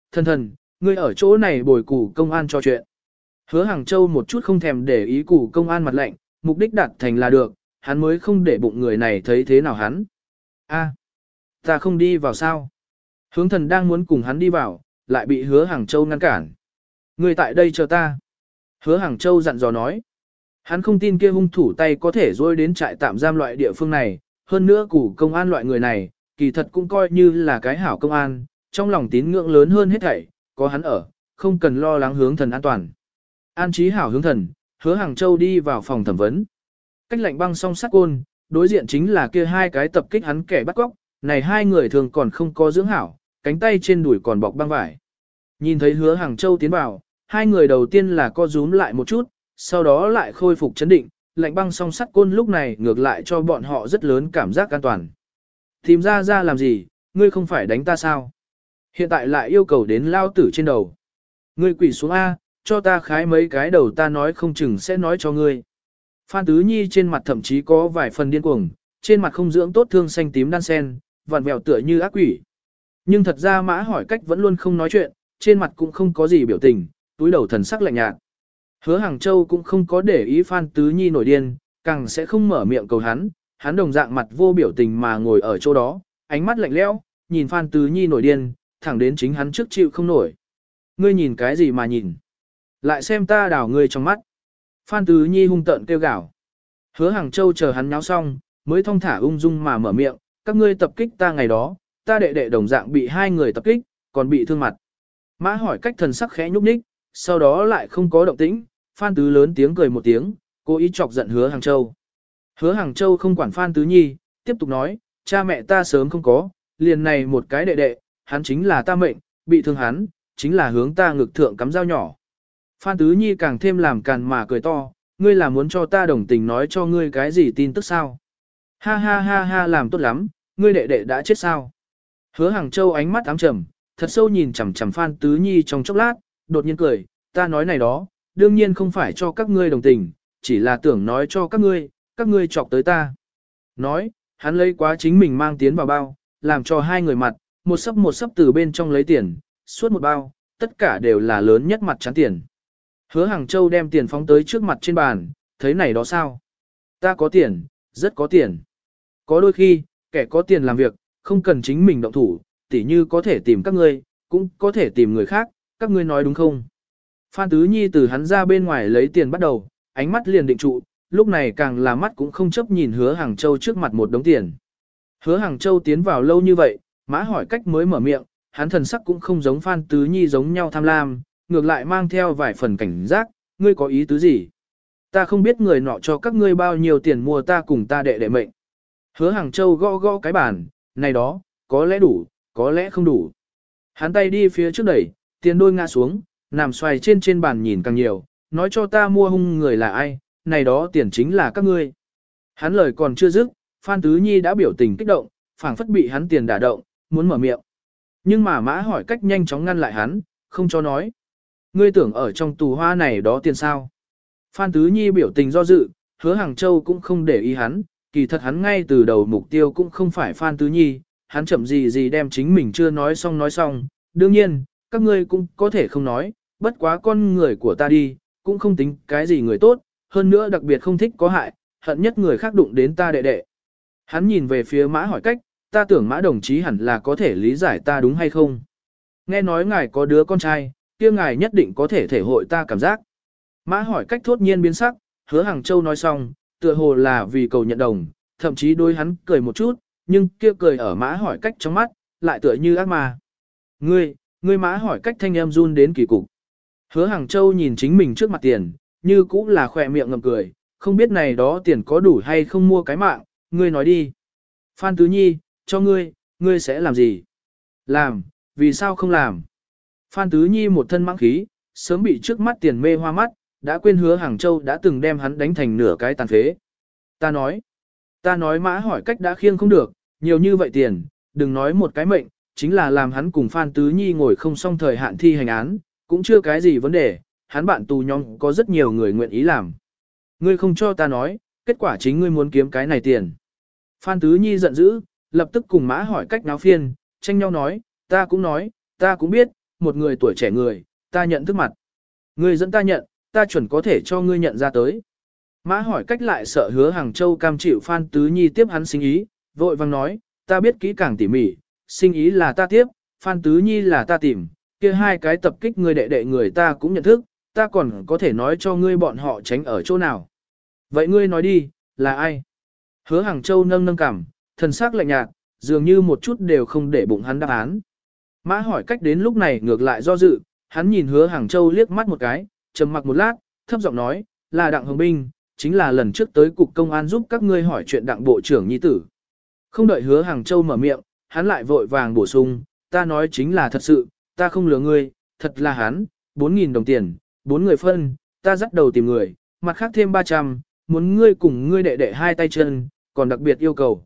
Thần thần, ngươi ở chỗ này bồi củ công an cho chuyện. Hứa Hàng Châu một chút không thèm để ý củ công an mặt lạnh, mục đích đạt thành là được, hắn mới không để bụng người này thấy thế nào hắn. A, ta không đi vào sao? Hướng thần đang muốn cùng hắn đi vào, lại bị Hứa Hàng Châu ngăn cản. Ngươi tại đây chờ ta. Hứa Hàng Châu dặn dò nói. Hắn không tin kia hung thủ tay có thể dối đến trại tạm giam loại địa phương này, hơn nữa củ công an loại người này, kỳ thật cũng coi như là cái hảo công an, trong lòng tín ngưỡng lớn hơn hết thảy, có hắn ở, không cần lo lắng hướng thần an toàn. An trí hảo hướng thần, Hứa Hàng Châu đi vào phòng thẩm vấn. Cách lạnh băng song sắt côn, đối diện chính là kia hai cái tập kích hắn kẻ bắt cóc, này hai người thường còn không có dưỡng hảo, cánh tay trên đùi còn bọc băng vải. Nhìn thấy Hứa Hàng Châu tiến vào, hai người đầu tiên là co rúm lại một chút, sau đó lại khôi phục chấn định, lạnh băng song sắt côn lúc này ngược lại cho bọn họ rất lớn cảm giác an toàn. Tìm ra làm gì, ngươi không phải đánh ta sao? Hiện tại lại yêu cầu đến lao tử trên đầu. Ngươi quỳ xuống A, cho ta khái mấy cái đầu ta nói không chừng sẽ nói cho ngươi. Phan Tứ Nhi trên mặt thậm chí có vài phần điên cuồng, trên mặt không dưỡng tốt thương xanh tím đan sen, vặn vẹo tựa như ác quỷ. Nhưng thật ra Mã Hỏi Cách vẫn luôn không nói chuyện, trên mặt cũng không có gì biểu tình, túi đầu thần sắc lạnh nhạt. Hứa Hàng Châu cũng không có để ý Phan Tứ Nhi nổi điên, càng sẽ không mở miệng cầu hắn đồng dạng mặt vô biểu tình mà ngồi ở chỗ đó, ánh mắt lạnh lẽo, nhìn Phan Tứ Nhi nổi điên, thẳng đến chính hắn trước chịu không nổi. Ngươi nhìn cái gì mà nhìn? Lại xem ta đảo ngươi trong mắt. Phan Tứ Nhi hung tợn kêu gào. Hứa Hàng Châu chờ hắn nháo xong, mới thong thả ung dung mà mở miệng, các ngươi tập kích ta ngày đó, ta đệ đệ đồng dạng bị hai người tập kích, còn bị thương mặt. Mã Hỏi Cách thần sắc khẽ nhúc nhích, sau đó lại không có động tĩnh, Phan Tứ lớn tiếng cười một tiếng, cố ý chọc giận Hứa Hàng Châu. Hứa Hàng Châu không quản Phan Tứ Nhi, tiếp tục nói, cha mẹ ta sớm không có, liền này một cái đệ đệ, hắn chính là ta mệnh, bị thương hắn, chính là hướng ta ngực thượng cắm dao nhỏ. Phan Tứ Nhi càng thêm làm càn mà cười to, ngươi là muốn cho ta đồng tình nói cho ngươi cái gì tin tức sao? Ha ha ha ha làm tốt lắm, ngươi đệ đệ đã chết sao? Hứa Hàng Châu ánh mắt ám trầm, thật sâu nhìn chằm chằm Phan Tứ Nhi trong chốc lát, đột nhiên cười, ta nói này đó, đương nhiên không phải cho các ngươi đồng tình, chỉ là tưởng nói cho các ngươi chọc tới ta. Nói, hắn lấy quá chính mình mang tiến vào bao, làm cho hai người mặt, một sấp từ bên trong lấy tiền, suốt một bao, tất cả đều là lớn nhất mặt chán tiền. Hứa Hàng Châu đem tiền phóng tới trước mặt trên bàn, thấy này đó sao? Ta có tiền, rất có tiền. Có đôi khi, kẻ có tiền làm việc, không cần chính mình động thủ, tỉ như có thể tìm các ngươi, cũng có thể tìm người khác, các ngươi nói đúng không? Phan Tứ Nhi từ hắn ra bên ngoài lấy tiền bắt đầu, ánh mắt liền định trụ, lúc này càng là mắt cũng không chấp nhìn Hứa Hàng Châu trước mặt một đống tiền. Hứa Hàng Châu tiến vào lâu như vậy, Mã Hỏi Cách mới mở miệng, hắn thần sắc cũng không giống Phan Tứ Nhi giống nhau tham lam, ngược lại mang theo vài phần cảnh giác, ngươi có ý tứ gì? Ta không biết người nọ cho các ngươi bao nhiêu tiền mua ta cùng ta đệ đệ mệnh. Hứa Hàng Châu gõ gõ cái bàn, này đó, có lẽ đủ, có lẽ không đủ. Hắn tay đi phía trước đẩy, tiền đôi ngã xuống, nằm xoay trên bàn nhìn càng nhiều, nói cho ta mua hung người là ai, này đó tiền chính là các ngươi. Hắn lời còn chưa dứt, Phan Tứ Nhi đã biểu tình kích động, phảng phất bị hắn tiền đả động, muốn mở miệng. Nhưng mà Mã Hỏi Cách nhanh chóng ngăn lại hắn, không cho nói. Ngươi tưởng ở trong tù hoa này đó tiền sao? Phan Tứ Nhi biểu tình do dự, Hứa Hàng Châu cũng không để ý hắn, kỳ thật hắn ngay từ đầu mục tiêu cũng không phải Phan Tứ Nhi, hắn chậm gì đem chính mình chưa nói xong. Đương nhiên, các ngươi cũng có thể không nói, bất quá con người của ta đi, cũng không tính cái gì người tốt, hơn nữa đặc biệt không thích có hại, hận nhất người khác đụng đến ta đệ đệ. Hắn nhìn về phía Mã Hỏi Cách, ta tưởng Mã đồng chí hẳn là có thể lý giải ta đúng hay không. Nghe nói ngài có đứa con trai, kia ngài nhất định có thể thể hội ta cảm giác. Mã Hỏi Cách thốt nhiên biến sắc, Hứa Hàng Châu nói xong, tựa hồ là vì cầu nhận đồng, thậm chí đôi hắn cười một chút, nhưng kia cười ở Mã Hỏi Cách trong mắt, lại tựa như ác ma. Ngươi Mã Hỏi Cách thanh em run đến kỳ cục. Hứa Hàng Châu nhìn chính mình trước mặt tiền, như cũng là khỏe miệng ngậm cười, không biết này đó tiền có đủ hay không mua cái mạng, ngươi nói đi. Phan Tứ Nhi, cho ngươi sẽ làm gì? Làm, vì sao không làm? Phan Tứ Nhi một thân mãng khí, sớm bị trước mắt tiền mê hoa mắt, đã quên Hứa Hàng Châu đã từng đem hắn đánh thành nửa cái tàn phế. Ta nói Mã Hỏi Cách đã khiêng không được, nhiều như vậy tiền, đừng nói một cái mệnh, chính là làm hắn cùng Phan Tứ Nhi ngồi không xong thời hạn thi hành án, cũng chưa cái gì vấn đề, hắn bạn tù nhóm có rất nhiều người nguyện ý làm. Ngươi không cho ta nói, kết quả chính ngươi muốn kiếm cái này tiền. Phan Tứ Nhi giận dữ, lập tức cùng Mã Hỏi Cách náo phiên, tranh nhau nói, ta cũng biết, một người tuổi trẻ người, ta nhận thức mặt. Ngươi dẫn ta nhận, ta chuẩn có thể cho ngươi nhận ra tới. Mã hỏi cách lại sợ Hứa Hàng Châu cam chịu Phan Tứ Nhi tiếp hắn sinh ý, vội vang nói, ta biết kỹ càng tỉ mỉ, sinh ý là ta tiếp, Phan Tứ Nhi là ta tìm, kia hai cái tập kích ngươi đệ đệ người ta cũng nhận thức, ta còn có thể nói cho ngươi bọn họ tránh ở chỗ nào. Vậy ngươi nói đi, là ai? Hứa Hàng Châu nâng nâng cằm, thần sắc lạnh nhạt, dường như một chút đều không để bụng hắn đáp án. Mã hỏi cách đến lúc này ngược lại do dự, hắn nhìn Hứa Hàng Châu liếc mắt một cái, trầm mặc một lát, thấp giọng nói, là Đặng Hồng Binh, chính là lần trước tới cục công an giúp các ngươi hỏi chuyện Đặng bộ trưởng nhi tử. Không đợi Hứa Hàng Châu mở miệng, hắn lại vội vàng bổ sung, ta nói chính là thật sự, ta không lừa ngươi, thật là hắn, 4.000 đồng tiền, 4 người phân, ta dắt đầu tìm người, mặt khác thêm 300, muốn ngươi cùng ngươi đệ đệ hai tay chân, còn đặc biệt yêu cầu,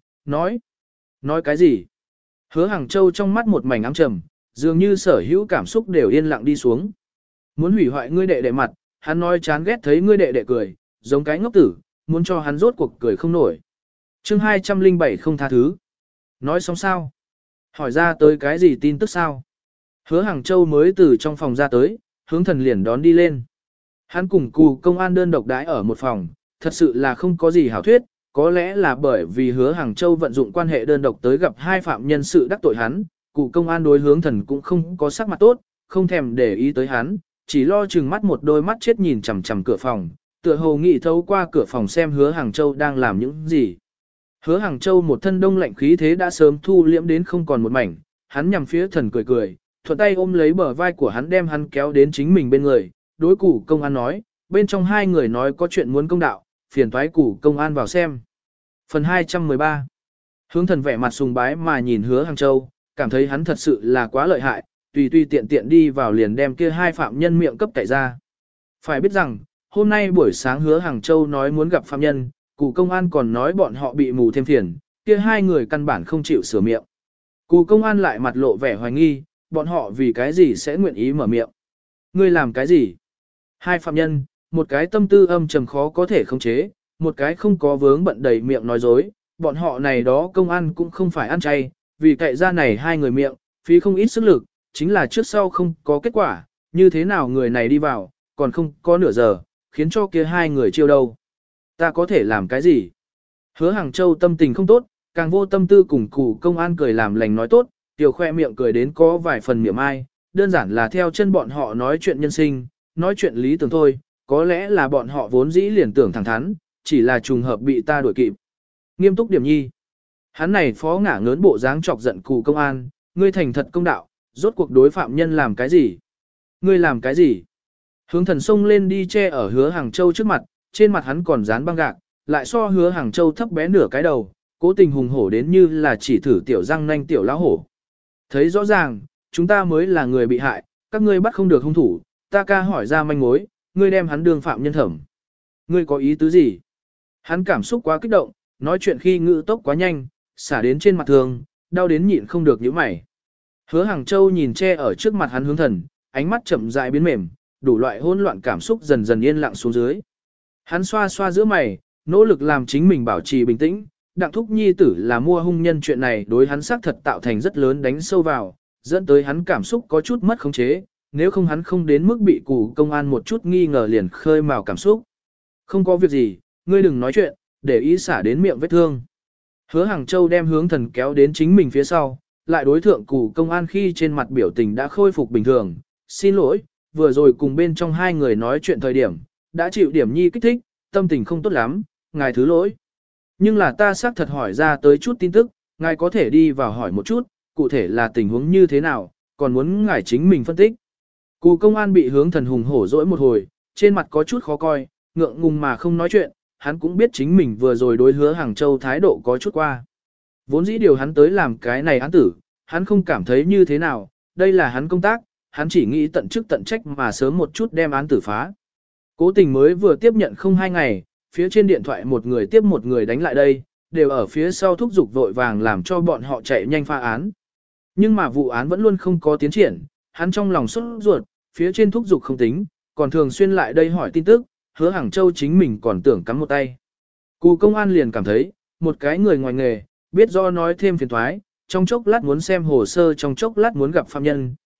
nói cái gì? Hứa Hàng Châu trong mắt một mảnh ám trầm, dường như sở hữu cảm xúc đều yên lặng đi xuống. Muốn hủy hoại ngươi đệ đệ mặt, hắn nói chán ghét thấy ngươi đệ đệ cười, giống cái ngốc tử, muốn cho hắn rốt cuộc cười không nổi. Chương 207 không tha thứ. Nói xong sao? Hỏi ra tới cái gì tin tức sao? Hứa Hàng Châu mới từ trong phòng ra tới, hướng thần liền đón đi lên. Hắn cùng cù công an đơn độc đãi ở một phòng, thật sự là không có gì hảo thuyết, có lẽ là bởi vì Hứa Hàng Châu vận dụng quan hệ đơn độc tới gặp hai phạm nhân sự đắc tội hắn, cù công an đối hướng thần cũng không có sắc mặt tốt, không thèm để ý tới hắn, chỉ lo chừng mắt một đôi mắt chết nhìn chằm chằm cửa phòng, tựa hồ nghĩ thấu qua cửa phòng xem Hứa Hàng Châu đang làm những gì. Hứa Hàng Châu một thân đông lạnh khí thế đã sớm thu liễm đến không còn một mảnh, hắn nhằm phía thần cười cười, thuận tay ôm lấy bờ vai của hắn đem hắn kéo đến chính mình bên người, đối củ công an nói, bên trong hai người nói có chuyện muốn công đạo, phiền toái củ công an vào xem. Phần 213 Hướng thần vẻ mặt sùng bái mà nhìn Hứa Hàng Châu, cảm thấy hắn thật sự là quá lợi hại, tùy tiện tiện đi vào liền đem kia hai phạm nhân miệng cấp cậy ra. Phải biết rằng, hôm nay buổi sáng Hứa Hàng Châu nói muốn gặp phạm nhân, cù công an còn nói bọn họ bị mù thêm phiền, kia hai người căn bản không chịu sửa miệng. Cù công an lại mặt lộ vẻ hoài nghi, bọn họ vì cái gì sẽ nguyện ý mở miệng. Ngươi làm cái gì? Hai phạm nhân, một cái tâm tư âm trầm khó có thể khống chế, một cái không có vướng bận đầy miệng nói dối, bọn họ này đó công an cũng không phải ăn chay, vì cậy ra này hai người miệng, phí không ít sức lực, chính là trước sau không có kết quả, như thế nào người này đi vào, còn không có nửa giờ, khiến cho kia hai người chiêu đâu. Ta có thể làm cái gì? Hứa Hàng Châu tâm tình không tốt, càng vô tâm tư cùng cù công an cười làm lành nói tốt, tiểu khoe miệng cười đến có vài phần miệng ai, đơn giản là theo chân bọn họ nói chuyện nhân sinh, nói chuyện lý tưởng thôi, có lẽ là bọn họ vốn dĩ liền tưởng thẳng thắn, chỉ là trùng hợp bị ta đuổi kịp. Nghiêm túc điểm nhi. Hắn này phó ngả ngớn bộ dáng chọc giận cù công an, ngươi thành thật công đạo, rốt cuộc đối phạm nhân làm cái gì? Ngươi làm cái gì? Hướng thần xông lên đi che ở Hứa Hàng Châu trước mặt, trên mặt hắn còn dán băng gạc, lại so Hứa Hàng Châu thấp bé nửa cái đầu, cố tình hùng hổ đến như là chỉ thử tiểu răng nanh tiểu lão hổ. Thấy rõ ràng, chúng ta mới là người bị hại, các ngươi bắt không được hung thủ, ta ca hỏi ra manh mối, ngươi đem hắn đương phạm nhân thẩm. Ngươi có ý tứ gì? Hắn cảm xúc quá kích động, nói chuyện khi ngữ tốc quá nhanh, xả đến trên mặt thường, đau đến nhịn không được nhíu mày. Hứa Hàng Châu nhìn che ở trước mặt hắn hướng thần, ánh mắt chậm rãi biến mềm, đủ loại hỗn loạn cảm xúc dần dần yên lặng xuống dưới. Hắn xoa xoa giữa mày, nỗ lực làm chính mình bảo trì bình tĩnh, Đặng Thúc Nhi tử là mua hung nhân chuyện này đối hắn xác thật tạo thành rất lớn đánh sâu vào, dẫn tới hắn cảm xúc có chút mất khống chế, nếu không hắn không đến mức bị cù công an một chút nghi ngờ liền khơi mào cảm xúc. Không có việc gì, ngươi đừng nói chuyện, để ý xả đến miệng vết thương. Hứa Hàng Châu đem hướng thần kéo đến chính mình phía sau, lại đối thượng cù công an khi trên mặt biểu tình đã khôi phục bình thường. Xin lỗi, vừa rồi cùng bên trong hai người nói chuyện thời điểm, đã chịu điểm nhi kích thích, tâm tình không tốt lắm, ngài thứ lỗi. Nhưng là ta xác thật hỏi ra tới chút tin tức, ngài có thể đi vào hỏi một chút, cụ thể là tình huống như thế nào, còn muốn ngài chính mình phân tích. Cù công an bị hướng thần hùng hổ dỗi một hồi, trên mặt có chút khó coi, ngượng ngùng mà không nói chuyện, hắn cũng biết chính mình vừa rồi đối Hứa Hàng Châu thái độ có chút qua. Vốn dĩ điều hắn tới làm cái này án tử, hắn không cảm thấy như thế nào, đây là hắn công tác, hắn chỉ nghĩ tận chức tận trách mà sớm một chút đem án tử phá. Cố tình mới vừa tiếp nhận không 2 ngày, phía trên điện thoại một người tiếp một người đánh lại đây, đều ở phía sau thúc giục vội vàng làm cho bọn họ chạy nhanh phá án. Nhưng mà vụ án vẫn luôn không có tiến triển, hắn trong lòng sốt ruột, phía trên thúc giục không tính, còn thường xuyên lại đây hỏi tin tức, Hứa Hàng Châu chính mình còn tưởng cắm một tay. Cù công an liền cảm thấy, một cái người ngoài nghề, biết do nói thêm phiền thoái, trong chốc lát muốn xem hồ sơ trong chốc lát muốn gặp phạm nhân,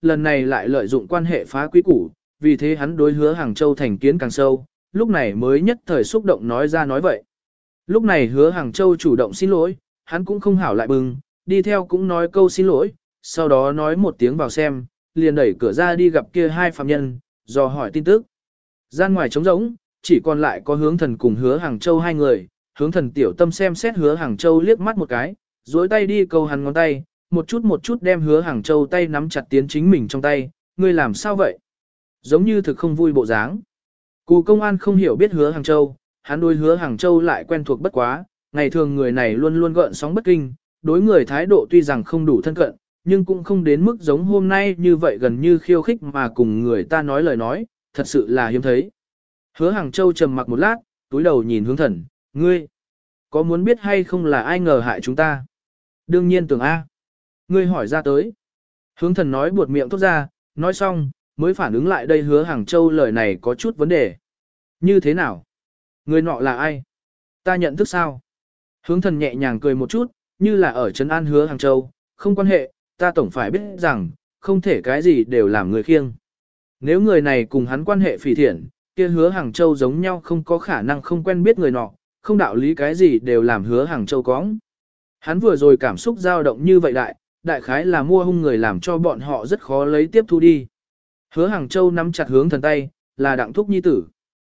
lần này lại lợi dụng quan hệ phá quý củ, vì thế hắn đối Hứa Hàng Châu thành kiến càng sâu, lúc này mới nhất thời xúc động nói ra nói vậy. Lúc này Hứa Hàng Châu chủ động xin lỗi, hắn cũng không hảo lại bừng, đi theo cũng nói câu xin lỗi, sau đó nói một tiếng vào xem, liền đẩy cửa ra đi gặp kia hai phạm nhân, dò hỏi tin tức. Gian ngoài trống rỗng, chỉ còn lại có Hướng Thần cùng Hứa Hàng Châu hai người, Hướng Thần tiểu tâm xem xét Hứa Hàng Châu liếc mắt một cái, duỗi tay đi câu hắn ngón tay, một chút đem Hứa Hàng Châu tay nắm chặt tiến chính mình trong tay, ngươi làm sao vậy? Giống như thực không vui bộ dáng. Cù công an không hiểu biết Hứa Hàng Châu, hắn đối Hứa Hàng Châu lại quen thuộc bất quá, ngày thường người này luôn luôn gợn sóng bất kinh, đối người thái độ tuy rằng không đủ thân cận, nhưng cũng không đến mức giống hôm nay như vậy gần như khiêu khích mà cùng người ta nói lời nói, thật sự là hiếm thấy. Hứa Hàng Châu trầm mặc một lát, túi đầu nhìn Hướng Thần, ngươi, có muốn biết hay không là ai ngờ hại chúng ta? Đương nhiên tưởng A. Ngươi hỏi ra tới. Hướng Thần nói buột miệng thốt ra, nói xong, mới phản ứng lại đây Hứa Hàng Châu lời này có chút vấn đề. Như thế nào? Người nọ là ai? Ta nhận thức sao? Hướng Thần nhẹ nhàng cười một chút, như là ở trấn an Hứa Hàng Châu, không quan hệ, ta tổng phải biết rằng, không thể cái gì đều làm người khiêng. Nếu người này cùng hắn quan hệ phỉ thiện, kia Hứa Hàng Châu giống nhau không có khả năng không quen biết người nọ, không đạo lý cái gì đều làm Hứa Hàng Châu cóng. Hắn vừa rồi cảm xúc dao động như vậy đại khái là mua hung người làm cho bọn họ rất khó lấy tiếp thu đi. Hứa Hàng Châu nắm chặt Hướng Thần tay, là Đặng Thúc Nhi tử.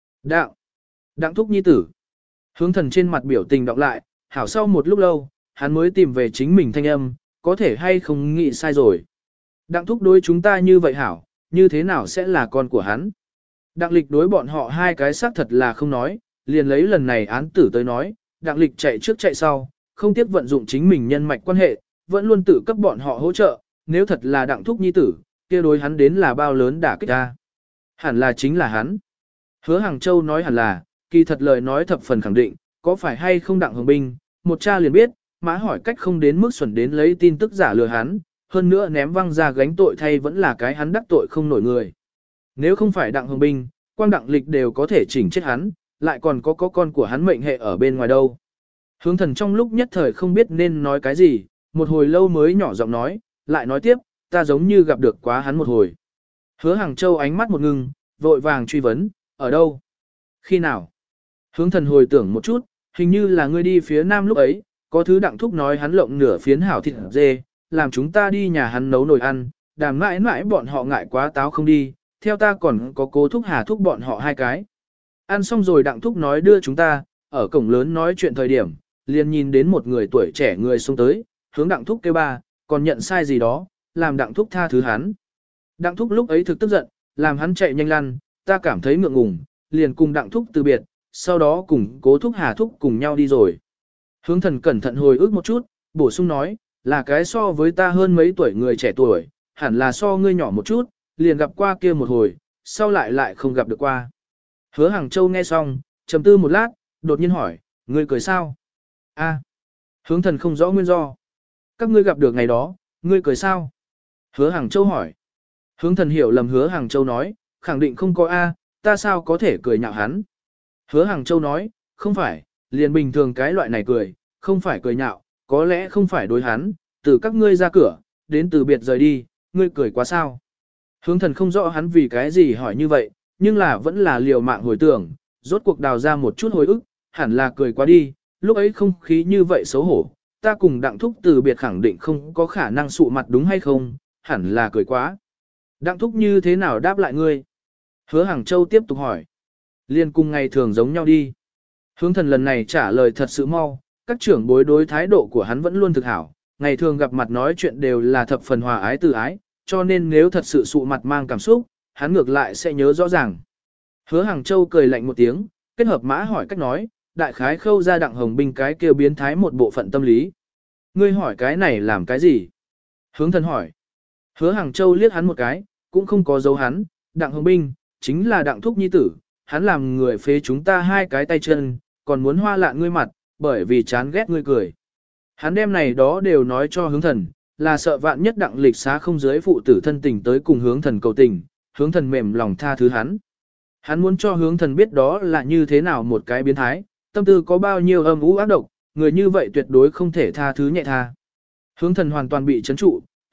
Đặng Thúc Nhi tử. Hướng Thần trên mặt biểu tình đọc lại, hảo sau một lúc lâu, hắn mới tìm về chính mình thanh âm, có thể hay không nghĩ sai rồi. Đặng Thúc đối chúng ta như vậy hảo, như thế nào sẽ là con của hắn? Đặng Lịch đối bọn họ hai cái xác thật là không nói, liền lấy lần này án tử tới nói, Đặng Lịch chạy trước chạy sau, không tiếc vận dụng chính mình nhân mạch quan hệ, vẫn luôn tự cấp bọn họ hỗ trợ, nếu thật là Đặng Thúc Nhi tử, kia đối hắn đến là bao lớn đả kích ta. Hẳn là chính là hắn. Hứa Hàng Châu nói hẳn là, kỳ thật lời nói thập phần khẳng định, có phải hay không Đặng Hồng Binh, một cha liền biết, má hỏi cách không đến mức xuẩn đến lấy tin tức giả lừa hắn, hơn nữa ném văng ra gánh tội thay vẫn là cái hắn đắc tội không nổi người. Nếu không phải Đặng Hồng Binh, Quang Đặng Lịch đều có thể chỉnh chết hắn, lại còn có con của hắn mệnh hệ ở bên ngoài đâu. Hướng Thần trong lúc nhất thời không biết nên nói cái gì, một hồi lâu mới nhỏ giọng nói, lại nói tiếp, ta giống như gặp được quá hắn một hồi. Hứa Hàng Châu ánh mắt một ngưng, vội vàng truy vấn, ở đâu? Khi nào? Hướng Thần hồi tưởng một chút, hình như là ngươi đi phía nam lúc ấy, có thứ Đặng Thúc nói hắn lộng nửa phiến hảo thịt dê, làm chúng ta đi nhà hắn nấu nồi ăn, đàm mãi mãi bọn họ ngại quá táo không đi, theo ta còn có Cố Thúc Hà Thúc bọn họ hai cái. Ăn xong rồi Đặng Thúc nói đưa chúng ta, ở cổng lớn nói chuyện thời điểm, liền nhìn đến một người tuổi trẻ người xông tới, hướng Đặng Thúc kêu ba, còn nhận sai gì đó, làm Đặng Thúc tha thứ hắn. Đặng Thúc lúc ấy thực tức giận, làm hắn chạy nhanh lăn, ta cảm thấy ngượng ngùng, liền cùng Đặng Thúc từ biệt, sau đó cùng Cố Thúc Hà Thúc cùng nhau đi rồi. Hướng Thần cẩn thận hồi ức một chút, bổ sung nói, là cái so với ta hơn mấy tuổi người trẻ tuổi, hẳn là so ngươi nhỏ một chút, liền gặp qua kia một hồi, sau lại không gặp được qua. Hứa Hàng Châu nghe xong, trầm tư một lát, đột nhiên hỏi, ngươi cười sao? A. Hướng Thần không rõ nguyên do. Các ngươi gặp được ngày đó, ngươi cười sao? Hứa Hàng Châu hỏi. Hướng Thần hiểu lầm Hứa Hàng Châu nói, khẳng định không có A, ta sao có thể cười nhạo hắn? Hứa Hàng Châu nói, không phải, liền bình thường cái loại này cười, không phải cười nhạo, có lẽ không phải đối hắn, từ các ngươi ra cửa, đến từ biệt rời đi, ngươi cười quá sao? Hướng Thần không rõ hắn vì cái gì hỏi như vậy, nhưng là vẫn là liều mạng hồi tưởng, rốt cuộc đào ra một chút hồi ức, hẳn là cười quá đi, lúc ấy không khí như vậy xấu hổ, ta cùng Đặng Thúc từ biệt khẳng định không có khả năng sụ mặt đúng hay không, hẳn là cười quá. Đặng Thúc như thế nào đáp lại ngươi? Hứa Hàng Châu tiếp tục hỏi. Liên cùng ngày thường giống nhau đi. Hướng Thần lần này trả lời thật sự mau, các trưởng bối đối thái độ của hắn vẫn luôn thực hảo, ngày thường gặp mặt nói chuyện đều là thập phần hòa ái từ ái, cho nên nếu thật sự sụ mặt mang cảm xúc, hắn ngược lại sẽ nhớ rõ ràng. Hứa Hàng Châu cười lạnh một tiếng, kết hợp mã hỏi cách nói, đại khái khâu ra Đặng Hồng Binh cái kêu biến thái một bộ phận tâm lý. Ngươi hỏi cái này làm cái gì? Hướng Thần hỏi. Hứa Hàng Châu liếc hắn một cái, cũng không có dấu hắn, Đặng Hồng Binh, chính là Đặng Thúc Nhi tử, hắn làm người phế chúng ta hai cái tay chân, còn muốn hoa lạn ngươi mặt, bởi vì chán ghét ngươi cười. Hắn đem này đó đều nói cho Hướng Thần, là sợ vạn nhất Đặng Lịch xá không dưới phụ tử thân tình tới cùng Hướng Thần cầu tình, Hướng Thần mềm lòng tha thứ hắn. Hắn muốn cho Hướng Thần biết đó là như thế nào một cái biến thái, tâm tư có bao nhiêu âm u ác độc, người như vậy tuyệt đối không thể tha thứ nhẹ tha. Hướng Thần hoàn toàn bị chấn trụ,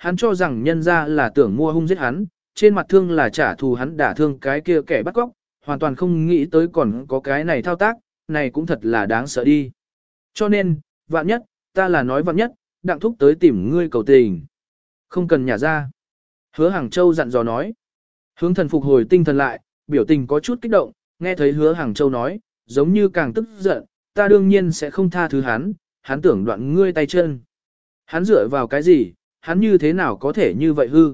hắn cho rằng nhân ra là tưởng mua hung giết hắn, trên mặt thương là trả thù hắn đả thương cái kia kẻ bắt cóc, hoàn toàn không nghĩ tới còn có cái này thao tác, này cũng thật là đáng sợ đi. Cho nên, vạn nhất, ta là nói vạn nhất, Đặng Thúc tới tìm ngươi cầu tình. Không cần nhả ra. Hứa Hàng Châu dặn dò nói. Hướng Thần phục hồi tinh thần lại, biểu tình có chút kích động, nghe thấy Hứa Hàng Châu nói, giống như càng tức giận, ta đương nhiên sẽ không tha thứ hắn tưởng đoạn ngươi tay chân. Hắn dựa vào cái gì, hắn như thế nào có thể như vậy hư?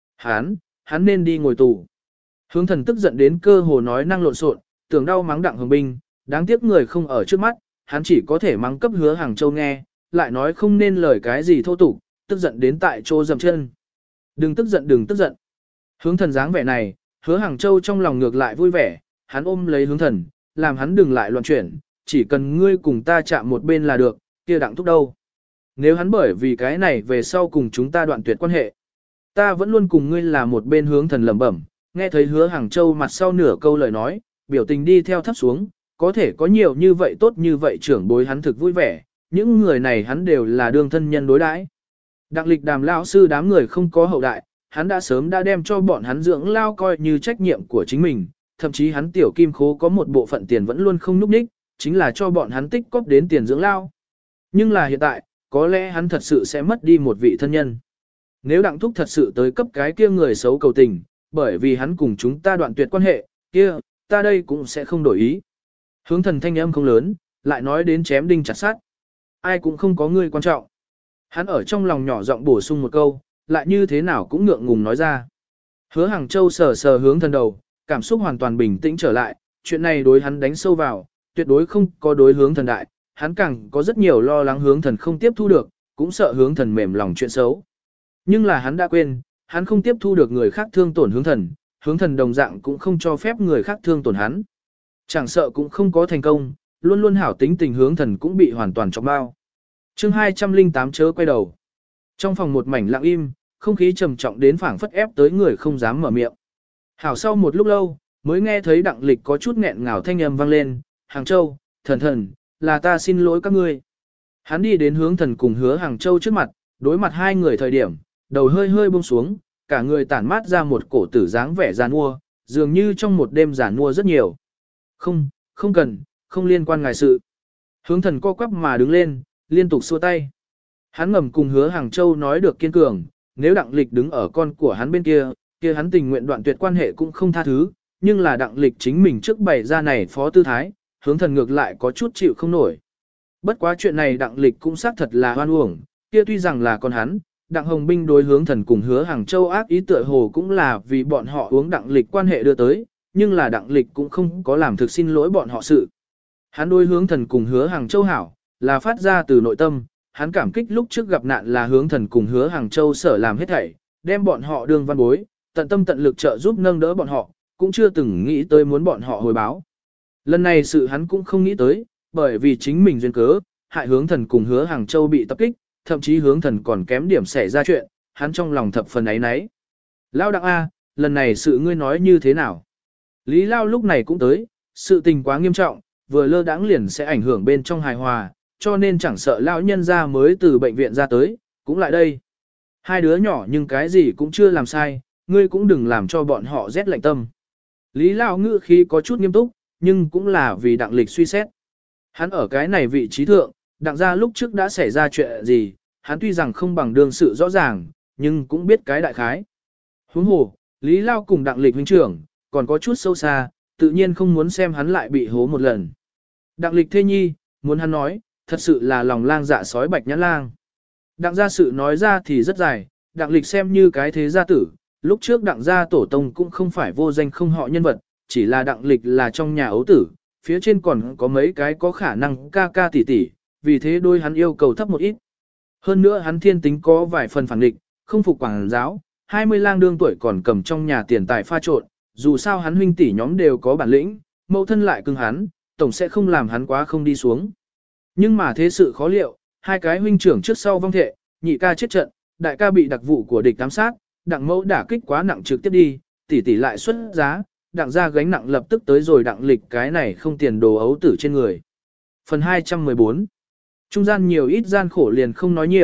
Hắn nên đi ngồi tù. Hướng Thần tức giận đến cơ hồ nói năng lộn xộn, tưởng đau mắng Đặng Hồng Binh, đáng tiếc người không ở trước mắt, hắn chỉ có thể mắng cấp Hứa Hàng Châu nghe, lại nói không nên lời cái gì thô tục, tức giận đến tại chỗ dầm chân. Đừng tức giận, đừng tức giận. Hướng Thần dáng vẻ này, Hứa Hàng Châu trong lòng ngược lại vui vẻ, hắn ôm lấy Hướng Thần, làm hắn đừng lại loạn chuyển, chỉ cần ngươi cùng ta chạm một bên là được, kia Đặng Thúc đâu. Nếu hắn bởi vì cái này về sau cùng chúng ta đoạn tuyệt quan hệ, ta vẫn luôn cùng ngươi là một bên. Hướng Thần lẩm bẩm, nghe thấy Hứa Hàng Châu mặt sau nửa câu lời nói, biểu tình đi theo thấp xuống, có thể có nhiều như vậy tốt như vậy trưởng bối hắn thực vui vẻ, những người này hắn đều là đương thân nhân đối đãi. Đặng Lịch Đàm lão sư đám người không có hậu đại, hắn đã sớm đã đem cho bọn hắn dưỡng lao coi như trách nhiệm của chính mình, thậm chí hắn tiểu kim khố có một bộ phận tiền vẫn luôn không núp ních, chính là cho bọn hắn tích cóp đến tiền dưỡng lao. Nhưng là hiện tại, có lẽ hắn thật sự sẽ mất đi một vị thân nhân. Nếu Đặng Thúc thật sự tới cấp cái kia người xấu cầu tình, bởi vì hắn cùng chúng ta đoạn tuyệt quan hệ, kia, ta đây cũng sẽ không đổi ý. Hướng Thần thanh âm không lớn, lại nói đến chém đinh chặt sắt. Ai cũng không có ngươi quan trọng. Hắn ở trong lòng nhỏ giọng bổ sung một câu, lại như thế nào cũng ngượng ngùng nói ra. Hứa Hàng Châu sờ sờ Hướng Thần đầu, cảm xúc hoàn toàn bình tĩnh trở lại, chuyện này đối hắn đánh sâu vào, tuyệt đối không có đối Hướng Thần đại, hắn càng có rất nhiều lo lắng Hướng Thần không tiếp thu được, cũng sợ Hướng Thần mềm lòng chuyện xấu. Nhưng là hắn đã quên, hắn không tiếp thu được người khác thương tổn Hướng Thần đồng dạng cũng không cho phép người khác thương tổn hắn. Chẳng sợ cũng không có thành công, luôn luôn hảo tính tình Hướng Thần cũng bị hoàn toàn chọc bao. Chương 208 chớ quay đầu. Trong phòng một mảnh lặng im, không khí trầm trọng đến phảng phất ép tới người không dám mở miệng. Hảo sau một lúc lâu, mới nghe thấy Đặng Lịch có chút nghẹn ngào thanh âm vang lên, Hàng Châu, Thần, là ta xin lỗi các ngươi. Hắn đi đến Hướng Thần cùng Hứa Hàng Châu trước mặt, đối mặt hai người thời điểm, đầu hơi hơi buông xuống, cả người tản mát ra một cổ tử dáng vẻ giàn mua, dường như trong một đêm giàn mua rất nhiều. Không cần, không liên quan ngài sự. Hướng Thần co quắp mà đứng lên, liên tục xua tay. Hắn ngầm cùng Hứa Hàng Châu nói được kiên cường, nếu Đặng Lịch đứng ở con của hắn bên kia, kia hắn tình nguyện đoạn tuyệt quan hệ cũng không tha thứ, nhưng là Đặng Lịch chính mình trước bày ra này phó tư thái, Hướng Thần ngược lại có chút chịu không nổi. Bất quá chuyện này Đặng Lịch cũng xác thật là hoan uổng, kia tuy rằng là con hắn, Đặng Hồng Binh đối Hướng Thần cùng Hứa Hàng Châu ác ý tựa hồ cũng là vì bọn họ uống Đặng Lịch quan hệ đưa tới, nhưng là Đặng Lịch cũng không có làm thực xin lỗi bọn họ sự. Hắn đối Hướng Thần cùng Hứa Hàng Châu hảo, là phát ra từ nội tâm, hắn cảm kích lúc trước gặp nạn là Hướng Thần cùng Hứa Hàng Châu sở làm hết thảy, đem bọn họ đương văn bối, tận tâm tận lực trợ giúp nâng đỡ bọn họ, cũng chưa từng nghĩ tới muốn bọn họ hồi báo. Lần này sự hắn cũng không nghĩ tới, bởi vì chính mình duyên cớ, hại Hướng Thần cùng Hứa Hàng Châu bị tập kích, thậm chí Hướng Thần còn kém điểm xảy ra chuyện, hắn trong lòng thập phần ấy nấy. Lao Đặng A, lần này sự ngươi nói như thế nào? Lý Lao lúc này cũng tới, sự tình quá nghiêm trọng, vừa lơ đãng liền sẽ ảnh hưởng bên trong hài hòa, cho nên chẳng sợ lão nhân ra mới từ bệnh viện ra tới, cũng lại đây. Hai đứa nhỏ nhưng cái gì cũng chưa làm sai, ngươi cũng đừng làm cho bọn họ rét lạnh tâm. Lý Lão ngữ khí có chút nghiêm túc, nhưng cũng là vì Đặng Lịch suy xét. Hắn ở cái này vị trí thượng, Đặng gia lúc trước đã xảy ra chuyện gì, hắn tuy rằng không bằng đương sự rõ ràng, nhưng cũng biết cái đại khái. Huống hồ, Lý Lao cùng Đặng Lịch huynh trưởng, còn có chút sâu xa, tự nhiên không muốn xem hắn lại bị hố một lần. Đặng Lịch thê nhi, muốn hắn nói, thật sự là lòng lang dạ sói bạch nhãn lang. Đặng gia sự nói ra thì rất dài, Đặng Lịch xem như cái thế gia tử, lúc trước Đặng gia tổ tông cũng không phải vô danh không họ nhân vật, chỉ là Đặng Lịch là trong nhà ấu tử, phía trên còn có mấy cái có khả năng ca ca tỷ tỷ, vì thế đôi hắn yêu cầu thấp một ít. Hơn nữa hắn thiên tính có vài phần phản nghịch, không phục quảng giáo, 20 lang đương tuổi còn cầm trong nhà tiền tài pha trộn, dù sao hắn huynh tỷ nhóm đều có bản lĩnh, mẫu thân lại cưng hắn, tổng sẽ không làm hắn quá không đi xuống. Nhưng mà thế sự khó liệu, hai cái huynh trưởng trước sau vong thệ, nhị ca chết trận, đại ca bị đặc vụ của địch ám sát, Đặng mẫu đả kích quá nặng trực tiếp đi, tỷ tỷ lại xuất giá, Đặng gia gánh nặng lập tức tới rồi Đặng Lịch cái này không tiền đồ ấu tử trên người. Phần 214. Trung gian nhiều ít gian khổ liền không nói nhiều,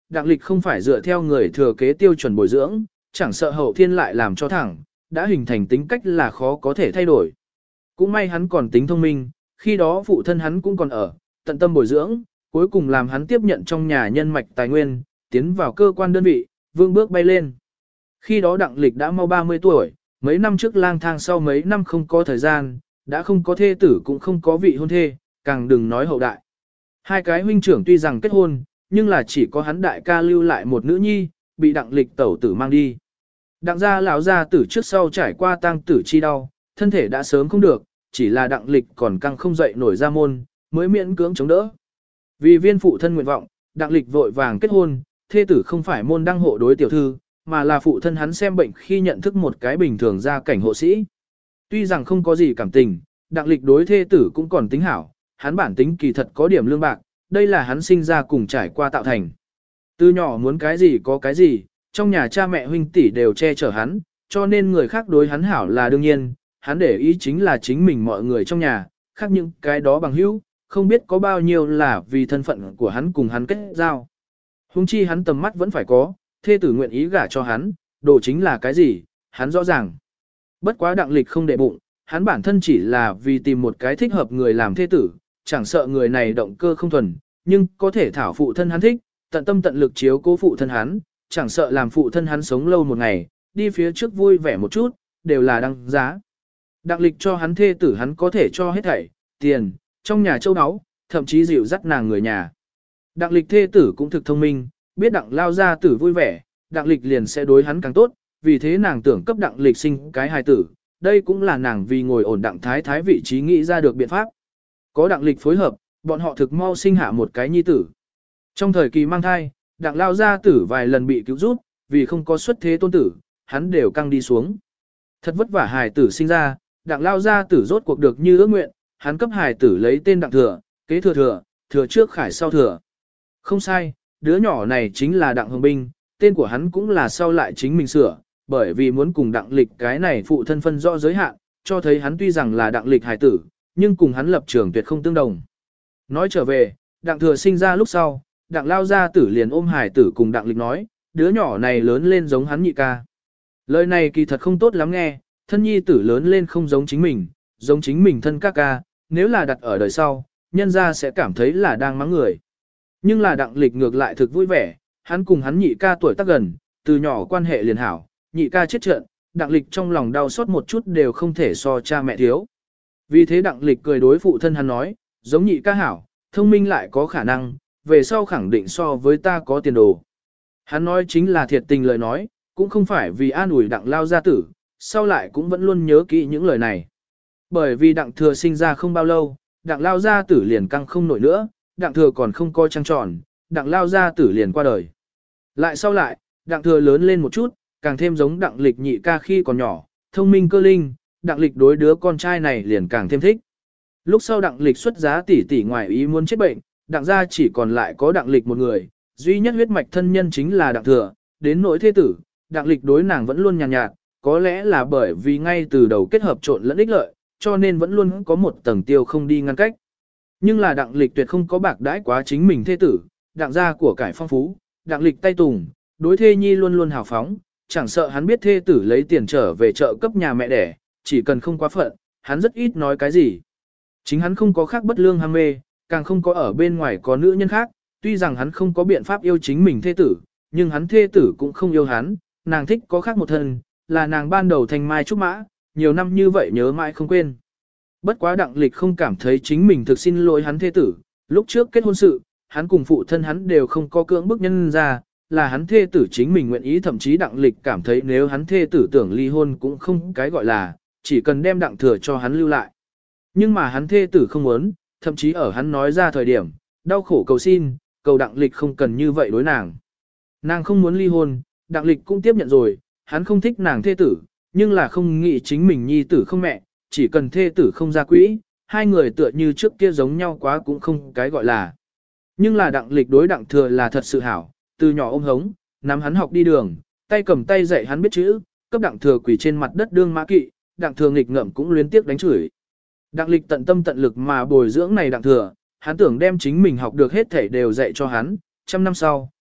đặng lịch không phải dựa theo người thừa kế tiêu chuẩn bồi dưỡng, chẳng sợ hậu thiên lại làm cho thẳng, đã hình thành tính cách là khó có thể thay đổi. Cũng may hắn còn tính thông minh, khi đó phụ thân hắn cũng còn ở, tận tâm bồi dưỡng, cuối cùng làm hắn tiếp nhận trong nhà nhân mạch tài nguyên, tiến vào cơ quan đơn vị, vương bước bay lên. Khi đó đặng lịch đã mau 30 tuổi, mấy năm trước lang thang sau mấy năm không có thời gian, đã không có thê tử cũng không có vị hôn thê, càng đừng nói hậu đại. Hai cái huynh trưởng tuy rằng kết hôn, nhưng là chỉ có hắn đại ca lưu lại một nữ nhi, bị đặng lịch tẩu tử mang đi. Đặng gia lão gia tử trước sau trải qua tang tử chi đau, thân thể đã sớm không được, chỉ là đặng lịch còn căng không dậy nổi ra môn, mới miễn cưỡng chống đỡ. Vì viên phụ thân nguyện vọng, đặng lịch vội vàng kết hôn, thê tử không phải môn đăng hộ đối tiểu thư, mà là phụ thân hắn xem bệnh khi nhận thức một cái bình thường gia cảnh hộ sĩ. Tuy rằng không có gì cảm tình, đặng lịch đối thê tử cũng còn tính hảo, hắn bản tính kỳ thật có điểm lương bạc, đây là hắn sinh ra cùng trải qua tạo thành. Từ nhỏ muốn cái gì có cái gì, trong nhà cha mẹ huynh tỷ đều che chở hắn, cho nên người khác đối hắn hảo là đương nhiên, hắn để ý chính là chính mình mọi người trong nhà, khác những cái đó bằng hữu, không biết có bao nhiêu là vì thân phận của hắn cùng hắn kết giao. Hùng chi hắn tầm mắt vẫn phải có, thê tử nguyện ý gả cho hắn, đồ chính là cái gì, hắn rõ ràng. Bất quá đặng lịch không để bụng, hắn bản thân chỉ là vì tìm một cái thích hợp người làm thê tử, chẳng sợ người này động cơ không thuần, nhưng có thể thảo phụ thân hắn thích, tận tâm tận lực chiếu cố phụ thân hắn, chẳng sợ làm phụ thân hắn sống lâu một ngày, đi phía trước vui vẻ một chút, đều là đăng giá. Đặng lịch cho hắn thê tử hắn có thể cho hết thảy, tiền, trong nhà châu áo, thậm chí dịu dắt nàng người nhà. Đặng lịch thê tử cũng thực thông minh, biết đặng lao gia tử vui vẻ, đặng lịch liền sẽ đối hắn càng tốt, vì thế nàng tưởng cấp đặng lịch sinh cái hài tử, đây cũng là nàng vì ngồi ổn đặng thái thái vị trí nghĩ ra được biện pháp. Có đặng lịch phối hợp, bọn họ thực mau sinh hạ một cái nhi tử. Trong thời kỳ mang thai, đặng lao gia tử vài lần bị cứu rút, vì không có xuất thế tôn tử, hắn đều căng đi xuống. Thật vất vả hài tử sinh ra, đặng lao gia tử rốt cuộc được như ước nguyện, hắn cấp hài tử lấy tên đặng thừa, kế thừa, thừa trước khải sau thừa. Không sai, đứa nhỏ này chính là đặng hồng binh, tên của hắn cũng là sau lại chính mình sửa, bởi vì muốn cùng đặng lịch cái này phụ thân phân rõ giới hạn, cho thấy hắn tuy rằng là đặng lịch hài tử, nhưng cùng hắn lập trường tuyệt không tương đồng. Nói trở về, đặng thừa sinh ra lúc sau, đặng lao gia tử liền ôm hài tử cùng đặng lịch nói, đứa nhỏ này lớn lên giống hắn nhị ca. Lời này kỳ thật không tốt lắm nghe, thân nhi tử lớn lên không giống chính mình thân các ca, nếu là đặt ở đời sau, nhân gia sẽ cảm thấy là đang mắng người. Nhưng là đặng lịch ngược lại thực vui vẻ, hắn cùng hắn nhị ca tuổi tác gần, từ nhỏ quan hệ liền hảo, nhị ca chết trận, đặng lịch trong lòng đau xót một chút đều không thể so cha mẹ thiếu. Vì thế đặng lịch cười đối phụ thân hắn nói, giống nhị ca hảo, thông minh lại có khả năng, về sau khẳng định so với ta có tiền đồ. Hắn nói chính là thiệt tình lời nói, cũng không phải vì an ủi đặng lao gia tử, sau lại cũng vẫn luôn nhớ kỹ những lời này. Bởi vì đặng thừa sinh ra không bao lâu, đặng lao gia tử liền căng không nổi nữa, đặng thừa còn không coi trăng tròn, đặng lao gia tử liền qua đời. Lại sau lại, đặng thừa lớn lên một chút, càng thêm giống đặng lịch nhị ca khi còn nhỏ, thông minh cơ linh, đặng lịch đối đứa con trai này liền càng thêm thích. Lúc sau đặng lịch xuất giá tỷ tỷ ngoài ý muốn chết bệnh, đặng gia chỉ còn lại có đặng lịch một người, duy nhất huyết mạch thân nhân chính là đặng thừa, đến nỗi thế tử, đặng lịch đối nàng vẫn luôn nhàn nhạt, có lẽ là bởi vì ngay từ đầu kết hợp trộn lẫn ích lợi, cho nên vẫn luôn có một tầng tiêu không đi ngăn cách. Nhưng là đặng lịch tuyệt không có bạc đãi quá chính mình thế tử, đặng gia của cải phong phú, đặng lịch tay tùng, đối thê nhi luôn luôn hào phóng, chẳng sợ hắn biết thê tử lấy tiền trở về chợ cấp nhà mẹ đẻ, chỉ cần không quá phận, hắn rất ít nói cái gì. Chính hắn không có khác bất lương ham mê, càng không có ở bên ngoài có nữ nhân khác, tuy rằng hắn không có biện pháp yêu chính mình thê tử, nhưng hắn thê tử cũng không yêu hắn, nàng thích có khác một thân, là nàng ban đầu thành mai trúc mã, nhiều năm như vậy nhớ mãi không quên. Bất quá đặng lịch không cảm thấy chính mình thực xin lỗi hắn thê tử, lúc trước kết hôn sự, hắn cùng phụ thân hắn đều không có cưỡng bức nhân ra, là hắn thê tử chính mình nguyện ý, thậm chí đặng lịch cảm thấy nếu hắn thê tử tưởng ly hôn cũng không cái gọi là, chỉ cần đem đặng thừa cho hắn lưu lại. Nhưng mà hắn thê tử không muốn, thậm chí ở hắn nói ra thời điểm, đau khổ cầu xin, cầu đặng lịch không cần như vậy đối nàng. Nàng không muốn ly hôn, đặng lịch cũng tiếp nhận rồi, hắn không thích nàng thê tử, nhưng là không nghĩ chính mình nhi tử không mẹ, chỉ cần thê tử không ra quỹ, hai người tựa như trước kia giống nhau quá cũng không cái gọi là. Nhưng là đặng lịch đối đặng thừa là thật sự hảo, từ nhỏ ôm hống, nắm hắn học đi đường, tay cầm tay dạy hắn biết chữ, cấp đặng thừa quỳ trên mặt đất đương mã kỵ, đặng thừa nghịch ngợm cũng liên tiếp đánh chửi. Đặng lịch tận tâm tận lực mà bồi dưỡng này đặng thừa, hắn tưởng đem chính mình học được hết thảy đều dạy cho hắn, trăm năm sau,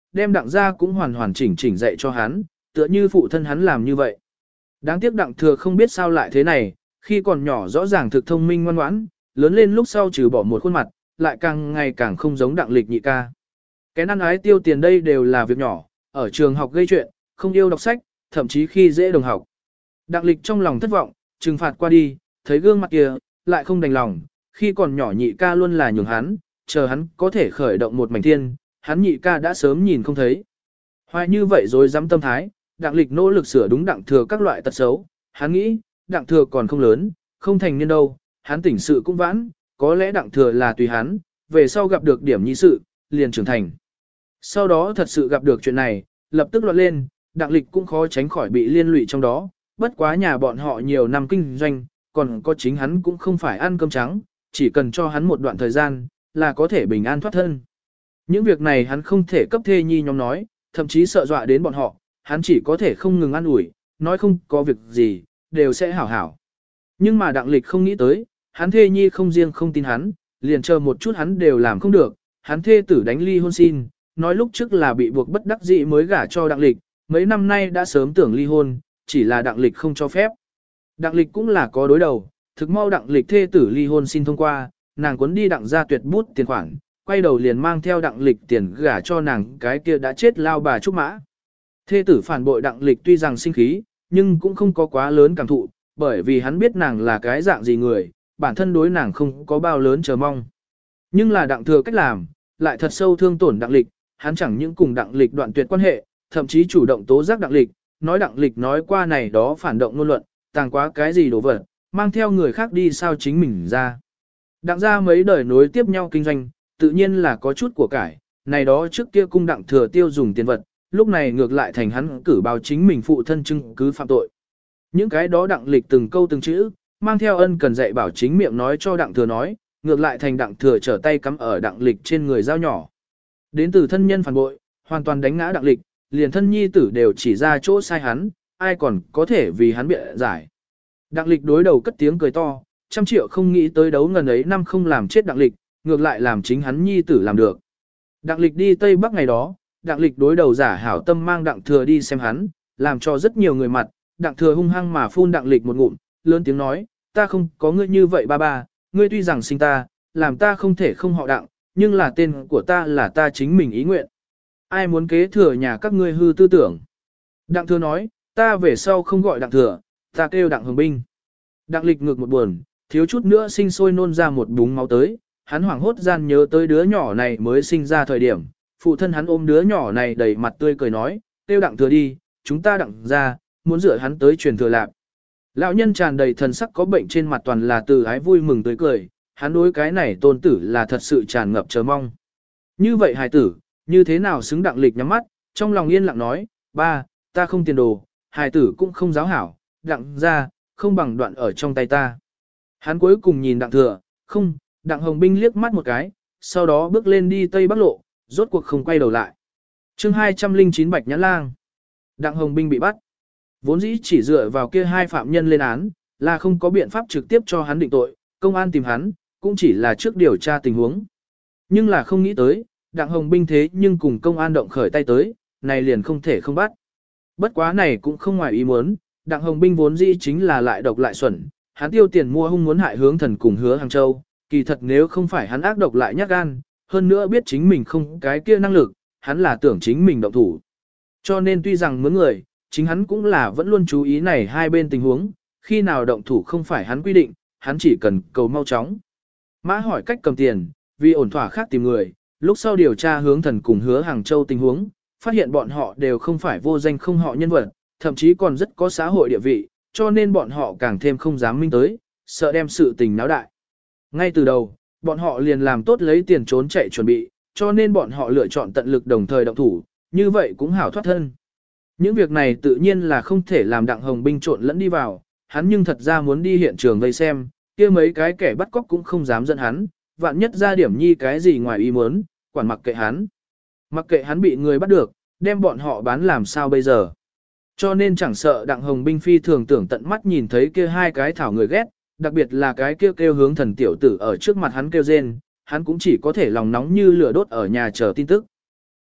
đem đặng gia cũng hoàn hoàn chỉnh chỉnh dạy cho hắn, tựa như phụ thân hắn làm như vậy. Đáng tiếc đặng thừa không biết sao lại thế này, khi còn nhỏ rõ ràng thực thông minh ngoan ngoãn, lớn lên lúc sau trừ bỏ một khuôn mặt, lại càng ngày càng không giống đặng lịch nhị ca. Cái năn ái tiêu tiền đây đều là việc nhỏ, ở trường học gây chuyện, không yêu đọc sách, thậm chí khi dễ đồng học. Đặng lịch trong lòng thất vọng, trừng phạt qua đi, thấy gương mặt kia, lại không đành lòng, khi còn nhỏ nhị ca luôn là nhường hắn, chờ hắn có thể khởi động một mảnh thiên, hắn nhị ca đã sớm nhìn không thấy. Hoài như vậy rồi dám tâm thái, đặng lịch nỗ lực sửa đúng đặng thừa các loại tật xấu, hắn nghĩ, đặng thừa còn không lớn, không thành niên đâu, hắn tỉnh sự cũng vãn, có lẽ đặng thừa là tùy hắn, về sau gặp được điểm nhi sự, liền trưởng thành. Sau đó thật sự gặp được chuyện này, lập tức loạn lên, đặng lịch cũng khó tránh khỏi bị liên lụy trong đó, bất quá nhà bọn họ nhiều năm kinh doanh, còn có chính hắn cũng không phải ăn cơm trắng, chỉ cần cho hắn một đoạn thời gian, là có thể bình an thoát thân. Những việc này hắn không thể cấp thê nhi nhóm nói, thậm chí sợ dọa đến bọn họ, hắn chỉ có thể không ngừng ăn ủi, nói không có việc gì, đều sẽ hảo hảo. Nhưng mà đặng lịch không nghĩ tới, hắn thê nhi không riêng không tin hắn, liền chờ một chút hắn đều làm không được, hắn thê tử đánh ly hôn xin, nói lúc trước là bị buộc bất đắc dĩ mới gả cho đặng lịch, mấy năm nay đã sớm tưởng ly hôn, chỉ là đặng lịch không cho phép. Đặng lịch cũng là có đối đầu, thực mau đặng lịch thê tử ly hôn xin thông qua, nàng cuốn đi đặng ra tuyệt bút tiền khoản, quay đầu liền mang theo đặng lịch tiền gả cho nàng cái kia đã chết lao bà Trúc Mã. Thê tử phản bội đặng lịch tuy rằng sinh khí, nhưng cũng không có quá lớn cảm thụ, bởi vì hắn biết nàng là cái dạng gì người, bản thân đối nàng không có bao lớn chờ mong. Nhưng là đặng thừa cách làm, lại thật sâu thương tổn đặng lịch, hắn chẳng những cùng đặng lịch đoạn tuyệt quan hệ, thậm chí chủ động tố giác đặng lịch, nói đặng lịch nói qua này đó phản động ngôn luận, tàng quá cái gì đổ vật, mang theo người khác đi sao chính mình ra. Đặng ra mấy đời nối tiếp nhau kinh doanh, tự nhiên là có chút của cải, này đó trước kia cung đặng thừa tiêu dùng tiền vật, lúc này ngược lại thành hắn cử báo chính mình phụ thân chứng cứ phạm tội. Những cái đó đặng lịch từng câu từng chữ, mang theo ân cần dạy bảo chính miệng nói cho đặng thừa nói, ngược lại thành đặng thừa trở tay cắm ở đặng lịch trên người dao nhỏ. Đến từ thân nhân phản bội, hoàn toàn đánh ngã đặng lịch, liền thân nhi tử đều chỉ ra chỗ sai hắn, ai còn có thể vì hắn bịa giải. Đặng lịch đối đầu cất tiếng cười to, 100 triệu không nghĩ tới đấu ngần ấy năm không làm chết đặng lịch, ngược lại làm chính hắn nhi tử làm được. Đặng lịch đi Tây Bắc ngày đó, đặng lịch đối đầu giả hảo tâm mang đặng thừa đi xem hắn, làm cho rất nhiều người mặt, đặng thừa hung hăng mà phun đặng lịch một ngụm, lớn tiếng nói, ta không có ngươi như vậy ba ba, ngươi tuy rằng sinh ta, làm ta không thể không họ đặng, nhưng là tên của ta là ta chính mình ý nguyện. Ai muốn kế thừa nhà các ngươi hư tư tưởng? Đặng thừa nói, ta về sau không gọi đặng thừa, ta kêu đặng hồng binh. Đặng lịch ngược một buồn, thiếu chút nữa sinh sôi nôn ra một búng máu tới, hắn hoảng hốt gian nhớ tới đứa nhỏ này mới sinh ra thời điểm, phụ thân hắn ôm đứa nhỏ này đầy mặt tươi cười nói, kêu đặng thừa đi, chúng ta đặng ra, muốn dựa hắn tới truyền thừa lạc. Lão nhân tràn đầy thần sắc có bệnh trên mặt toàn là từ ái vui mừng tươi cười, hắn đối cái này tôn tử là thật sự tràn ngập chờ mong. Như vậy hài tử, như thế nào xứng đặng lịch nhắm mắt, trong lòng yên lặng nói, ba, ta không tiền đồ, hài tử cũng không giáo hảo, đặng ra, không bằng đoạn ở trong tay ta. Hắn cuối cùng nhìn đặng thừa, không, đặng hồng binh liếc mắt một cái, sau đó bước lên đi Tây Bắc Lộ, rốt cuộc không quay đầu lại. chương 209 Bạch Nhãn Lang. Đặng hồng binh bị bắt. Vốn dĩ chỉ dựa vào kia hai phạm nhân lên án, là không có biện pháp trực tiếp cho hắn định tội, công an tìm hắn, cũng chỉ là trước điều tra tình huống. Nhưng là không nghĩ tới, đặng hồng binh thế nhưng cùng công an động khởi tay tới, này liền không thể không bắt. Bất quá này cũng không ngoài ý muốn, đặng hồng binh vốn dĩ chính là lại độc lại xuẩn, hắn tiêu tiền mua hung muốn hại Hướng Thần cùng Hứa Hàng Châu, kỳ thật nếu không phải hắn ác độc lại nhát gan, hơn nữa biết chính mình không cái kia năng lực, hắn là tưởng chính mình động thủ. Cho nên tuy rằng mướn người, chính hắn cũng là vẫn luôn chú ý này hai bên tình huống, khi nào động thủ không phải hắn quy định, hắn chỉ cần cầu mau chóng. Mã hỏi cách cầm tiền, vì ổn thỏa khác tìm người, lúc sau điều tra Hướng Thần cùng Hứa Hàng Châu tình huống, phát hiện bọn họ đều không phải vô danh không họ nhân vật, thậm chí còn rất có xã hội địa vị, cho nên bọn họ càng thêm không dám minh tới, sợ đem sự tình náo đại. Ngay từ đầu, bọn họ liền làm tốt lấy tiền trốn chạy chuẩn bị, cho nên bọn họ lựa chọn tận lực đồng thời động thủ, như vậy cũng hảo thoát thân. Những việc này tự nhiên là không thể làm đặng hồng binh trộn lẫn đi vào, hắn nhưng thật ra muốn đi hiện trường vây xem, kia mấy cái kẻ bắt cóc cũng không dám dẫn hắn, vạn nhất ra điểm nhi cái gì ngoài ý muốn, quản mặc kệ hắn. Mặc kệ hắn bị người bắt được, đem bọn họ bán làm sao bây giờ. Cho nên chẳng sợ đặng hồng binh phi thường tưởng tận mắt nhìn thấy kia hai cái thảo người ghét, đặc biệt là cái kêu Hướng Thần tiểu tử ở trước mặt hắn kêu rên, hắn cũng chỉ có thể lòng nóng như lửa đốt ở nhà chờ tin tức.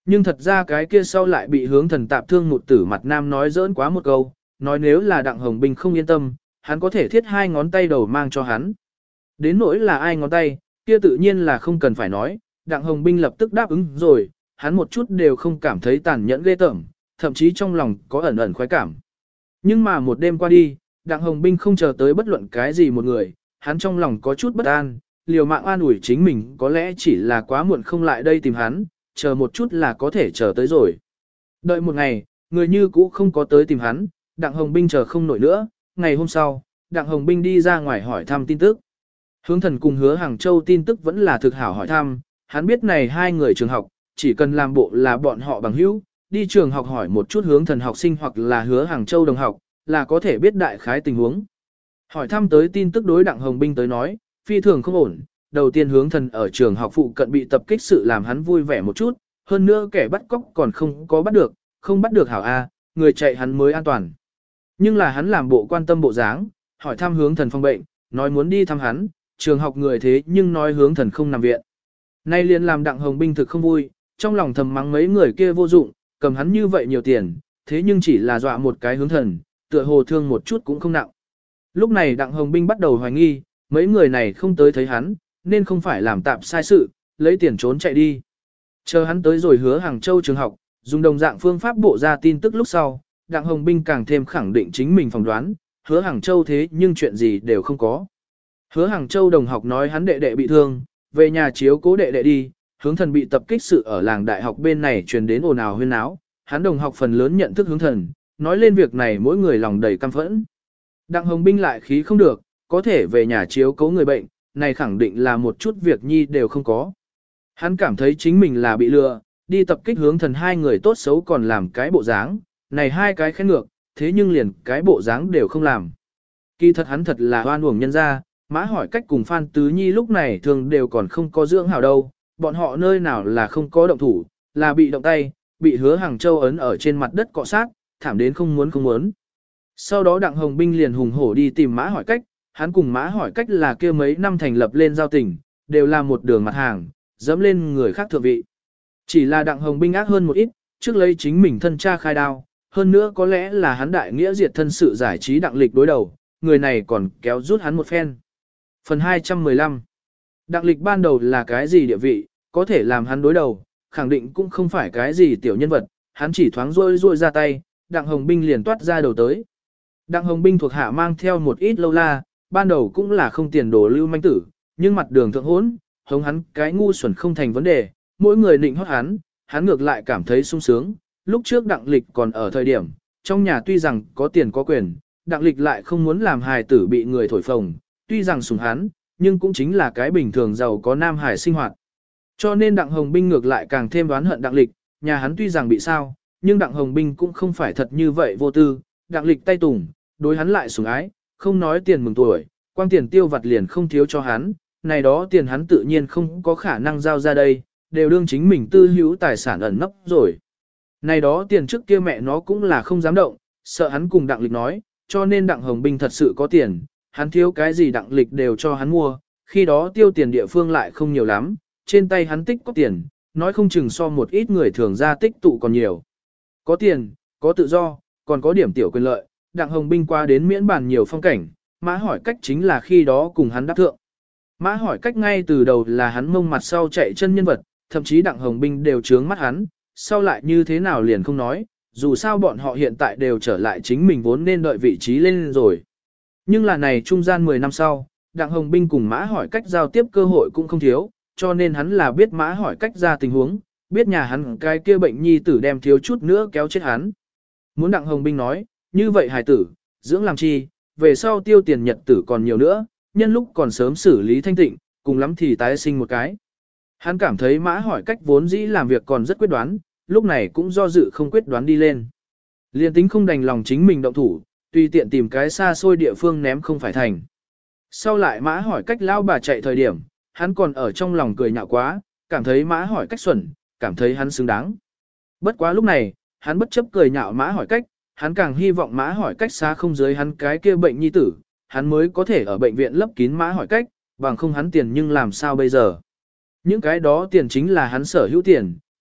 Nhưng thật ra cái kia sau lại bị hướng thần tạp thương một tử mặt nam nói giỡn quá một câu, nói nếu là Đặng Hồng Binh không yên tâm, hắn có thể thiết 2 ngón tay đầu mang cho hắn. Đến nỗi là ai ngón tay, kia tự nhiên là không cần phải nói, Đặng Hồng Binh lập tức đáp ứng rồi, hắn một chút đều không cảm thấy tàn nhẫn ghê tởm, thậm chí trong lòng có ẩn ẩn khoái cảm. Nhưng mà một đêm qua đi, Đặng Hồng Binh không chờ tới bất luận cái gì một người, hắn trong lòng có chút bất an, liều mạng an ủi chính mình có lẽ chỉ là quá muộn không lại đây tìm hắn, chờ một chút là có thể chờ tới rồi. Đợi một ngày, người như cũ không có tới tìm hắn, Đặng Hồng Binh chờ không nổi nữa, ngày hôm sau, Đặng Hồng Binh đi ra ngoài hỏi thăm tin tức. Hướng thần cùng Hứa Hàng Châu tin tức vẫn là thực hảo hỏi thăm, hắn biết này 2 người trường học, chỉ cần làm bộ là bọn họ bằng hữu, đi trường học hỏi một chút Hướng thần học sinh hoặc là Hứa Hàng Châu đồng học, là có thể biết đại khái tình huống. Hỏi thăm tới tin tức đối Đặng Hồng Binh tới nói, phi thường không ổn, đầu tiên Hướng thần ở trường học phụ cận bị tập kích sự làm hắn vui vẻ một chút, hơn nữa kẻ bắt cóc còn không có bắt được, không bắt được hảo A, người chạy hắn mới an toàn. Nhưng là hắn làm bộ quan tâm bộ dáng, hỏi thăm Hướng thần phòng bệnh, nói muốn đi thăm hắn, trường học người thế nhưng nói Hướng thần không nằm viện. Nay liền làm Đặng Hồng Binh thực không vui, trong lòng thầm mắng mấy người kia vô dụng, cầm hắn như vậy nhiều tiền, thế nhưng chỉ là dọa một cái Hướng thần, tựa hồ thương một chút cũng không nặng. Lúc này Đặng Hồng Binh bắt đầu hoài nghi, mấy người này không tới thấy hắn, nên không phải làm tạm sai sự, lấy tiền trốn chạy đi. Chờ hắn tới rồi Hứa Hàng Châu trường học, dùng đồng dạng phương pháp bộ ra tin tức lúc sau, Đặng Hồng Binh càng thêm khẳng định chính mình phỏng đoán, Hứa Hàng Châu thế nhưng chuyện gì đều không có. Hứa Hàng Châu đồng học nói hắn đệ đệ bị thương, về nhà chiếu cố đệ đệ đi, Hướng thần bị tập kích sự ở làng đại học bên này truyền đến ồn ào huyên náo, hắn đồng học phần lớn nhận thức Hướng thần, nói lên việc này mỗi người lòng đầy căm phẫn. Đặng Hồng Binh lại khí không được, có thể về nhà chiếu cố người bệnh, này khẳng định là một chút việc nhi đều không có. Hắn cảm thấy chính mình là bị lừa, đi tập kích Hướng thần 2 người tốt xấu còn làm cái bộ dáng, này 2 cái khen ngược, thế nhưng liền cái bộ dáng đều không làm. Kỳ thật hắn thật là oan uổng nhân ra, Mã Hỏi Cách cùng Phan Tứ Nhi lúc này thường đều còn không có dưỡng hảo đâu, bọn họ nơi nào là không có động thủ, là bị động tay, bị Hứa Hàng Châu ấn ở trên mặt đất cọ sát, thảm đến không muốn không muốn. Sau đó Đặng Hồng Binh liền hùng hổ đi tìm Mã Hỏi Cách, hắn cùng Mã Hỏi Cách là kia mấy năm thành lập lên giao tình, đều là một đường mặt hàng, dẫm lên người khác thượng vị. Chỉ là Đặng Hồng Binh ác hơn một ít, trước lấy chính mình thân cha khai đao, hơn nữa có lẽ là hắn đại nghĩa diệt thân sự giải trí Đặng Lịch đối đầu, người này còn kéo rút hắn một phen. Phần 215 Đặng Lịch ban đầu là cái gì địa vị, có thể làm hắn đối đầu, khẳng định cũng không phải cái gì tiểu nhân vật, hắn chỉ thoáng rôi ra tay, Đặng Hồng Binh liền toát ra đầu tới. Đặng Hồng Binh thuộc hạ mang theo một ít lâu la, ban đầu cũng là không tiền đồ lưu manh tử, nhưng mặt đường thượng hỗn, hống hắn cái ngu xuẩn không thành vấn đề, mỗi người nịnh hót hắn ngược lại cảm thấy sung sướng. Lúc trước Đặng Lịch còn ở thời điểm, trong nhà tuy rằng có tiền có quyền, Đặng Lịch lại không muốn làm hài tử bị người thổi phồng, tuy rằng sủng hắn, nhưng cũng chính là cái bình thường giàu có nam hài sinh hoạt. Cho nên Đặng Hồng Binh ngược lại càng thêm đoán hận Đặng Lịch, nhà hắn tuy rằng bị sao, nhưng Đặng Hồng Binh cũng không phải thật như vậy vô tư, Đặng Lịch tay tùng, đối hắn lại sủng ái, không nói tiền mừng tuổi, quang tiền tiêu vặt liền không thiếu cho hắn, này đó tiền hắn tự nhiên không có khả năng giao ra đây, đều đương chính mình tư hữu tài sản ẩn nấp rồi. Này đó tiền trước kia mẹ nó cũng là không dám động, sợ hắn cùng Đặng Lịch nói, cho nên Đặng Hồng Binh thật sự có tiền, hắn thiếu cái gì Đặng Lịch đều cho hắn mua, khi đó tiêu tiền địa phương lại không nhiều lắm, trên tay hắn tích có tiền, nói không chừng so một ít người thường ra tích tụ còn nhiều. Có tiền, có tự do, còn có điểm tiểu quyền lợi, Đặng Hồng Binh qua đến miễn bàn nhiều phong cảnh, Mã Hỏi Cách chính là khi đó cùng hắn đáp thượng. Mã Hỏi Cách ngay từ đầu là hắn mông mặt sau chạy chân nhân vật, thậm chí Đặng Hồng Binh đều trướng mắt hắn, sau lại như thế nào liền không nói, dù sao bọn họ hiện tại đều trở lại chính mình vốn nên đợi vị trí lên rồi. Nhưng là này trung gian 10 năm sau, Đặng Hồng Binh cùng Mã Hỏi Cách giao tiếp cơ hội cũng không thiếu, cho nên hắn là biết Mã Hỏi Cách ra tình huống, biết nhà hắn cái kia bệnh nhi tử đem thiếu chút nữa kéo chết hắn. Muốn Đặng Hồng Binh nói, như vậy hài tử, dưỡng làm chi, về sau tiêu tiền nhật tử còn nhiều nữa, nhân lúc còn sớm xử lý thanh tịnh, cùng lắm thì tái sinh một cái. Hắn cảm thấy Mã Hỏi Cách vốn dĩ làm việc còn rất quyết đoán, lúc này cũng do dự không quyết đoán đi lên. Liên tính không đành lòng chính mình động thủ, tùy tiện tìm cái xa xôi địa phương ném không phải thành. Sau lại Mã Hỏi Cách lao bà chạy thời điểm, hắn còn ở trong lòng cười nhạo quá, cảm thấy Mã Hỏi Cách xuẩn, cảm thấy hắn xứng đáng. Bất quá lúc này, hắn bất chấp cười nhạo Mã Hỏi Cách, hắn càng hy vọng Mã Hỏi Cách xa không dưới hắn cái kia bệnh nhi tử, hắn mới có thể ở bệnh viện lấp kín Mã Hỏi Cách, bằng không hắn tiền nhưng làm sao bây giờ. Những cái đó tiền chính là hắn sở hữu tiền,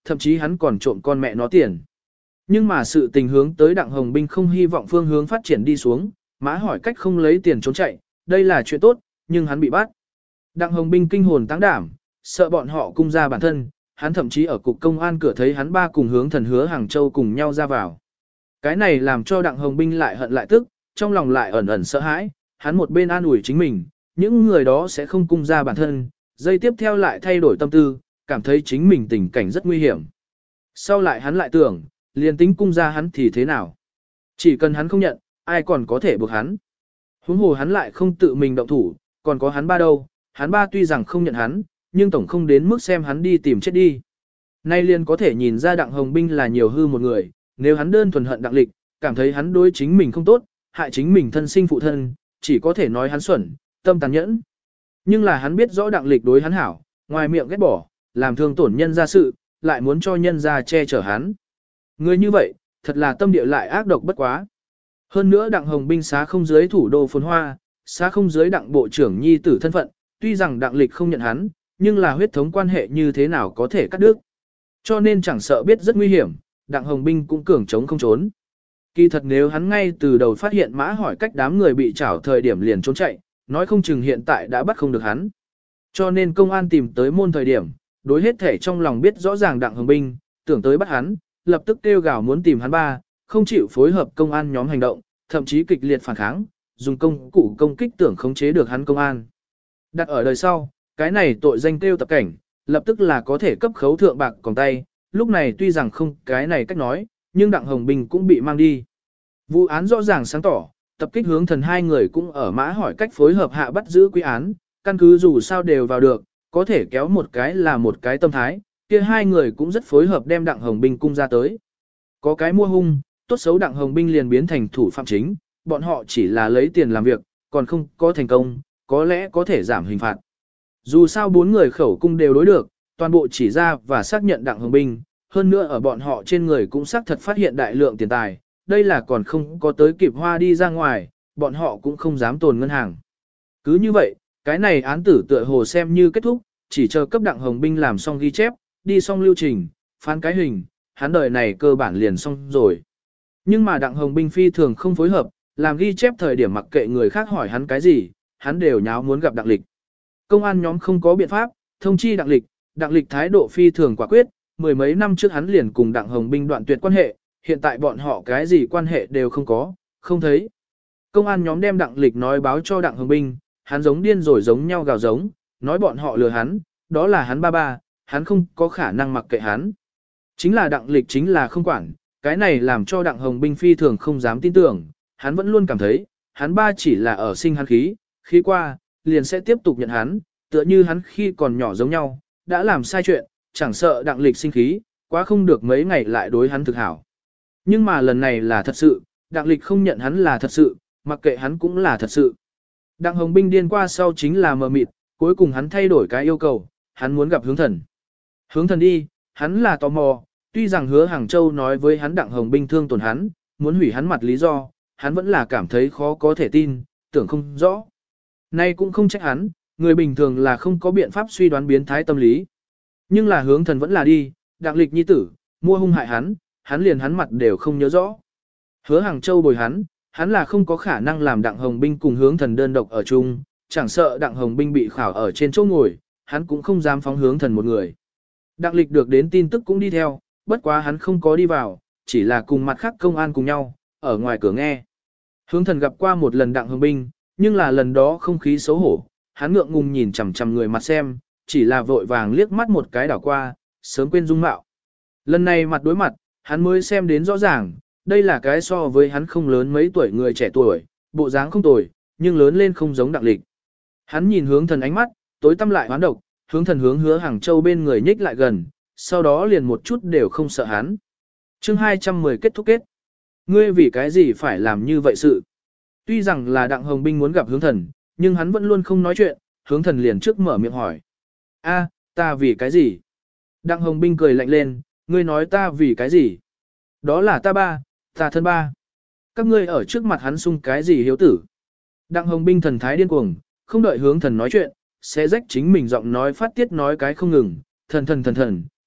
thậm chí hắn còn trộm con mẹ nó tiền. Nhưng mà sự tình hướng tới Đặng Hồng Binh không hy vọng phương hướng phát triển đi xuống, Mã Hỏi Cách không lấy tiền trốn chạy, đây là chuyện tốt, nhưng hắn bị bắt. Đặng Hồng Binh kinh hồn táng đảm, sợ bọn họ cung ra bản thân, hắn thậm chí ở cục công an cửa thấy hắn ba cùng Hướng Thần Hứa Hàng Châu cùng nhau ra vào. Cái này làm cho Đặng Hồng Binh lại hận lại tức, trong lòng lại ẩn ẩn sợ hãi, hắn một bên an ủi chính mình, những người đó sẽ không cung ra bản thân, giây tiếp theo lại thay đổi tâm tư, cảm thấy chính mình tình cảnh rất nguy hiểm. Sau lại hắn lại tưởng, liền tính cung ra hắn thì thế nào? Chỉ cần hắn không nhận, ai còn có thể buộc hắn. Huống hồ hắn lại không tự mình động thủ, còn có hắn ba đâu, hắn ba tuy rằng không nhận hắn, nhưng tổng không đến mức xem hắn đi tìm chết đi. Nay liền có thể nhìn ra Đặng Hồng Binh là nhiều hư một người, nếu hắn đơn thuần hận Đặng Lịch, cảm thấy hắn đối chính mình không tốt, hại chính mình thân sinh phụ thân, chỉ có thể nói hắn xuẩn, tâm tàn nhẫn. Nhưng là hắn biết rõ Đặng Lịch đối hắn hảo, ngoài miệng ghét bỏ, làm thương tổn nhân ra sự, lại muốn cho nhân ra che chở hắn. Người như vậy, thật là tâm địa lại ác độc bất quá. Hơn nữa Đặng Hồng Binh xá không dưới thủ đô phồn hoa, xá không dưới Đặng bộ trưởng nhi tử thân phận, tuy rằng Đặng Lịch không nhận hắn, nhưng là huyết thống quan hệ như thế nào có thể cắt đứt. Cho nên chẳng sợ biết rất nguy hiểm, Đặng Hồng Binh cũng cường chống không trốn. Kỳ thật nếu hắn ngay từ đầu phát hiện Mã Hỏi Cách đám người bị trảo thời điểm liền trốn chạy, nói không chừng hiện tại đã bắt không được hắn. Cho nên công an tìm tới môn thời điểm, đối hết thể trong lòng biết rõ ràng Đặng Hồng Binh, tưởng tới bắt hắn, lập tức kêu gào muốn tìm hắn ba, không chịu phối hợp công an nhóm hành động, thậm chí kịch liệt phản kháng, dùng công cụ công kích tưởng khống chế được hắn công an. Đặt ở đời sau, cái này tội danh kêu tập cảnh, lập tức là có thể cấp khấu thượng bạc còn tay, lúc này tuy rằng không cái này cách nói, nhưng Đặng Hồng Binh cũng bị mang đi. Vụ án rõ ràng sáng tỏ, tập kích Hướng Thần hai người cũng ở Mã Hỏi Cách phối hợp hạ bắt giữ quy án, căn cứ dù sao đều vào được, có thể kéo một cái là một cái tâm thái, kia hai người cũng rất phối hợp đem Đặng Hồng Binh cung ra tới. Có cái mua hung, tốt xấu Đặng Hồng Binh liền biến thành thủ phạm chính, bọn họ chỉ là lấy tiền làm việc, còn không có thành công, có lẽ có thể giảm hình phạt. Dù sao bốn người khẩu cung đều đối được, toàn bộ chỉ ra và xác nhận Đặng Hồng Binh, hơn nữa ở bọn họ trên người cũng xác thật phát hiện đại lượng tiền tài, đây là còn không có tới kịp hoa đi ra ngoài, bọn họ cũng không dám tồn ngân hàng. Cứ như vậy, cái này án tử tựa hồ xem như kết thúc, chỉ chờ cấp Đặng Hồng Binh làm xong ghi chép, đi xong lưu trình, phán cái hình, hắn đời này cơ bản liền xong rồi. Nhưng mà Đặng Hồng Binh phi thường không phối hợp, làm ghi chép thời điểm mặc kệ người khác hỏi hắn cái gì, hắn đều nháo muốn gặp Đặng Lịch. Công an nhóm không có biện pháp, thông chi Đặng Lịch thái độ phi thường quả quyết, mười mấy năm trước hắn liền cùng Đặng Hồng Binh đoạn tuyệt quan hệ, hiện tại bọn họ cái gì quan hệ đều không có, không thấy. Công an nhóm đem Đặng Lịch nói báo cho Đặng Hồng Binh, hắn giống điên rồi giống nhau gào giống, nói bọn họ lừa hắn, đó là hắn ba, hắn không có khả năng mặc kệ hắn. Chính là Đặng Lịch chính là không quản, cái này làm cho Đặng Hồng Binh phi thường không dám tin tưởng, hắn vẫn luôn cảm thấy, hắn ba chỉ là ở sinh hắn khí qua, liền sẽ tiếp tục nhận hắn, tựa như hắn khi còn nhỏ giống nhau, đã làm sai chuyện, chẳng sợ Đặng Lịch sinh khí, quá không được mấy ngày lại đối hắn thực hảo. Nhưng mà lần này là thật sự, Đặng Lịch không nhận hắn là thật sự, mặc kệ hắn cũng là thật sự. Đặng Hồng Binh điên qua sau chính là mờ mịt, cuối cùng hắn thay đổi cái yêu cầu, hắn muốn gặp Hướng Thần. Hướng Thần đi, hắn là tò mò, tuy rằng Hứa Hàng Châu nói với hắn Đặng Hồng Binh thương tổn hắn, muốn hủy hắn mặt lý do, hắn vẫn là cảm thấy khó có thể tin, tưởng không rõ. Nay cũng không trách hắn, người bình thường là không có biện pháp suy đoán biến thái tâm lý. Nhưng là Hướng Thần vẫn là đi, Đặng Lịch nhi tử, mua hung hại hắn liền hắn mặt đều không nhớ rõ. Hứa Hàng Châu bồi hắn là không có khả năng làm Đặng Hồng Binh cùng Hướng Thần đơn độc ở chung, chẳng sợ Đặng Hồng Binh bị khảo ở trên chỗ ngồi, hắn cũng không dám phóng Hướng Thần một người. Đặng Lịch được đến tin tức cũng đi theo, bất quá hắn không có đi vào, chỉ là cùng mặt khác công an cùng nhau, ở ngoài cửa nghe. Hướng Thần gặp qua một lần Đặng Hồng Binh, nhưng là lần đó không khí xấu hổ, hắn ngượng ngùng nhìn chằm chằm người mặt xem, chỉ là vội vàng liếc mắt một cái đảo qua, sớm quên dung mạo. Lần này mặt đối mặt, hắn mới xem đến rõ ràng, đây là cái so với hắn không lớn mấy tuổi người trẻ tuổi, bộ dáng không tồi, nhưng lớn lên không giống Đặng Lịch. Hắn nhìn Hướng Thần ánh mắt, tối tăm lại hoán độc, Hướng Thần hướng Hứa Hàng Châu bên người nhích lại gần, sau đó liền một chút đều không sợ hắn. Chương 210 kết thúc kết. Ngươi vì cái gì phải làm như vậy sự? Tuy rằng là Đặng Hồng Binh muốn gặp Hướng Thần, nhưng hắn vẫn luôn không nói chuyện, Hướng Thần liền trước mở miệng hỏi. A, ta vì cái gì? Đặng Hồng Binh cười lạnh lên, ngươi nói ta vì cái gì? Đó là ta ba, ta thân ba. Các ngươi ở trước mặt hắn sung cái gì hiếu tử? Đặng Hồng Binh thần thái điên cuồng, không đợi Hướng Thần nói chuyện, sẽ rách chính mình giọng nói phát tiết nói cái không ngừng, thần,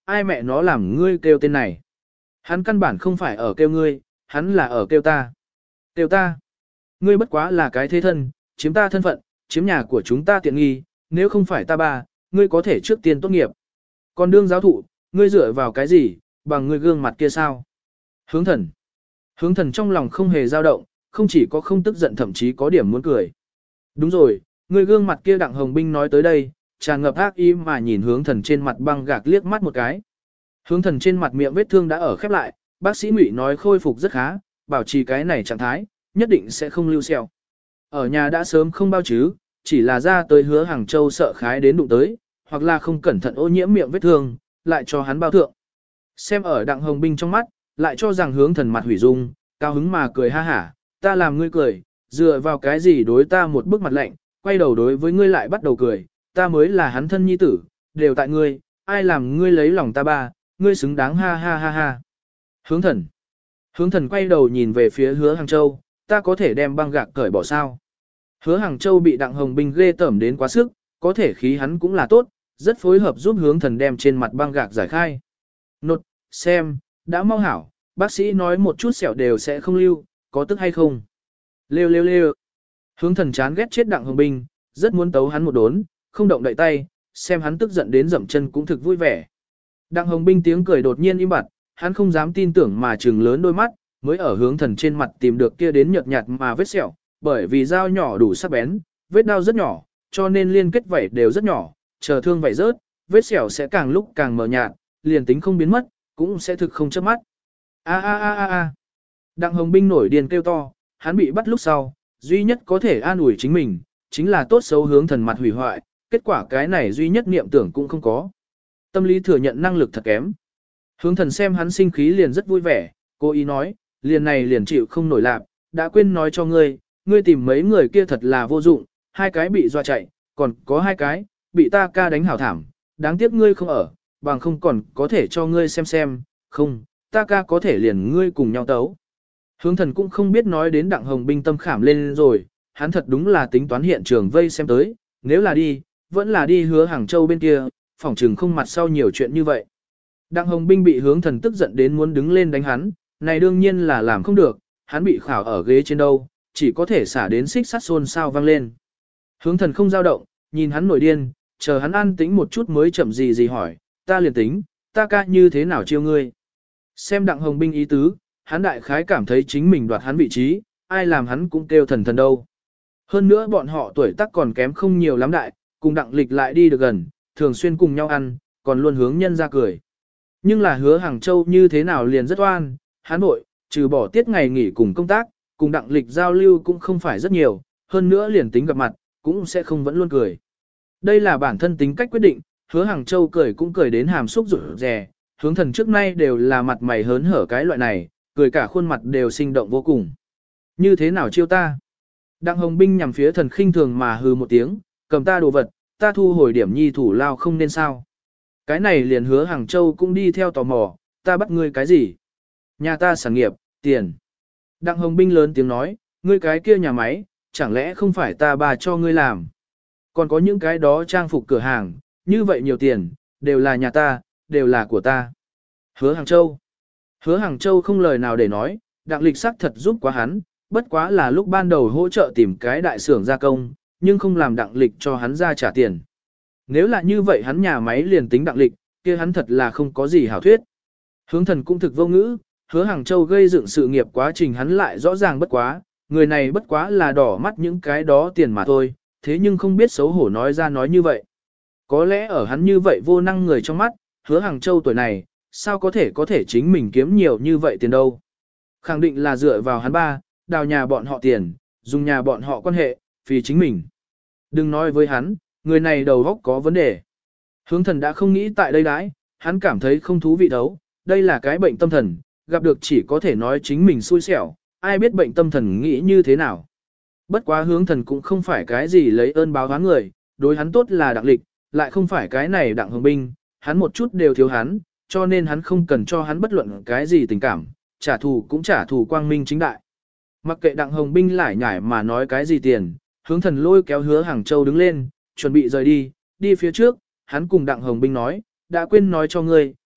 ai mẹ nó làm ngươi kêu tên này. Hắn căn bản không phải ở kêu ngươi, hắn là ở kêu ta. Kêu ta. Ngươi bất quá là cái thế thân, chiếm ta thân phận, chiếm nhà của chúng ta tiện nghi, nếu không phải ta ba, ngươi có thể trước tiên tốt nghiệp. Còn đương giáo thụ, ngươi dựa vào cái gì, bằng ngươi gương mặt kia sao? Hướng thần. Hướng thần trong lòng không hề dao động, không chỉ có không tức giận thậm chí có điểm muốn cười. Đúng rồi, ngươi gương mặt kia Đặng Hồng Binh nói tới đây, tràn ngập ác ý mà nhìn hướng thần trên mặt băng gạc liếc mắt một cái. Hướng thần trên mặt miệng vết thương đã ở khép lại, bác sĩ Ngụy nói khôi phục rất khá, bảo trì cái này trạng thái, nhất định sẽ không lưu sẹo. Ở nhà đã sớm không bao chứ, chỉ là ra tới Hứa Hàng Châu sợ khái đến đụng tới, hoặc là không cẩn thận ô nhiễm miệng vết thương, lại cho hắn bao thượng. Xem ở Đặng Hồng Binh trong mắt, lại cho rằng hướng thần mặt hủy dung, cao hứng mà cười ha hả, ta làm ngươi cười, dựa vào cái gì đối ta một bức mặt lạnh, quay đầu đối với ngươi lại bắt đầu cười, ta mới là hắn thân nhi tử, đều tại ngươi, ai làm ngươi lấy lòng ta ba, ngươi xứng đáng ha ha ha ha. Hướng thần. Hướng thần quay đầu nhìn về phía Hứa Hàng Châu, ta có thể đem băng gạc cởi bỏ sao. Hứa Hàng Châu bị Đặng Hồng Binh ghê tởm đến quá sức, có thể khí hắn cũng là tốt, rất phối hợp giúp hướng thần đem trên mặt băng gạc giải khai. Nột, xem, đã mau hảo, bác sĩ nói một chút sẹo đều sẽ không lưu, có tức hay không? Lêu lêu lêu. Hướng thần chán ghét chết Đặng Hồng Binh, rất muốn tấu hắn một đốn, không động đậy tay, xem hắn tức giận đến dậm chân cũng thực vui vẻ. Đặng Hồng Binh tiếng cười đột nhiên im bặt, hắn không dám tin tưởng mà trừng lớn đôi mắt, mới ở hướng thần trên mặt tìm được kia đến nhợt nhạt mà vết sẹo, bởi vì dao nhỏ đủ sắc bén, vết đau rất nhỏ, cho nên liên kết vảy đều rất nhỏ, chờ thương vảy rớt, vết sẹo sẽ càng lúc càng mờ nhạt, liền tính không biến mất, cũng sẽ thực không chớp mắt. A a a a a. Đặng Hồng Binh nổi điên kêu to, hắn bị bắt lúc sau, duy nhất có thể an ủi chính mình, chính là tốt xấu hướng thần mặt hủy hoại, kết quả cái này duy nhất niệm tưởng cũng không có. Tâm lý thừa nhận năng lực thật kém. Hướng thần xem hắn sinh khí liền rất vui vẻ, cô ý nói, liền này liền chịu không nổi lạc, đã quên nói cho ngươi, ngươi tìm mấy người kia thật là vô dụng, 2 cái bị doa chạy, còn có 2 cái, bị ta ca đánh hảo thảm, đáng tiếc ngươi không ở, bằng không còn có thể cho ngươi xem, không, ta ca có thể liền ngươi cùng nhau tấu. Hướng thần cũng không biết nói đến Đặng Hồng Binh tâm khảm lên rồi, hắn thật đúng là tính toán hiện trường vây xem tới, nếu là đi, vẫn là đi Hứa Hàng Châu bên kia, phỏng trừng không mặt sau nhiều chuyện như vậy. Đặng Hồng Binh bị hướng thần tức giận đến muốn đứng lên đánh hắn, này đương nhiên là làm không được, hắn bị khảo ở ghế trên đâu, chỉ có thể xả đến xích sắt xôn xao vang lên. Hướng thần không dao động, nhìn hắn nổi điên, chờ hắn an tĩnh một chút mới chậm gì hỏi, ta liền tính, ta ca như thế nào chiêu ngươi. Xem Đặng Hồng Binh ý tứ, hắn đại khái cảm thấy chính mình đoạt hắn vị trí, ai làm hắn cũng kêu thần thần đâu. Hơn nữa bọn họ tuổi tác còn kém không nhiều lắm đại, cùng Đặng Lịch lại đi được gần, thường xuyên cùng nhau ăn, còn luôn hướng nhân ra cười. Nhưng là Hứa Hàng Châu như thế nào liền rất oan, hắn nội, trừ bỏ tiết ngày nghỉ cùng công tác, cùng Đặng Lịch giao lưu cũng không phải rất nhiều, hơn nữa liền tính gặp mặt, cũng sẽ không vẫn luôn cười. Đây là bản thân tính cách quyết định, Hứa Hàng Châu cười cũng cười đến hàm xúc rụt rè, hướng thần trước nay đều là mặt mày hớn hở cái loại này, cười cả khuôn mặt đều sinh động vô cùng. Như thế nào chiêu ta? Đặng Hồng Binh nhằm phía thần khinh thường mà hừ một tiếng, cầm ta đồ vật, ta thu hồi điểm nhi thủ lao không nên sao. Cái này liền Hứa Hàng Châu cũng đi theo tò mò, ta bắt ngươi cái gì? Nhà ta sản nghiệp, tiền. Đặng Hồng Binh lớn tiếng nói, ngươi cái kia nhà máy, chẳng lẽ không phải ta bà cho ngươi làm? Còn có những cái đó trang phục cửa hàng, như vậy nhiều tiền, đều là nhà ta, đều là của ta. Hứa Hàng Châu. Hứa Hàng Châu không lời nào để nói, Đặng Lịch sắc thật giúp quá hắn, bất quá là lúc ban đầu hỗ trợ tìm cái đại xưởng gia công, nhưng không làm Đặng Lịch cho hắn ra trả tiền. Nếu là như vậy hắn nhà máy liền tính Đặng Lịch, kia hắn thật là không có gì hảo thuyết. Hướng thần cũng thực vô ngữ, Hứa Hàng Châu gây dựng sự nghiệp quá trình hắn lại rõ ràng bất quá, người này bất quá là đỏ mắt những cái đó tiền mà thôi, thế nhưng không biết xấu hổ nói ra nói như vậy. Có lẽ ở hắn như vậy vô năng người trong mắt, Hứa Hàng Châu tuổi này, sao có thể chính mình kiếm nhiều như vậy tiền đâu. Khẳng định là dựa vào hắn ba, đào nhà bọn họ tiền, dùng nhà bọn họ quan hệ, vì chính mình. Đừng nói với hắn, người này đầu óc có vấn đề. Hướng thần đã không nghĩ tại đây đãi, hắn cảm thấy không thú vị đấu, đây là cái bệnh tâm thần, gặp được chỉ có thể nói chính mình xui xẻo, ai biết bệnh tâm thần nghĩ như thế nào. Bất quá hướng thần cũng không phải cái gì lấy ơn báo oán người, đối hắn tốt là Đặng Lịch, lại không phải cái này Đặng Hồng Binh, hắn một chút đều thiếu hắn, cho nên hắn không cần cho hắn bất luận cái gì tình cảm, trả thù cũng trả thù quang minh chính đại. Mặc kệ Đặng Hồng Binh lại nhải mà nói cái gì tiền, hướng thần lôi kéo Hứa Hàng Châu đứng lên, chuẩn bị rời đi, đi phía trước, hắn cùng Đặng Hồng Binh nói, đã quên nói cho ngươi,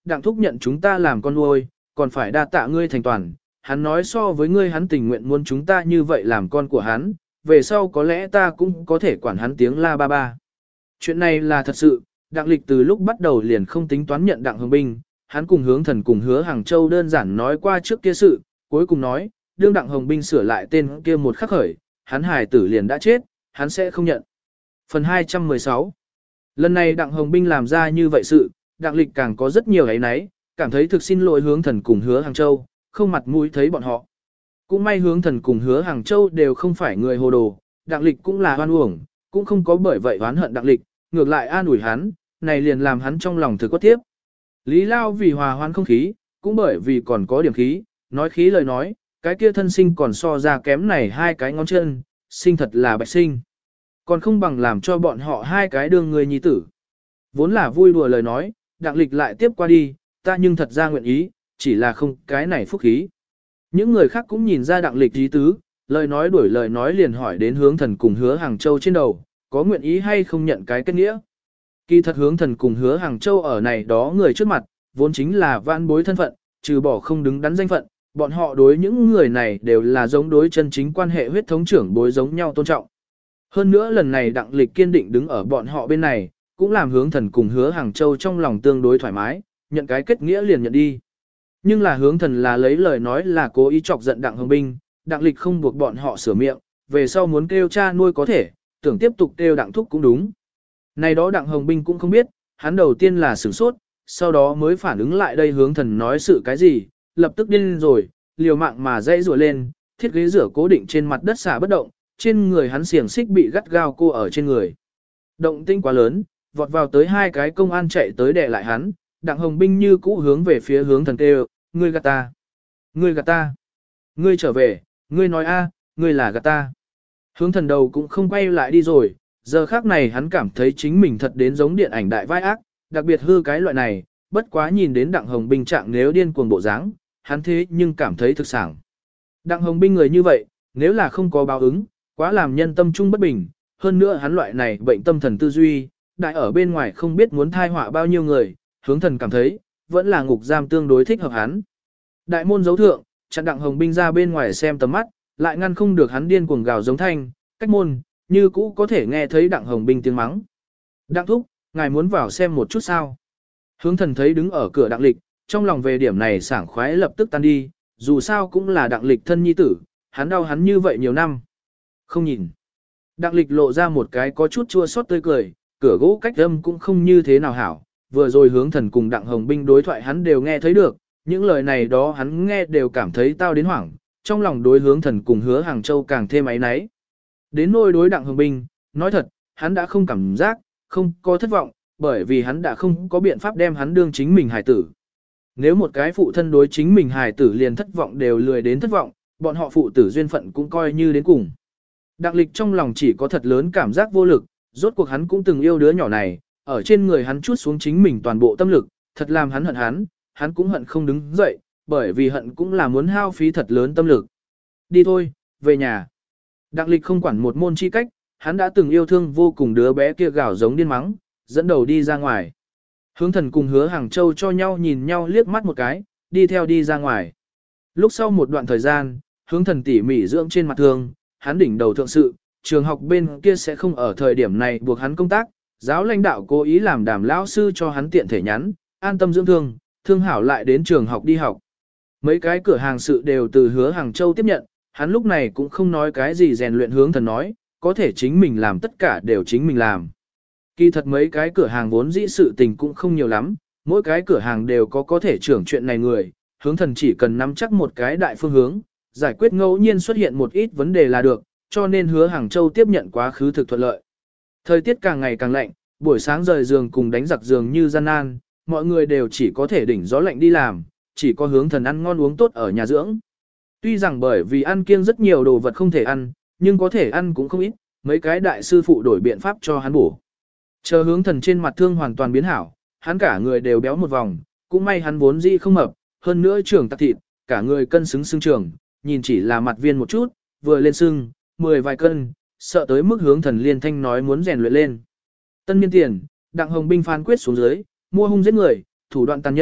đặng thúc nhận chúng ta làm con nuôi, còn phải đa tạ ngươi thành toàn, hắn nói so với ngươi hắn tình nguyện muốn chúng ta như vậy làm con của hắn, về sau có lẽ ta cũng có thể quản hắn tiếng la ba ba. Chuyện này là thật sự, đặng lịch từ lúc bắt đầu liền không tính toán nhận đặng hồng binh, hắn cùng hướng thần cùng hứa Hàng Châu đơn giản nói qua trước kia sự, cuối cùng nói, đương đặng hồng binh sửa lại tên kia một khắc khởi, hắn hài tử liền đã chết, hắn sẽ không nhận. Phần 216. Lần này đặng hồng binh làm ra như vậy sự, đặng lịch càng có rất nhiều ấy nấy, cảm thấy thực xin lỗi hướng thần cùng hứa Hàng Châu, không mặt mũi thấy bọn họ. Cũng may hướng thần cùng hứa Hàng Châu đều không phải người hồ đồ, đặng lịch cũng là hoan uổng, cũng không có bởi vậy oán hận đặng lịch, ngược lại an ủi hắn, này liền làm hắn trong lòng thực có tiếp. Lý Lao vì hòa hoãn không khí, cũng bởi vì còn có điểm khí, nói khí lời nói, cái kia thân sinh còn so ra kém này hai cái ngón chân, sinh thật là bạch sinh. Còn không bằng làm cho bọn họ hai cái đương người nhi tử. Vốn là vui đùa lời nói, đặng lịch lại tiếp qua đi, ta nhưng thật ra nguyện ý, chỉ là không cái này phúc khí. Những người khác cũng nhìn ra đặng lịch ý tứ, lời nói đuổi lời nói liền hỏi đến hướng thần cùng hứa Hàng Châu trên đầu, có nguyện ý hay không nhận cái kết nghĩa. Kỳ thật hướng thần cùng hứa Hàng Châu ở này đó người trước mặt, vốn chính là vãn bối thân phận, trừ bỏ không đứng đắn danh phận, bọn họ đối những người này đều là giống đối chân chính quan hệ huyết thống trưởng bối giống nhau tôn trọng. Hơn nữa lần này đặng lịch kiên định đứng ở bọn họ bên này, cũng làm hướng thần cùng hứa Hàng Châu trong lòng tương đối thoải mái, nhận cái kết nghĩa liền nhận đi. Nhưng là hướng thần là lấy lời nói là cố ý chọc giận đặng hồng binh, đặng lịch không buộc bọn họ sửa miệng, về sau muốn kêu cha nuôi có thể, tưởng tiếp tục kêu đặng thúc cũng đúng. Này đó đặng hồng binh cũng không biết, hắn đầu tiên là sửng sốt, sau đó mới phản ứng lại đây hướng thần nói sự cái gì, lập tức điên rồi, liều mạng mà dãy rùa lên, thiết ghế rửa cố định trên mặt đất xả bất động, trên người hắn xiềng xích bị gắt gao cô ở trên người. Động tĩnh quá lớn, vọt vào tới hai cái công an chạy tới đè lại hắn, đặng hồng binh như cũ hướng về phía hướng thần kêu, ngươi gạt ta, ngươi gạt ta, ngươi trở về, ngươi nói a, ngươi là gạt ta. Hướng thần đầu cũng không quay lại đi rồi, giờ khác này hắn cảm thấy chính mình thật đến giống điện ảnh đại vai ác, đặc biệt hư cái loại này, bất quá nhìn đến đặng hồng binh trạng nếu điên cuồng bộ dáng, hắn thế nhưng cảm thấy thực sảng. Đặng hồng binh người như vậy, nếu là không có báo ứng, quá làm nhân tâm trung bất bình, hơn nữa hắn loại này bệnh tâm thần tư duy, đại ở bên ngoài không biết muốn thai họa bao nhiêu người, hướng thần cảm thấy, vẫn là ngục giam tương đối thích hợp hắn. Đại môn dấu thượng, chặn đặng hồng binh ra bên ngoài xem tầm mắt, lại ngăn không được hắn điên cuồng gào giống thanh, cách môn, như cũ có thể nghe thấy đặng hồng binh tiếng mắng. Đặng thúc, ngài muốn vào xem một chút sao? Hướng thần thấy đứng ở cửa đặng lịch, trong lòng về điểm này sảng khoái lập tức tan đi, dù sao cũng là đặng lịch thân nhi tử, hắn đau hắn như vậy nhiều năm. Không nhìn. Đặng lịch lộ ra một cái có chút chua xót tươi cười, cửa gỗ cách âm cũng không như thế nào hảo, vừa rồi hướng thần cùng đặng hồng binh đối thoại hắn đều nghe thấy được, những lời này đó hắn nghe đều cảm thấy tao đến hoảng, trong lòng đối hướng thần cùng hứa Hàng Châu càng thêm áy náy. Đến nôi đối đặng hồng binh, nói thật, hắn đã không cảm giác, không có thất vọng, bởi vì hắn đã không có biện pháp đem hắn đương chính mình hài tử. Nếu một cái phụ thân đối chính mình hài tử liền thất vọng đều lười đến thất vọng, bọn họ phụ tử duyên phận cũng coi như đến cùng. Đặng lịch trong lòng chỉ có thật lớn cảm giác vô lực, rốt cuộc hắn cũng từng yêu đứa nhỏ này, ở trên người hắn chút xuống chính mình toàn bộ tâm lực, thật làm hắn hận hắn cũng hận không đứng dậy, bởi vì hận cũng là muốn hao phí thật lớn tâm lực. Đi thôi, về nhà. Đặng lịch không quản một môn chi cách, hắn đã từng yêu thương vô cùng đứa bé kia gào giống điên mắng, dẫn đầu đi ra ngoài. Hướng thần cùng hứa Hàng Châu cho nhau nhìn nhau liếc mắt một cái, đi theo đi ra ngoài. Lúc sau một đoạn thời gian, hướng thần tỉ mỉ dưỡng trên mặt thương, hắn đỉnh đầu thượng sự, trường học bên kia sẽ không ở thời điểm này buộc hắn công tác, giáo lãnh đạo cố ý làm đảm lão sư cho hắn tiện thể nhắn, an tâm dưỡng thương, thương hảo lại đến trường học đi học. Mấy cái cửa hàng sự đều từ hứa Hàng Châu tiếp nhận, hắn lúc này cũng không nói cái gì rèn luyện hướng thần nói, có thể chính mình làm tất cả đều chính mình làm. Kỳ thật mấy cái cửa hàng vốn dĩ sự tình cũng không nhiều lắm, mỗi cái cửa hàng đều có thể trưởng chuyện này người, hướng thần chỉ cần nắm chắc một cái đại phương hướng, giải quyết ngẫu nhiên xuất hiện một ít vấn đề là được, cho nên hứa Hàng Châu tiếp nhận quá khứ thực thuận lợi. Thời tiết càng ngày càng lạnh, buổi sáng rời giường cùng đánh giặc giường như gian nan, mọi người đều chỉ có thể đỉnh gió lạnh đi làm, chỉ có hướng thần ăn ngon uống tốt ở nhà dưỡng. Tuy rằng bởi vì ăn kiêng rất nhiều đồ vật không thể ăn, nhưng có thể ăn cũng không ít, mấy cái đại sư phụ đổi biện pháp cho hắn bổ. Chờ hướng thần trên mặt thương hoàn toàn biến hảo, hắn cả người đều béo một vòng, cũng may hắn vốn dĩ không mập, hơn nữa trưởng tắc thịt, cả người cân xứng xương trường, nhìn chỉ là mặt viên một chút, vừa lên xương, 10 vài cân, sợ tới mức hướng thần liên thanh nói muốn rèn luyện lên. Tân niên tiền, đặng hồng binh phán quyết xuống dưới, mua hung giết người, thủ đoạn tàn nhẫn,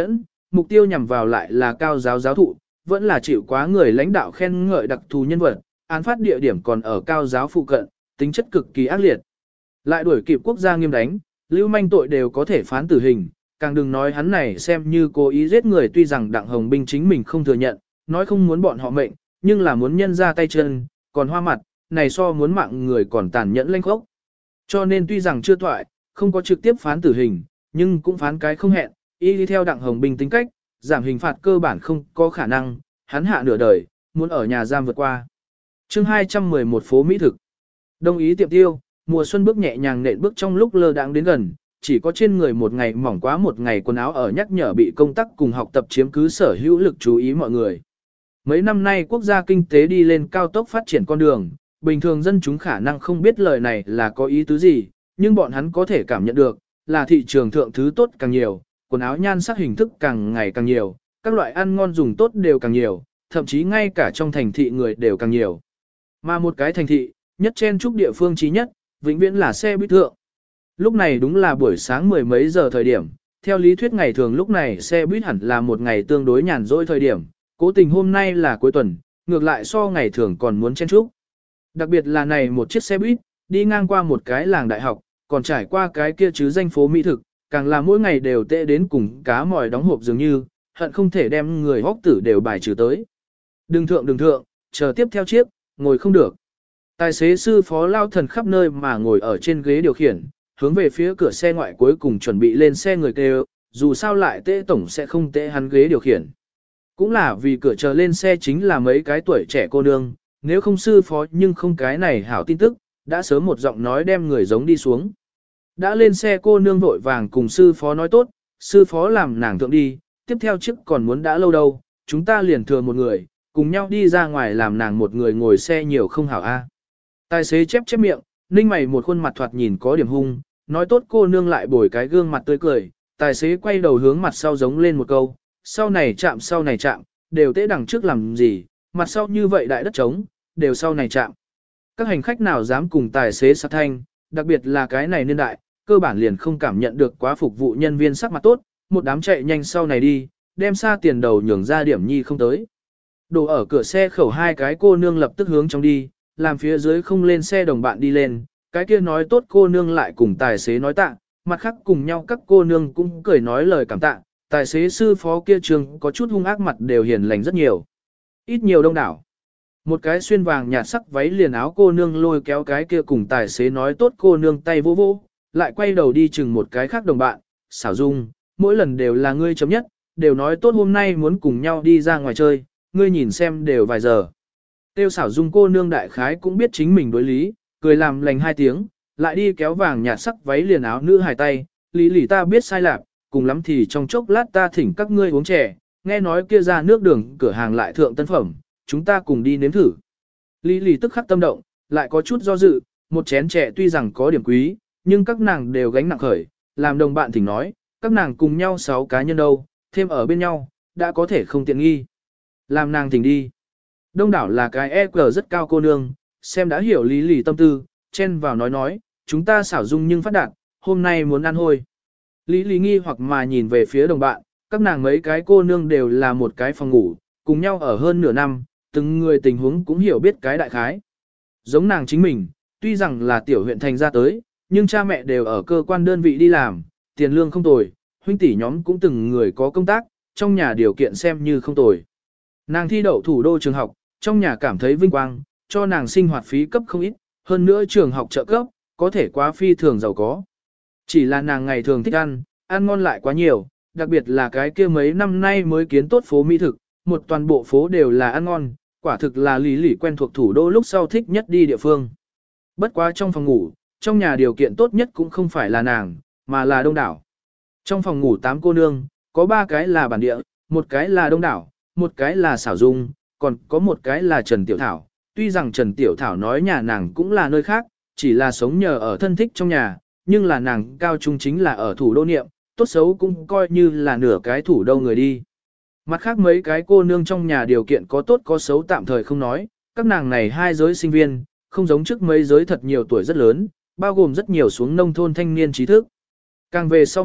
mục tiêu nhằm vào lại là cao giáo giáo thụ, vẫn là chịu quá người lãnh đạo khen ngợi đặc thù nhân vật, án phát địa điểm còn ở cao giáo phụ cận, tính chất cực kỳ ác liệt. Lại đuổi kịp quốc gia nghiêm đánh, lưu manh tội đều có thể phán tử hình, càng đừng nói hắn này xem như cố ý giết người, tuy rằng Đặng Hồng Binh chính mình không thừa nhận, nói không muốn bọn họ mệnh, nhưng là muốn nhân ra tay chân, còn hoa mặt, này so muốn mạng người còn tàn nhẫn lanh khốc. Cho nên tuy rằng chưa thoại, không có trực tiếp phán tử hình, nhưng cũng phán cái không hẹn, y đi theo Đặng Hồng Binh tính cách, giảm hình phạt cơ bản không có khả năng, hắn hạ nửa đời, muốn ở nhà giam vượt qua. Chương 211 phố Mỹ thực. Đông ý tiệm tiêu, mùa xuân bước nhẹ nhàng nện bước trong lúc lơ đãng đến gần, chỉ có trên người một ngày mỏng quá một ngày quần áo ở nhắc nhở bị công tác cùng học tập chiếm cứ sở hữu lực chú ý mọi người. Mấy năm nay quốc gia kinh tế đi lên cao tốc phát triển con đường, bình thường dân chúng khả năng không biết lời này là có ý tứ gì, nhưng bọn hắn có thể cảm nhận được, là thị trường thượng thứ tốt càng nhiều, quần áo nhan sắc hình thức càng ngày càng nhiều, các loại ăn ngon dùng tốt đều càng nhiều, thậm chí ngay cả trong thành thị người đều càng nhiều. Mà một cái thành thị, nhất chen chúc địa phương trí nhất, vĩnh viễn là xe buýt thượng. Lúc này đúng là buổi sáng mười mấy giờ thời điểm, theo lý thuyết ngày thường lúc này xe buýt hẳn là một ngày tương đối nhàn rỗi thời điểm, cố tình hôm nay là cuối tuần, ngược lại so ngày thường còn muốn chen chúc. Đặc biệt là này một chiếc xe buýt, đi ngang qua một cái làng đại học, còn trải qua cái kia chứ danh phố mỹ thực, càng là mỗi ngày đều tệ đến cùng cá mòi đóng hộp dường như, hận không thể đem người hóc tử đều bài trừ tới. Đừng thượng, chờ tiếp theo chiếc, ngồi không được. Tài xế sư phó lao thần khắp nơi mà ngồi ở trên ghế điều khiển, hướng về phía cửa xe ngoại cuối cùng chuẩn bị lên xe người kêu, dù sao lại tệ tổng sẽ không tệ hắn ghế điều khiển. Cũng là vì cửa chờ lên xe chính là mấy cái tuổi trẻ cô nương, nếu không sư phó nhưng không cái này hảo tin tức, đã sớm một giọng nói đem người giống đi xuống. Đã lên xe cô nương vội vàng cùng sư phó nói tốt, sư phó làm nàng thượng đi, tiếp theo chiếc còn muốn đã lâu đâu, chúng ta liền thừa một người, cùng nhau đi ra ngoài làm nàng một người ngồi xe nhiều không hảo a. Tài xế chép miệng, ninh mày một khuôn mặt thoạt nhìn có điểm hung, nói tốt cô nương lại bồi cái gương mặt tươi cười, tài xế quay đầu hướng mặt sau giống lên một câu, sau này chạm, đều tễ đằng trước làm gì, mặt sau như vậy đại đất trống, đều sau này chạm. Các hành khách nào dám cùng tài xế sát thanh, đặc biệt là cái này niên đại, cơ bản liền không cảm nhận được quá phục vụ nhân viên sắc mặt tốt, một đám chạy nhanh sau này đi, đem xa tiền đầu nhường ra điểm nhi không tới. Đồ ở cửa xe khẩu hai cái cô nương lập tức hướng trong đi, làm phía dưới không lên xe đồng bạn đi lên, cái kia nói tốt cô nương lại cùng tài xế nói tạ, mặt khác cùng nhau các cô nương cũng cười nói lời cảm tạ, tài xế sư phó kia trường có chút hung ác mặt đều hiền lành rất nhiều. Ít nhiều đông đảo. Một cái xuyên vàng nhạt sắc váy liền áo cô nương lôi kéo cái kia cùng tài xế nói tốt cô nương tay vô vô, lại quay đầu đi chừng một cái khác đồng bạn, xảo dung, mỗi lần đều là ngươi chấm nhất, đều nói tốt hôm nay muốn cùng nhau đi ra ngoài chơi, ngươi nhìn xem đều vài giờ. Tiêu xảo dung cô nương đại khái cũng biết chính mình đối lý, cười làm lành hai tiếng, lại đi kéo vàng nhạt sắc váy liền áo nữ hài tay, lý lì ta biết sai lạc, cùng lắm thì trong chốc lát ta thỉnh các ngươi uống chè, nghe nói kia ra nước đường cửa hàng lại thượng tân phẩm, chúng ta cùng đi nếm thử. Lý lì tức khắc tâm động, lại có chút do dự, một chén chè tuy rằng có điểm quý, nhưng các nàng đều gánh nặng khởi, làm đồng bạn thỉnh nói, các nàng cùng nhau 6 cá nhân đâu, thêm ở bên nhau, đã có thể không tiện nghi. Làm nàng thỉnh đi. Đông đảo là cái EQ rất cao cô nương, xem đã hiểu lý lì tâm tư, chen vào nói, chúng ta xảo dung nhưng phát đạt, hôm nay muốn ăn hôi. Lý lì nghi hoặc mà nhìn về phía đồng bạn, các nàng mấy cái cô nương đều là một cái phòng ngủ, cùng nhau ở hơn nửa năm, từng người tình huống cũng hiểu biết cái đại khái. Giống nàng chính mình, tuy rằng là tiểu huyện thành ra tới, nhưng cha mẹ đều ở cơ quan đơn vị đi làm, tiền lương không tồi, huynh tỷ nhóm cũng từng người có công tác, trong nhà điều kiện xem như không tồi. Nàng thi đậu thủ đô trường học, trong nhà cảm thấy vinh quang, cho nàng sinh hoạt phí cấp không ít, hơn nữa trường học trợ cấp, có thể quá phi thường giàu có. Chỉ là nàng ngày thường thích ăn ngon lại quá nhiều, đặc biệt là cái kia mấy năm nay mới kiến tốt phố mỹ thực, một toàn bộ phố đều là ăn ngon, quả thực là lý lỉ quen thuộc thủ đô lúc sau thích nhất đi địa phương. Bất quá trong phòng ngủ, trong nhà điều kiện tốt nhất cũng không phải là nàng, mà là đông đảo. Trong phòng ngủ 8 cô nương, có 3 cái là bản địa, một cái là đông đảo, một cái là xảo dung, còn có một cái là Trần Tiểu Thảo. Tuy rằng Trần Tiểu Thảo nói nhà nàng cũng là nơi khác, chỉ là sống nhờ ở thân thích trong nhà, nhưng là nàng cao trung chính là ở thủ đô niệm, tốt xấu cũng coi như là nửa cái thủ đô người đi. Mặt khác mấy cái cô nương trong nhà điều kiện có tốt có xấu tạm thời không nói, các nàng này hai giới sinh viên, không giống trước mấy giới thật nhiều tuổi rất lớn, bao gồm rất nhiều xuống nông thôn thanh niên trí thức. Càng về sau mặt,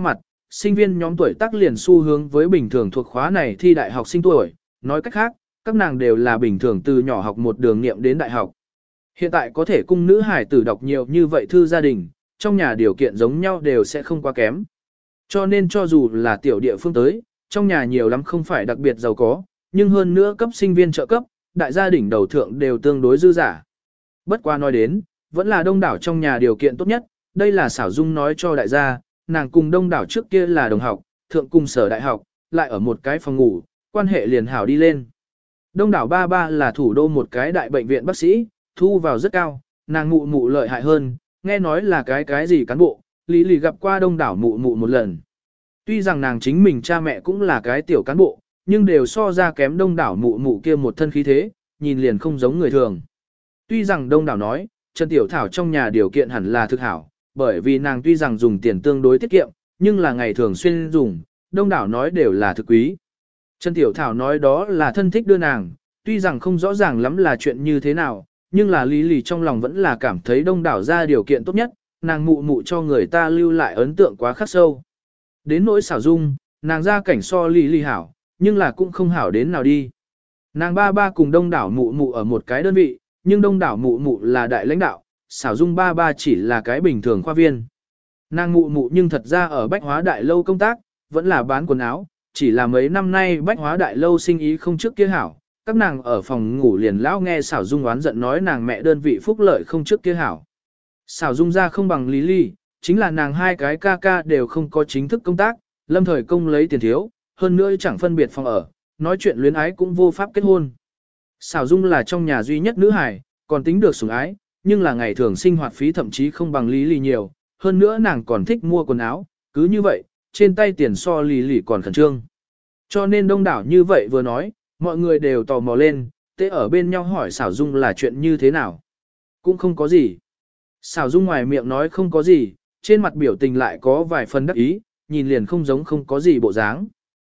sinh viên nhóm tuổi tác liền xu hướng với bình thường thuộc khóa này thi đại học sinh tuổi, nói cách khác, các nàng đều là bình thường từ nhỏ học một đường niệm đến đại học. Hiện tại có thể cung nữ hải tử đọc nhiều như vậy thư gia đình, trong nhà điều kiện giống nhau đều sẽ không quá kém. Cho nên cho dù là tiểu địa phương tới, trong nhà nhiều lắm không phải đặc biệt giàu có, nhưng hơn nữa cấp sinh viên trợ cấp, đại gia đình đầu thượng đều tương đối dư giả. Bất qua nói đến, vẫn là đông đảo trong nhà điều kiện tốt nhất, đây là xảo dung nói cho đại gia, nàng cùng đông đảo trước kia là đồng học, thượng cùng sở đại học, lại ở một cái phòng ngủ, quan hệ liền hảo đi lên. Đông đảo ba ba là thủ đô một cái đại bệnh viện bác sĩ, thu vào rất cao, nàng mụ mụ lợi hại hơn, nghe nói là cái gì cán bộ, lý lì gặp qua đông đảo mụ mụ một lần. Tuy rằng nàng chính mình cha mẹ cũng là cái tiểu cán bộ, nhưng đều so ra kém đông đảo mụ mụ kia một thân khí thế, nhìn liền không giống người thường. Tuy rằng đông đảo nói, Trần Tiểu Thảo trong nhà điều kiện hẳn là thực hảo, bởi vì nàng tuy rằng dùng tiền tương đối tiết kiệm, nhưng là ngày thường xuyên dùng, đông đảo nói đều là thực quý. Trần Tiểu Thảo nói đó là thân thích đưa nàng, tuy rằng không rõ ràng lắm là chuyện như thế nào, nhưng là lý lì trong lòng vẫn là cảm thấy đông đảo ra điều kiện tốt nhất, nàng mụ mụ cho người ta lưu lại ấn tượng quá khắc sâu. Đến nỗi xảo dung, nàng ra cảnh so lý lì hảo, nhưng là cũng không hảo đến nào đi. Nàng ba ba cùng đông đảo mụ mụ ở một cái đơn vị, nhưng đông đảo mụ mụ là đại lãnh đạo, xảo dung ba ba chỉ là cái bình thường khoa viên. Nàng mụ mụ nhưng thật ra ở bách hóa đại lâu công tác, vẫn là bán quần áo, chỉ là mấy năm nay bách hóa đại lâu sinh ý không trước kia hảo, các nàng ở phòng ngủ liền lão nghe xảo dung oán giận nói nàng mẹ đơn vị phúc lợi không trước kia hảo. Xảo dung ra không bằng lý ly, chính là nàng hai cái ca ca đều không có chính thức công tác, lâm thời công lấy tiền thiếu, hơn nữa chẳng phân biệt phòng ở, nói chuyện luyến ái cũng vô pháp kết hôn. Xảo dung là trong nhà duy nhất nữ hài, còn tính được sủng ái, nhưng là ngày thường sinh hoạt phí thậm chí không bằng lý lì nhiều, hơn nữa nàng còn thích mua quần áo, cứ như vậy, trên tay tiền so lý lì còn khẩn trương. Cho nên đông đảo như vậy vừa nói, mọi người đều tò mò lên, tế ở bên nhau hỏi xảo dung là chuyện như thế nào. Cũng không có gì. Xảo dung ngoài miệng nói không có gì, trên mặt biểu tình lại có vài phần đắc ý, nhìn liền không giống không có gì bộ dáng.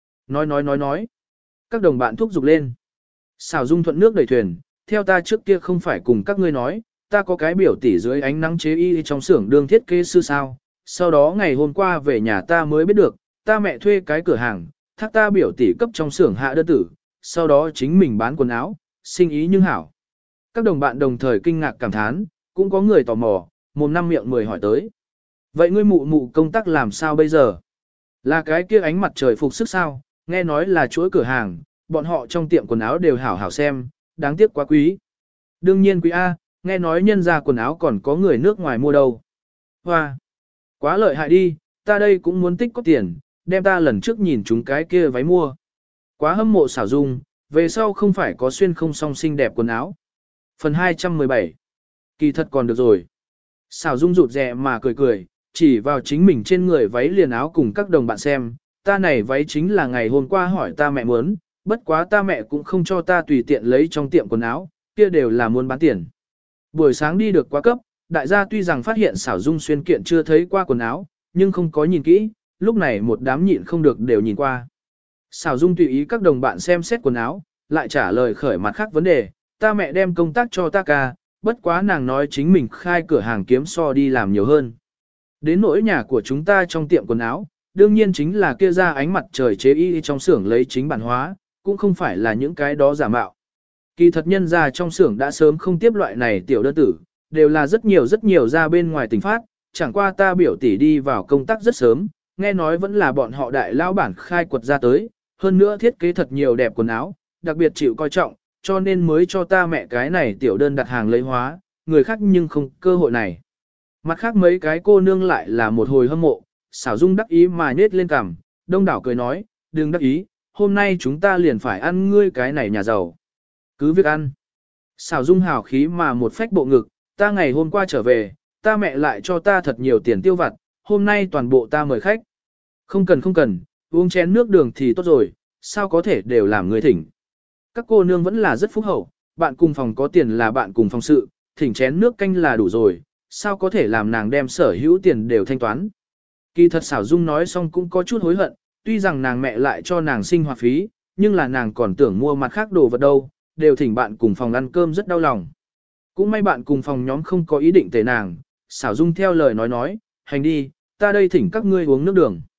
Nói. Các đồng bạn thúc giục lên. Xảo dung thuận nước đẩy thuyền, theo ta trước kia không phải cùng các ngươi nói, ta có cái biểu tỷ dưới ánh nắng chế y trong xưởng đương thiết kế sư sao. Sau đó ngày hôm qua về nhà ta mới biết được, ta mẹ thuê cái cửa hàng, thác ta biểu tỷ cấp trong xưởng hạ đơn tử, sau đó chính mình bán quần áo, sinh ý nhưng hảo. Các đồng bạn đồng thời kinh ngạc cảm thán, cũng có người tò mò, mồm năm miệng mười hỏi tới. Vậy ngươi mụ mụ công tác làm sao bây giờ? Là cái kia ánh mặt trời phục sức sao? Nghe nói là chuỗi cửa hàng, bọn họ trong tiệm quần áo đều hảo hảo xem, đáng tiếc quá quý. Đương nhiên quý A, nghe nói nhân ra quần áo còn có người nước ngoài mua đâu. Hoa! Quá lợi hại đi, ta đây cũng muốn tích có tiền, đem ta lần trước nhìn chúng cái kia váy mua. Quá hâm mộ xảo dung, về sau không phải có xuyên không song xinh đẹp quần áo. Phần 217. Kỳ thật còn được rồi. Xảo dung rụt rè mà cười, chỉ vào chính mình trên người váy liền áo cùng các đồng bạn xem, ta này váy chính là ngày hôm qua hỏi ta mẹ muốn, bất quá ta mẹ cũng không cho ta tùy tiện lấy trong tiệm quần áo, kia đều là muốn bán tiền. Buổi sáng đi được quá cấp, đại gia tuy rằng phát hiện xảo dung xuyên kiện chưa thấy qua quần áo, nhưng không có nhìn kỹ, lúc này một đám nhịn không được đều nhìn qua. Xảo dung tùy ý các đồng bạn xem xét quần áo, lại trả lời khởi mặt khác vấn đề, ta mẹ đem công tác cho ta ca, bất quá nàng nói chính mình khai cửa hàng kiếm so đi làm nhiều hơn. Đến nỗi nhà của chúng ta trong tiệm quần áo, đương nhiên chính là kia ra ánh mặt trời chế y trong xưởng lấy chính bản hóa, cũng không phải là những cái đó giả mạo. Kỳ thật nhân ra trong xưởng đã sớm không tiếp loại này tiểu đơn tử, đều là rất nhiều ra bên ngoài tỉnh phát, chẳng qua ta biểu tỷ đi vào công tác rất sớm, nghe nói vẫn là bọn họ đại lao bản khai quật ra tới, hơn nữa thiết kế thật nhiều đẹp quần áo, đặc biệt chịu coi trọng, cho nên mới cho ta mẹ cái này tiểu đơn đặt hàng lấy hóa, người khác nhưng không cơ hội này. Mặt khác mấy cái cô nương lại là một hồi hâm mộ, xảo dung đắc ý mà nết lên cằm, đông đảo cười nói, đừng đắc ý, hôm nay chúng ta liền phải ăn ngươi cái này nhà giàu. Cứ việc ăn. Xảo dung hào khí mà một phách bộ ngực, ta ngày hôm qua trở về, ta mẹ lại cho ta thật nhiều tiền tiêu vặt, hôm nay toàn bộ ta mời khách. Không cần, uống chén nước đường thì tốt rồi, sao có thể đều làm người thỉnh. Các cô nương vẫn là rất phúc hậu, bạn cùng phòng có tiền là bạn cùng phòng sự, thỉnh chén nước canh là đủ rồi, sao có thể làm nàng đem sở hữu tiền đều thanh toán. Kỳ thật xảo dung nói xong cũng có chút hối hận, tuy rằng nàng mẹ lại cho nàng sinh hoạt phí, nhưng là nàng còn tưởng mua mặt khác đồ vật đâu, đều thỉnh bạn cùng phòng ăn cơm rất đau lòng. Cũng may bạn cùng phòng nhóm không có ý định tệ nàng, xảo dung theo lời nói, hành đi, ta đây thỉnh các ngươi uống nước đường.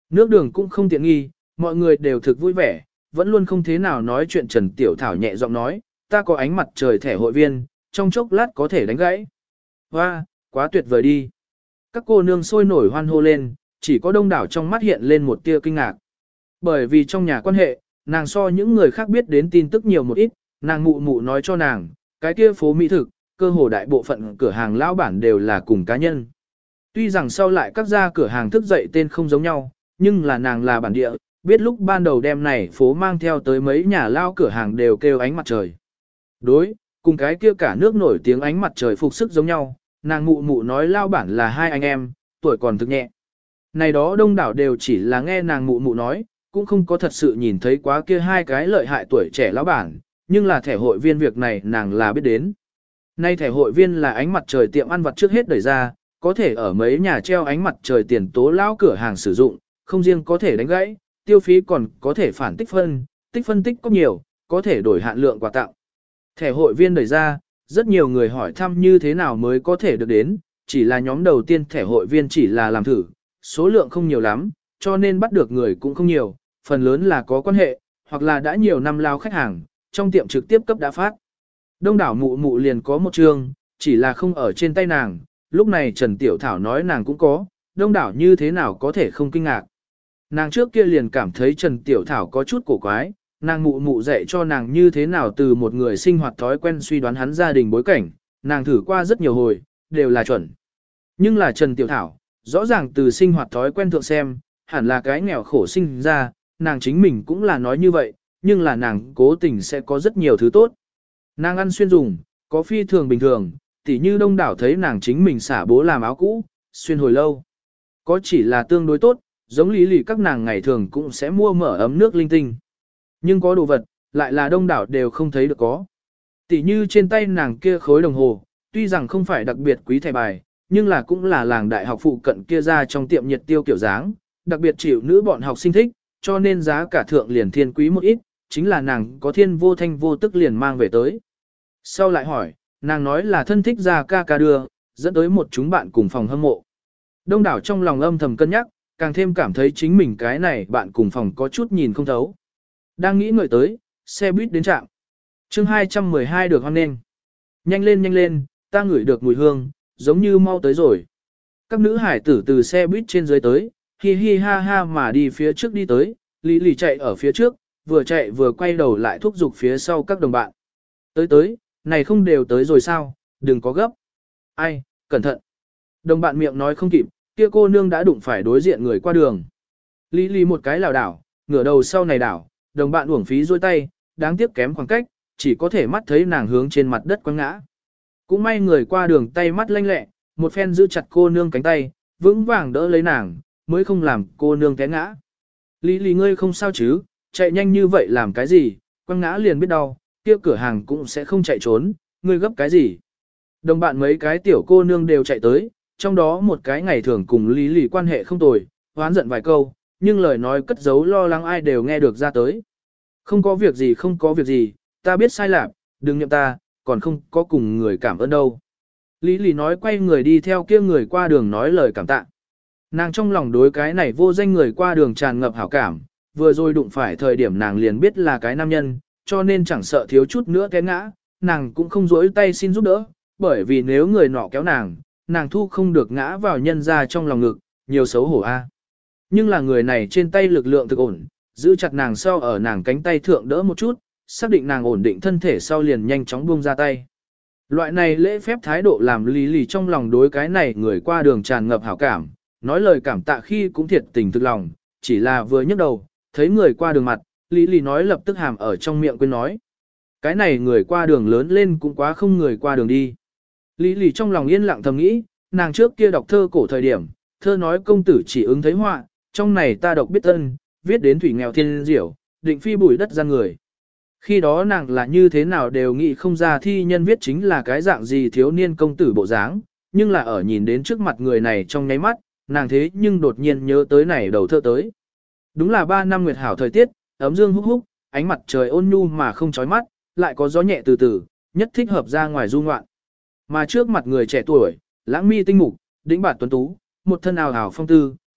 Nước đường cũng không tiện nghi, mọi người đều thực vui vẻ, vẫn luôn không thế nào nói chuyện. Trần Tiểu Thảo nhẹ giọng nói, ta có ánh mặt trời thẻ hội viên, trong chốc lát có thể đánh gãy. Hoa, quá tuyệt vời đi. Các cô nương sôi nổi hoan hô lên, chỉ có đông đảo trong mắt hiện lên một tia kinh ngạc. Bởi vì trong nhà quan hệ, nàng so những người khác biết đến tin tức nhiều một ít, nàng mụ mụ nói cho nàng, cái kia phố mỹ thực, cơ hồ đại bộ phận cửa hàng lão bản đều là cùng cá nhân. Tuy rằng sau lại các gia cửa hàng thức dậy tên không giống nhau, nhưng là nàng là bản địa, biết lúc ban đầu đem này phố mang theo tới mấy nhà lao cửa hàng đều kêu ánh mặt trời. Đối, cùng cái kia cả nước nổi tiếng ánh mặt trời phục sức giống nhau, nàng mụ mụ nói lao bản là hai anh em, tuổi còn thực nhẹ. Này đó đông đảo đều chỉ là nghe nàng mụ mụ nói, cũng không có thật sự nhìn thấy quá kia hai cái lợi hại tuổi trẻ lão bản, nhưng là thẻ hội viên việc này nàng là biết đến. Nay thẻ hội viên là ánh mặt trời tiệm ăn vặt trước hết đẩy ra, có thể ở mấy nhà treo ánh mặt trời tiền tố lão cửa hàng sử dụng, không riêng có thể đánh gãy, tiêu phí còn có thể phản tích phân tích có nhiều, có thể đổi hạn lượng quà tặng. Thẻ hội viên đẩy ra, rất nhiều người hỏi thăm như thế nào mới có thể được đến, chỉ là nhóm đầu tiên thẻ hội viên chỉ là làm thử, số lượng không nhiều lắm, cho nên bắt được người cũng không nhiều, phần lớn là có quan hệ, hoặc là đã nhiều năm lao khách hàng, trong tiệm trực tiếp cấp đã phát. Đông đảo mụ mụ liền có một chương, chỉ là không ở trên tay nàng, lúc này Trần Tiểu Thảo nói nàng cũng có, đông đảo như thế nào có thể không kinh ngạc. Nàng trước kia liền cảm thấy Trần Tiểu Thảo có chút cổ quái, nàng mụ mụ dạy cho nàng như thế nào từ một người sinh hoạt thói quen suy đoán hắn gia đình bối cảnh, nàng thử qua rất nhiều hồi, đều là chuẩn. Nhưng là Trần Tiểu Thảo, rõ ràng từ sinh hoạt thói quen thượng xem, hẳn là cái nghèo khổ sinh ra, nàng chính mình cũng là nói như vậy, nhưng là nàng cố tình sẽ có rất nhiều thứ tốt. Nàng ăn xuyên dùng, có phi thường bình thường, tỉ như đông đảo thấy nàng chính mình xả bố làm áo cũ, xuyên hồi lâu. Có chỉ là tương đối tốt, giống lý lì các nàng ngày thường cũng sẽ mua mở ấm nước linh tinh. Nhưng có đồ vật, lại là đông đảo đều không thấy được có. Tỉ như trên tay nàng kia khối đồng hồ, tuy rằng không phải đặc biệt quý thẻ bài, nhưng là cũng là làng đại học phụ cận kia ra trong tiệm nhiệt tiêu kiểu dáng, đặc biệt chịu nữ bọn học sinh thích, cho nên giá cả thượng liền thiên quý một ít, chính là nàng có thiên vô thanh vô tức liền mang về tới. Sau lại hỏi, nàng nói là thân thích ra ca ca đưa, dẫn tới một chúng bạn cùng phòng hâm mộ. Đông đảo trong lòng âm thầm cân nhắc, càng thêm cảm thấy chính mình cái này bạn cùng phòng có chút nhìn không thấu. Đang nghĩ ngợi tới, xe buýt đến trạm. chương 212 được hoan nghênh. Nhanh lên, ta ngửi được mùi hương, giống như mau tới rồi. Các nữ hải tử từ xe buýt trên dưới tới, hi hi ha ha mà đi phía trước đi tới, Lý Lì chạy ở phía trước, vừa chạy vừa quay đầu lại thúc giục phía sau các đồng bạn. Tới, này không đều tới rồi sao, đừng có gấp. Ai, cẩn thận. Đồng bạn miệng nói không kịp, kia cô nương đã đụng phải đối diện người qua đường. Lý Lì một cái lảo đảo, ngửa đầu sau này đảo, đồng bạn uổng phí dôi tay, đáng tiếc kém khoảng cách, chỉ có thể mắt thấy nàng hướng trên mặt đất quăng ngã. Cũng may người qua đường tay mắt lanh lẹ, một phen giữ chặt cô nương cánh tay, vững vàng đỡ lấy nàng, mới không làm cô nương té ngã. Lý Lì ngươi không sao chứ, chạy nhanh như vậy làm cái gì, quăng ngã liền biết đau, kia cửa hàng cũng sẽ không chạy trốn, ngươi gấp cái gì. Đồng bạn mấy cái tiểu cô nương đều chạy tới, trong đó một cái ngày thường cùng Lý Lì quan hệ không tồi, hoán giận vài câu, nhưng lời nói cất giấu lo lắng ai đều nghe được ra tới. Không có việc gì, ta biết sai lạc, đừng nhậm ta, còn không có cùng người cảm ơn đâu. Lý Lì nói quay người đi theo kia người qua đường nói lời cảm tạ. Nàng trong lòng đối cái này vô danh người qua đường tràn ngập hảo cảm, vừa rồi đụng phải thời điểm nàng liền biết là cái nam nhân, cho nên chẳng sợ thiếu chút nữa té ngã, nàng cũng không dối tay xin giúp đỡ, bởi vì nếu người nọ kéo nàng thu không được ngã vào nhân ra trong lòng ngực, nhiều xấu hổ a. Nhưng là người này trên tay lực lượng thực ổn, giữ chặt nàng sau ở nàng cánh tay thượng đỡ một chút, xác định nàng ổn định thân thể sau liền nhanh chóng buông ra tay. Loại này lễ phép thái độ làm Lý Lì trong lòng đối cái này người qua đường tràn ngập hảo cảm, nói lời cảm tạ khi cũng thiệt tình thực lòng, chỉ là vừa nhấc đầu, thấy người qua đường mặt, Lý Lì nói lập tức hàm ở trong miệng quên nói. Cái này người qua đường lớn lên cũng quá không người qua đường đi. Lý Lì trong lòng yên lặng thầm nghĩ, nàng trước kia đọc thơ cổ thời điểm, thơ nói công tử chỉ ứng thấy họa, trong này ta đọc biết ân, viết đến thủy nghèo thiên diểu, định phi bụi đất gian người. Khi đó nàng là như thế nào đều nghĩ không ra thi nhân viết chính là cái dạng gì thiếu niên công tử bộ dáng, nhưng là ở nhìn đến trước mặt người này trong nháy mắt, nàng thế nhưng đột nhiên nhớ tới này đầu thơ tới. Đúng là 3 năm nguyệt hảo thời tiết, ấm dương húc húc, ánh mặt trời ôn nhu mà không chói mắt, lại có gió nhẹ từ từ, nhất thích hợp ra ngoài du ngoạn. Mà trước mặt người trẻ tuổi, lãng mi tinh mục, đĩnh bạt tuấn tú, một thân ào ào phong tư,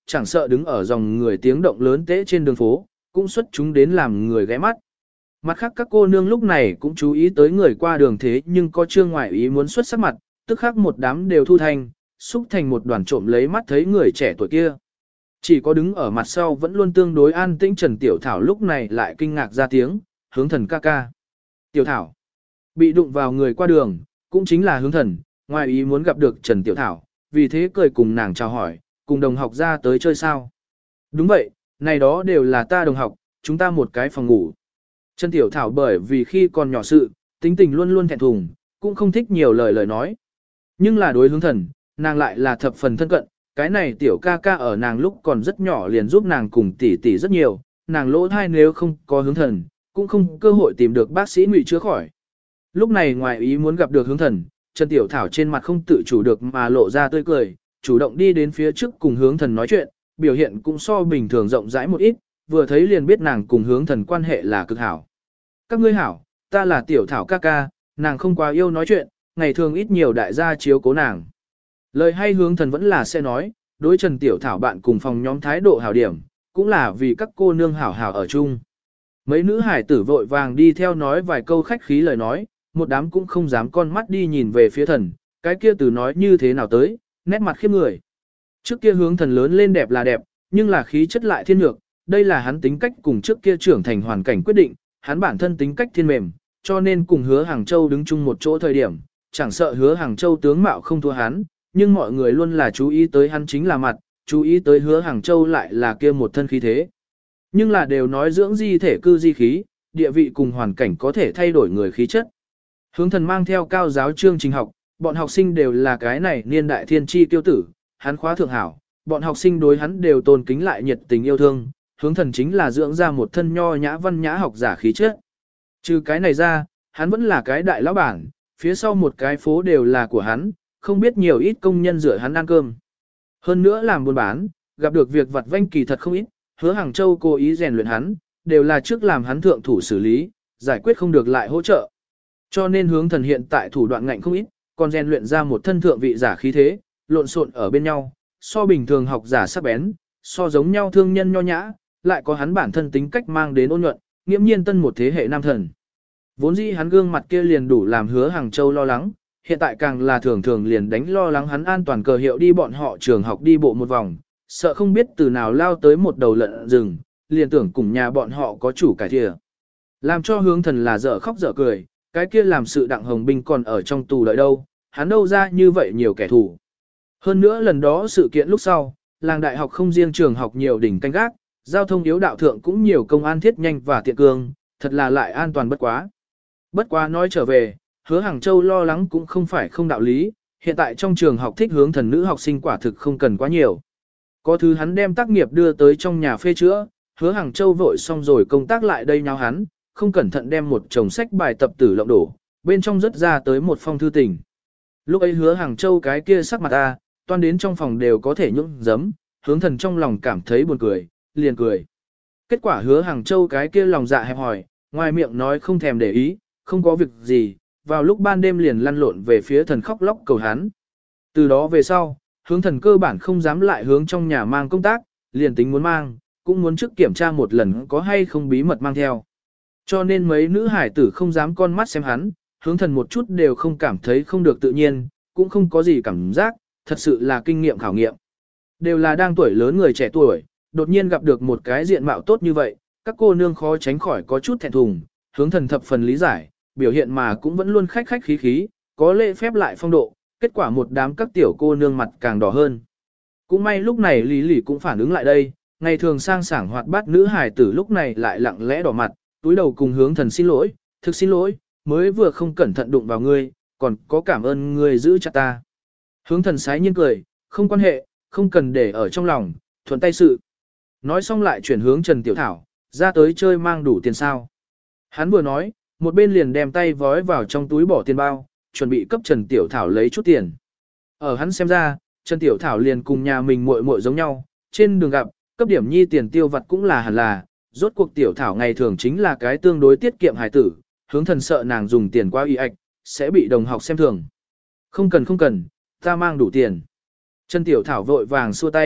chẳng sợ đứng ở dòng người tiếng động lớn tễ trên đường phố, cũng xuất chúng đến làm người ghé mắt. Mặt khác các cô nương lúc này cũng chú ý tới người qua đường thế nhưng có trương ngoại ý muốn xuất sắc mặt, tức khắc một đám đều thu thành, xúc thành một đoàn trộm lấy mắt thấy người trẻ tuổi kia. Chỉ có đứng ở mặt sau vẫn luôn tương đối an tĩnh Trần Tiểu Thảo lúc này lại kinh ngạc ra tiếng, hướng thần ca ca. Tiểu Thảo, bị đụng vào người qua đường, cũng chính là hướng thần, ngoài ý muốn gặp được Trần Tiểu Thảo, vì thế cười cùng nàng chào hỏi, cùng đồng học ra tới chơi sao. Đúng vậy, này đó đều là ta đồng học, chúng ta một cái phòng ngủ. Trần Tiểu Thảo bởi vì khi còn nhỏ sự, tính tình luôn luôn thẹn thùng, cũng không thích nhiều lời nói. Nhưng là đối hướng thần, nàng lại là thập phần thân cận, cái này tiểu ca ca ở nàng lúc còn rất nhỏ liền giúp nàng cùng tỷ tỷ rất nhiều, nàng lỗ thai nếu không có hướng thần, cũng không cơ hội tìm được bác sĩ ngụy chữa khỏi. Lúc này ngoài ý muốn gặp được hướng thần, Trần Tiểu Thảo trên mặt không tự chủ được mà lộ ra tươi cười, chủ động đi đến phía trước cùng hướng thần nói chuyện, biểu hiện cũng so bình thường rộng rãi một ít, vừa thấy liền biết nàng cùng hướng thần quan hệ là cực hảo. Các ngươi hảo, ta là Tiểu Thảo ca ca, nàng không quá yêu nói chuyện, ngày thường ít nhiều đại gia chiếu cố nàng. Lời hay hướng thần vẫn là sẽ nói, đối Trần Tiểu Thảo bạn cùng phòng nhóm thái độ hảo điểm, cũng là vì các cô nương hảo hảo ở chung. Mấy nữ hải tử vội vàng đi theo nói vài câu khách khí lời nói, một đám cũng không dám con mắt đi nhìn về phía thần, cái kia từ nói như thế nào tới, nét mặt khiếp người. Trước kia hướng thần lớn lên đẹp là đẹp, nhưng là khí chất lại thiên nhược, đây là hắn tính cách cùng trước kia trưởng thành hoàn cảnh quyết định, hắn bản thân tính cách thiên mềm, cho nên cùng Hứa Hàng Châu đứng chung một chỗ thời điểm, chẳng sợ Hứa Hàng Châu tướng mạo không thua hắn, nhưng mọi người luôn là chú ý tới hắn chính là mặt, chú ý tới Hứa Hàng Châu lại là kia một thân khí thế. Nhưng là đều nói dưỡng di thể cư di khí, địa vị cùng hoàn cảnh có thể thay đổi người khí chất. Hướng thần mang theo cao giáo chương trình học, bọn học sinh đều là cái này niên đại thiên tri tiêu tử, hắn khóa thượng hảo, bọn học sinh đối hắn đều tôn kính lại nhiệt tình yêu thương, hướng thần chính là dưỡng ra một thân nho nhã văn nhã học giả khí chất. Trừ cái này ra, hắn vẫn là cái đại lão bản, phía sau một cái phố đều là của hắn, không biết nhiều ít công nhân rửa hắn ăn cơm. Hơn nữa làm buôn bán, gặp được việc vặt vanh kỳ thật không ít, Hứa Hàng Châu cố ý rèn luyện hắn, đều là trước làm hắn thượng thủ xử lý, giải quyết không được lại hỗ trợ. Cho nên hướng thần hiện tại thủ đoạn ngạnh không ít, còn rèn luyện ra một thân thượng vị giả khí thế, lộn xộn ở bên nhau, so bình thường học giả sắc bén, so giống nhau thương nhân nho nhã, lại có hắn bản thân tính cách mang đến ôn nhuận, nghiễm nhiên tân một thế hệ nam thần. Vốn dĩ hắn gương mặt kia liền đủ làm Hứa Hàng Châu lo lắng, hiện tại càng là thường thường liền đánh lo lắng hắn an toàn cờ hiệu đi bọn họ trường học đi bộ một vòng, sợ không biết từ nào lao tới một đầu lợn rừng, liền tưởng cùng nhà bọn họ có chủ cải thìa. Làm cho hướng thần là dở khóc dở cười, cái kia làm sự đặng hồng binh còn ở trong tù đợi đâu, hắn đâu ra như vậy nhiều kẻ thù. Hơn nữa lần đó sự kiện lúc sau, làng đại học không riêng trường học nhiều đỉnh canh gác, giao thông yếu đạo thượng cũng nhiều công an thiết nhanh và tiện cương, thật là lại an toàn bất quá. Bất quá nói trở về, Hứa Hàng Châu lo lắng cũng không phải không đạo lý, hiện tại trong trường học thích hướng thần nữ học sinh quả thực không cần quá nhiều. Có thứ hắn đem tác nghiệp đưa tới trong nhà phê chữa, Hứa Hàng Châu vội xong rồi công tác lại đây nháo hắn, không cẩn thận đem một chồng sách bài tập tử lộng đổ, bên trong rớt ra tới một phong thư tình. Lúc ấy Hứa Hàng Châu cái kia sắc mặt ta, toan đến trong phòng đều có thể nhũng giấm, hướng thần trong lòng cảm thấy buồn cười, liền cười. Kết quả Hứa Hàng Châu cái kia lòng dạ hẹp hỏi, ngoài miệng nói không thèm để ý, không có việc gì, vào lúc ban đêm liền lăn lộn về phía thần khóc lóc cầu hắn. Từ đó về sau, hướng thần cơ bản không dám lại hướng trong nhà mang công tác, liền tính muốn mang, cũng muốn trước kiểm tra một lần có hay không bí mật mang theo. Cho nên mấy nữ hải tử không dám con mắt xem hắn, hướng thần một chút đều không cảm thấy không được tự nhiên, cũng không có gì cảm giác, thật sự là kinh nghiệm khảo nghiệm. Đều là đang tuổi lớn người trẻ tuổi, đột nhiên gặp được một cái diện mạo tốt như vậy, các cô nương khó tránh khỏi có chút thẹn thùng, hướng thần thập phần lý giải, biểu hiện mà cũng vẫn luôn khách khách khí khí, có lễ phép lại phong độ, kết quả một đám các tiểu cô nương mặt càng đỏ hơn. Cũng may lúc này Lý Lỷ cũng phản ứng lại đây, ngày thường sang sảng hoạt bát nữ hài tử lúc này lại lặng lẽ đỏ mặt, túi đầu cùng hướng thần xin lỗi, thực xin lỗi, mới vừa không cẩn thận đụng vào ngươi, còn có cảm ơn ngươi giữ chặt ta. Hướng thần sái nhiên cười, không quan hệ, không cần để ở trong lòng, thuận tay sự. Nói xong lại chuyển hướng Trần Tiểu Thảo, ra tới chơi mang đủ tiền sao. Hắn vừa nói, một bên liền đem tay vói vào trong túi bỏ tiền bao, chuẩn bị cấp Trần Tiểu Thảo lấy chút tiền. Ở hắn xem ra, Trần Tiểu Thảo liền cùng nhà mình muội muội giống nhau, trên đường gặp, cấp điểm nhi tiền tiêu vặt cũng là hẳn là, rốt cuộc Tiểu Thảo ngày thường chính là cái tương đối tiết kiệm hài tử, hướng thần sợ nàng dùng tiền quá y ạch, sẽ bị đồng học xem thường. Không cần, ta mang đủ tiền. Trần Tiểu Thảo vội vàng xua tay,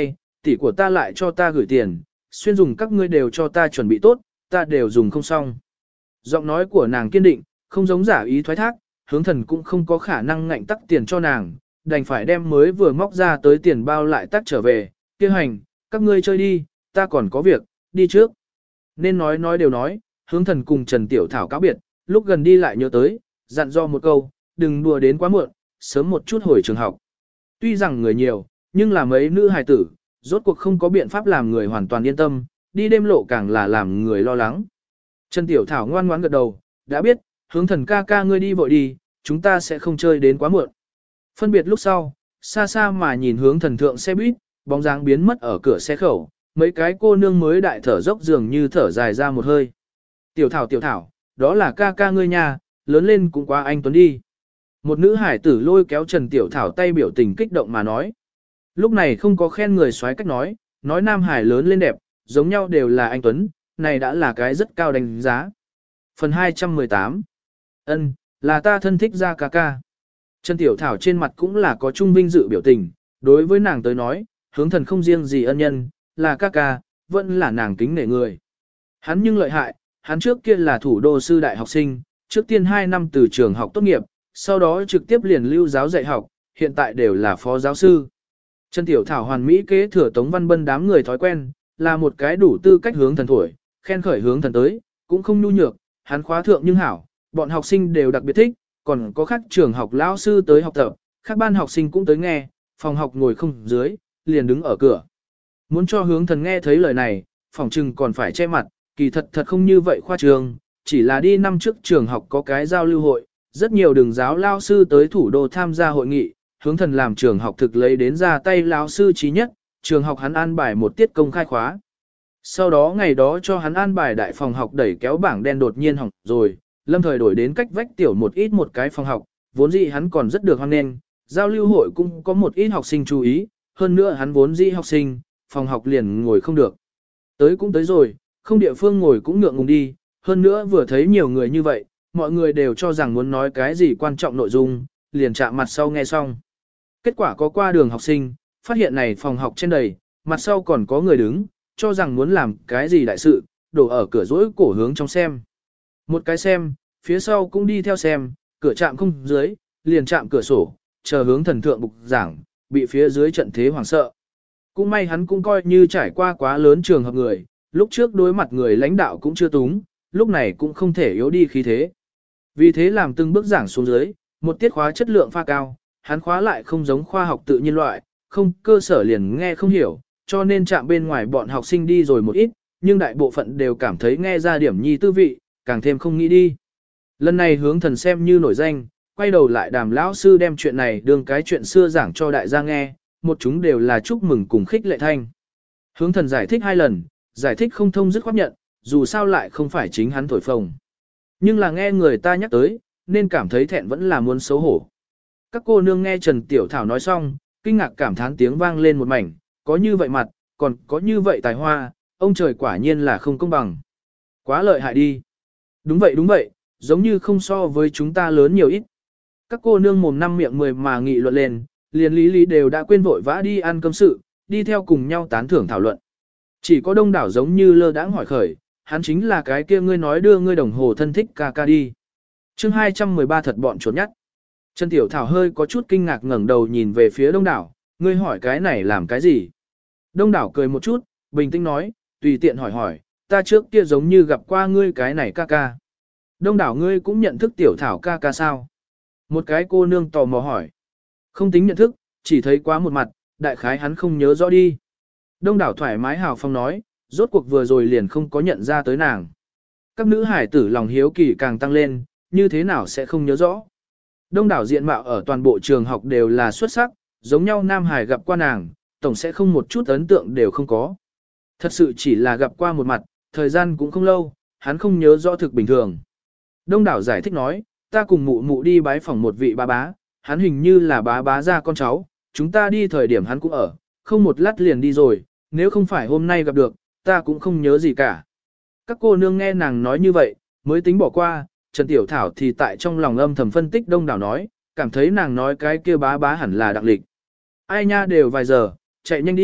tỷ của ta lại cho ta gửi tiền, xuyên dùng các ngươi đều cho ta chuẩn bị tốt, ta đều dùng không xong. Giọng nói của nàng kiên định, không giống giả ý thoái thác, hướng thần cũng không có khả năng ngạnh tắc tiền cho nàng, đành phải đem mới vừa móc ra tới tiền bao lại tắc trở về, kia hành, các ngươi chơi đi, ta còn có việc, đi trước. Nên nói đều nói, hướng thần cùng Trần Tiểu Thảo cáo biệt, lúc gần đi lại nhớ tới, dặn dò một câu, đừng đùa đến quá muộn, sớm một chút hồi trường học. Tuy rằng người nhiều, nhưng là mấy nữ hài tử, rốt cuộc không có biện pháp làm người hoàn toàn yên tâm, đi đêm lộ càng là làm người lo lắng. Trần Tiểu Thảo ngoan ngoãn gật đầu, đã biết, hướng thần ca ca ngươi đi vội đi, chúng ta sẽ không chơi đến quá muộn. Phân biệt lúc sau, xa xa mà nhìn hướng thần thượng xe buýt, bóng dáng biến mất ở cửa xe khẩu, mấy cái cô nương mới đại thở dốc dường như thở dài ra một hơi. Tiểu Thảo, đó là ca ca ngươi nha, lớn lên cũng quá anh tuấn đi. Một nữ hải tử lôi kéo Trần Tiểu Thảo tay biểu tình kích động mà nói. Lúc này không có khen người xoáy cách nói nam hải lớn lên đẹp, giống nhau đều là anh tuấn, này đã là cái rất cao đánh giá. Phần 218 Ân, là ta thân thích ra ca ca. Trần Tiểu Thảo trên mặt cũng là có trung vinh dự biểu tình, đối với nàng tới nói, hướng thần không riêng gì ân nhân, là ca ca, vẫn là nàng kính nể người. Hắn nhưng lợi hại, hắn trước kia là thủ đô sư đại học sinh, trước tiên 2 năm từ trường học tốt nghiệp, sau đó trực tiếp liền lưu giáo dạy học, hiện tại đều là phó giáo sư. Trần Tiểu Thảo hoàn mỹ kế thừa Tống Văn Bân đám người thói quen, là một cái đủ tư cách hướng thần thổi, khen khởi hướng thần tới, cũng không nhu nhược, hắn khóa thượng nhưng hảo, bọn học sinh đều đặc biệt thích, còn có khác trường học lão sư tới học tập, các ban học sinh cũng tới nghe, phòng học ngồi không dưới, liền đứng ở cửa. Muốn cho hướng thần nghe thấy lời này, phòng trừng còn phải che mặt, kỳ thật không như vậy khoa trường, chỉ là đi năm trước trường học có cái giao lưu hội, rất nhiều đường giáo lao sư tới thủ đô tham gia hội nghị, hướng thần làm trường học thực lấy đến ra tay lao sư trí nhất, trường học hắn an bài một tiết công khai khóa. Sau đó ngày đó cho hắn an bài đại phòng học đẩy kéo bảng đen đột nhiên hỏng rồi, lâm thời đổi đến cách vách tiểu một ít một cái phòng học, vốn dĩ hắn còn rất được hoan nghênh, giao lưu hội cũng có một ít học sinh chú ý, hơn nữa hắn vốn dĩ học sinh, phòng học liền ngồi không được. Tới cũng tới rồi, không địa phương ngồi cũng ngượng ngùng đi, hơn nữa vừa thấy nhiều người như vậy, mọi người đều cho rằng muốn nói cái gì quan trọng nội dung, liền chạm mặt sau nghe xong. Kết quả có qua đường học sinh, phát hiện này phòng học trên đầy, mặt sau còn có người đứng, cho rằng muốn làm cái gì đại sự, đổ ở cửa rỗi cổ hướng trong xem. Một cái xem, phía sau cũng đi theo xem, cửa chạm không dưới, liền chạm cửa sổ, chờ hướng thần thượng bục giảng, bị phía dưới trận thế hoảng sợ. Cũng may hắn cũng coi như trải qua quá lớn trường hợp người, lúc trước đối mặt người lãnh đạo cũng chưa túng, lúc này cũng không thể yếu đi khí thế. Vì thế làm từng bước giảng xuống dưới, một tiết khóa chất lượng pha cao, hắn khóa lại không giống khoa học tự nhiên loại, không cơ sở liền nghe không hiểu, cho nên chạm bên ngoài bọn học sinh đi rồi một ít, nhưng đại bộ phận đều cảm thấy nghe ra điểm nhi tư vị, càng thêm không nghĩ đi. Lần này hướng thần xem như nổi danh, quay đầu lại đàm lão sư đem chuyện này đương cái chuyện xưa giảng cho đại gia nghe, một chúng đều là chúc mừng cùng khích lệ thanh. Hướng thần giải thích 2 lần, giải thích không thông dứt khoát nhận, dù sao lại không phải chính hắn thổi phồng. Nhưng là nghe người ta nhắc tới, nên cảm thấy thẹn vẫn là muốn xấu hổ. Các cô nương nghe Trần Tiểu Thảo nói xong, kinh ngạc cảm thán tiếng vang lên một mảnh, có như vậy mặt, còn có như vậy tài hoa, ông trời quả nhiên là không công bằng. Quá lợi hại đi. Đúng vậy, giống như không so với chúng ta lớn nhiều ít. Các cô nương mồm năm miệng 10 mà nghị luận lên, liền lý đều đã quên vội vã đi ăn cơm sự, đi theo cùng nhau tán thưởng thảo luận. Chỉ có đông đảo giống như lơ đãng hỏi khởi, hắn chính là cái kia ngươi nói đưa ngươi đồng hồ thân thích ca ca đi. Chương 213 thật bọn trốn nhắt. Trần Tiểu Thảo hơi có chút kinh ngạc ngẩng đầu nhìn về phía đông đảo, ngươi hỏi cái này làm cái gì? Đông đảo cười một chút, bình tĩnh nói, tùy tiện hỏi, ta trước kia giống như gặp qua ngươi cái này ca ca. Đông đảo ngươi cũng nhận thức Tiểu Thảo ca ca sao? Một cái cô nương tò mò hỏi. Không tính nhận thức, chỉ thấy quá một mặt, đại khái hắn không nhớ rõ đi. Đông đảo thoải mái hào phong nói, rốt cuộc vừa rồi liền không có nhận ra tới nàng. Các nữ hải tử lòng hiếu kỳ càng tăng lên, như thế nào sẽ không nhớ rõ. Đông đảo diện mạo ở toàn bộ trường học đều là xuất sắc, giống nhau nam hải gặp qua nàng, tổng sẽ không một chút ấn tượng đều không có. Thật sự chỉ là gặp qua một mặt, thời gian cũng không lâu, hắn không nhớ rõ thực bình thường. Đông đảo giải thích nói, ta cùng mụ mụ đi bái phỏng một vị bá bá, hắn hình như là bá ra con cháu, chúng ta đi thời điểm hắn cũng ở, không một lát liền đi rồi, nếu không phải hôm nay gặp được, ta cũng không nhớ gì cả. Các cô nương nghe nàng nói như vậy, mới tính bỏ qua, Trần Tiểu Thảo thì tại trong lòng âm thầm phân tích đông đảo nói, cảm thấy nàng nói cái kia bá hẳn là Đặng Lịch. Ai nha đều vài giờ, chạy nhanh đi,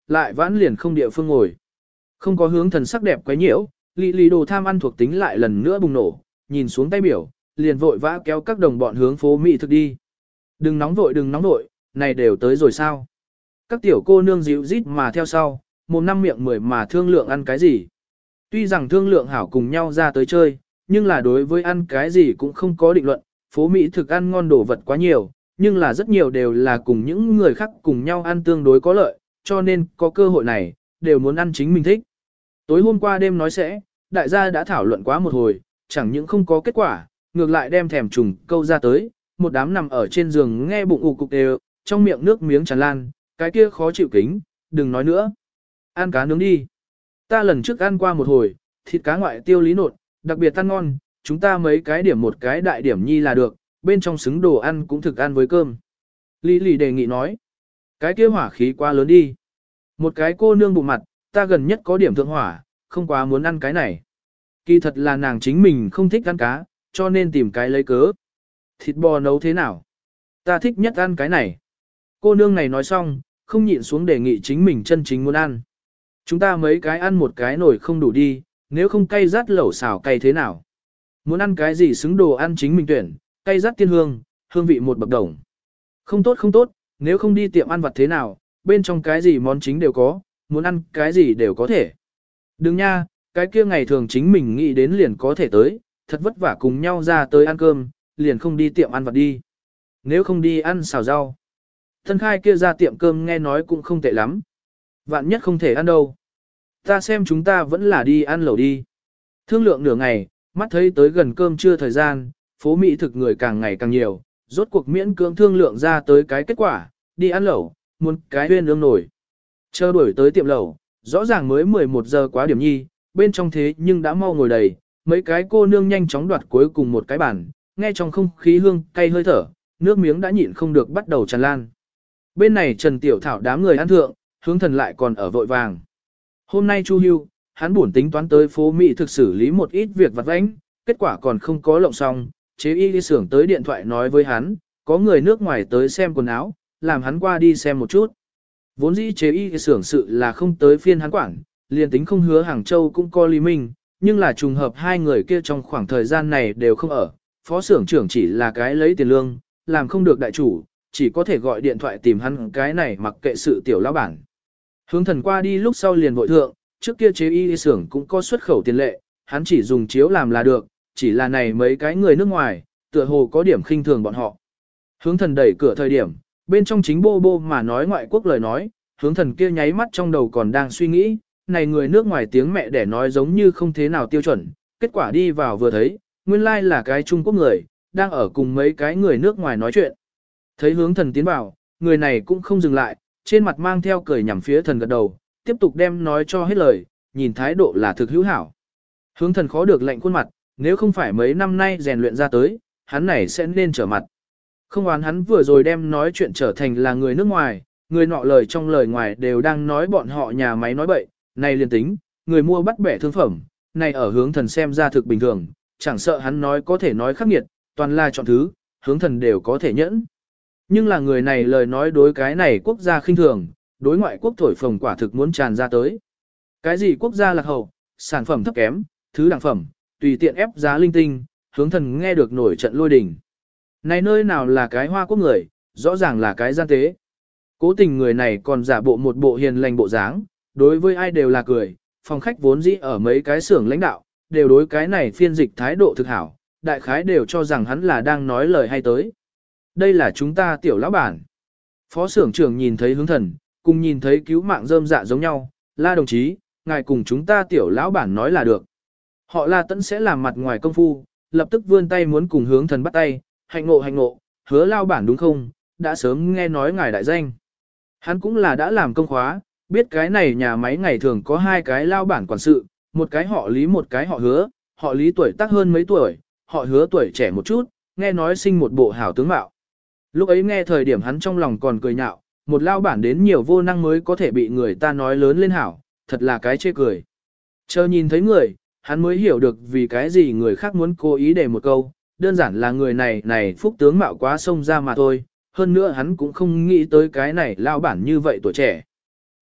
lại vãn liền không địa phương ngồi. Không có hướng thần sắc đẹp quấy nhiễu, Lý Đồ tham ăn thuộc tính lại lần nữa bùng nổ, nhìn xuống tay biểu, liền vội vã kéo các đồng bọn hướng phố mỹ thực đi. Đừng nóng vội, này đều tới rồi sao? Các tiểu cô nương dịu rít mà theo sau, mồm năm miệng mười mà thương lượng ăn cái gì. Tuy rằng thương lượng hảo cùng nhau ra tới chơi, nhưng là đối với ăn cái gì cũng không có định luận, phố Mỹ thực ăn ngon đồ vật quá nhiều, nhưng là rất nhiều đều là cùng những người khác cùng nhau ăn tương đối có lợi, cho nên có cơ hội này, đều muốn ăn chính mình thích. Tối hôm qua đêm nói sẽ, đại gia đã thảo luận quá một hồi, chẳng những không có kết quả, ngược lại đem thèm trùng câu ra tới, một đám nằm ở trên giường nghe bụng ù cục đều, trong miệng nước miếng tràn lan, cái kia khó chịu kính, đừng nói nữa. Ăn cá nướng đi. Ta lần trước ăn qua một hồi, thịt cá ngoại tiêu lý nột, đặc biệt ăn ngon, chúng ta mấy cái điểm một cái đại điểm nhi là được, bên trong xứng đồ ăn cũng thực ăn với cơm. Lý lì đề nghị nói, cái kia hỏa khí quá lớn đi. Một cái cô nương bụng mặt, ta gần nhất có điểm thượng hỏa, không quá muốn ăn cái này. Kỳ thật là nàng chính mình không thích ăn cá, cho nên tìm cái lấy cớ. Thịt bò nấu thế nào? Ta thích nhất ăn cái này. Cô nương này nói xong, không nhịn xuống đề nghị chính mình chân chính muốn ăn. Chúng ta mấy cái ăn một cái nổi không đủ đi, nếu không cay rát lẩu xào cay thế nào? Muốn ăn cái gì xứng đồ ăn chính mình tuyển, cay rát tiên hương, hương vị một bậc đồng. Không tốt, nếu không đi tiệm ăn vặt thế nào, bên trong cái gì món chính đều có, muốn ăn cái gì đều có thể. Đừng nha, cái kia ngày thường chính mình nghĩ đến liền có thể tới, thật vất vả cùng nhau ra tới ăn cơm, liền không đi tiệm ăn vặt đi. Nếu không đi ăn xào rau. Thân khai kia ra tiệm cơm nghe nói cũng không tệ lắm. Vạn nhất không thể ăn đâu. Ta xem chúng ta vẫn là đi ăn lẩu đi. Thương lượng nửa ngày, mắt thấy tới gần cơm trưa thời gian, phố Mỹ thực người càng ngày càng nhiều, rốt cuộc miễn cưỡng thương lượng ra tới cái kết quả, đi ăn lẩu, muốn cái huyên ương nổi. Chờ đuổi tới tiệm lẩu, rõ ràng mới 11 giờ quá điểm nhi, bên trong thế nhưng đã mau ngồi đầy, mấy cái cô nương nhanh chóng đoạt cuối cùng một cái bàn, nghe trong không khí hương cay hơi thở, nước miếng đã nhịn không được bắt đầu tràn lan. Bên này Trần Tiểu Thảo đám người ăn thượng, hướng thần lại còn ở vội vàng. Hôm nay Chu Hưu, hắn buồn tính toán tới phố Mỹ thực xử lý một ít việc vặt vãnh, kết quả còn không có lộng xong, chế y đi xưởng tới điện thoại nói với hắn, có người nước ngoài tới xem quần áo, làm hắn qua đi xem một chút. Vốn dĩ chế y xưởng sự là không tới phiên hắn quản, liền tính không hứa Hàng Châu cũng có Lý Minh, nhưng là trùng hợp hai người kia trong khoảng thời gian này đều không ở, phó xưởng trưởng chỉ là cái lấy tiền lương, làm không được đại chủ, chỉ có thể gọi điện thoại tìm hắn cái này mặc kệ sự tiểu lão bản. Hướng thần qua đi lúc sau liền vội thượng, trước kia chế y xưởng cũng có xuất khẩu tiền lệ, hắn chỉ dùng chiếu làm là được, chỉ là này mấy cái người nước ngoài, tựa hồ có điểm khinh thường bọn họ. Hướng thần đẩy cửa thời điểm, bên trong chính bô bô mà nói ngoại quốc lời nói, hướng thần kia nháy mắt trong đầu còn đang suy nghĩ, này người nước ngoài tiếng mẹ để nói giống như không thế nào tiêu chuẩn, kết quả đi vào vừa thấy, nguyên lai là cái Trung Quốc người, đang ở cùng mấy cái người nước ngoài nói chuyện. Thấy hướng thần tiến vào, người này cũng không dừng lại, trên mặt mang theo cười nhằm phía thần gật đầu, tiếp tục đem nói cho hết lời, nhìn thái độ là thực hữu hảo. Hướng thần khó được lạnh khuôn mặt, nếu không phải mấy năm nay rèn luyện ra tới, hắn này sẽ nên trở mặt. Không oán hắn vừa rồi đem nói chuyện trở thành là người nước ngoài, người nọ lời trong lời ngoài đều đang nói bọn họ nhà máy nói bậy, này liền tính, người mua bắt bẻ thương phẩm, này ở hướng thần xem ra thực bình thường, chẳng sợ hắn nói có thể nói khắc nghiệt, toàn là chọn thứ, hướng thần đều có thể nhẫn. Nhưng là người này lời nói đối cái này quốc gia khinh thường, đối ngoại quốc thổi phồng quả thực muốn tràn ra tới. Cái gì quốc gia lạc hậu, sản phẩm thấp kém, thứ đẳng phẩm, tùy tiện ép giá linh tinh, hướng thần nghe được nổi trận lôi đình. Này nơi nào là cái hoa quốc người, rõ ràng là cái gian tế. Cố tình người này còn giả bộ một bộ hiền lành bộ dáng, đối với ai đều là cười, phòng khách vốn dĩ ở mấy cái xưởng lãnh đạo, đều đối cái này phiên dịch thái độ thực hảo, đại khái đều cho rằng hắn là đang nói lời hay tới. Đây là chúng ta tiểu lão bản. Phó xưởng trưởng nhìn thấy hướng thần, cùng nhìn thấy cứu mạng rơm dạ giống nhau, la đồng chí, ngài cùng chúng ta tiểu lão bản nói là được. Họ La Tẫn sẽ làm mặt ngoài công phu, lập tức vươn tay muốn cùng hướng thần bắt tay, hạnh ngộ, hứa lao bản đúng không, đã sớm nghe nói ngài đại danh. Hắn cũng là đã làm công khóa, biết cái này nhà máy ngày thường có hai cái lao bản quản sự, một cái họ Lý một cái họ Lý tuổi tác hơn mấy tuổi, họ Hứa tuổi trẻ một chút, nghe nói sinh một bộ hảo tướng mạo. Lúc ấy nghe thời điểm hắn trong lòng còn cười nhạo, một lao bản đến nhiều vô năng mới có thể bị người ta nói lớn lên hảo, thật là cái chê cười. Chờ nhìn thấy người, hắn mới hiểu được vì cái gì người khác muốn cố ý để một câu, đơn giản là người này phúc tướng mạo quá xông ra mà thôi, hơn nữa hắn cũng không nghĩ tới cái này lao bản như vậy tuổi trẻ.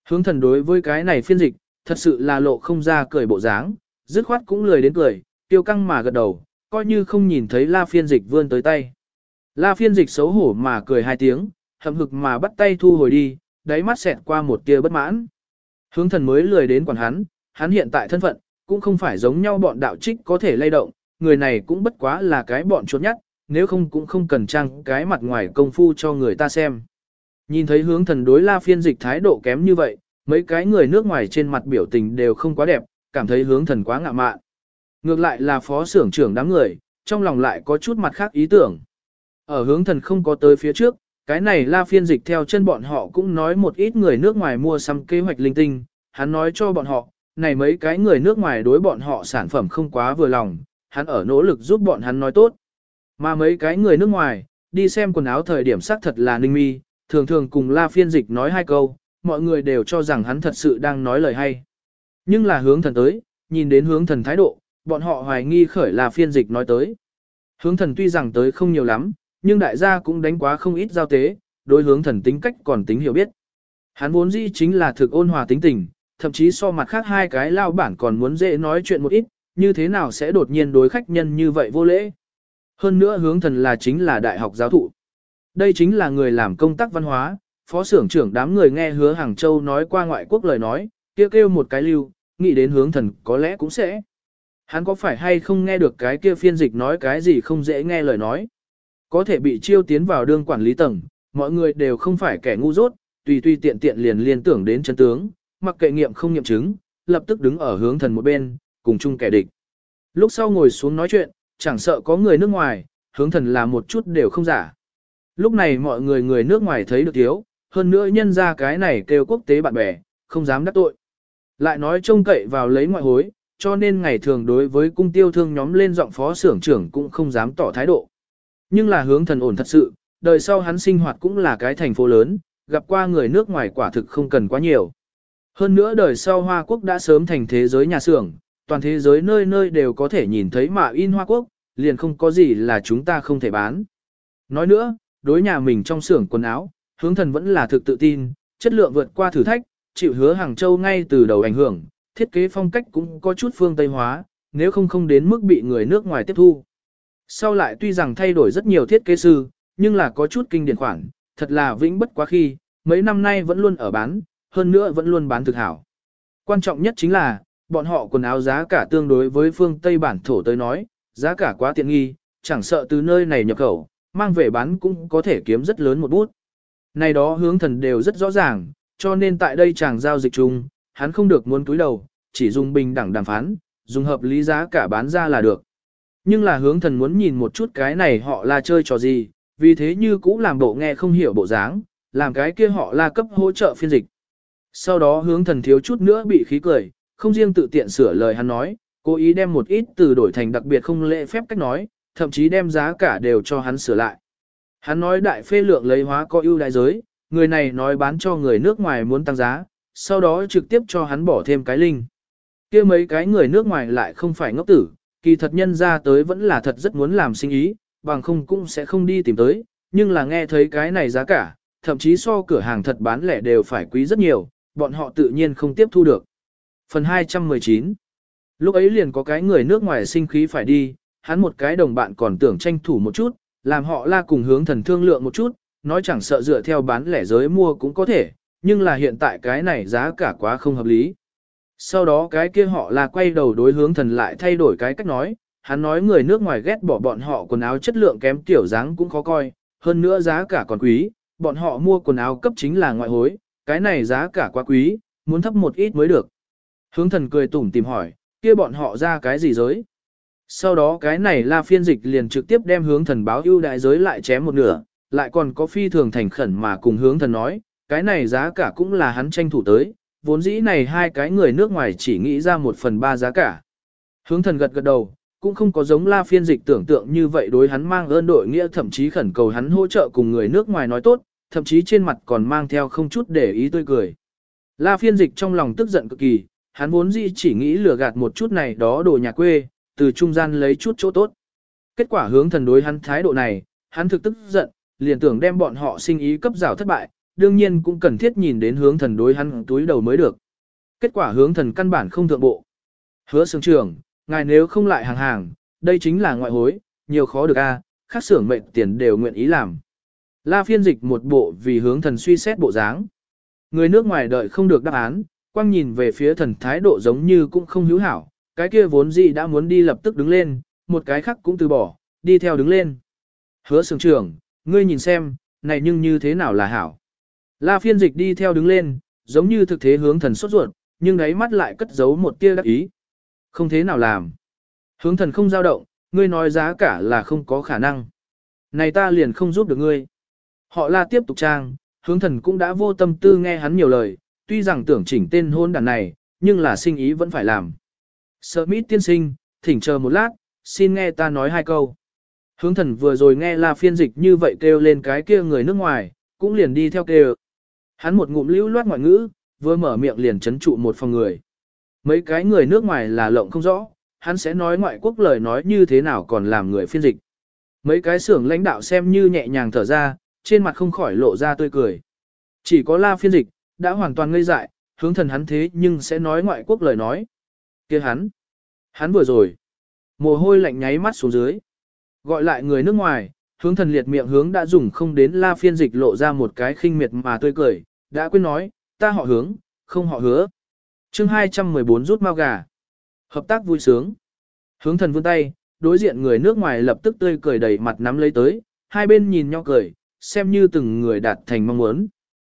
Hướng thần đối với cái này phiên dịch, thật sự là lộ không ra cười bộ dáng, dứt khoát cũng lười đến cười, tiêu căng mà gật đầu, coi như không nhìn thấy la phiên dịch vươn tới tay. La phiên dịch xấu hổ mà cười 2 tiếng, hậm hực mà bắt tay thu hồi đi, đáy mắt xẹt qua một tia bất mãn. Hướng thần mới lười đến quản hắn hiện tại thân phận, cũng không phải giống nhau bọn đạo trích có thể lay động, người này cũng bất quá là cái bọn chốt nhất, nếu không cũng không cần trang cái mặt ngoài công phu cho người ta xem. Nhìn thấy hướng thần đối la phiên dịch thái độ kém như vậy, mấy cái người nước ngoài trên mặt biểu tình đều không quá đẹp, cảm thấy hướng thần quá ngạ mạn. Ngược lại là phó xưởng trưởng đám người, trong lòng lại có chút mặt khác ý tưởng. Ở hướng thần không có tới phía trước, cái này la phiên dịch theo chân bọn họ cũng nói một ít người nước ngoài mua sắm kế hoạch linh tinh, hắn nói cho bọn họ, này mấy cái người nước ngoài đối bọn họ sản phẩm không quá vừa lòng, hắn ở nỗ lực giúp bọn hắn nói tốt. Mà mấy cái người nước ngoài, đi xem quần áo thời điểm xác thật là ninh mi, thường thường cùng la phiên dịch nói 2 câu, mọi người đều cho rằng hắn thật sự đang nói lời hay. Nhưng là hướng thần tới, nhìn đến hướng thần thái độ, bọn họ hoài nghi khởi la phiên dịch nói tới. Hướng thần tuy rằng tới không nhiều lắm, nhưng đại gia cũng đánh quá không ít giao tế, đối hướng thần tính cách còn tính hiểu biết. Hắn vốn dĩ chính là thực ôn hòa tính tình, thậm chí so mặt khác 2 cái lao bản còn muốn dễ nói chuyện một ít, như thế nào sẽ đột nhiên đối khách nhân như vậy vô lễ. Hơn nữa hướng thần là chính là đại học giáo thụ. Đây chính là người làm công tác văn hóa, phó xưởng trưởng đám người nghe Hứa Hàng Châu nói qua ngoại quốc lời nói, kêu một cái lưu, nghĩ đến hướng thần có lẽ cũng sẽ. Hắn có phải hay không nghe được cái kia phiên dịch nói cái gì không dễ nghe lời nói. Có thể bị chiêu tiến vào đương quản lý tầng, mọi người đều không phải kẻ ngu dốt, tùy tiện tiện liền liên tưởng đến chân tướng, mặc kệ nghiệm không nghiệm chứng, lập tức đứng ở hướng thần một bên, cùng chung kẻ địch. Lúc sau ngồi xuống nói chuyện, chẳng sợ có người nước ngoài, hướng thần là một chút đều không giả. Lúc này mọi người nước ngoài thấy được thiếu, hơn nữa nhân ra cái này kêu quốc tế bạn bè, không dám đắc tội. Lại nói trông cậy vào lấy ngoại hối, cho nên ngày thường đối với cung tiêu thương nhóm lên giọng phó xưởng trưởng cũng không dám tỏ thái độ. Nhưng là hướng thần ổn thật sự, đời sau hắn sinh hoạt cũng là cái thành phố lớn, gặp qua người nước ngoài quả thực không cần quá nhiều. Hơn nữa đời sau Hoa Quốc đã sớm thành thế giới nhà xưởng, toàn thế giới nơi nơi đều có thể nhìn thấy mà in Hoa Quốc, liền không có gì là chúng ta không thể bán. Nói nữa, đối nhà mình trong xưởng quần áo, hướng thần vẫn là thực tự tin, chất lượng vượt qua thử thách, chịu Hứa Hàng Châu ngay từ đầu ảnh hưởng, thiết kế phong cách cũng có chút phương Tây hóa, nếu không đến mức bị người nước ngoài tiếp thu. Sau lại tuy rằng thay đổi rất nhiều thiết kế sư, nhưng là có chút kinh điển khoản, thật là vĩnh bất quá khi, mấy năm nay vẫn luôn ở bán, hơn nữa vẫn luôn bán thực hảo. Quan trọng nhất chính là, bọn họ quần áo giá cả tương đối với phương Tây bản thổ tới nói, giá cả quá tiện nghi, chẳng sợ từ nơi này nhập khẩu, mang về bán cũng có thể kiếm rất lớn một bút. Này đó hướng thần đều rất rõ ràng, cho nên tại đây chàng giao dịch chung, hắn không được muốn túi đầu, chỉ dùng bình đẳng đàm phán, dùng hợp lý giá cả bán ra là được. Nhưng là hướng thần muốn nhìn một chút cái này họ là chơi trò gì, vì thế như cũ làm bộ nghe không hiểu bộ dáng, làm cái kia họ là cấp hỗ trợ phiên dịch. Sau đó hướng thần thiếu chút nữa bị khí cười, không riêng tự tiện sửa lời hắn nói, cố ý đem một ít từ đổi thành đặc biệt không lễ phép cách nói, thậm chí đem giá cả đều cho hắn sửa lại. Hắn nói đại phê lượng lấy hóa có ưu đại giới, người này nói bán cho người nước ngoài muốn tăng giá, sau đó trực tiếp cho hắn bỏ thêm cái linh. Kia mấy cái người nước ngoài lại không phải ngốc tử, kỳ thật nhân ra tới vẫn là thật rất muốn làm sinh ý, bằng không cũng sẽ không đi tìm tới, nhưng là nghe thấy cái này giá cả, thậm chí so cửa hàng thật bán lẻ đều phải quý rất nhiều, bọn họ tự nhiên không tiếp thu được. Phần 219. Lúc ấy liền có cái người nước ngoài sinh khí phải đi, hắn một cái đồng bạn còn tưởng tranh thủ một chút, làm họ la cùng hướng thần thương lượng một chút, nói chẳng sợ dựa theo bán lẻ giới mua cũng có thể, nhưng là hiện tại cái này giá cả quá không hợp lý. Sau đó cái kia họ là quay đầu đối hướng thần lại thay đổi cái cách nói, hắn nói người nước ngoài ghét bỏ bọn họ quần áo chất lượng kém kiểu dáng cũng khó coi, hơn nữa giá cả còn quý, bọn họ mua quần áo cấp chính là ngoại hối, cái này giá cả quá quý, muốn thấp một ít mới được. Hướng thần cười tủm tìm hỏi, kia bọn họ ra cái gì giới? Sau đó cái này là phiên dịch liền trực tiếp đem hướng thần báo ưu đại giới lại chém một nửa, lại còn có phi thường thành khẩn mà cùng hướng thần nói, cái này giá cả cũng là hắn tranh thủ tới, vốn dĩ này 2 cái người nước ngoài chỉ nghĩ ra 1/3 giá cả. Hướng thần gật gật đầu, cũng không có giống la phiên dịch tưởng tượng như vậy đối hắn mang ơn đội nghĩa, thậm chí khẩn cầu hắn hỗ trợ cùng người nước ngoài nói tốt, thậm chí trên mặt còn mang theo không chút để ý tươi cười. La phiên dịch trong lòng tức giận cực kỳ, hắn vốn dĩ chỉ nghĩ lừa gạt một chút này đó đồ nhà quê, từ trung gian lấy chút chỗ tốt. Kết quả hướng thần đối hắn thái độ này, hắn thực tức giận, liền tưởng đem bọn họ sinh ý cấp rào thất bại, đương nhiên cũng cần thiết nhìn đến hướng thần đối hắn túi đầu mới được. Kết quả hướng thần căn bản không thượng bộ. Hứa xưởng trưởng, ngài nếu không lại hàng, đây chính là ngoại hối, nhiều khó được a, khác xưởng mệnh tiền đều nguyện ý làm. La Phiên Dịch một bộ vì hướng thần suy xét bộ dáng. Người nước ngoài đợi không được đáp án, quang nhìn về phía thần thái độ giống như cũng không hữu hảo, cái kia vốn gì đã muốn đi lập tức đứng lên, một cái khác cũng từ bỏ, đi theo đứng lên. Hứa xưởng trưởng, ngươi nhìn xem, này nhưng như thế nào là hảo. La Phiên Dịch đi theo đứng lên, giống như thực thế hướng thần sốt ruột, nhưng đáy mắt lại cất giấu một tia đắc ý. Không thế nào làm. Hướng thần không dao động, ngươi nói giá cả là không có khả năng. Này ta liền không giúp được ngươi. Họ La tiếp tục trang, hướng thần cũng đã vô tâm tư nghe hắn nhiều lời, tuy rằng tưởng chỉnh tên hôn đàn này, nhưng là sinh ý vẫn phải làm. Smith tiên sinh, thỉnh chờ một lát, xin nghe ta nói hai câu. Hướng thần vừa rồi nghe La Phiên Dịch như vậy kêu lên cái kia người nước ngoài, cũng liền đi theo kêu. Hắn một ngụm lưu loát ngoại ngữ, vừa mở miệng liền chấn trụ một phòng người. Mấy cái người nước ngoài là lộng không rõ, hắn sẽ nói ngoại quốc lời nói như thế nào còn làm người phiên dịch. Mấy cái xưởng lãnh đạo xem như nhẹ nhàng thở ra, trên mặt không khỏi lộ ra tươi cười. Chỉ có La Phiên Dịch, đã hoàn toàn ngây dại, hướng thần hắn thế nhưng sẽ nói ngoại quốc lời nói. Kia hắn vừa rồi, mồ hôi lạnh nháy mắt xuống dưới. Gọi lại người nước ngoài, hướng thần liệt miệng hướng đã dùng không đến La Phiên Dịch lộ ra một cái khinh miệt mà tươi cười, đã quên nói, ta họ hướng, không họ hứa. Chương 214 rút mao gà. Hợp tác vui sướng. Hướng thần vươn tay, đối diện người nước ngoài lập tức tươi cười đầy mặt nắm lấy tới, hai bên nhìn nhau cười, xem như từng người đạt thành mong muốn.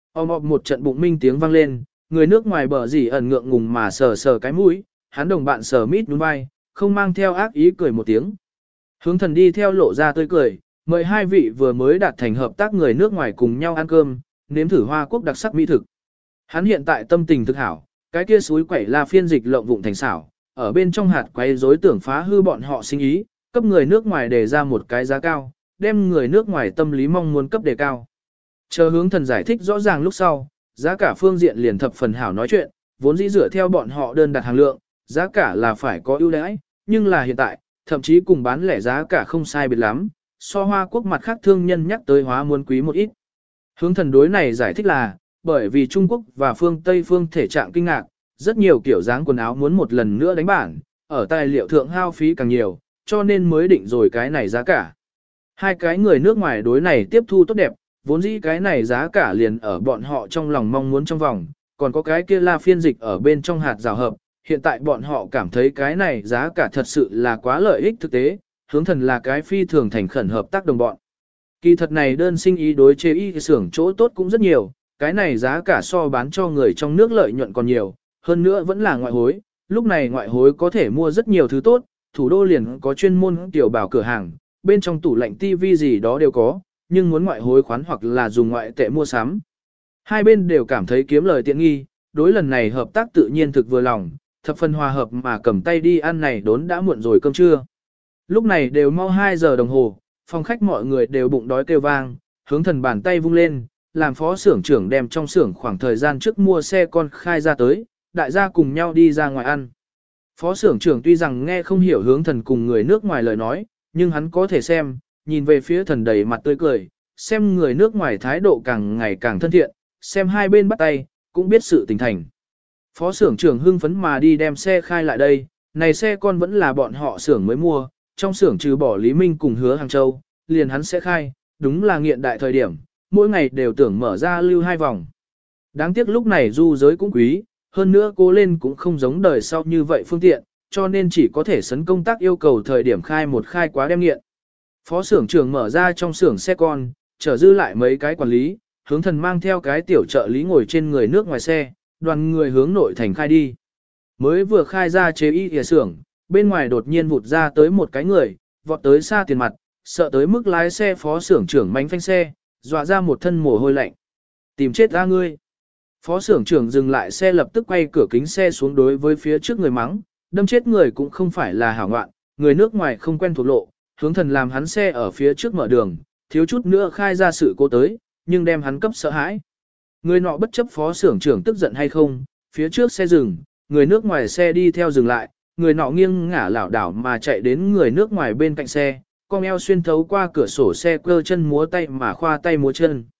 Một trận bụng minh tiếng vang lên, người nước ngoài bờ gì ẩn ngượng ngùng mà sờ sờ cái mũi, hắn đồng bạn sờ mít nhún vai, không mang theo ác ý cười một tiếng. Hướng thần đi theo lộ ra tươi cười, mời hai vị vừa mới đạt thành hợp tác người nước ngoài cùng nhau ăn cơm, nếm thử Hoa Quốc đặc sắc mỹ thực. Hắn hiện tại tâm tình thực hảo, cái kia suối quẩy La Phiên Dịch lộng vụng thành xảo, ở bên trong hạt quấy rối tưởng phá hư bọn họ sinh ý, cấp người nước ngoài đề ra một cái giá cao, đem người nước ngoài tâm lý mong muốn cấp đề cao. Chờ hướng thần giải thích rõ ràng lúc sau, giá cả phương diện liền thập phần hảo nói chuyện, vốn dĩ dựa theo bọn họ đơn đặt hàng lượng, giá cả là phải có ưu đãi, nhưng là hiện tại, thậm chí cùng bán lẻ giá cả không sai biệt lắm, so Hoa Quốc mặt khác thương nhân nhắc tới hóa muốn quý một ít. Hướng thần đối này giải thích là, bởi vì Trung Quốc và phương Tây phương thể trạng kinh ngạc, rất nhiều kiểu dáng quần áo muốn một lần nữa đánh bản, ở tài liệu thượng hao phí càng nhiều, cho nên mới định rồi cái này giá cả. Hai cái người nước ngoài đối này tiếp thu tốt đẹp, vốn dĩ cái này giá cả liền ở bọn họ trong lòng mong muốn trong vòng, còn có cái kia La Phiên Dịch ở bên trong hạt rào hợp, hiện tại bọn họ cảm thấy cái này giá cả thật sự là quá lợi ích thực tế, hướng thần là cái phi thường thành khẩn hợp tác đồng bọn. Kỳ thật này đơn sinh ý đối chế y xưởng chỗ tốt cũng rất nhiều, cái này giá cả so bán cho người trong nước lợi nhuận còn nhiều, hơn nữa vẫn là ngoại hối, lúc này ngoại hối có thể mua rất nhiều thứ tốt, thủ đô liền có chuyên môn tiểu bảo cửa hàng, bên trong tủ lạnh tivi gì đó đều có, nhưng muốn ngoại hối khoán hoặc là dùng ngoại tệ mua sắm. Hai bên đều cảm thấy kiếm lời tiện nghi, đối lần này hợp tác tự nhiên thực vừa lòng, thập phần hòa hợp mà cầm tay đi ăn này đốn đã muộn rồi cơm trưa. Lúc này đều mau 2 giờ đồng hồ, phòng khách mọi người đều bụng đói kêu vang, hướng thần bàn tay vung lên, làm phó xưởng trưởng đem trong xưởng khoảng thời gian trước mua xe con khai ra tới, đại gia cùng nhau đi ra ngoài ăn. Phó xưởng trưởng tuy rằng nghe không hiểu hướng thần cùng người nước ngoài lời nói, nhưng hắn có thể xem, nhìn về phía thần đầy mặt tươi cười, xem người nước ngoài thái độ càng ngày càng thân thiện, xem hai bên bắt tay, cũng biết sự tình thành. Phó xưởng trưởng hưng phấn mà đi đem xe khai lại đây, này xe con vẫn là bọn họ xưởng mới mua, trong xưởng trừ bỏ Lý Minh cùng Hứa Hàng Châu, liền hắn sẽ khai, đúng là nghiện đại thời điểm, mỗi ngày đều tưởng mở ra lưu 2 vòng. Đáng tiếc lúc này du giới cũng quý, hơn nữa cố lên cũng không giống đời sau như vậy phương tiện, cho nên chỉ có thể sấn công tác yêu cầu thời điểm khai một khai quá đem nghiện. Phó xưởng trưởng mở ra trong xưởng xe con, trở dư lại mấy cái quản lý, hướng thần mang theo cái tiểu trợ lý ngồi trên người nước ngoài xe, đoàn người hướng nội thành khai đi. Mới vừa khai ra chế y thìa xưởng, bên ngoài đột nhiên vụt ra tới một cái người, vọt tới xa tiền mặt, sợ tới mức lái xe phó xưởng trưởng mánh phanh xe, dọa ra một thân mồ hôi lạnh. Tìm chết ra ngươi. Phó xưởng trưởng dừng lại xe lập tức quay cửa kính xe xuống đối với phía trước người mắng, đâm chết người cũng không phải là hảo ngoạn, người nước ngoài không quen thuộc lộ, hướng thần làm hắn xe ở phía trước mở đường, thiếu chút nữa khai ra sự cố tới, nhưng đem hắn cấp sợ hãi. Người nọ bất chấp phó xưởng trưởng tức giận hay không, phía trước xe dừng, người nước ngoài xe đi theo dừng lại, người nọ nghiêng ngả lảo đảo mà chạy đến người nước ngoài bên cạnh xe, con eo xuyên thấu qua cửa sổ xe cơ chân múa tay mà khoa tay múa chân.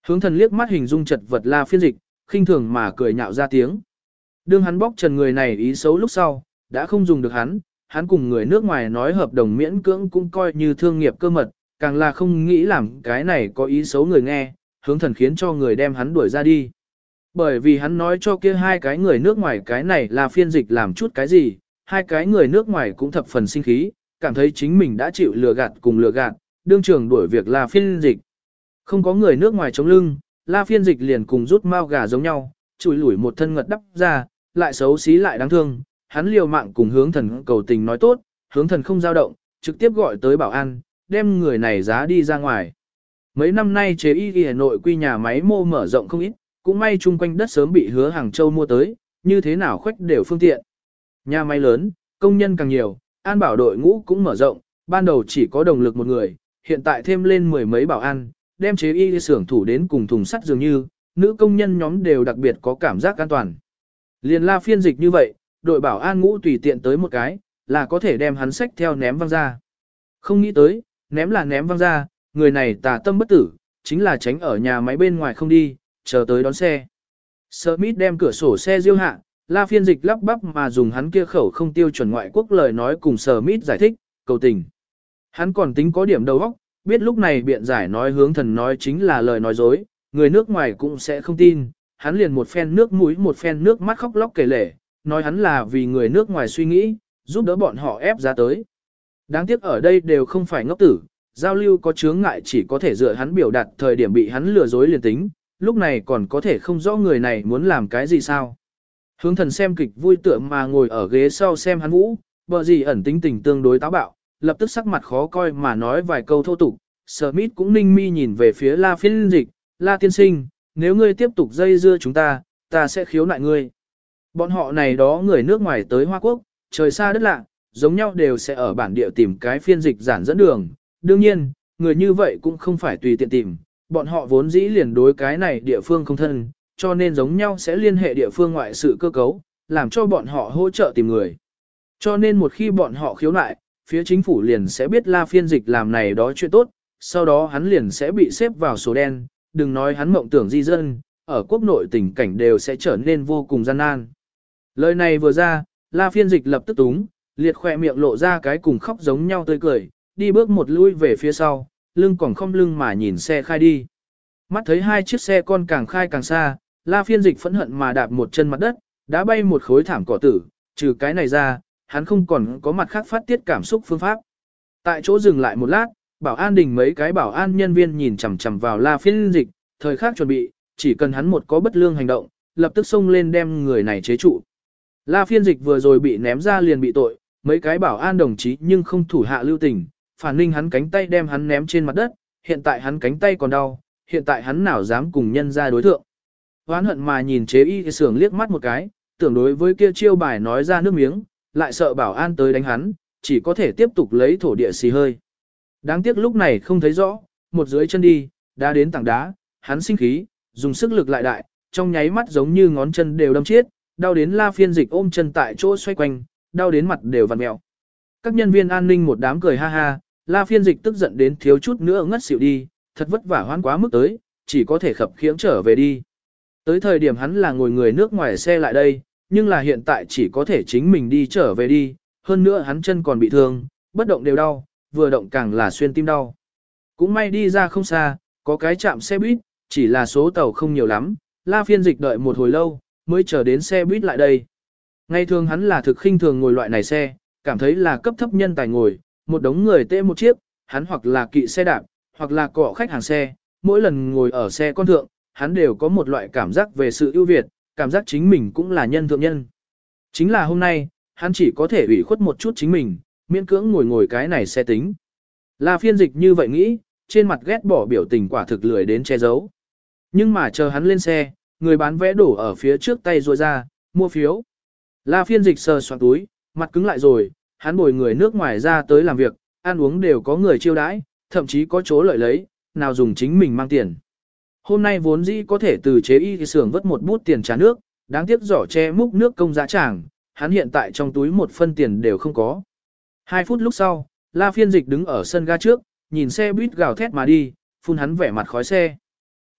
Hướng thần liếc mắt hình dung chật vật La Phiên Dịch, khinh thường mà cười nhạo ra tiếng. Đương hắn bóc trần người này ý xấu lúc sau, đã không dùng được hắn cùng người nước ngoài nói hợp đồng miễn cưỡng cũng coi như thương nghiệp cơ mật, càng là không nghĩ làm cái này có ý xấu người nghe, hướng thần khiến cho người đem hắn đuổi ra đi. Bởi vì hắn nói cho kia hai cái người nước ngoài cái này là Phiên Dịch làm chút cái gì, hai cái người nước ngoài cũng thập phần sinh khí, cảm thấy chính mình đã chịu lừa gạt cùng lừa gạt, đương trường đuổi việc La Phiên Dịch. Không có người nước ngoài chống lưng, La Phiên Dịch liền cùng rút mao gà giống nhau, chùi lủi một thân ngật đắp ra, lại xấu xí lại đáng thương, hắn liều mạng cùng hướng thần cầu tình nói tốt, hướng thần không dao động, trực tiếp gọi tới bảo an, đem người này giá đi ra ngoài. Mấy năm nay chế y Hà Nội quy nhà máy mô mở rộng không ít, cũng may chung quanh đất sớm bị Hứa Hàng Châu mua tới, như thế nào khoách đều phương tiện. Nhà máy lớn, công nhân càng nhiều, an bảo đội ngũ cũng mở rộng, ban đầu chỉ có đồng lực một người, hiện tại thêm lên mười mấy bảo an, đem chế y xưởng thủ đến cùng thùng sắt dường như, nữ công nhân nhóm đều đặc biệt có cảm giác an toàn. Liên La Phiên Dịch như vậy, đội bảo an ngũ tùy tiện tới một cái, là có thể đem hắn sách theo ném văng ra. Không nghĩ tới, ném là ném văng ra, người này tà tâm bất tử, chính là tránh ở nhà máy bên ngoài không đi, chờ tới đón xe. Smith đem cửa sổ xe diêu hạ, La Phiên Dịch lắp bắp mà dùng hắn kia khẩu không tiêu chuẩn ngoại quốc lời nói cùng Smith giải thích, cầu tình. Hắn còn tính có điểm đầu óc, biết lúc này biện giải nói hướng thần nói chính là lời nói dối, người nước ngoài cũng sẽ không tin, hắn liền một phen nước mũi một phen nước mắt khóc lóc kể lể, nói hắn là vì người nước ngoài suy nghĩ, giúp đỡ bọn họ ép ra tới. Đáng tiếc ở đây đều không phải ngốc tử, giao lưu có chướng ngại chỉ có thể dựa hắn biểu đạt thời điểm bị hắn lừa dối liền tính, lúc này còn có thể không rõ người này muốn làm cái gì sao. Hướng thần xem kịch vui tựa mà ngồi ở ghế sau xem hắn vũ, bờ gì ẩn tính tình tương đối táo bạo, lập tức sắc mặt khó coi mà nói vài câu thô tục. Smith cũng ninh mi nhìn về phía La Phiên Dịch, La tiên sinh, nếu ngươi tiếp tục dây dưa chúng ta sẽ khiếu nại ngươi. Bọn họ này đó người nước ngoài tới Hoa Quốc, trời xa đất lạ, giống nhau đều sẽ ở bản địa tìm cái phiên dịch giản dẫn đường. Đương nhiên, người như vậy cũng không phải tùy tiện tìm, bọn họ vốn dĩ liền đối cái này địa phương không thân, cho nên giống nhau sẽ liên hệ địa phương ngoại sự cơ cấu, làm cho bọn họ hỗ trợ tìm người. Cho nên một khi bọn họ khiếu nại, phía chính phủ liền sẽ biết La Phiên Dịch làm này đó chuyện tốt, sau đó hắn liền sẽ bị xếp vào số đen, đừng nói hắn mộng tưởng di dân, ở quốc nội tình cảnh đều sẽ trở nên vô cùng gian nan. Lời này vừa ra, La Phiên Dịch lập tức túng, liệt khỏe miệng lộ ra cái cùng khóc giống nhau tươi cười, đi bước một lui về phía sau, lưng còn không lưng mà nhìn xe khai đi. Mắt thấy hai chiếc xe con càng khai càng xa, La Phiên Dịch phẫn hận mà đạp một chân mặt đất, đã bay một khối thảm cỏ tử, trừ cái này ra, hắn không còn có mặt khác phát tiết cảm xúc phương pháp. Tại chỗ dừng lại một lát, bảo an đình mấy cái bảo an nhân viên nhìn chằm chằm vào La Phiên Dịch, thời khắc chuẩn bị, chỉ cần hắn một có bất lương hành động, lập tức xông lên đem người này chế trụ. La Phiên Dịch vừa rồi bị ném ra liền bị tội, mấy cái bảo an đồng chí nhưng không thủ hạ lưu tình, phản ninh hắn cánh tay đem hắn ném trên mặt đất, hiện tại hắn cánh tay còn đau, hiện tại hắn nào dám cùng nhân ra đối thượng. Hoán hận mà nhìn chế y xưởng liếc mắt một cái, tưởng đối với kia chiêu bài nói ra nước miếng, lại sợ bảo an tới đánh hắn, chỉ có thể tiếp tục lấy thổ địa xì hơi. Đáng tiếc lúc này không thấy rõ, một dưới chân đi, đã đến tảng đá, hắn sinh khí, dùng sức lực lại đại, trong nháy mắt giống như ngón chân đều đâm chết, đau đến La Phiên Dịch ôm chân tại chỗ xoay quanh, đau đến mặt đều vặn mèo. Các nhân viên an ninh một đám cười ha ha, La Phiên Dịch tức giận đến thiếu chút nữa ngất xỉu đi, thật vất vả hoãn quá mức tới, chỉ có thể khập khiễng trở về đi. Tới thời điểm hắn là ngồi người nước ngoài xe lại đây, nhưng là hiện tại chỉ có thể chính mình đi trở về đi, hơn nữa hắn chân còn bị thương, bất động đều đau, vừa động càng là xuyên tim đau. Cũng may đi ra không xa, có cái trạm xe buýt, chỉ là số tàu không nhiều lắm, La Phiên Dịch đợi một hồi lâu, mới chờ đến xe buýt lại đây. Ngày thường hắn là thực khinh thường ngồi loại này xe, cảm thấy là cấp thấp nhân tài ngồi, một đống người tê một chiếc, hắn hoặc là kỵ xe đạp, hoặc là cọ khách hàng xe, mỗi lần ngồi ở xe con thượng, hắn đều có một loại cảm giác về sự ưu việt, cảm giác chính mình cũng là nhân thượng nhân. Chính là hôm nay, hắn chỉ có thể ủy khuất một chút chính mình, miễn cưỡng ngồi cái này xe tính. La Phiên Dịch như vậy nghĩ, trên mặt ghét bỏ biểu tình quả thực lười đến che giấu. Nhưng mà chờ hắn lên xe, người bán vé đổ ở phía trước tay ruôi ra, mua phiếu. La Phiên Dịch sờ soạn túi, mặt cứng lại rồi, hắn bồi người nước ngoài ra tới làm việc, ăn uống đều có người chiêu đãi, thậm chí có chỗ lợi lấy, nào dùng chính mình mang tiền. Hôm nay vốn dĩ có thể từ chế y xưởng vất một bút tiền trả nước, đáng tiếc giỏ che múc nước công giá tràng, hắn hiện tại trong túi một phân tiền đều không có. 2 phút lúc sau, La Phiên Dịch đứng ở sân ga trước, nhìn xe buýt gào thét mà đi, phun hắn vẻ mặt khói xe.